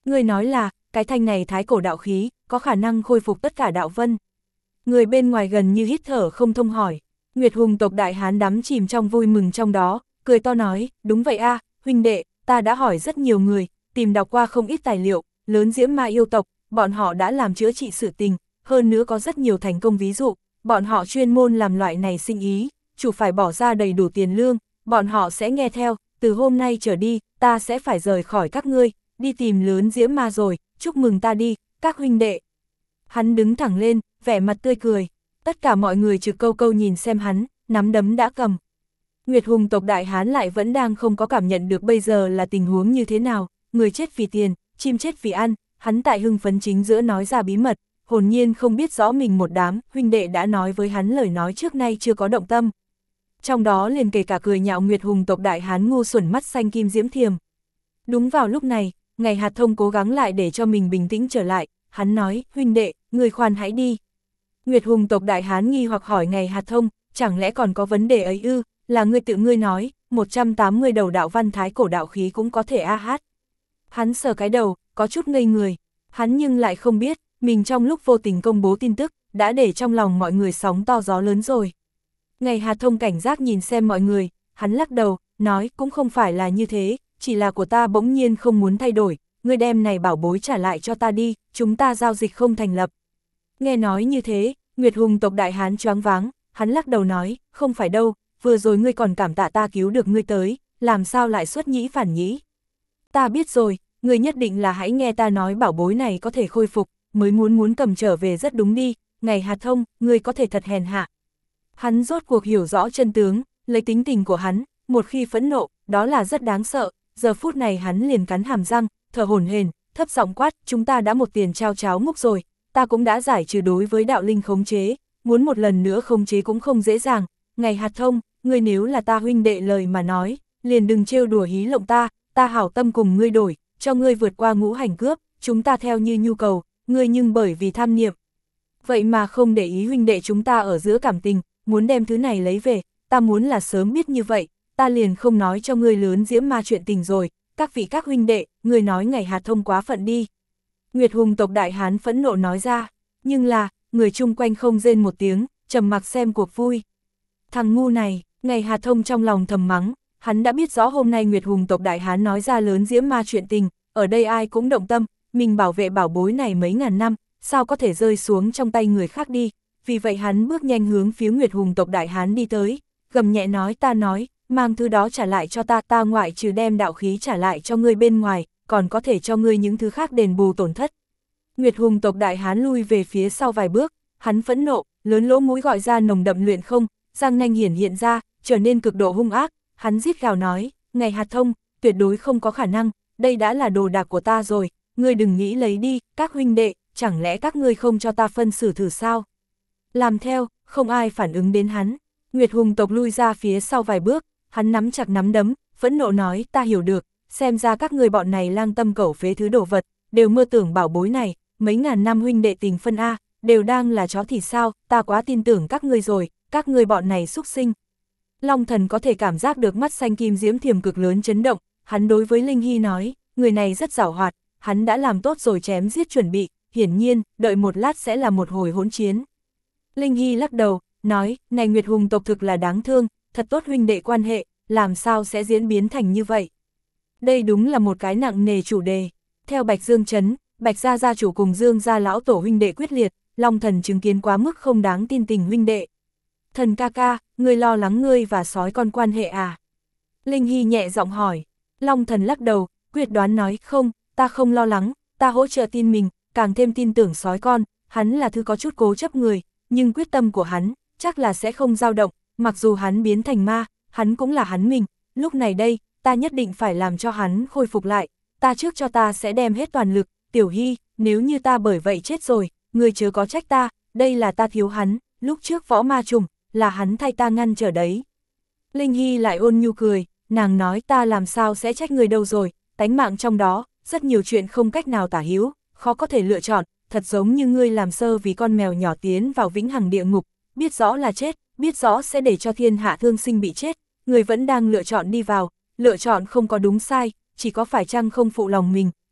S1: Ngươi nói là, cái thanh này thái cổ đạo khí, có khả năng khôi phục tất cả đạo vân. Người bên ngoài gần như hít thở không thông hỏi. Nguyệt Hùng tộc đại hán đắm chìm trong vui mừng trong đó, cười to nói, đúng vậy a, huynh đệ, ta đã hỏi rất nhiều người, tìm đọc qua không ít tài liệu, lớn diễm ma yêu tộc, bọn họ đã làm chữa trị sự tình, hơn nữa có rất nhiều thành công ví dụ, bọn họ chuyên môn làm loại này sinh ý, chủ phải bỏ ra đầy đủ tiền lương, bọn họ sẽ nghe theo, từ hôm nay trở đi, ta sẽ phải rời khỏi các ngươi, đi tìm lớn diễm ma rồi, chúc mừng ta đi, các huynh đệ. Hắn đứng thẳng lên, vẻ mặt tươi cười, tất cả mọi người trực câu câu nhìn xem hắn, nắm đấm đã cầm. Nguyệt Hùng tộc đại hán lại vẫn đang không có cảm nhận được bây giờ là tình huống như thế nào, người chết vì tiền, chim chết vì ăn, hắn tại hưng phấn chính giữa nói ra bí mật, hồn nhiên không biết rõ mình một đám huynh đệ đã nói với hắn lời nói trước nay chưa có động tâm. Trong đó liền kể cả cười nhạo Nguyệt Hùng tộc đại hán ngu xuẩn mắt xanh kim diễm thiềm. Đúng vào lúc này, Ngày Hạt Thông cố gắng lại để cho mình bình tĩnh trở lại, hắn nói, huynh đệ, người khoan hãy đi. Nguyệt Hùng tộc đại hán nghi hoặc hỏi Ngày Hạt Thông, chẳng lẽ còn có vấn đề ấy ư, là ngươi tự ngươi nói, một trăm tám mươi đầu đạo văn thái cổ đạo khí cũng có thể a hát. Hắn sờ cái đầu, có chút ngây người, hắn nhưng lại không biết, mình trong lúc vô tình công bố tin tức, đã để trong lòng mọi người sóng to gió lớn rồi. Ngày Hạt Thông cảnh giác nhìn xem mọi người, hắn lắc đầu, nói cũng không phải là như thế, chỉ là của ta bỗng nhiên không muốn thay đổi, ngươi đem này bảo bối trả lại cho ta đi, chúng ta giao dịch không thành lập. Nghe nói như thế, Nguyệt Hùng tộc đại hán choáng váng, hắn lắc đầu nói, không phải đâu, vừa rồi ngươi còn cảm tạ ta cứu được ngươi tới, làm sao lại xuất nhĩ phản nhĩ. Ta biết rồi, ngươi nhất định là hãy nghe ta nói bảo bối này có thể khôi phục, mới muốn muốn cầm trở về rất đúng đi, Ngày Hạt Thông, ngươi có thể thật hèn hạ. Hắn rốt cuộc hiểu rõ chân tướng, lấy tính tình của hắn, một khi phẫn nộ, đó là rất đáng sợ, giờ phút này hắn liền cắn hàm răng, thở hổn hển, thấp giọng quát, chúng ta đã một tiền trao cháo múc rồi, ta cũng đã giải trừ đối với đạo linh khống chế, muốn một lần nữa khống chế cũng không dễ dàng, Ngày Hạt Thông, ngươi nếu là ta huynh đệ lời mà nói, liền đừng trêu đùa hí lộng ta, ta hảo tâm cùng ngươi đổi, cho ngươi vượt qua ngũ hành cướp, chúng ta theo như nhu cầu, ngươi nhưng bởi vì tham niệm. Vậy mà không để ý huynh đệ chúng ta ở giữa cảm tình, muốn đem thứ này lấy về, ta muốn là sớm biết như vậy, ta liền không nói cho ngươi lớn diễm ma chuyện tình rồi, các vị các huynh đệ, ngươi nói Ngày Hạt Thông quá phận đi. Nguyệt Hùng tộc đại hán phẫn nộ nói ra, nhưng là, người chung quanh không rên một tiếng, trầm mặc xem cuộc vui. Thằng ngu này, Ngày Hạt Thông trong lòng thầm mắng, hắn đã biết rõ hôm nay Nguyệt Hùng tộc đại hán nói ra lớn diễm ma chuyện tình, ở đây ai cũng động tâm, mình bảo vệ bảo bối này mấy ngàn năm, sao có thể rơi xuống trong tay người khác đi, vì vậy hắn bước nhanh hướng phía Nguyệt Hùng tộc đại hán đi tới, gầm nhẹ nói ta nói, mang thứ đó trả lại cho ta, ta ngoại trừ đem đạo khí trả lại cho ngươi bên ngoài, còn có thể cho ngươi những thứ khác đền bù tổn thất. Nguyệt Hùng tộc đại hán lui về phía sau vài bước, hắn phẫn nộ, lớn lỗ mũi gọi ra nồng đậm luyện không, răng nanh hiển hiện ra, trở nên cực độ hung ác, hắn rít gào nói, Ngày Hạt Thông, tuyệt đối không có khả năng, đây đã là đồ đạc của ta rồi, ngươi đừng nghĩ lấy đi, các huynh đệ, chẳng lẽ các ngươi không cho ta phân xử thử sao? Làm theo, không ai phản ứng đến hắn, Nguyệt Hùng tộc lui ra phía sau vài bước, hắn nắm chặt nắm đấm, phẫn nộ nói, ta hiểu được, xem ra các ngươi bọn này lang tâm cẩu phế thứ đồ vật, đều mơ tưởng bảo bối này, mấy ngàn năm huynh đệ tình phân A, đều đang là chó thì sao, ta quá tin tưởng các ngươi rồi, các ngươi bọn này xúc sinh. Long Thần có thể cảm giác được mắt xanh kim diễm thiềm cực lớn chấn động, hắn đối với Linh Hy nói, người này rất giàu hoạt, hắn đã làm tốt rồi chém giết chuẩn bị, hiển nhiên, đợi một lát sẽ là một hồi hỗn chiến. Linh Hy lắc đầu, nói, này Nguyệt Hùng tộc thực là đáng thương, thật tốt huynh đệ quan hệ, làm sao sẽ diễn biến thành như vậy. Đây đúng là một cái nặng nề chủ đề. Theo Bạch Dương Trấn, Bạch Gia gia chủ cùng Dương gia lão tổ huynh đệ quyết liệt, Long Thần chứng kiến quá mức không đáng tin tình huynh đệ. Thần ca ca, ngươi lo lắng ngươi và sói con quan hệ à? Linh Hy nhẹ giọng hỏi. Long Thần lắc đầu, quyết đoán nói, không, ta không lo lắng, ta hỗ trợ tin mình, càng thêm tin tưởng sói con, hắn là thứ có chút cố chấp người, nhưng quyết tâm của hắn, chắc là sẽ không dao động, mặc dù hắn biến thành ma, hắn cũng là hắn mình, lúc này đây, ta nhất định phải làm cho hắn khôi phục lại, ta trước cho ta sẽ đem hết toàn lực, Tiểu Hy, nếu như ta bởi vậy chết rồi, ngươi chớ có trách ta, đây là ta thiếu hắn, lúc trước võ ma trùng, là hắn thay ta ngăn trở đấy. Linh Hy lại ôn nhu cười, nàng nói ta làm sao sẽ trách người đâu rồi, tánh mạng trong đó, rất nhiều chuyện không cách nào tả hữu, khó có thể lựa chọn, thật giống như ngươi làm sơ vì con mèo nhỏ tiến vào vĩnh hằng địa ngục, biết rõ là chết, biết rõ sẽ để cho thiên hạ thương sinh bị chết, người vẫn đang lựa chọn đi vào, lựa chọn không có đúng sai, chỉ có phải chăng không phụ lòng mình,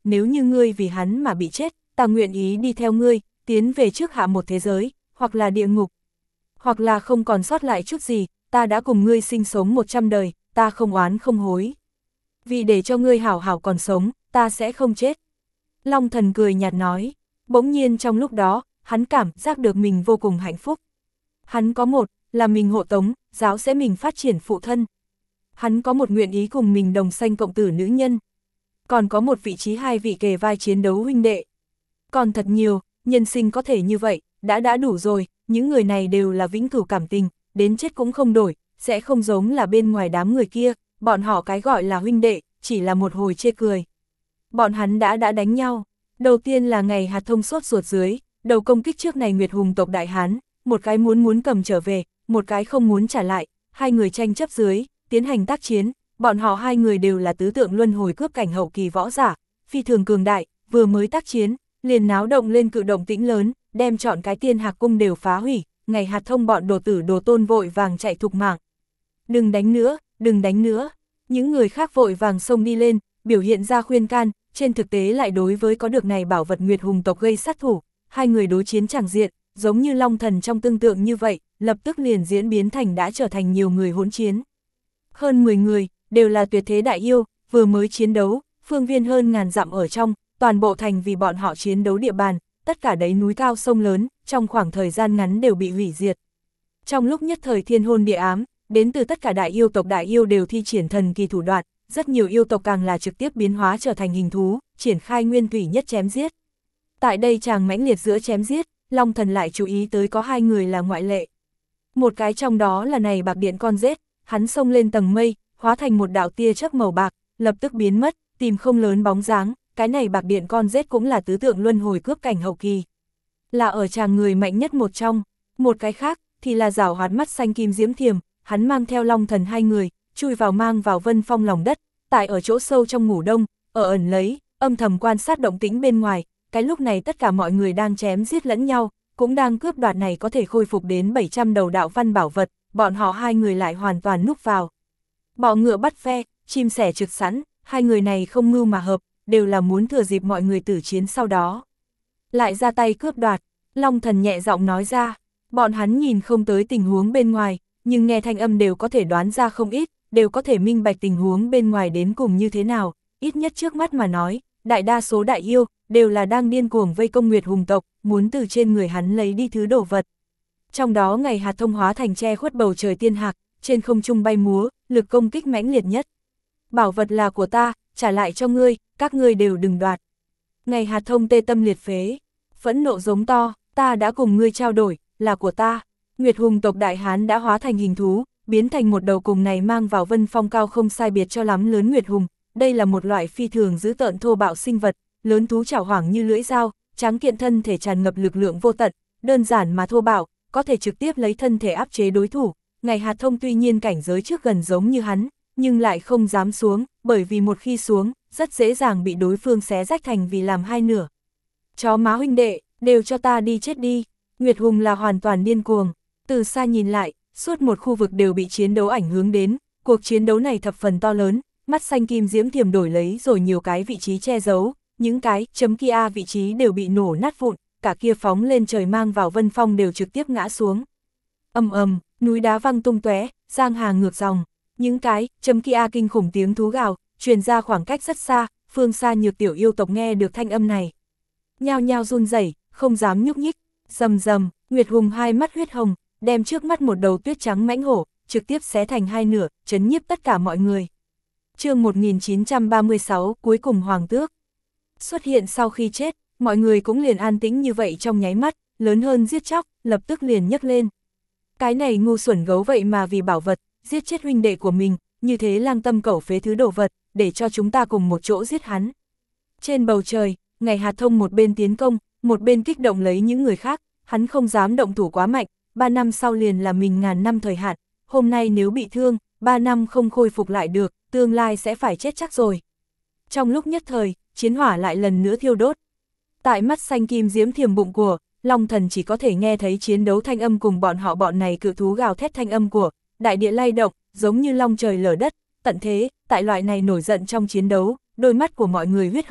S1: nếu như ngươi vì hắn mà bị chết, ta nguyện ý đi theo ngươi, tiến về trước hạ một thế giới, hoặc là địa ngục, hoặc là không còn sót lại chút gì, ta đã cùng ngươi sinh sống một trăm đời, ta không oán không hối. Vì để cho ngươi hảo hảo còn sống, ta sẽ không chết. Long Thần cười nhạt nói, bỗng nhiên trong lúc đó, hắn cảm giác được mình vô cùng hạnh phúc. Hắn có một, là mình hộ tống, giáo sẽ mình phát triển phụ thân. Hắn có một nguyện ý cùng mình đồng sanh cộng tử nữ nhân. Còn có một vị trí hai vị kề vai chiến đấu huynh đệ. Còn thật nhiều, nhân sinh có thể như vậy, đã đã đủ rồi, những người này đều là vĩnh cửu cảm tình, đến chết cũng không đổi, sẽ không giống là bên ngoài đám người kia, bọn họ cái gọi là huynh đệ, chỉ là một hồi chê cười. Bọn hắn đã đã đánh nhau, đầu tiên là ngày hạt thông sốt ruột dưới, đầu công kích trước này Nguyệt Hùng tộc Đại Hán, một cái muốn muốn cầm trở về, một cái không muốn trả lại, hai người tranh chấp dưới, tiến hành tác chiến, bọn họ hai người đều là tứ tượng luân hồi cướp cảnh hậu kỳ võ giả, phi thường cường đại, vừa mới tác chiến, liền náo động lên cự động tĩnh lớn, đem chọn cái Tiên Hạc cung đều phá hủy, ngày hạt thông bọn đồ tử đồ tôn vội vàng chạy thục mạng. Đừng đánh nữa, đừng đánh nữa, những người khác vội vàng xông đi lên, biểu hiện ra khuyên can, trên thực tế lại đối với có được này bảo vật Nguyệt Hùng tộc gây sát thủ, hai người đối chiến chẳng diện, giống như Long Thần trong tương tượng như vậy, lập tức liền diễn biến thành đã trở thành nhiều người hỗn chiến. Hơn mười người, đều là tuyệt thế đại yêu, vừa mới chiến đấu, phương viên hơn ngàn dặm ở trong, toàn bộ thành vì bọn họ chiến đấu địa bàn, tất cả đấy núi cao sông lớn, trong khoảng thời gian ngắn đều bị hủy diệt. Trong lúc nhất thời thiên hôn địa ám, đến từ tất cả đại yêu tộc đại yêu đều thi triển thần kỳ thủ đoạn, rất nhiều yêu tộc càng là trực tiếp biến hóa trở thành hình thú, triển khai nguyên thủy nhất chém giết. Tại đây chàng mãnh liệt giữa chém giết, Long Thần lại chú ý tới có hai người là ngoại lệ. Một cái trong đó là này bạc điện con rết, hắn xông lên tầng mây, hóa thành một đạo tia chớp màu bạc, lập tức biến mất, tìm không lớn bóng dáng, cái này bạc điện con rết cũng là tứ tượng luân hồi cướp cảnh hậu kỳ. Là ở chàng người mạnh nhất một trong, một cái khác, thì là giảo hoạt mắt xanh kim diễm thiềm, hắn mang theo Long Thần hai người, chui vào mang vào vân phong lòng đất, tại ở chỗ sâu trong ngủ đông, ở ẩn lấy, âm thầm quan sát động tĩnh bên ngoài, cái lúc này tất cả mọi người đang chém giết lẫn nhau, cũng đang cướp đoạt này có thể khôi phục đến bảy trăm đầu đạo văn bảo vật, bọn họ hai người lại hoàn toàn núp vào. Bọ ngựa bắt ve, chim sẻ trực sẵn, hai người này không mưu mà hợp, đều là muốn thừa dịp mọi người tử chiến sau đó. Lại ra tay cướp đoạt, Long Thần nhẹ giọng nói ra, bọn hắn nhìn không tới tình huống bên ngoài, nhưng nghe thanh âm đều có thể đoán ra không ít, đều có thể minh bạch tình huống bên ngoài đến cùng như thế nào, ít nhất trước mắt mà nói, đại đa số đại yêu, đều là đang điên cuồng vây công Nguyệt Hùng tộc, muốn từ trên người hắn lấy đi thứ đồ vật. Trong đó ngày hạt thông hóa thành che khuất bầu trời tiên hạc, trên không trung bay múa, lực công kích mãnh liệt nhất. Bảo vật là của ta, trả lại cho ngươi, các ngươi đều đừng đoạt. Ngày hạt thông tê tâm liệt phế, phẫn nộ giống to, ta đã cùng ngươi trao đổi, là của ta. Nguyệt Hùng tộc Đại Hán đã hóa thành hình thú, biến thành một đầu cùng này mang vào vân phong cao không sai biệt cho lắm lớn Nguyệt Hùng. Đây là một loại phi thường dữ tợn thô bạo sinh vật, lớn thú chảo hoảng như lưỡi dao, tráng kiện thân thể tràn ngập lực lượng vô tận, đơn giản mà thô bạo, có thể trực tiếp lấy thân thể áp chế đối thủ. Ngày hạt thông tuy nhiên cảnh giới trước gần giống như hắn, nhưng lại không dám xuống, bởi vì một khi xuống, rất dễ dàng bị đối phương xé rách thành vì làm hai nửa. Chó má huynh đệ, đều cho ta đi chết đi. Nguyệt Hùng là hoàn toàn điên cuồng, từ xa nhìn lại, suốt một khu vực đều bị chiến đấu ảnh hưởng đến, cuộc chiến đấu này thập phần to lớn, mắt xanh kim diễm thiềm đổi lấy rồi nhiều cái vị trí che giấu, những cái chấm kia vị trí đều bị nổ nát vụn, cả kia phóng lên trời mang vào vân phong đều trực tiếp ngã xuống. Ầm ầm, núi đá văng tung tóe, giang hà ngược dòng, những cái chấm kia kinh khủng tiếng thú gào, truyền ra khoảng cách rất xa, phương xa Nhược tiểu yêu tộc nghe được thanh âm này, nhao nhao run rẩy, không dám nhúc nhích. Rầm rầm, Nguyệt Hùng hai mắt huyết hồng, đem trước mắt một đầu tuyết trắng mãnh hổ, trực tiếp xé thành hai nửa, chấn nhiếp tất cả mọi người. Chương một nghìn chín trăm ba mươi sáu, cuối cùng hoàng tước. Xuất hiện sau khi chết, mọi người cũng liền an tĩnh như vậy trong nháy mắt, lớn hơn giết chóc, lập tức liền nhấc lên. Cái này ngu xuẩn gấu vậy mà vì bảo vật, giết chết huynh đệ của mình, như thế lang tâm cẩu phế thứ đồ vật, để cho chúng ta cùng một chỗ giết hắn. Trên bầu trời, ngày hạt thông một bên tiến công, một bên kích động lấy những người khác, hắn không dám động thủ quá mạnh, ba năm sau liền là mình ngàn năm thời hạn, hôm nay nếu bị thương, ba năm không khôi phục lại được, tương lai sẽ phải chết chắc rồi. Trong lúc nhất thời, chiến hỏa lại lần nữa thiêu đốt. Tại mắt xanh kim diễm thiềm bụng của, Long Thần chỉ có thể nghe thấy chiến đấu thanh âm cùng bọn họ bọn này cự thú gào thét thanh âm của, đại địa lay động, giống như long trời lở đất, tận thế, tại loại này nổi giận trong chiến đấu, đôi mắt của mọi người huyết hồng,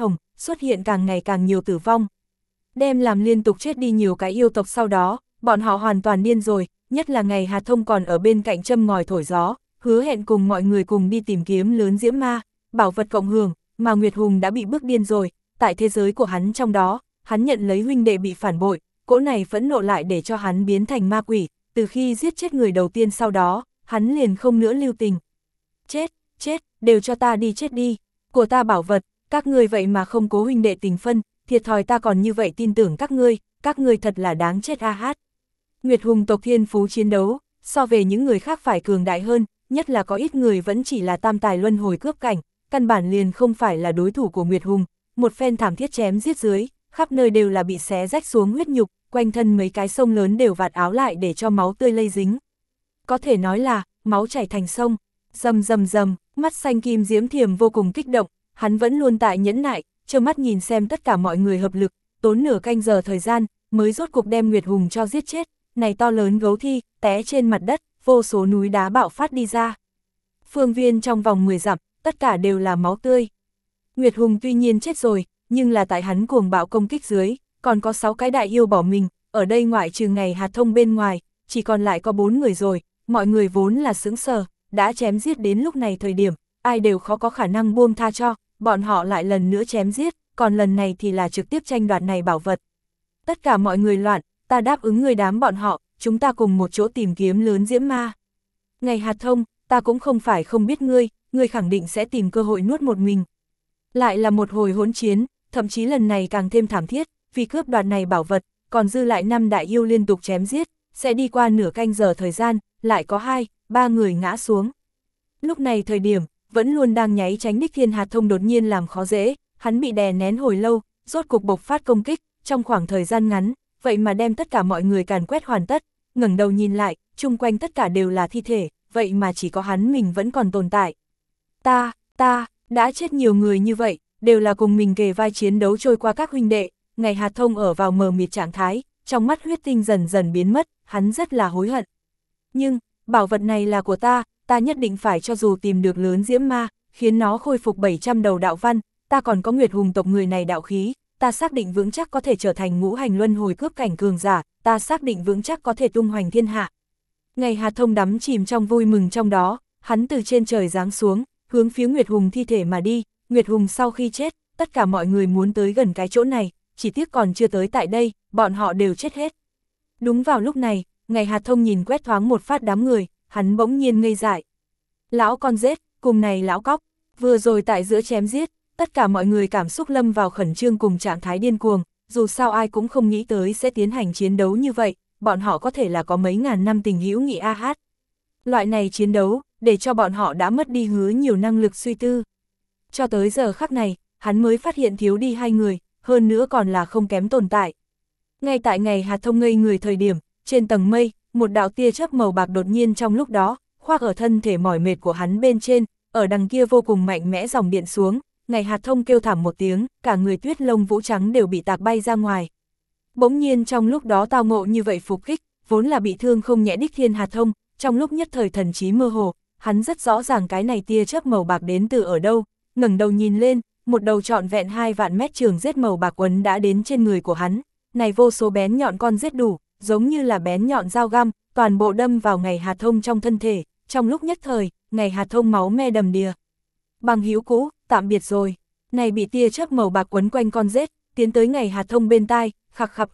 S1: xuất hiện càng ngày càng nhiều tử vong. Đem làm liên tục chết đi nhiều cái yêu tộc sau đó, bọn họ hoàn toàn điên rồi, nhất là ngày Hà Thông còn ở bên cạnh châm ngòi thổi gió, hứa hẹn cùng mọi người cùng đi tìm kiếm lớn diễm ma, bảo vật cộng hưởng, mà Nguyệt Hùng đã bị bức điên rồi, tại thế giới của hắn trong đó, hắn nhận lấy huynh đệ bị phản bội, cỗ này phẫn nộ lại để cho hắn biến thành ma quỷ, từ khi giết chết người đầu tiên sau đó, hắn liền không nữa lưu tình. Chết, chết, đều cho ta đi chết đi, của ta bảo vật, các ngươi vậy mà không cố huynh đệ tình phân, thiệt thòi ta còn như vậy tin tưởng các ngươi, các ngươi thật là đáng chết a hát. Nguyệt Hùng tộc thiên phú chiến đấu, so về những người khác phải cường đại hơn, nhất là có ít người vẫn chỉ là tam tài luân hồi cướp cảnh, căn bản liền không phải là đối thủ của Nguyệt Hùng, một phen thảm thiết chém giết dưới, khắp nơi đều là bị xé rách xuống huyết nhục, quanh thân mấy cái sông lớn đều vạt áo lại để cho máu tươi lây dính. Có thể nói là, máu chảy thành sông, rầm rầm rầm, mắt xanh kim diễm thiềm vô cùng kích động, hắn vẫn luôn tại nhẫn nại, trơ mắt nhìn xem tất cả mọi người hợp lực, tốn nửa canh giờ thời gian, mới rốt cuộc đem Nguyệt Hùng cho giết chết, này to lớn gấu thi, té trên mặt đất, vô số núi đá bạo phát đi ra. Phương viên trong vòng mười dặm, tất cả đều là máu tươi. Nguyệt Hùng tuy nhiên chết rồi, nhưng là tại hắn cuồng bạo công kích dưới, còn có sáu cái đại yêu bỏ mình, ở đây ngoại trừ ngày Hà Thông bên ngoài, chỉ còn lại có bốn người rồi, mọi người vốn là sững sờ, đã chém giết đến lúc này thời điểm, ai đều khó có khả năng buông tha cho, bọn họ lại lần nữa chém giết, còn lần này thì là trực tiếp tranh đoạt này bảo vật. Tất cả mọi người loạn, ta đáp ứng người đám bọn họ, chúng ta cùng một chỗ tìm kiếm lớn diễm ma. Ngày Hà Thông, ta cũng không phải không biết ngươi, ngươi khẳng định sẽ tìm cơ hội nuốt một mình. Lại là một hồi hỗn chiến, thậm chí lần này càng thêm thảm thiết, vì cướp đoạt này bảo vật, còn dư lại năm đại yêu liên tục chém giết, sẽ đi qua nửa canh giờ thời gian, lại có hai, ba người ngã xuống. Lúc này thời điểm, vẫn luôn đang nháy tránh đích Thiên Hà Thông đột nhiên làm khó dễ, hắn bị đè nén hồi lâu, rốt cục bộc phát công kích, trong khoảng thời gian ngắn, vậy mà đem tất cả mọi người càn quét hoàn tất, ngẩng đầu nhìn lại, chung quanh tất cả đều là thi thể, vậy mà chỉ có hắn mình vẫn còn tồn tại. Ta, ta, đã chết nhiều người như vậy, đều là cùng mình kề vai chiến đấu trôi qua các huynh đệ, ngày Hà Thông ở vào mờ mịt trạng thái, trong mắt huyết tinh dần dần biến mất, hắn rất là hối hận. Nhưng, bảo vật này là của ta, ta nhất định phải cho dù tìm được lớn diễm ma, khiến nó khôi phục bảy trăm đầu đạo văn, ta còn có Nguyệt Hùng tộc người này đạo khí, ta xác định vững chắc có thể trở thành ngũ hành luân hồi cướp cảnh cường giả, ta xác định vững chắc có thể tung hoành thiên hạ. Ngày Hà Thông đắm chìm trong vui mừng trong đó, hắn từ trên trời giáng xuống, hướng phía Nguyệt Hùng thi thể mà đi, Nguyệt Hùng sau khi chết, tất cả mọi người muốn tới gần cái chỗ này, chỉ tiếc còn chưa tới tại đây, bọn họ đều chết hết. Đúng vào lúc này, ngày Hà Thông nhìn quét thoáng một phát đám người, hắn bỗng nhiên ngây dại. Lão con rết, cùng này lão cóc, vừa rồi tại giữa chém giết, tất cả mọi người cảm xúc lâm vào khẩn trương cùng trạng thái điên cuồng, dù sao ai cũng không nghĩ tới sẽ tiến hành chiến đấu như vậy, bọn họ có thể là có mấy ngàn năm tình hữu nghị a hát. Loại này chiến đấu, để cho bọn họ đã mất đi hứa nhiều năng lực suy tư. Cho tới giờ khắc này, hắn mới phát hiện thiếu đi hai người, hơn nữa còn là không kém tồn tại. Ngay tại ngày Hà Thông ngây người thời điểm, trên tầng mây, một đạo tia chớp màu bạc đột nhiên trong lúc đó, khoác ở thân thể mỏi mệt của hắn bên trên, ở đằng kia vô cùng mạnh mẽ dòng điện xuống, ngày Hà Thông kêu thảm một tiếng, cả người tuyết lông vũ trắng đều bị tạc bay ra ngoài. Bỗng nhiên trong lúc đó tao ngộ như vậy phục kích, vốn là bị thương không nhẹ đích Thiên Hà Thông, trong lúc nhất thời thần trí mơ hồ, hắn rất rõ ràng cái này tia chớp màu bạc đến từ ở đâu, ngẩng đầu nhìn lên, một đầu trọn vẹn hai vạn mét trường rết màu bạc quấn đã đến trên người của hắn, này vô số bén nhọn con rết đủ, giống như là bén nhọn dao găm, toàn bộ đâm vào ngày Hà Thông trong thân thể, trong lúc nhất thời, ngày Hà Thông máu me đầm đìa. Bằng hữu cũ, tạm biệt rồi, này bị tia chớp màu bạc quấn quanh con rết, tiến tới ngày Hà Thông bên tai, khặc khặc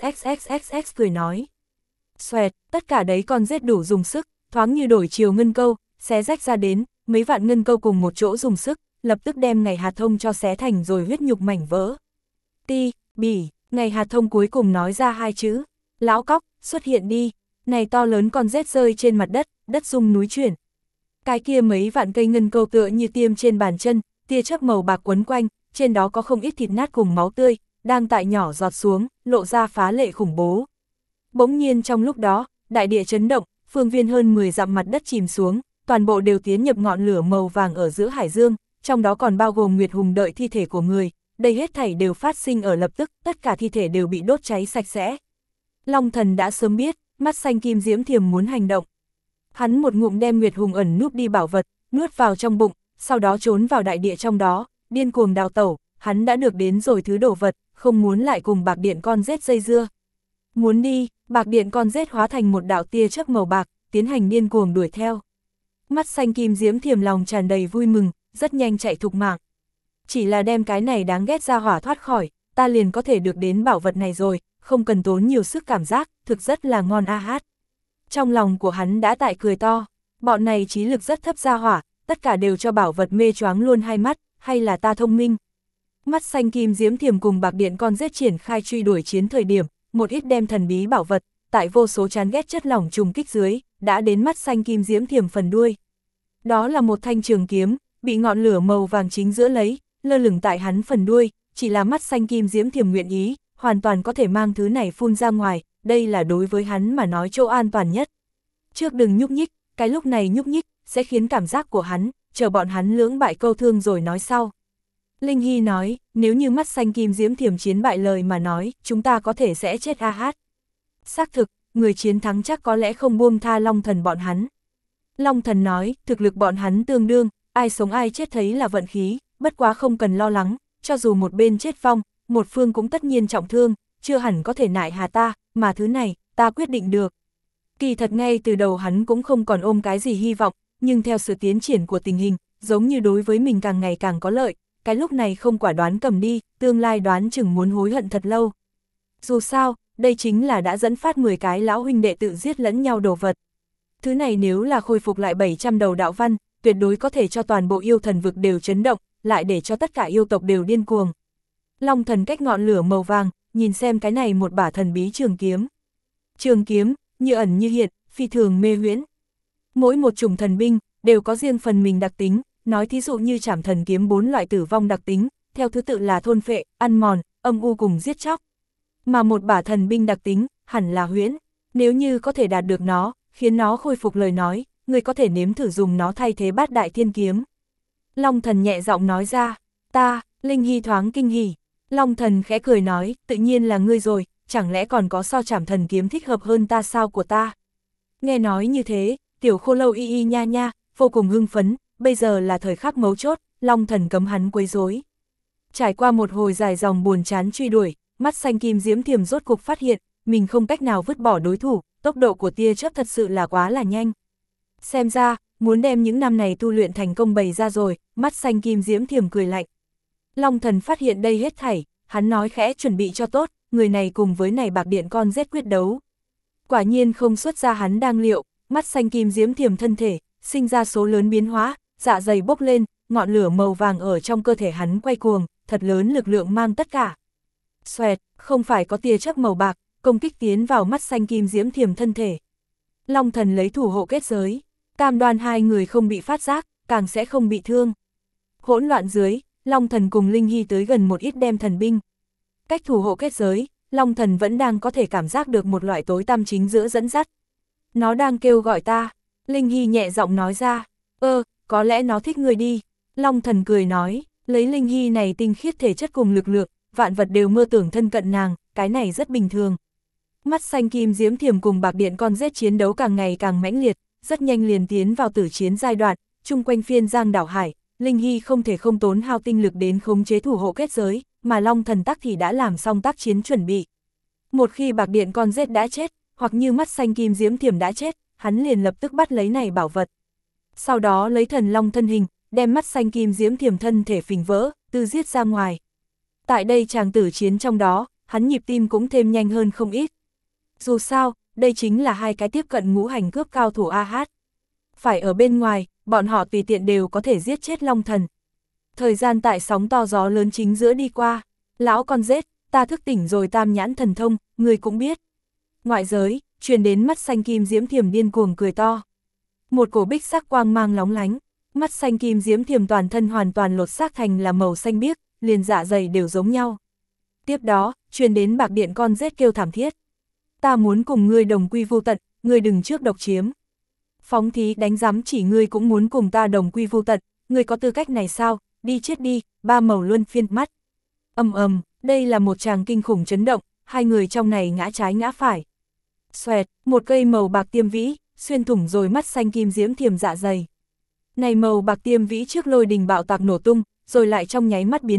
S1: xxxxxx cười nói. Xoẹt, tất cả đấy con rết đủ dùng sức, thoáng như đổi chiều ngân câu, xé rách ra đến, mấy vạn ngân câu cùng một chỗ dùng sức, lập tức đem ngày Hà Thông cho xé thành rồi huyết nhục mảnh vỡ. Ti, bỉ, ngày Hà Thông cuối cùng nói ra hai chữ, lão cóc, xuất hiện đi, này to lớn con rết rơi trên mặt đất, đất rung núi chuyển. Cái kia mấy vạn cây ngân câu tựa như tiêm trên bàn chân, tia chớp màu bạc quấn quanh, trên đó có không ít thịt nát cùng máu tươi, đang tại nhỏ giọt xuống, lộ ra phá lệ khủng bố. Bỗng nhiên trong lúc đó, đại địa chấn động, phương viên hơn mười dặm mặt đất chìm xuống, toàn bộ đều tiến nhập ngọn lửa màu vàng ở giữa hải dương, trong đó còn bao gồm Nguyệt Hùng đợi thi thể của người, đây hết thảy đều phát sinh ở lập tức, tất cả thi thể đều bị đốt cháy sạch sẽ. Long Thần đã sớm biết, mắt xanh kim diễm thiềm muốn hành động. Hắn một ngụm đem Nguyệt Hùng ẩn núp đi bảo vật, nuốt vào trong bụng, sau đó trốn vào đại địa trong đó, điên cuồng đào tẩu, hắn đã được đến rồi thứ đồ vật, không muốn lại cùng bạc điện con rết dây dưa. Muốn đi, bạc điện con rết hóa thành một đạo tia chớp màu bạc, tiến hành điên cuồng đuổi theo. Mắt xanh kim diễm thiềm lòng tràn đầy vui mừng, rất nhanh chạy thục mạng. Chỉ là đem cái này đáng ghét ra hỏa thoát khỏi, ta liền có thể được đến bảo vật này rồi, không cần tốn nhiều sức cảm giác, thực rất là ngon a hát. Trong lòng của hắn đã tại cười to, bọn này trí lực rất thấp ra hỏa, tất cả đều cho bảo vật mê choáng luôn hai mắt, hay là ta thông minh. Mắt xanh kim diễm thiềm cùng bạc điện con rết triển khai truy đuổi chiến thời điểm, một ít đem thần bí bảo vật, tại vô số chán ghét chất lỏng trùng kích dưới, đã đến mắt xanh kim diễm thiềm phần đuôi. Đó là một thanh trường kiếm, bị ngọn lửa màu vàng chính giữa lấy, lơ lửng tại hắn phần đuôi, chỉ là mắt xanh kim diễm thiềm nguyện ý, hoàn toàn có thể mang thứ này phun ra ngoài, đây là đối với hắn mà nói chỗ an toàn nhất. Trước đừng nhúc nhích, cái lúc này nhúc nhích, sẽ khiến cảm giác của hắn, chờ bọn hắn lưỡng bại câu thương rồi nói sau. Linh Hy nói, nếu như mắt xanh kim diễm thiềm chiến bại lời mà nói, chúng ta có thể sẽ chết a hát. Xác thực, người chiến thắng chắc có lẽ không buông tha Long Thần bọn hắn. Long Thần nói, thực lực bọn hắn tương đương, ai sống ai chết thấy là vận khí, bất quá không cần lo lắng, cho dù một bên chết vong, một phương cũng tất nhiên trọng thương, chưa hẳn có thể nại hà ta, mà thứ này, ta quyết định được. Kỳ thật ngay từ đầu hắn cũng không còn ôm cái gì hy vọng, nhưng theo sự tiến triển của tình hình, giống như đối với mình càng ngày càng có lợi, cái lúc này không quả đoán cầm đi, tương lai đoán chừng muốn hối hận thật lâu. Dù sao, đây chính là đã dẫn phát mười cái lão huynh đệ tự giết lẫn nhau đồ vật. Thứ này nếu là khôi phục lại bảy trăm đầu đạo văn, tuyệt đối có thể cho toàn bộ yêu thần vực đều chấn động, lại để cho tất cả yêu tộc đều điên cuồng. Long Thần cách ngọn lửa màu vàng, nhìn xem cái này một bả thần bí trường kiếm. Trường kiếm, như ẩn như hiện, phi thường mê huyễn. Mỗi một chủng thần binh, đều có riêng phần mình đặc tính, nói thí dụ như trảm thần kiếm bốn loại tử vong đặc tính, theo thứ tự là thôn phệ, ăn mòn, âm u cùng giết chóc. Mà một bả thần binh đặc tính, hẳn là huyễn, nếu như có thể đạt được nó, khiến nó khôi phục lời nói, người có thể nếm thử dùng nó thay thế bát đại thiên kiếm. Long Thần nhẹ giọng nói ra, ta, Linh Hy thoáng kinh hỉ. Long Thần khẽ cười nói, tự nhiên là ngươi rồi, chẳng lẽ còn có so trảm thần kiếm thích hợp hơn ta sao của ta. Nghe nói như thế, tiểu khô lâu y y nha nha, vô cùng hưng phấn, bây giờ là thời khắc mấu chốt, Long Thần cấm hắn quấy rối. Trải qua một hồi dài dòng buồn chán truy đuổi, mắt xanh kim diễm thiềm rốt cục phát hiện, mình không cách nào vứt bỏ đối thủ, tốc độ của tia chớp thật sự là quá là nhanh. Xem ra, muốn đem những năm này tu luyện thành công bày ra rồi, mắt xanh kim diễm thiềm cười lạnh. Long Thần phát hiện đây hết thảy, hắn nói khẽ chuẩn bị cho tốt, người này cùng với này bạc điện con rết quyết đấu. Quả nhiên không xuất ra hắn đang liệu, mắt xanh kim diễm thiềm thân thể, sinh ra số lớn biến hóa, dạ dày bốc lên, ngọn lửa màu vàng ở trong cơ thể hắn quay cuồng, thật lớn lực lượng mang tất cả. Xoẹt, không phải có tia chớp màu bạc, công kích tiến vào mắt xanh kim diễm thiềm thân thể. Long Thần lấy thủ hộ kết giới, cam đoan hai người không bị phát giác, càng sẽ không bị thương. Hỗn loạn dưới, Long Thần cùng Linh Hy tới gần một ít đem thần binh. Cách thủ hộ kết giới, Long Thần vẫn đang có thể cảm giác được một loại tối tăm chính giữa dẫn dắt. Nó đang kêu gọi ta, Linh Hy nhẹ giọng nói ra, ơ, có lẽ nó thích người đi. Long Thần cười nói, lấy Linh Hy này tinh khiết thể chất cùng lực lượng, vạn vật đều mơ tưởng thân cận nàng, cái này rất bình thường. Mắt xanh kim diễm thiềm cùng bạc điện con rết chiến đấu càng ngày càng mãnh liệt, rất nhanh liền tiến vào tử chiến giai đoạn, chung quanh phiên giang đảo hải, Linh Hy không thể không tốn hao tinh lực đến khống chế thủ hộ kết giới, mà Long Thần tắc thì đã làm xong tác chiến chuẩn bị. Một khi bạc điện con rết đã chết, hoặc như mắt xanh kim diễm thiềm đã chết, hắn liền lập tức bắt lấy này bảo vật. Sau đó lấy thần long thân hình, đem mắt xanh kim diễm thiềm thân thể phình vỡ, tư giết ra ngoài. Tại đây chàng tử chiến trong đó, hắn nhịp tim cũng thêm nhanh hơn không ít. Dù sao, đây chính là hai cái tiếp cận ngũ hành cướp cao thủ a hát. Phải ở bên ngoài, bọn họ tùy tiện đều có thể giết chết Long Thần. Thời gian tại sóng to gió lớn chính giữa đi qua, lão con rết, ta thức tỉnh rồi tam nhãn thần thông, người cũng biết. Ngoại giới, truyền đến mắt xanh kim diễm thiềm điên cuồng cười to. Một cổ bích sắc quang mang lóng lánh, mắt xanh kim diễm thiềm toàn thân hoàn toàn lột xác thành là màu xanh biếc, liền dạ dày đều giống nhau. Tiếp đó, truyền đến bạc điện con rết kêu thảm thiết. Ta muốn cùng ngươi đồng quy vu tận, ngươi đừng trước độc chiếm. Phóng thí đánh giám chỉ ngươi cũng muốn cùng ta đồng quy vu tận, ngươi có tư cách này sao, đi chết đi, ba màu luân phiên mắt. Ầm ầm, đây là một tràng kinh khủng chấn động, hai người trong này ngã trái ngã phải. Xoẹt, một cây màu bạc tiêm vĩ, xuyên thủng rồi mắt xanh kim diễm thiềm dạ dày. Này màu bạc tiêm vĩ trước lôi đình bạo tạc nổ tung, rồi lại trong nháy mắt biến mất,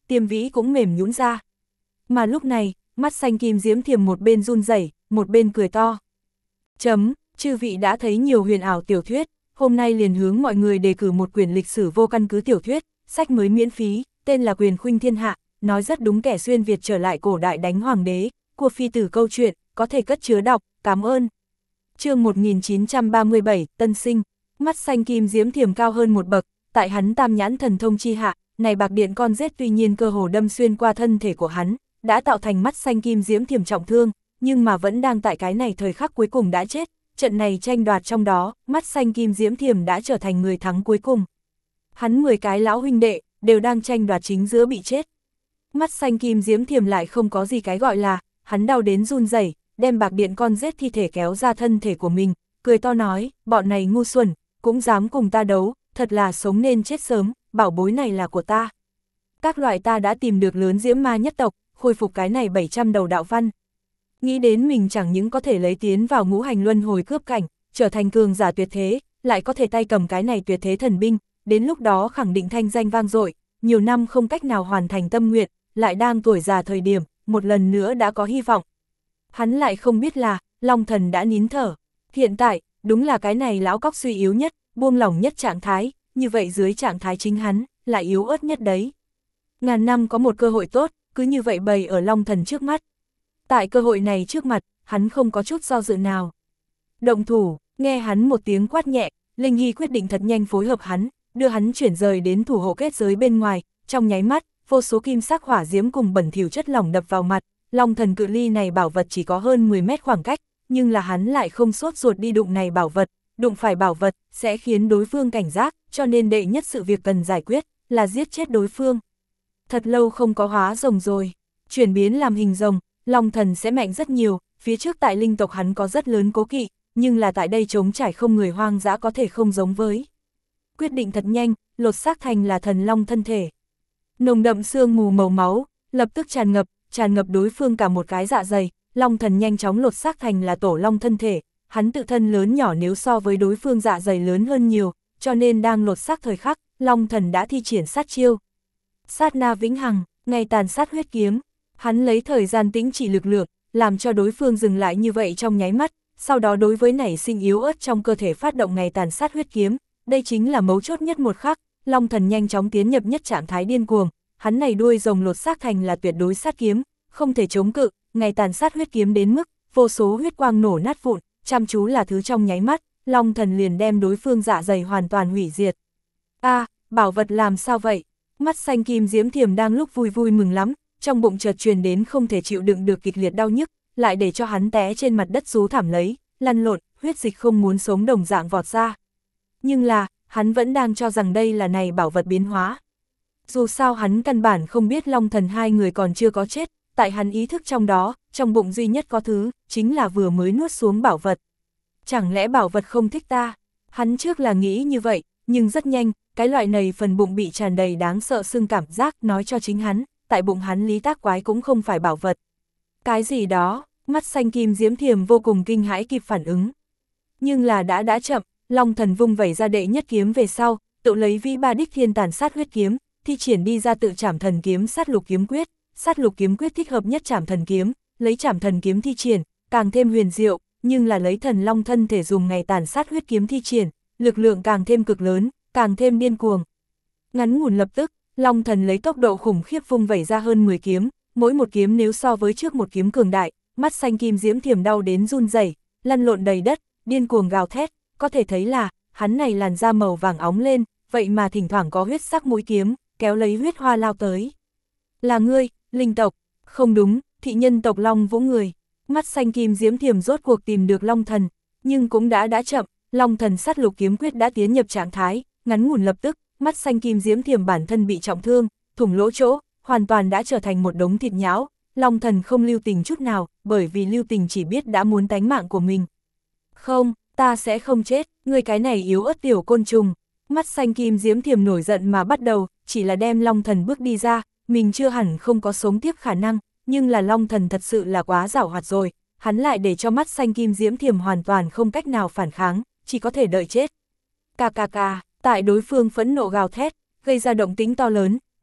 S1: tiêm vĩ cũng mềm nhũn ra. Mà lúc này, mắt xanh kim diễm thiềm một bên run rẩy, một bên cười to. Chấm, chư vị đã thấy nhiều huyền ảo tiểu thuyết, hôm nay liền hướng mọi người đề cử một quyển lịch sử vô căn cứ tiểu thuyết, sách mới miễn phí, tên là Quyền khuynh thiên hạ, nói rất đúng kẻ xuyên Việt trở lại cổ đại đánh hoàng đế, của phi tử câu chuyện, có thể cất chứa đọc, cảm ơn. Chương một nghìn chín trăm ba mươi bảy, Tân sinh, mắt xanh kim diễm thiềm cao hơn một bậc, tại hắn tam nhãn thần thông chi hạ, này bạc điện con rết tuy nhiên cơ hồ đâm xuyên qua thân thể của hắn, đã tạo thành mắt xanh kim diễm thiềm trọng thương, nhưng mà vẫn đang tại cái này thời khắc cuối cùng đã chết, trận này tranh đoạt trong đó, mắt xanh kim diễm thiềm đã trở thành người thắng cuối cùng. Hắn mười cái lão huynh đệ, đều đang tranh đoạt chính giữa bị chết. Mắt xanh kim diễm thiềm lại không có gì cái gọi là, hắn đau đến run rẩy, đem bạc điện con rết thi thể kéo ra thân thể của mình, cười to nói, bọn này ngu xuẩn, cũng dám cùng ta đấu, thật là sống nên chết sớm, bảo bối này là của ta. Các loại ta đã tìm được lớn diễm ma nhất tộc, khôi phục cái này bảy trăm đầu đạo văn. Nghĩ đến mình chẳng những có thể lấy tiến vào ngũ hành luân hồi cướp cảnh, trở thành cường giả tuyệt thế, lại có thể tay cầm cái này tuyệt thế thần binh, đến lúc đó khẳng định thanh danh vang dội, nhiều năm không cách nào hoàn thành tâm nguyện, lại đang tuổi già thời điểm, một lần nữa đã có hy vọng. Hắn lại không biết là, Long Thần đã nín thở. Hiện tại, đúng là cái này lão cóc suy yếu nhất, buông lỏng nhất trạng thái, như vậy dưới trạng thái chính hắn, lại yếu ớt nhất đấy. Ngàn năm có một cơ hội tốt, cứ như vậy bày ở Long Thần trước mắt. Tại cơ hội này trước mặt, hắn không có chút do dự nào. Động thủ, nghe hắn một tiếng quát nhẹ, Linh Hy quyết định thật nhanh phối hợp hắn, đưa hắn chuyển rời đến thủ hộ kết giới bên ngoài, trong nháy mắt, vô số kim sắc hỏa diễm cùng bẩn thỉu chất lỏng đập vào mặt, Long Thần cự ly này bảo vật chỉ có hơn mười mét khoảng cách, nhưng là hắn lại không sốt ruột đi đụng này bảo vật, đụng phải bảo vật sẽ khiến đối phương cảnh giác, cho nên đệ nhất sự việc cần giải quyết là giết chết đối phương. Thật lâu không có hóa rồng rồi, chuyển biến làm hình rồng, Long Thần sẽ mạnh rất nhiều, phía trước tại linh tộc hắn có rất lớn cố kỵ, nhưng là tại đây trống trải không người hoang dã có thể không giống với. Quyết định thật nhanh, lột xác thành là thần long thân thể. Nồng đậm sương mù màu máu, lập tức tràn ngập, tràn ngập đối phương cả một cái dạ dày, Long Thần nhanh chóng lột xác thành là tổ long thân thể, hắn tự thân lớn nhỏ nếu so với đối phương dạ dày lớn hơn nhiều, cho nên đang lột xác thời khắc, Long Thần đã thi triển sát chiêu. Sát na vĩnh hằng, ngày tàn sát huyết kiếm, hắn lấy thời gian tĩnh chỉ lực lượng, làm cho đối phương dừng lại như vậy trong nháy mắt, sau đó đối với nảy sinh yếu ớt trong cơ thể phát động ngày tàn sát huyết kiếm, đây chính là mấu chốt nhất một khắc, Long Thần nhanh chóng tiến nhập nhất trạng thái điên cuồng, hắn này đuôi rồng lột xác thành là tuyệt đối sát kiếm, không thể chống cự, ngày tàn sát huyết kiếm đến mức, vô số huyết quang nổ nát vụn, chăm chú là thứ trong nháy mắt, Long Thần liền đem đối phương dạ dày hoàn toàn hủy diệt. A, à, bảo vật làm sao vậy? Mắt xanh kim diễm thiềm đang lúc vui vui mừng lắm, trong bụng chợt truyền đến không thể chịu đựng được kịch liệt đau nhức, lại để cho hắn té trên mặt đất rú thảm lấy, lăn lộn, huyết dịch không muốn sống đồng dạng vọt ra. Nhưng là, hắn vẫn đang cho rằng đây là này bảo vật biến hóa. Dù sao hắn căn bản không biết Long Thần hai người còn chưa có chết, tại hắn ý thức trong đó, trong bụng duy nhất có thứ, chính là vừa mới nuốt xuống bảo vật. Chẳng lẽ bảo vật không thích ta? Hắn trước là nghĩ như vậy, nhưng rất nhanh, cái loại này phần bụng bị tràn đầy đáng sợ sưng cảm giác nói cho chính hắn, tại bụng hắn lý tác quái cũng không phải bảo vật. Cái gì đó, mắt xanh kim diễm thiềm vô cùng kinh hãi kịp phản ứng. Nhưng là đã đã chậm, Long Thần vung vẩy ra đệ nhất kiếm về sau, tự lấy vĩ ba đích thiên tàn sát huyết kiếm, thi triển đi ra tự trảm thần kiếm sát lục kiếm quyết, sát lục kiếm quyết thích hợp nhất trảm thần kiếm, lấy trảm thần kiếm thi triển, càng thêm huyền diệu, nhưng là lấy thần long thân thể dùng ngày tàn sát huyết kiếm thi triển, lực lượng càng thêm cực lớn, càng thêm điên cuồng. Ngắn ngủn lập tức, Long Thần lấy tốc độ khủng khiếp vung vẩy ra hơn mười kiếm, mỗi một kiếm nếu so với trước một kiếm cường đại, mắt xanh kim diễm thiềm đau đến run rẩy, lăn lộn đầy đất, điên cuồng gào thét, có thể thấy là, hắn này làn da màu vàng óng lên, vậy mà thỉnh thoảng có huyết sắc mũi kiếm, kéo lấy huyết hoa lao tới. Là ngươi, linh tộc, không đúng, thị nhân tộc Long Vũ người. Mắt xanh kim diễm thiềm rốt cuộc tìm được Long Thần, nhưng cũng đã đã chậm, Long Thần sát lục kiếm quyết đã tiến nhập trạng thái, ngắn ngủn lập tức, mắt xanh kim diễm thiềm bản thân bị trọng thương, thủng lỗ chỗ, hoàn toàn đã trở thành một đống thịt nhão, Long Thần không lưu tình chút nào, bởi vì lưu tình chỉ biết đã muốn tánh mạng của mình. Không, ta sẽ không chết, ngươi cái này yếu ớt tiểu côn trùng. Mắt xanh kim diễm thiềm nổi giận mà bắt đầu, chỉ là đem Long Thần bước đi ra, mình chưa hẳn không có sống tiếp khả năng, nhưng là Long Thần thật sự là quá giảo hoạt rồi, hắn lại để cho mắt xanh kim diễm thiềm hoàn toàn không cách nào phản kháng, chỉ có thể đợi chết. Cà cà cà, tại đối phương phẫn nộ gào thét, gây ra động tĩnh to lớn,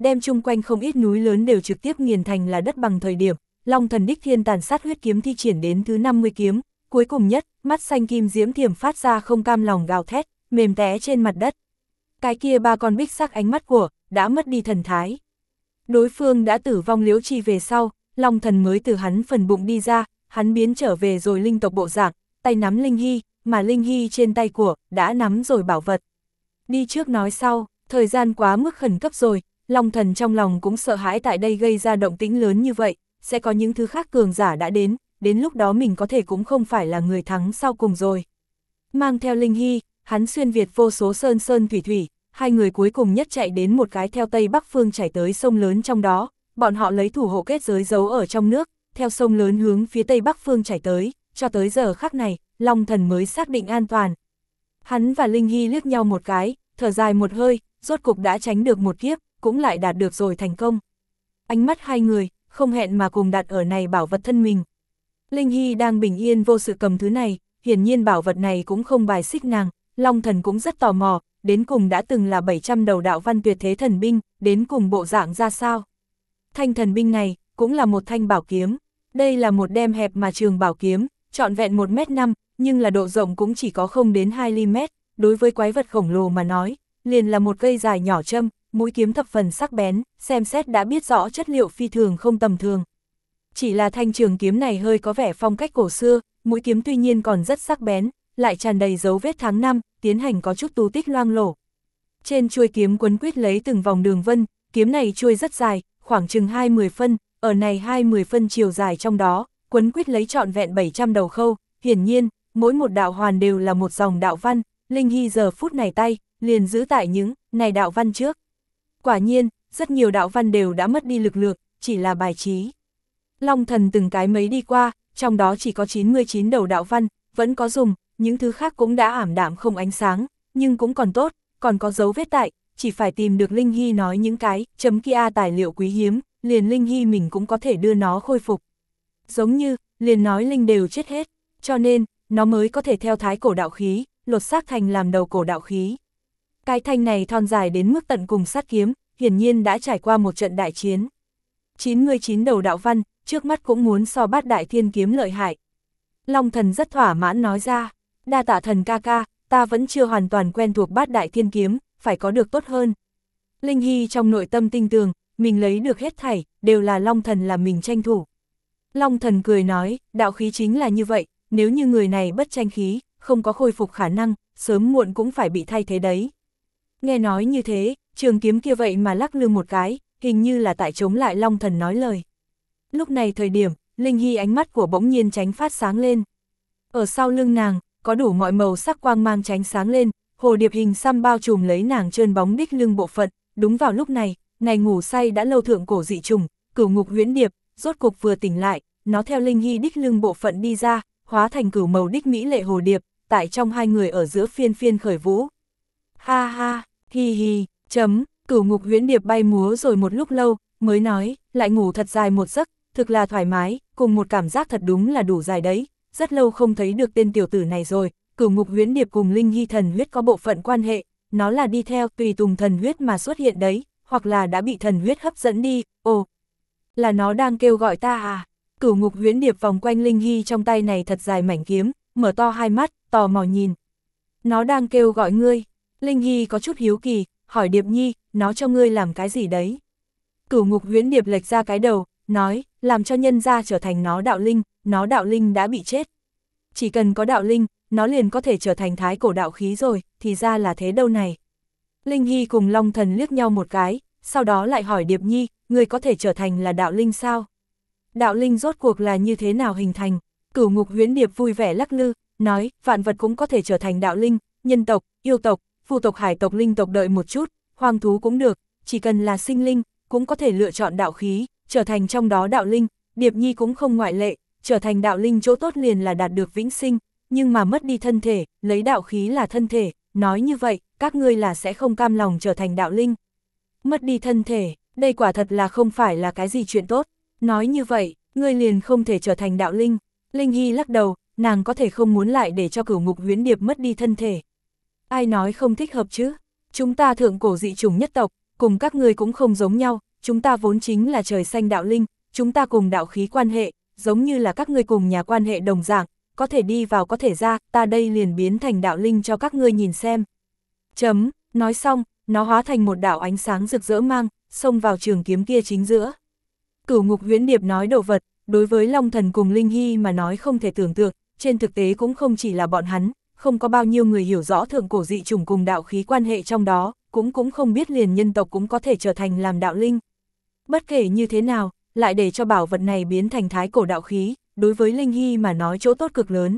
S1: đem chung quanh không ít núi lớn đều trực tiếp nghiền thành là đất bằng thời điểm, Long Thần đích thiên tàn sát huyết kiếm thi triển đến thứ năm mươi kiếm, cuối cùng nhất, mắt xanh kim diễm thiểm phát ra không cam lòng gào thét, mềm té trên mặt đất. Cái kia ba con bích sắc ánh mắt của, đã mất đi thần thái. Đối phương đã tử vong Liễu Chi về sau, Long Thần mới từ hắn phần bụng đi ra, hắn biến trở về rồi linh tộc bộ dạng, tay nắm Linh Hy, mà Linh Hy trên tay của, đã nắm rồi bảo vật. Đi trước nói sau, thời gian quá mức khẩn cấp rồi, Long Thần trong lòng cũng sợ hãi tại đây gây ra động tĩnh lớn như vậy, sẽ có những thứ khác cường giả đã đến, đến lúc đó mình có thể cũng không phải là người thắng sau cùng rồi. Mang theo Linh Hy, hắn xuyên việt vô số sơn sơn thủy thủy, hai người cuối cùng nhất chạy đến một cái theo tây bắc phương chảy tới sông lớn trong đó, bọn họ lấy thủ hộ kết giới giấu ở trong nước, theo sông lớn hướng phía tây bắc phương chảy tới, cho tới giờ khắc này, Long Thần mới xác định an toàn. Hắn và Linh Hy liếc nhau một cái, thở dài một hơi, rốt cục đã tránh được một kiếp, cũng lại đạt được rồi thành công. Ánh mắt hai người, không hẹn mà cùng đặt ở này bảo vật thân mình. Linh Hy đang bình yên vô sự cầm thứ này, hiển nhiên bảo vật này cũng không bài xích nàng, Long Thần cũng rất tò mò, đến cùng đã từng là bảy trăm đầu đạo văn tuyệt thế thần binh, đến cùng bộ dạng ra sao. Thanh thần binh này, cũng là một thanh bảo kiếm, đây là một đem hẹp mà trường bảo kiếm, trọn vẹn một mét năm, nhưng là độ rộng cũng chỉ có không đến hai ly mét, đối với quái vật khổng lồ mà nói, liền là một cây dài nhỏ châm, mũi kiếm thập phần sắc bén, xem xét đã biết rõ chất liệu phi thường không tầm thường. Chỉ là thanh trường kiếm này hơi có vẻ phong cách cổ xưa, mũi kiếm tuy nhiên còn rất sắc bén, lại tràn đầy dấu vết tháng năm, tiến hành có chút tú tích loang lổ. Trên chuôi kiếm quấn quýt lấy từng vòng đường vân, kiếm này chuôi rất dài, khoảng chừng hai mươi phân, ở này hai mươi phân chiều dài trong đó, quấn quýt lấy trọn vẹn bảy trăm đầu khâu, hiển nhiên, mỗi một đạo hoàn đều là một dòng đạo văn, Linh Hy giờ phút này tay, liền giữ tại những này đạo văn trước. Quả nhiên, rất nhiều đạo văn đều đã mất đi lực lượng, chỉ là bài trí. Long Thần từng cái mấy đi qua, trong đó chỉ có chín mươi chín đầu đạo văn, vẫn có dùng, những thứ khác cũng đã ảm đạm không ánh sáng, nhưng cũng còn tốt, còn có dấu vết tại, chỉ phải tìm được Linh Hy nói những cái, chấm kia tài liệu quý hiếm, liền Linh Hy mình cũng có thể đưa nó khôi phục. Giống như, liền nói Linh đều chết hết, cho nên, nó mới có thể theo thái cổ đạo khí, lột xác thành làm đầu cổ đạo khí. Cái thanh này thon dài đến mức tận cùng sát kiếm, hiển nhiên đã trải qua một trận đại chiến. chín mươi chín đầu đạo văn, trước mắt cũng muốn so bát đại thiên kiếm lợi hại. Long Thần rất thỏa mãn nói ra, đa tạ thần ca ca, ta vẫn chưa hoàn toàn quen thuộc bát đại thiên kiếm, phải có được tốt hơn. Linh Hy trong nội tâm tinh tường, mình lấy được hết thảy, đều là Long Thần là mình tranh thủ. Long Thần cười nói, đạo khí chính là như vậy, nếu như người này bất tranh khí, không có khôi phục khả năng, sớm muộn cũng phải bị thay thế đấy. Nghe nói như thế, trường kiếm kia vậy mà lắc lư một cái, hình như là tại chống lại Long Thần nói lời. Lúc này thời điểm, Linh Hy ánh mắt của bỗng nhiên tránh phát sáng lên. Ở sau lưng nàng, có đủ mọi màu sắc quang mang tránh sáng lên, hồ điệp hình xăm bao trùm lấy nàng trơn bóng đích lưng bộ phận. Đúng vào lúc này, này ngủ say đã lâu thượng cổ dị trùng, Cửu Ngục Huyễn Điệp, rốt cục vừa tỉnh lại, nó theo Linh Hy đích lưng bộ phận đi ra, hóa thành cửu màu đích mỹ lệ hồ điệp, tại trong hai người ở giữa phiên phiên khởi vũ. Ha ha, hi hi, chấm, Cửu Ngục Huyễn Điệp bay múa rồi một lúc lâu, mới nói, lại ngủ thật dài một giấc, thực là thoải mái, cùng một cảm giác thật đúng là đủ dài đấy, rất lâu không thấy được tên tiểu tử này rồi. Cửu Ngục Huyễn Điệp cùng Linh Hy thần huyết có bộ phận quan hệ, nó là đi theo tùy tùng thần huyết mà xuất hiện đấy, hoặc là đã bị thần huyết hấp dẫn đi, ồ, là nó đang kêu gọi ta à. Cửu Ngục Huyễn Điệp vòng quanh Linh Hy trong tay này thật dài mảnh kiếm, mở to hai mắt, tò mò nhìn. Nó đang kêu gọi ngươi. Linh Hy có chút hiếu kỳ, hỏi Điệp Nhi, nó cho ngươi làm cái gì đấy? Cửu Ngục Huyễn Điệp lệch ra cái đầu, nói, làm cho nhân gia trở thành nó đạo linh, nó đạo linh đã bị chết. Chỉ cần có đạo linh, nó liền có thể trở thành thái cổ đạo khí rồi, thì ra là thế đâu này. Linh Hy cùng Long Thần liếc nhau một cái, sau đó lại hỏi Điệp Nhi, ngươi có thể trở thành là đạo linh sao? Đạo linh rốt cuộc là như thế nào hình thành? Cửu Ngục Huyễn Điệp vui vẻ lắc lư, nói, vạn vật cũng có thể trở thành đạo linh, nhân tộc, yêu tộc, phù tộc, hải tộc, linh tộc đợi một chút, hoang thú cũng được, chỉ cần là sinh linh, cũng có thể lựa chọn đạo khí, trở thành trong đó đạo linh, Điệp Nhi cũng không ngoại lệ, trở thành đạo linh chỗ tốt liền là đạt được vĩnh sinh, nhưng mà mất đi thân thể, lấy đạo khí là thân thể, nói như vậy, các ngươi là sẽ không cam lòng trở thành đạo linh. Mất đi thân thể, đây quả thật là không phải là cái gì chuyện tốt, nói như vậy, ngươi liền không thể trở thành đạo linh. Linh Hy lắc đầu, nàng có thể không muốn lại để cho Cửu Ngục Huyễn Điệp mất đi thân thể. Ai nói không thích hợp chứ? Chúng ta thượng cổ dị chủng nhất tộc, cùng các ngươi cũng không giống nhau, chúng ta vốn chính là trời xanh đạo linh, chúng ta cùng đạo khí quan hệ, giống như là các ngươi cùng nhà quan hệ đồng dạng, có thể đi vào có thể ra, ta đây liền biến thành đạo linh cho các ngươi nhìn xem. Chấm, nói xong, nó hóa thành một đạo ánh sáng rực rỡ mang, xông vào trường kiếm kia chính giữa. Cửu Ngục Huyễn Điệp nói đồ vật, đối với Long Thần cùng Linh Hy mà nói không thể tưởng tượng, trên thực tế cũng không chỉ là bọn hắn, không có bao nhiêu người hiểu rõ thượng cổ dị chủng cùng đạo khí quan hệ trong đó, cũng cũng không biết liền nhân tộc cũng có thể trở thành làm đạo linh. Bất kể như thế nào, lại để cho bảo vật này biến thành thái cổ đạo khí, đối với Linh Hy mà nói chỗ tốt cực lớn.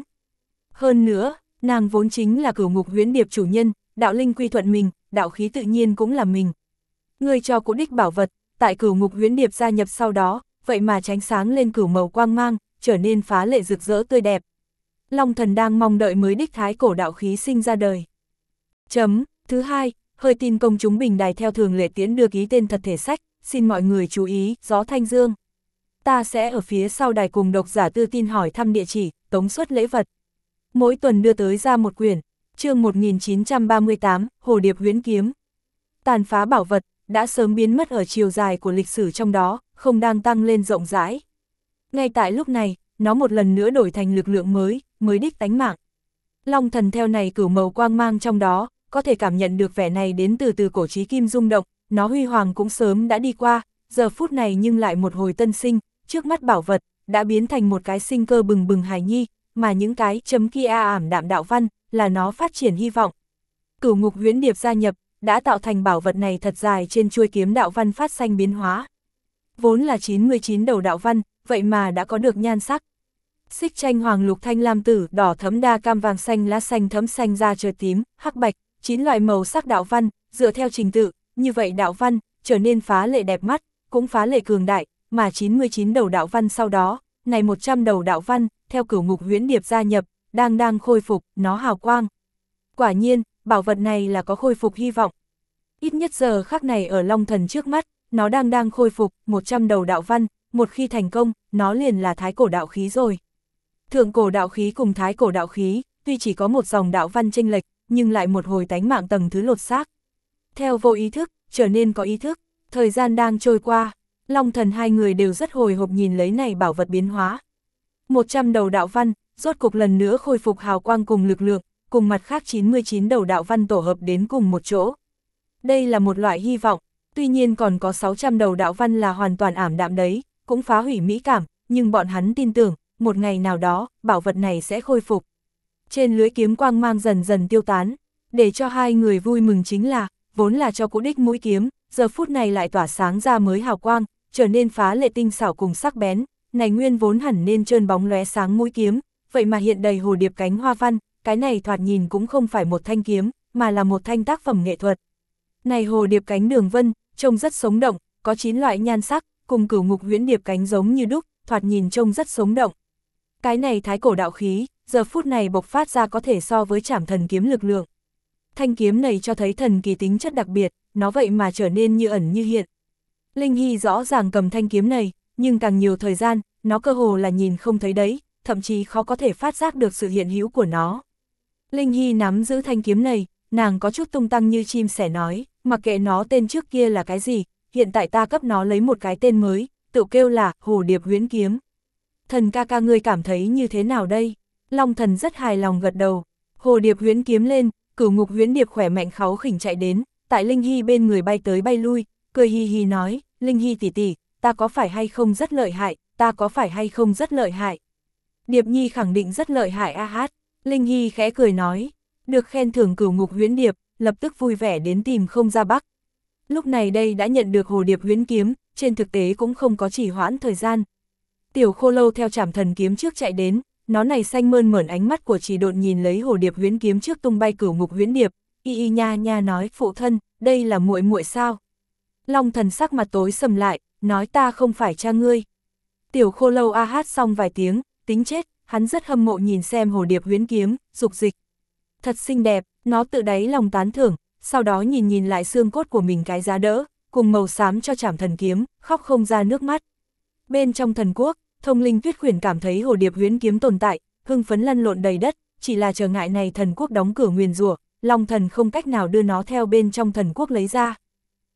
S1: Hơn nữa, nàng vốn chính là Cửu Ngục Huyễn Điệp chủ nhân, đạo linh quy thuận mình, đạo khí tự nhiên cũng là mình. Người cho cụ đích bảo vật, tại Cửu Ngục Huyễn Điệp gia nhập sau đó, vậy mà tránh sáng lên cửu màu quang mang, trở nên phá lệ rực rỡ tươi đẹp. Long Thần đang mong đợi mới đích thái cổ đạo khí sinh ra đời. Chấm, thứ hai, hơi tin công chúng bình đài theo thường lệ tiễn đưa ký tên thật thể sách, xin mọi người chú ý, Gió Thanh Dương. Ta sẽ ở phía sau đài cùng độc giả tư tin hỏi thăm địa chỉ, tống suất lễ vật. Mỗi tuần đưa tới ra một quyển, chương một nghìn chín trăm ba mươi tám, Hồ Điệp Huyễn Kiếm. Tàn phá bảo vật, đã sớm biến mất ở chiều dài của lịch sử trong đó, không đang tăng lên rộng rãi. Ngay tại lúc này, nó một lần nữa đổi thành lực lượng mới, mới đích tánh mạng. Long Thần theo này cửu màu quang mang trong đó, có thể cảm nhận được vẻ này đến từ từ cổ chí kim rung động, nó huy hoàng cũng sớm đã đi qua, giờ phút này nhưng lại một hồi tân sinh, trước mắt bảo vật, đã biến thành một cái sinh cơ bừng bừng hài nhi, mà những cái chấm kia ảm đạm đạo văn, là nó phát triển hy vọng. Cửu Ngục Huyễn Điệp gia nhập, đã tạo thành bảo vật này thật dài trên chuôi kiếm đạo văn phát xanh biến hóa. Vốn là chín mươi chín đầu đạo văn, vậy mà đã có được nhan sắc. Xích tranh hoàng lục thanh lam tử, đỏ thấm đa cam vàng xanh lá xanh thấm xanh da trời tím, hắc bạch, chín loại màu sắc đạo văn, dựa theo trình tự, như vậy đạo văn, trở nên phá lệ đẹp mắt, cũng phá lệ cường đại, mà chín mươi chín đầu đạo văn sau đó, này một trăm đầu đạo văn, theo Cửu Ngục Huyễn Điệp gia nhập, đang đang khôi phục, nó hào quang. Quả nhiên, bảo vật này là có khôi phục hy vọng. Ít nhất giờ khắc này ở Long Thần trước mắt, nó đang đang khôi phục, một trăm đầu đạo văn, một khi thành công, nó liền là thái cổ đạo khí rồi. Thượng cổ đạo khí cùng thái cổ đạo khí, tuy chỉ có một dòng đạo văn chênh lệch, nhưng lại một hồi tánh mạng tầng thứ lột xác. Theo vô ý thức, trở nên có ý thức, thời gian đang trôi qua, Long Thần hai người đều rất hồi hộp nhìn lấy này bảo vật biến hóa. một trăm đầu đạo văn, rốt cục lần nữa khôi phục hào quang cùng lực lượng, cùng mặt khác chín mươi chín đầu đạo văn tổ hợp đến cùng một chỗ. Đây là một loại hy vọng, tuy nhiên còn có sáu trăm đầu đạo văn là hoàn toàn ảm đạm đấy, cũng phá hủy mỹ cảm, nhưng bọn hắn tin tưởng, một ngày nào đó, bảo vật này sẽ khôi phục. Trên lưới kiếm quang mang dần dần tiêu tán, để cho hai người vui mừng chính là, vốn là cho cũ đích mũi kiếm, giờ phút này lại tỏa sáng ra mới hào quang, trở nên phá lệ tinh xảo cùng sắc bén, này nguyên vốn hẳn nên trơn bóng lóe sáng mũi kiếm, vậy mà hiện đầy hồ điệp cánh hoa văn, cái này thoạt nhìn cũng không phải một thanh kiếm, mà là một thanh tác phẩm nghệ thuật. Này hồ điệp cánh đường vân, trông rất sống động, có chín loại nhan sắc, cùng Cửu Ngục Huyễn Điệp cánh giống như đúc, thoạt nhìn trông rất sống động. Cái này thái cổ đạo khí, giờ phút này bộc phát ra có thể so với Trảm Thần kiếm lực lượng. Thanh kiếm này cho thấy thần kỳ tính chất đặc biệt, nó vậy mà trở nên như ẩn như hiện. Linh Hy rõ ràng cầm thanh kiếm này, nhưng càng nhiều thời gian, nó cơ hồ là nhìn không thấy đấy, thậm chí khó có thể phát giác được sự hiện hữu của nó. Linh Hy nắm giữ thanh kiếm này, nàng có chút tung tăng như chim sẻ nói, mặc kệ nó tên trước kia là cái gì, hiện tại ta cấp nó lấy một cái tên mới, tự kêu là Hồ Điệp Huyễn Kiếm. Thần ca ca ngươi cảm thấy như thế nào đây? Long Thần rất hài lòng gật đầu. Hồ Điệp Huyễn Kiếm lên, Cửu Ngục Huyễn Điệp khỏe mạnh kháu khỉnh chạy đến, tại Linh Hy bên người bay tới bay lui, cười hi hi nói, Linh Hy tỷ tỷ, ta có phải hay không rất lợi hại, ta có phải hay không rất lợi hại? Điệp Nhi khẳng định rất lợi hại a hát. Linh Hy khẽ cười nói, được khen thưởng Cửu Ngục Huyễn Điệp, lập tức vui vẻ đến tìm không ra bắc. Lúc này đây đã nhận được Hồ Điệp Huyễn Kiếm, trên thực tế cũng không có chỉ hoãn thời gian. Tiểu Khô Lâu theo Trảm Thần kiếm trước chạy đến, nó này xanh mơn mởn ánh mắt của Chỉ Độn nhìn lấy Hồ Điệp Huyễn Kiếm trước tung bay Cửu Ngục Huyễn Điệp, y y nha nha nói, phụ thân, đây là muội muội sao? Long Thần sắc mặt tối sầm lại, nói ta không phải cha ngươi. Tiểu Khô Lâu a hát xong vài tiếng, tính chết, hắn rất hâm mộ nhìn xem Hồ Điệp Huyễn Kiếm, dục dịch. Thật xinh đẹp, nó tự đáy lòng tán thưởng, sau đó nhìn nhìn lại xương cốt của mình cái giá đỡ, cùng màu xám cho Trảm Thần kiếm, khóc không ra nước mắt. Bên trong thần quốc, Thông Linh Tuyết Khuyển cảm thấy Hồ Điệp Huyễn Kiếm tồn tại, hưng phấn lăn lộn đầy đất, chỉ là trở ngại này thần quốc đóng cửa nguyền rủa, Long Thần không cách nào đưa nó theo bên trong thần quốc lấy ra.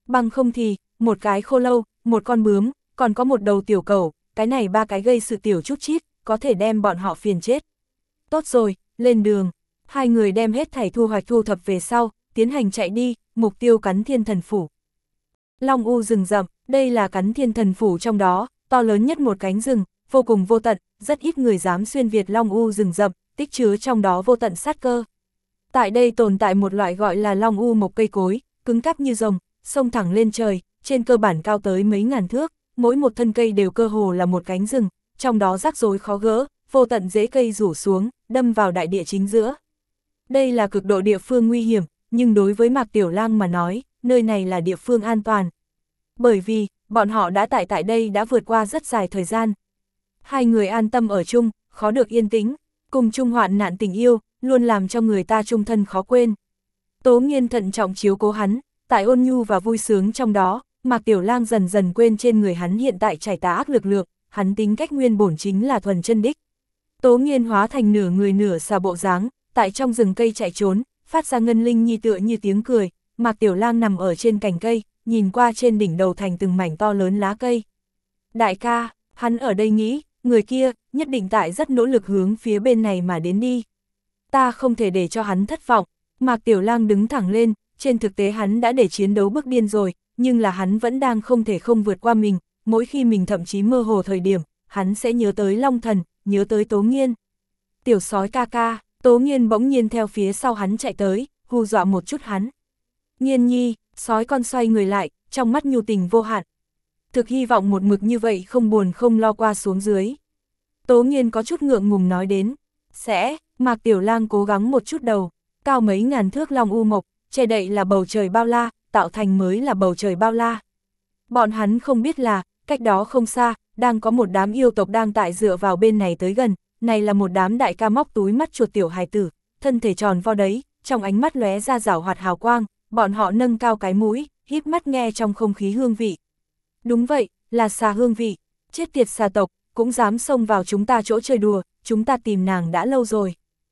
S1: Bằng không thì, một cái khô lâu, một con bướm, còn có một đầu tiểu cẩu, cái này ba cái gây sự tiểu chút chít, có thể đem bọn họ phiền chết. Tốt rồi, lên đường. Hai người đem hết thảy thu hoạch thu thập về sau, tiến hành chạy đi, mục tiêu Cắn Thiên Thần Phủ. Long U rừng rậm, đây là Cắn Thiên Thần Phủ trong đó, to lớn nhất một cánh rừng, vô cùng vô tận, rất ít người dám xuyên việt Long U rừng rậm, tích chứa trong đó vô tận sát cơ. Tại đây tồn tại một loại gọi là Long U mộc cây cối, cứng cáp như rồng, xông thẳng lên trời, trên cơ bản cao tới mấy ngàn thước, mỗi một thân cây đều cơ hồ là một cánh rừng, trong đó rắc rối khó gỡ, vô tận rễ cây rủ xuống, đâm vào đại địa chính giữa. Đây là cực độ địa phương nguy hiểm, nhưng đối với Mạc Tiểu Lang mà nói, nơi này là địa phương an toàn. Bởi vì, bọn họ đã tại tại đây đã vượt qua rất dài thời gian. Hai người an tâm ở chung, khó được yên tĩnh, cùng chung hoạn nạn tình yêu, luôn làm cho người ta chung thân khó quên. Tố Nghiên thận trọng chiếu cố hắn, tại ôn nhu và vui sướng trong đó, Mạc Tiểu Lang dần dần quên trên người hắn hiện tại trải tà ác lực lượng, hắn tính cách nguyên bổn chính là thuần chân đích. Tố Nghiên hóa thành nửa người nửa xà bộ dáng, tại trong rừng cây chạy trốn, phát ra ngân linh nhi tựa như tiếng cười, Mạc Tiểu Lang nằm ở trên cành cây, nhìn qua trên đỉnh đầu thành từng mảnh to lớn lá cây. Đại ca, hắn ở đây nghĩ, người kia, nhất định tại rất nỗ lực hướng phía bên này mà đến đi. Ta không thể để cho hắn thất vọng. Mạc Tiểu Lang đứng thẳng lên, trên thực tế hắn đã để chiến đấu bước điên rồi, nhưng là hắn vẫn đang không thể không vượt qua mình, mỗi khi mình thậm chí mơ hồ thời điểm, hắn sẽ nhớ tới Long Thần, nhớ tới Tố Nghiên. Tiểu sói ca ca, Tố Nghiên bỗng nhiên theo phía sau hắn chạy tới, hù dọa một chút hắn. Nghiên nhi, sói con xoay người lại, trong mắt nhu tình vô hạn. Thực hy vọng một mực như vậy không buồn không lo qua xuống dưới. Tố Nghiên có chút ngượng ngùng nói đến, sẽ, Mạc Tiểu Lang cố gắng một chút đầu, cao mấy ngàn thước Long U mộc, che đậy là bầu trời bao la, tạo thành mới là bầu trời bao la. Bọn hắn không biết là, cách đó không xa, đang có một đám yêu tộc đang tại dựa vào bên này tới gần, này là một đám đại ca móc túi mắt chuột tiểu hài tử, thân thể tròn vo đấy, trong ánh mắt lóe ra rảo hoạt hào quang, bọn họ nâng cao cái mũi, híp mắt nghe trong không khí hương vị. Đúng vậy, là xà hương vị, chết tiệt xà tộc, cũng dám xông vào chúng ta chỗ chơi đùa, chúng ta tìm nàng đã lâu rồi.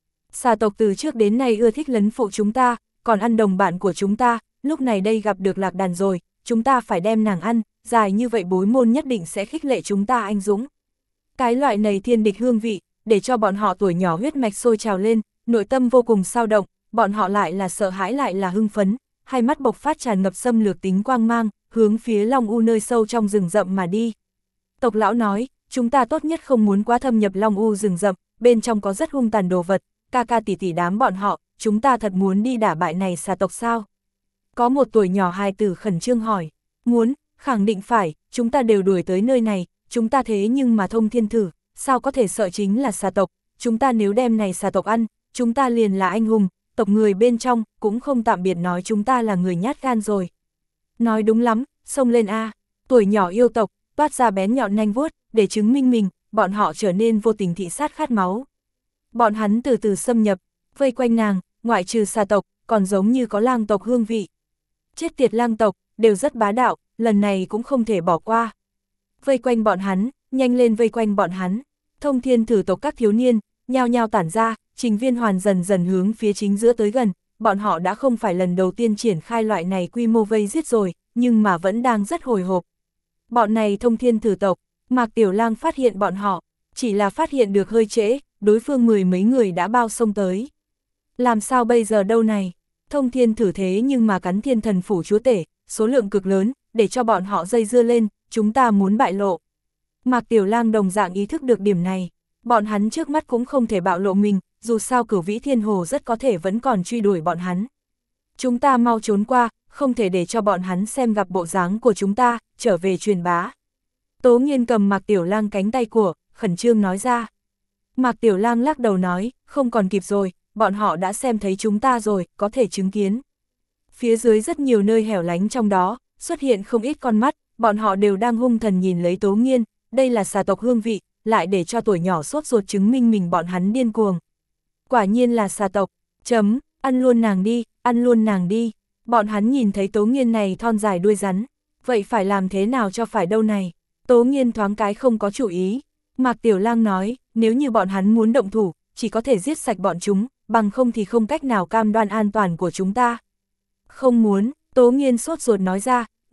S1: Xà tộc từ trước đến nay ưa thích lấn phụ chúng ta, còn ăn đồng bạn của chúng ta, lúc này đây gặp được lạc đàn rồi, chúng ta phải đem nàng ăn, dài như vậy bối môn nhất định sẽ khích lệ chúng ta anh dũng. Cái loại này thiên địch hương vị, để cho bọn họ tuổi nhỏ huyết mạch sôi trào lên, nội tâm vô cùng sao động, bọn họ lại là sợ hãi lại là hưng phấn, hai mắt bộc phát tràn ngập xâm lược tính quang mang, hướng phía Long U nơi sâu trong rừng rậm mà đi. Tộc lão nói, chúng ta tốt nhất không muốn quá thâm nhập Long U rừng rậm, bên trong có rất hung tàn đồ vật, ca ca tỷ tỷ đám bọn họ, chúng ta thật muốn đi đả bại này xà tộc sao? Có một tuổi nhỏ hài tử khẩn trương hỏi, muốn, khẳng định phải, chúng ta đều đuổi tới nơi này, chúng ta thế nhưng mà thông thiên thử, sao có thể sợ chính là xà tộc, chúng ta nếu đem này xà tộc ăn, chúng ta liền là anh hùng, tộc người bên trong, cũng không tạm biệt nói chúng ta là người nhát gan rồi. Nói đúng lắm, xông lên a, tuổi nhỏ yêu tộc, toát ra bén nhọn nanh vuốt, để chứng minh mình, bọn họ trở nên vô tình thị sát khát máu. Bọn hắn từ từ xâm nhập, vây quanh nàng, ngoại trừ xà tộc, còn giống như có lang tộc hương vị. Chết tiệt lang tộc, đều rất bá đạo, lần này cũng không thể bỏ qua. Vây quanh bọn hắn, nhanh lên vây quanh bọn hắn, thông thiên thử tộc các thiếu niên, nhao nhao tản ra, Trình Viên Hoàn dần dần hướng phía chính giữa tới gần, bọn họ đã không phải lần đầu tiên triển khai loại này quy mô vây giết rồi, nhưng mà vẫn đang rất hồi hộp. Bọn này thông thiên thử tộc, Mạc Tiểu Lang phát hiện bọn họ, chỉ là phát hiện được hơi trễ, đối phương mười mấy người đã bao xông tới. Làm sao bây giờ đâu này? Thông thiên thử thế nhưng mà Cắn Thiên Thần Phủ chúa tể, số lượng cực lớn, để cho bọn họ dây dưa lên, chúng ta muốn bại lộ. Mạc Tiểu Lang đồng dạng ý thức được điểm này, bọn hắn trước mắt cũng không thể bạo lộ mình, dù sao Cửu Vĩ Thiên Hồ rất có thể vẫn còn truy đuổi bọn hắn. Chúng ta mau trốn qua, không thể để cho bọn hắn xem gặp bộ dáng của chúng ta, trở về truyền bá. Tố Nghiên cầm Mạc Tiểu Lang cánh tay của, khẩn trương nói ra. Mạc Tiểu Lang lắc đầu nói, không còn kịp rồi, bọn họ đã xem thấy chúng ta rồi, có thể chứng kiến. Phía dưới rất nhiều nơi hẻo lánh trong đó, xuất hiện không ít con mắt, bọn họ đều đang hung thần nhìn lấy Tố Nghiên, đây là xà tộc hương vị, lại để cho tuổi nhỏ sốt ruột chứng minh mình bọn hắn điên cuồng. Quả nhiên là xà tộc, chấm, ăn luôn nàng đi, ăn luôn nàng đi, bọn hắn nhìn thấy Tố Nghiên này thon dài đuôi rắn, vậy phải làm thế nào cho phải đâu này, Tố Nghiên thoáng cái không có chủ ý, Mạc Tiểu Lang nói, nếu như bọn hắn muốn động thủ, chỉ có thể giết sạch bọn chúng, bằng không thì không cách nào cam đoan an toàn của chúng ta. Không muốn, Tố Nghiên sốt ruột nói ra,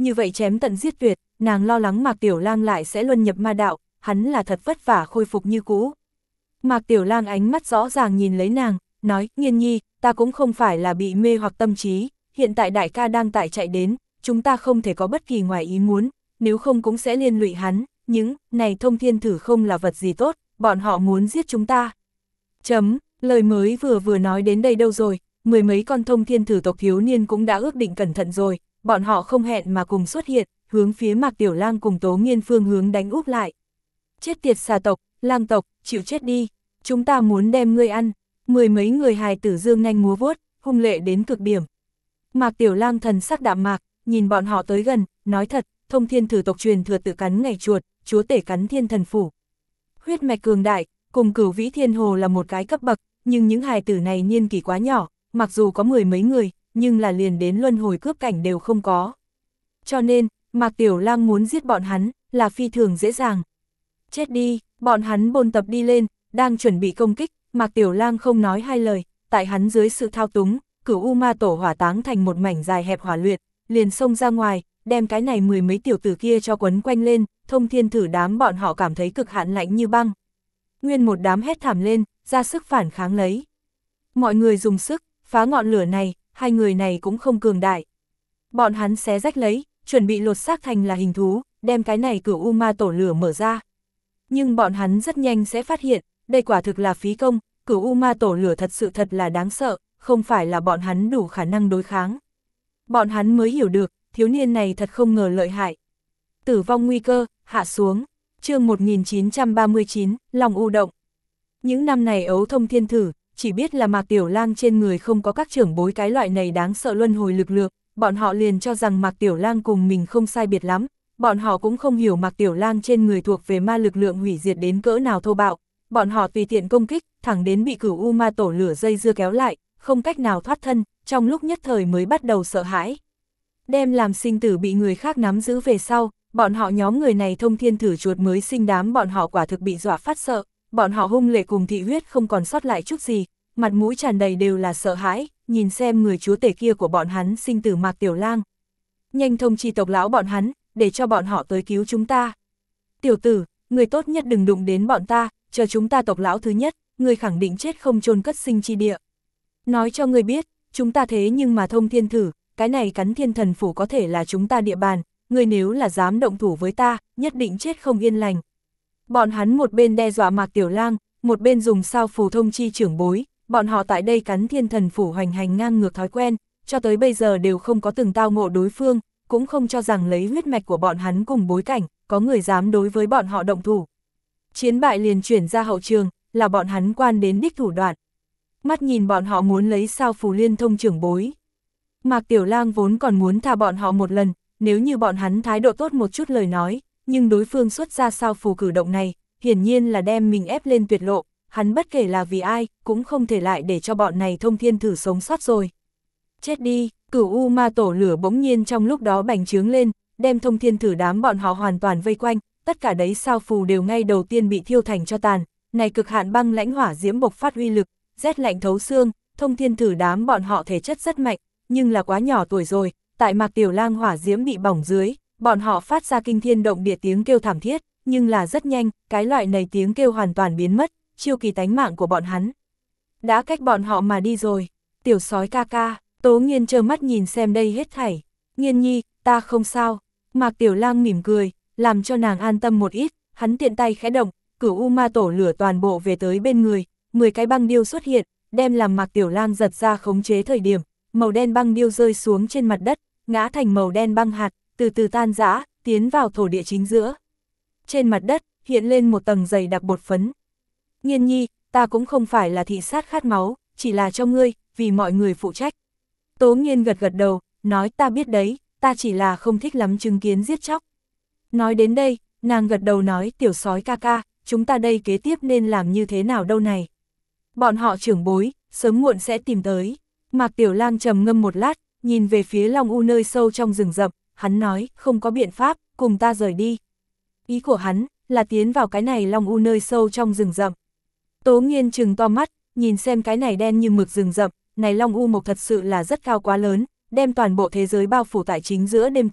S1: như vậy chém tận giết tuyệt, nàng lo lắng Mạc Tiểu Lang lại sẽ luân nhập ma đạo, hắn là thật vất vả khôi phục như cũ. Mạc Tiểu Lang ánh mắt rõ ràng nhìn lấy nàng, nói, Nghiên nhi, ta cũng không phải là bị mê hoặc tâm trí, hiện tại đại ca đang tại chạy đến, chúng ta không thể có bất kỳ ngoài ý muốn, nếu không cũng sẽ liên lụy hắn, những này thông thiên thử không là vật gì tốt, bọn họ muốn giết chúng ta. Chấm, lời mới vừa vừa nói đến đây đâu rồi, mười mấy con thông thiên thử tộc thiếu niên cũng đã ước định cẩn thận rồi, bọn họ không hẹn mà cùng xuất hiện, hướng phía Mạc Tiểu Lang cùng Tố Nghiên phương hướng đánh úp lại. Chết tiệt xà tộc, lang tộc, chịu chết đi, chúng ta muốn đem ngươi ăn. Mười mấy người hài tử dương nhanh múa vuốt, hung lệ đến cực điểm. Mạc Tiểu Lang thần sắc đạm mạc, nhìn bọn họ tới gần, nói thật, thông thiên thử tộc truyền thừa tự cắn ngày chuột, chúa tể cắn thiên thần phủ. Huyết mạch cường đại, cùng Cửu Vĩ Thiên Hồ là một cái cấp bậc, nhưng những hài tử này niên kỷ quá nhỏ, mặc dù có mười mấy người, nhưng là liền đến luân hồi cướp cảnh đều không có. Cho nên, Mạc Tiểu Lang muốn giết bọn hắn, là phi thường dễ dàng. Chết đi, bọn hắn bôn tập đi lên, đang chuẩn bị công kích, Mạc Tiểu Lang không nói hai lời, tại hắn dưới sự thao túng, Cửu U Ma Tổ hỏa táng thành một mảnh dài hẹp hỏa luyện, liền xông ra ngoài, đem cái này mười mấy tiểu tử kia cho quấn quanh lên, thông thiên thử đám bọn họ cảm thấy cực hạn lạnh như băng. Nguyên một đám hét thảm lên, ra sức phản kháng lấy. Mọi người dùng sức, phá ngọn lửa này, hai người này cũng không cường đại. Bọn hắn xé rách lấy, chuẩn bị lột xác thành là hình thú, đem cái này Cửu U Ma Tổ lửa mở ra. Nhưng bọn hắn rất nhanh sẽ phát hiện, đây quả thực là phí công, Cửu U Ma Tổ lửa thật sự thật là đáng sợ, không phải là bọn hắn đủ khả năng đối kháng. Bọn hắn mới hiểu được, thiếu niên này thật không ngờ lợi hại. Tử vong nguy cơ, hạ xuống, chương một nghìn chín trăm ba mươi chín, Long U Động. Những năm này ấu thông thiên thử, chỉ biết là Mạc Tiểu Lang trên người không có các trưởng bối cái loại này đáng sợ luân hồi lực lượng, bọn họ liền cho rằng Mạc Tiểu Lang cùng mình không sai biệt lắm, bọn họ cũng không hiểu Mạc Tiểu Lang trên người thuộc về ma lực lượng hủy diệt đến cỡ nào thô bạo, bọn họ tùy tiện công kích, thẳng đến bị Cửu U Ma Tổ lửa dây dưa kéo lại, không cách nào thoát thân, trong lúc nhất thời mới bắt đầu sợ hãi. Đem làm sinh tử bị người khác nắm giữ về sau, bọn họ nhóm người này thông thiên thử chuột mới sinh đám bọn họ quả thực bị dọa phát sợ, bọn họ hung lệ cùng thị huyết không còn sót lại chút gì, mặt mũi tràn đầy đều là sợ hãi, nhìn xem người chúa tể kia của bọn hắn sinh tử Mạc Tiểu Lang. Nhanh thông chi tộc lão bọn hắn, để cho bọn họ tới cứu chúng ta. Tiểu tử, người tốt nhất đừng đụng đến bọn ta, chờ chúng ta tộc lão thứ nhất, người khẳng định chết không chôn cất sinh chi địa. Nói cho người biết, chúng ta thế nhưng mà thông thiên thử, cái này cắn thiên thần phủ có thể là chúng ta địa bàn, người nếu là dám động thủ với ta, nhất định chết không yên lành. Bọn hắn một bên đe dọa Mạc Tiểu Lang, một bên dùng sao phù thông chi trưởng bối, bọn họ tại đây cắn thiên thần phủ hoành hành ngang ngược thói quen, cho tới bây giờ đều không có từng tao ngộ đối phương, cũng không cho rằng lấy huyết mạch của bọn hắn cùng bối cảnh, có người dám đối với bọn họ động thủ. Chiến bại liền chuyển ra hậu trường, là bọn hắn quan đến đích thủ đoạn. Mắt nhìn bọn họ muốn lấy sao phù liên thông trưởng bối. Mạc Tiểu Lang vốn còn muốn tha bọn họ một lần, nếu như bọn hắn thái độ tốt một chút lời nói, nhưng đối phương xuất ra sao phù cử động này, hiển nhiên là đem mình ép lên tuyệt lộ, hắn bất kể là vì ai, cũng không thể lại để cho bọn này thông thiên thử sống sót rồi. Chết đi, Cửu U Ma Tổ lửa bỗng nhiên trong lúc đó bành trướng lên, đem thông thiên thử đám bọn họ hoàn toàn vây quanh, tất cả đấy sao phù đều ngay đầu tiên bị thiêu thành cho tàn, này cực hạn băng lãnh hỏa diễm bộc phát uy lực, rét lạnh thấu xương, thông thiên thử đám bọn họ thể chất rất mạnh, nhưng là quá nhỏ tuổi rồi, tại Mạc Tiểu Lang hỏa diễm bị bỏng dưới, bọn họ phát ra kinh thiên động địa tiếng kêu thảm thiết, nhưng là rất nhanh, cái loại này tiếng kêu hoàn toàn biến mất, chiêu kỳ tánh mạng của bọn hắn đã cách bọn họ mà đi rồi. Tiểu sói ca ca, Tố Nghiên trơ mắt nhìn xem đây hết thảy. Nghiên nhi, ta không sao. Mạc Tiểu Lang mỉm cười, làm cho nàng an tâm một ít, hắn tiện tay khẽ động, Cửu U Ma Tổ lửa toàn bộ về tới bên người, mười cái băng điêu xuất hiện, đem làm Mạc Tiểu Lang giật ra khống chế thời điểm, màu đen băng điêu rơi xuống trên mặt đất, ngã thành màu đen băng hạt, từ từ tan rã, tiến vào thổ địa chính giữa. Trên mặt đất, hiện lên một tầng dày đặc bột phấn. Nghiên nhi, ta cũng không phải là thị sát khát máu, chỉ là cho ngươi, vì mọi người phụ trách. Tố Nghiên gật gật đầu, nói ta biết đấy, ta chỉ là không thích lắm chứng kiến giết chóc. Nói đến đây, nàng gật đầu nói tiểu sói ca ca, chúng ta đây kế tiếp nên làm như thế nào đâu này. Bọn họ trưởng bối, sớm muộn sẽ tìm tới. Mạc Tiểu Lang trầm ngâm một lát, nhìn về phía Long U nơi sâu trong rừng rậm, hắn nói, không có biện pháp, cùng ta rời đi. Ý của hắn, là tiến vào cái này Long U nơi sâu trong rừng rậm. Tố Nghiên trừng to mắt, nhìn xem cái này đen như mực rừng rậm, này Long U mộc thật sự là rất cao quá lớn, đem toàn bộ thế giới bao phủ tại chính giữa đêm tối,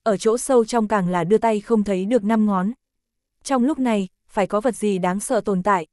S1: ở chỗ sâu trong càng là đưa tay không thấy được năm ngón. Trong lúc này, phải có vật gì đáng sợ tồn tại.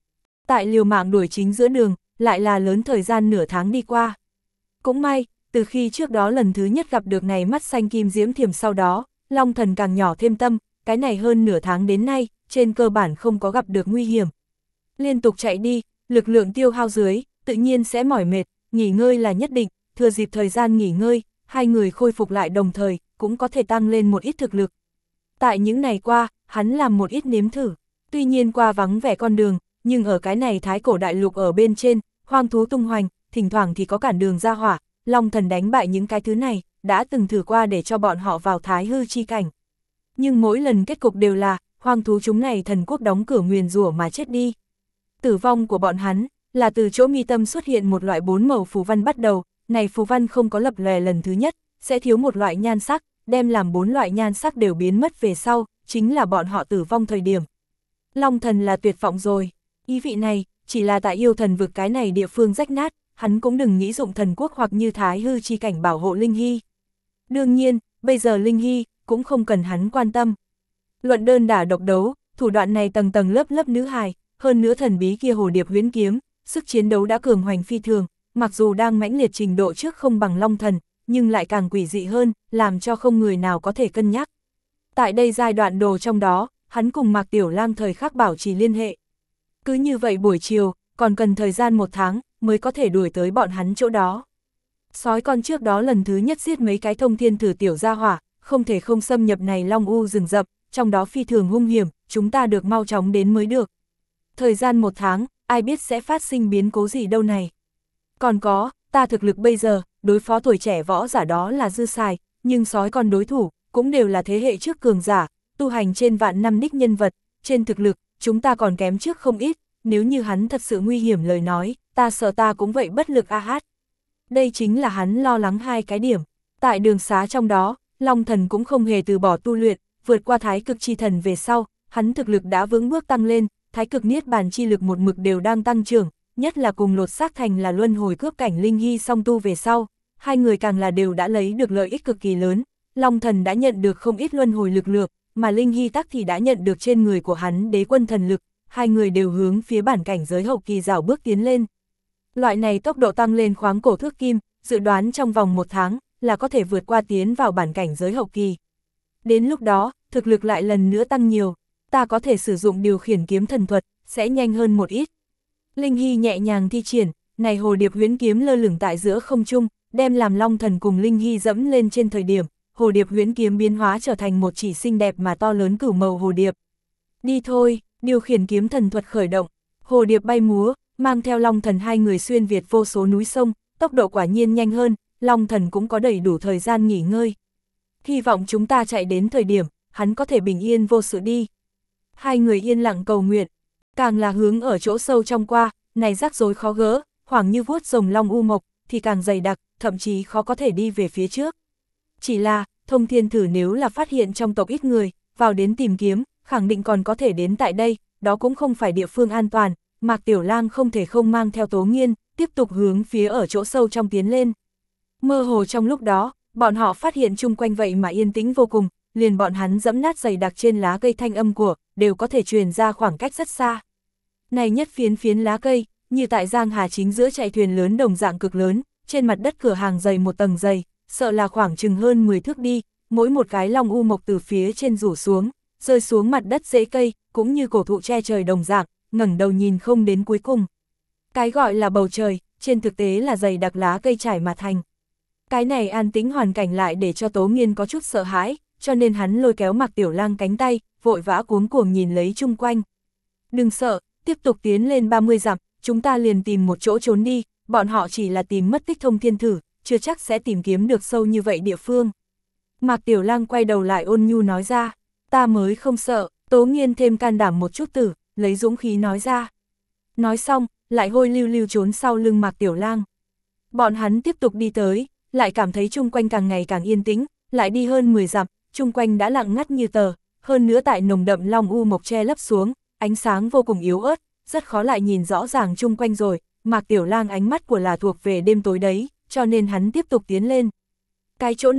S1: Tại liều mạng đuổi chính giữa đường, lại là lớn thời gian nửa tháng đi qua. Cũng may, từ khi trước đó lần thứ nhất gặp được này mắt xanh kim diễm thiểm sau đó, Long Thần càng nhỏ thêm tâm, cái này hơn nửa tháng đến nay, trên cơ bản không có gặp được nguy hiểm. Liên tục chạy đi, lực lượng tiêu hao dưới, tự nhiên sẽ mỏi mệt, nghỉ ngơi là nhất định, thừa dịp thời gian nghỉ ngơi, hai người khôi phục lại đồng thời, cũng có thể tăng lên một ít thực lực. Tại những ngày qua, hắn làm một ít nếm thử, tuy nhiên qua vắng vẻ con đường, nhưng ở cái này thái cổ đại lục ở bên trên, hoang thú tung hoành, thỉnh thoảng thì có cản đường ra hỏa, Long Thần đánh bại những cái thứ này, đã từng thử qua để cho bọn họ vào thái hư chi cảnh. Nhưng mỗi lần kết cục đều là, hoang thú chúng này thần quốc đóng cửa nguyền rủa mà chết đi. Tử vong của bọn hắn, là từ chỗ mi tâm xuất hiện một loại bốn màu phù văn bắt đầu, này phù văn không có lập lòe lần thứ nhất, sẽ thiếu một loại nhan sắc, đem làm bốn loại nhan sắc đều biến mất về sau, chính là bọn họ tử vong thời điểm. Long Thần là tuyệt vọng rồi, ý vị này, chỉ là tại yêu thần vực cái này địa phương rách nát, hắn cũng đừng nghĩ dụng thần quốc hoặc như thái hư chi cảnh bảo hộ Linh Hy. Đương nhiên, bây giờ Linh Hy, cũng không cần hắn quan tâm. Luận đơn đả độc đấu, thủ đoạn này tầng tầng lớp lớp nữ hài, hơn nữa thần bí kia hồ điệp huyễn kiếm, sức chiến đấu đã cường hoành phi thường, mặc dù đang mãnh liệt trình độ trước không bằng Long Thần, nhưng lại càng quỷ dị hơn, làm cho không người nào có thể cân nhắc. Tại đây giai đoạn đồ trong đó, hắn cùng Mạc Tiểu Lang thời khắc bảo trì liên hệ. Cứ như vậy buổi chiều, còn cần thời gian một tháng, mới có thể đuổi tới bọn hắn chỗ đó. Sói con trước đó lần thứ nhất giết mấy cái thông thiên thử tiểu gia hỏa, không thể không xâm nhập này Long U rừng rậm, trong đó phi thường hung hiểm, chúng ta được mau chóng đến mới được. Thời gian một tháng, ai biết sẽ phát sinh biến cố gì đâu này. Còn có, ta thực lực bây giờ, đối phó tuổi trẻ võ giả đó là dư xài, nhưng sói con đối thủ, cũng đều là thế hệ trước cường giả, tu hành trên vạn năm đích nhân vật, trên thực lực, chúng ta còn kém trước không ít, nếu như hắn thật sự nguy hiểm lời nói, ta sợ ta cũng vậy bất lực a hát. Đây chính là hắn lo lắng hai cái điểm. Tại đường xá trong đó, Long Thần cũng không hề từ bỏ tu luyện, vượt qua thái cực chi thần về sau, hắn thực lực đã vững bước tăng lên, thái cực niết bàn chi lực một mực đều đang tăng trưởng, nhất là cùng lột xác thành là luân hồi cướp cảnh Linh Hy song tu về sau, hai người càng là đều đã lấy được lợi ích cực kỳ lớn. Long Thần đã nhận được không ít luân hồi lực lượng, mà Linh Hy tắc thì đã nhận được trên người của hắn đế quân thần lực, hai người đều hướng phía bản cảnh giới hậu kỳ rảo bước tiến lên. Loại này tốc độ tăng lên khoáng cổ thước kim, dự đoán trong vòng một tháng là có thể vượt qua tiến vào bản cảnh giới hậu kỳ. Đến lúc đó, thực lực lại lần nữa tăng nhiều, ta có thể sử dụng điều khiển kiếm thần thuật, sẽ nhanh hơn một ít. Linh Hy nhẹ nhàng thi triển, này hồ điệp huyễn kiếm lơ lửng tại giữa không trung, đem làm Long Thần cùng Linh Hy dẫm lên trên thời điểm, hồ điệp huyễn kiếm biến hóa trở thành một chỉ xinh đẹp mà to lớn cửu màu hồ điệp. Đi thôi, điều khiển kiếm thần thuật khởi động, hồ điệp bay múa, mang theo Long Thần hai người xuyên việt vô số núi sông, tốc độ quả nhiên nhanh hơn, Long Thần cũng có đầy đủ thời gian nghỉ ngơi. Hy vọng chúng ta chạy đến thời điểm, hắn có thể bình yên vô sự đi. Hai người yên lặng cầu nguyện, càng là hướng ở chỗ sâu trong qua, này rắc rối khó gỡ, hoảng như vuốt rồng long u mộc, thì càng dày đặc, thậm chí khó có thể đi về phía trước. Chỉ là, thông thiên thử nếu là phát hiện trong tộc ít người, vào đến tìm kiếm, khẳng định còn có thể đến tại đây, đó cũng không phải địa phương an toàn, Mạc Tiểu Lang không thể không mang theo Tố Nghiên, tiếp tục hướng phía ở chỗ sâu trong tiến lên. Mơ hồ trong lúc đó, bọn họ phát hiện chung quanh vậy mà yên tĩnh vô cùng, liền bọn hắn dẫm nát dày đặc trên lá cây thanh âm của, đều có thể truyền ra khoảng cách rất xa. Này nhất phiến phiến lá cây, như tại Giang Hà chính giữa chạy thuyền lớn đồng dạng cực lớn, trên mặt đất cửa hàng dày một tầng dày, sợ là khoảng chừng hơn mười thước đi, mỗi một cái long u mộc từ phía trên rủ xuống, rơi xuống mặt đất rễ cây, cũng như cổ thụ che trời đồng dạng, ngẩng đầu nhìn không đến cuối cùng. Cái gọi là bầu trời, trên thực tế là dày đặc lá cây trải mà thành. Cái này an tĩnh hoàn cảnh lại để cho Tố Nghiên có chút sợ hãi, cho nên hắn lôi kéo Mạc Tiểu Lang cánh tay, vội vã cuống cuồng nhìn lấy chung quanh. Đừng sợ, tiếp tục tiến lên ba mươi dặm, chúng ta liền tìm một chỗ trốn đi, bọn họ chỉ là tìm mất tích thông thiên thử, chưa chắc sẽ tìm kiếm được sâu như vậy địa phương. Mạc Tiểu Lang quay đầu lại ôn nhu nói ra, ta mới không sợ. Tố Nghiên thêm can đảm một chút tử, lấy dũng khí nói ra. Nói xong, lại hôi lưu lưu trốn sau lưng Mạc Tiểu Lang. Bọn hắn tiếp tục đi tới, lại cảm thấy chung quanh càng ngày càng yên tĩnh, lại đi hơn mười dặm, chung quanh đã lặng ngắt như tờ, hơn nữa tại nồng đậm long u mộc che lấp xuống, ánh sáng vô cùng yếu ớt, rất khó lại nhìn rõ ràng chung quanh rồi, Mạc Tiểu Lang ánh mắt của là thuộc về đêm tối đấy, cho nên hắn tiếp tục tiến lên. Cái chỗ này,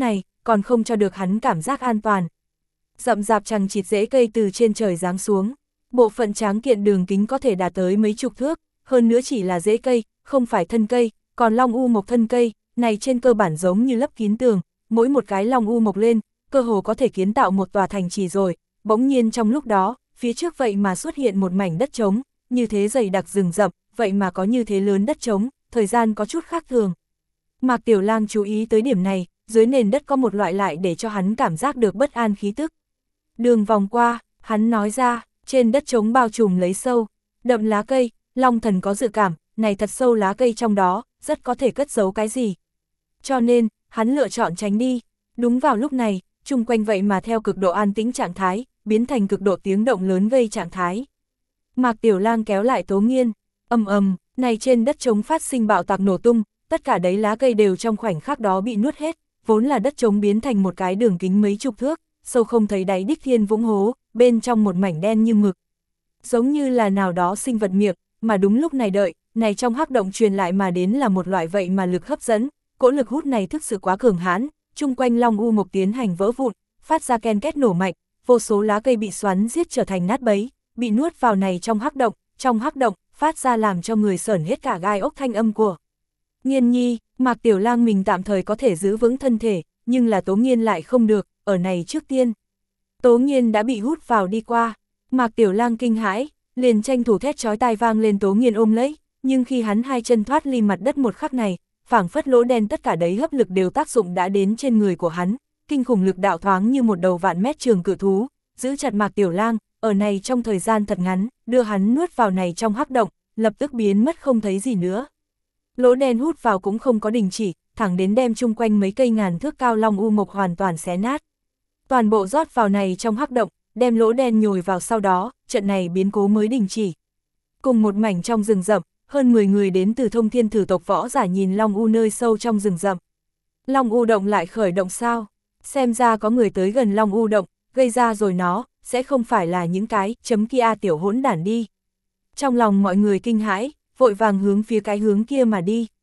S1: còn không cho được hắn cảm giác an toàn. Rậm rạp chằng chịt rễ cây từ trên trời giáng xuống, bộ phận tráng kiện đường kính có thể đạt tới mấy chục thước, hơn nữa chỉ là rễ cây, không phải thân cây, còn long u mộc thân cây, này trên cơ bản giống như lấp kín tường, mỗi một cái long u mộc lên, cơ hồ có thể kiến tạo một tòa thành trì rồi. Bỗng nhiên trong lúc đó, phía trước vậy mà xuất hiện một mảnh đất trống, như thế dày đặc rừng rậm, vậy mà có như thế lớn đất trống, thời gian có chút khác thường. Mạc Tiểu Lang chú ý tới điểm này, dưới nền đất có một loại lại để cho hắn cảm giác được bất an khí tức. Đường vòng qua, hắn nói ra, trên đất trống bao trùm lấy sâu, đậm lá cây, Long Thần có dự cảm, này thật sâu lá cây trong đó, rất có thể cất giấu cái gì. Cho nên, hắn lựa chọn tránh đi. Đúng vào lúc này, chung quanh vậy mà theo cực độ an tĩnh trạng thái, biến thành cực độ tiếng động lớn gây trạng thái. Mạc Tiểu Lang kéo lại Tố Nghiên, ầm ầm, này trên đất trống phát sinh bạo tạc nổ tung, tất cả đấy lá cây đều trong khoảnh khắc đó bị nuốt hết, vốn là đất trống biến thành một cái đường kính mấy chục thước, sâu không thấy đáy đích thiên vũng hố, bên trong một mảnh đen như mực. Giống như là nào đó sinh vật miệng, mà đúng lúc này đợi, này trong hắc động truyền lại mà đến là một loại vậy mà lực hấp dẫn, cỗ lực hút này thực sự quá cường hãn, chung quanh long u mộc tiến hành vỡ vụn, phát ra ken két nổ mạnh, vô số lá cây bị xoắn giết trở thành nát bấy, bị nuốt vào này trong hắc động, trong hắc động, phát ra làm cho người sởn hết cả gai ốc thanh âm của. Nghiên nhi, Mạc Tiểu Lang mình tạm thời có thể giữ vững thân thể, nhưng là Tố Nghiên lại không được, ở này trước tiên. Tố Nghiên đã bị hút vào đi qua, Mạc Tiểu Lang kinh hãi, liền tranh thủ thét chói tai vang lên Tố Nghiên ôm lấy, nhưng khi hắn hai chân thoát ly mặt đất một khắc này, phảng phất lỗ đen tất cả đấy hấp lực đều tác dụng đã đến trên người của hắn, kinh khủng lực đạo thoáng như một đầu vạn mét trường cự thú, giữ chặt Mạc Tiểu Lang, ở này trong thời gian thật ngắn, đưa hắn nuốt vào này trong hắc động, lập tức biến mất không thấy gì nữa. Lỗ đen hút vào cũng không có đình chỉ, thẳng đến đem chung quanh mấy cây ngàn thước cao long u mộc hoàn toàn xé nát. Toàn bộ rót vào này trong hắc động, đem lỗ đen nhồi vào sau đó, trận này biến cố mới đình chỉ. Cùng một mảnh trong rừng rậm, hơn mười người đến từ Thông Thiên Thử tộc võ giả nhìn long u nơi sâu trong rừng rậm. Long u động lại khởi động sao? Xem ra có người tới gần long u động, gây ra rồi nó, sẽ không phải là những cái chấm kia tiểu hỗn đản đi. Trong lòng mọi người kinh hãi, vội vàng hướng phía cái hướng kia mà đi.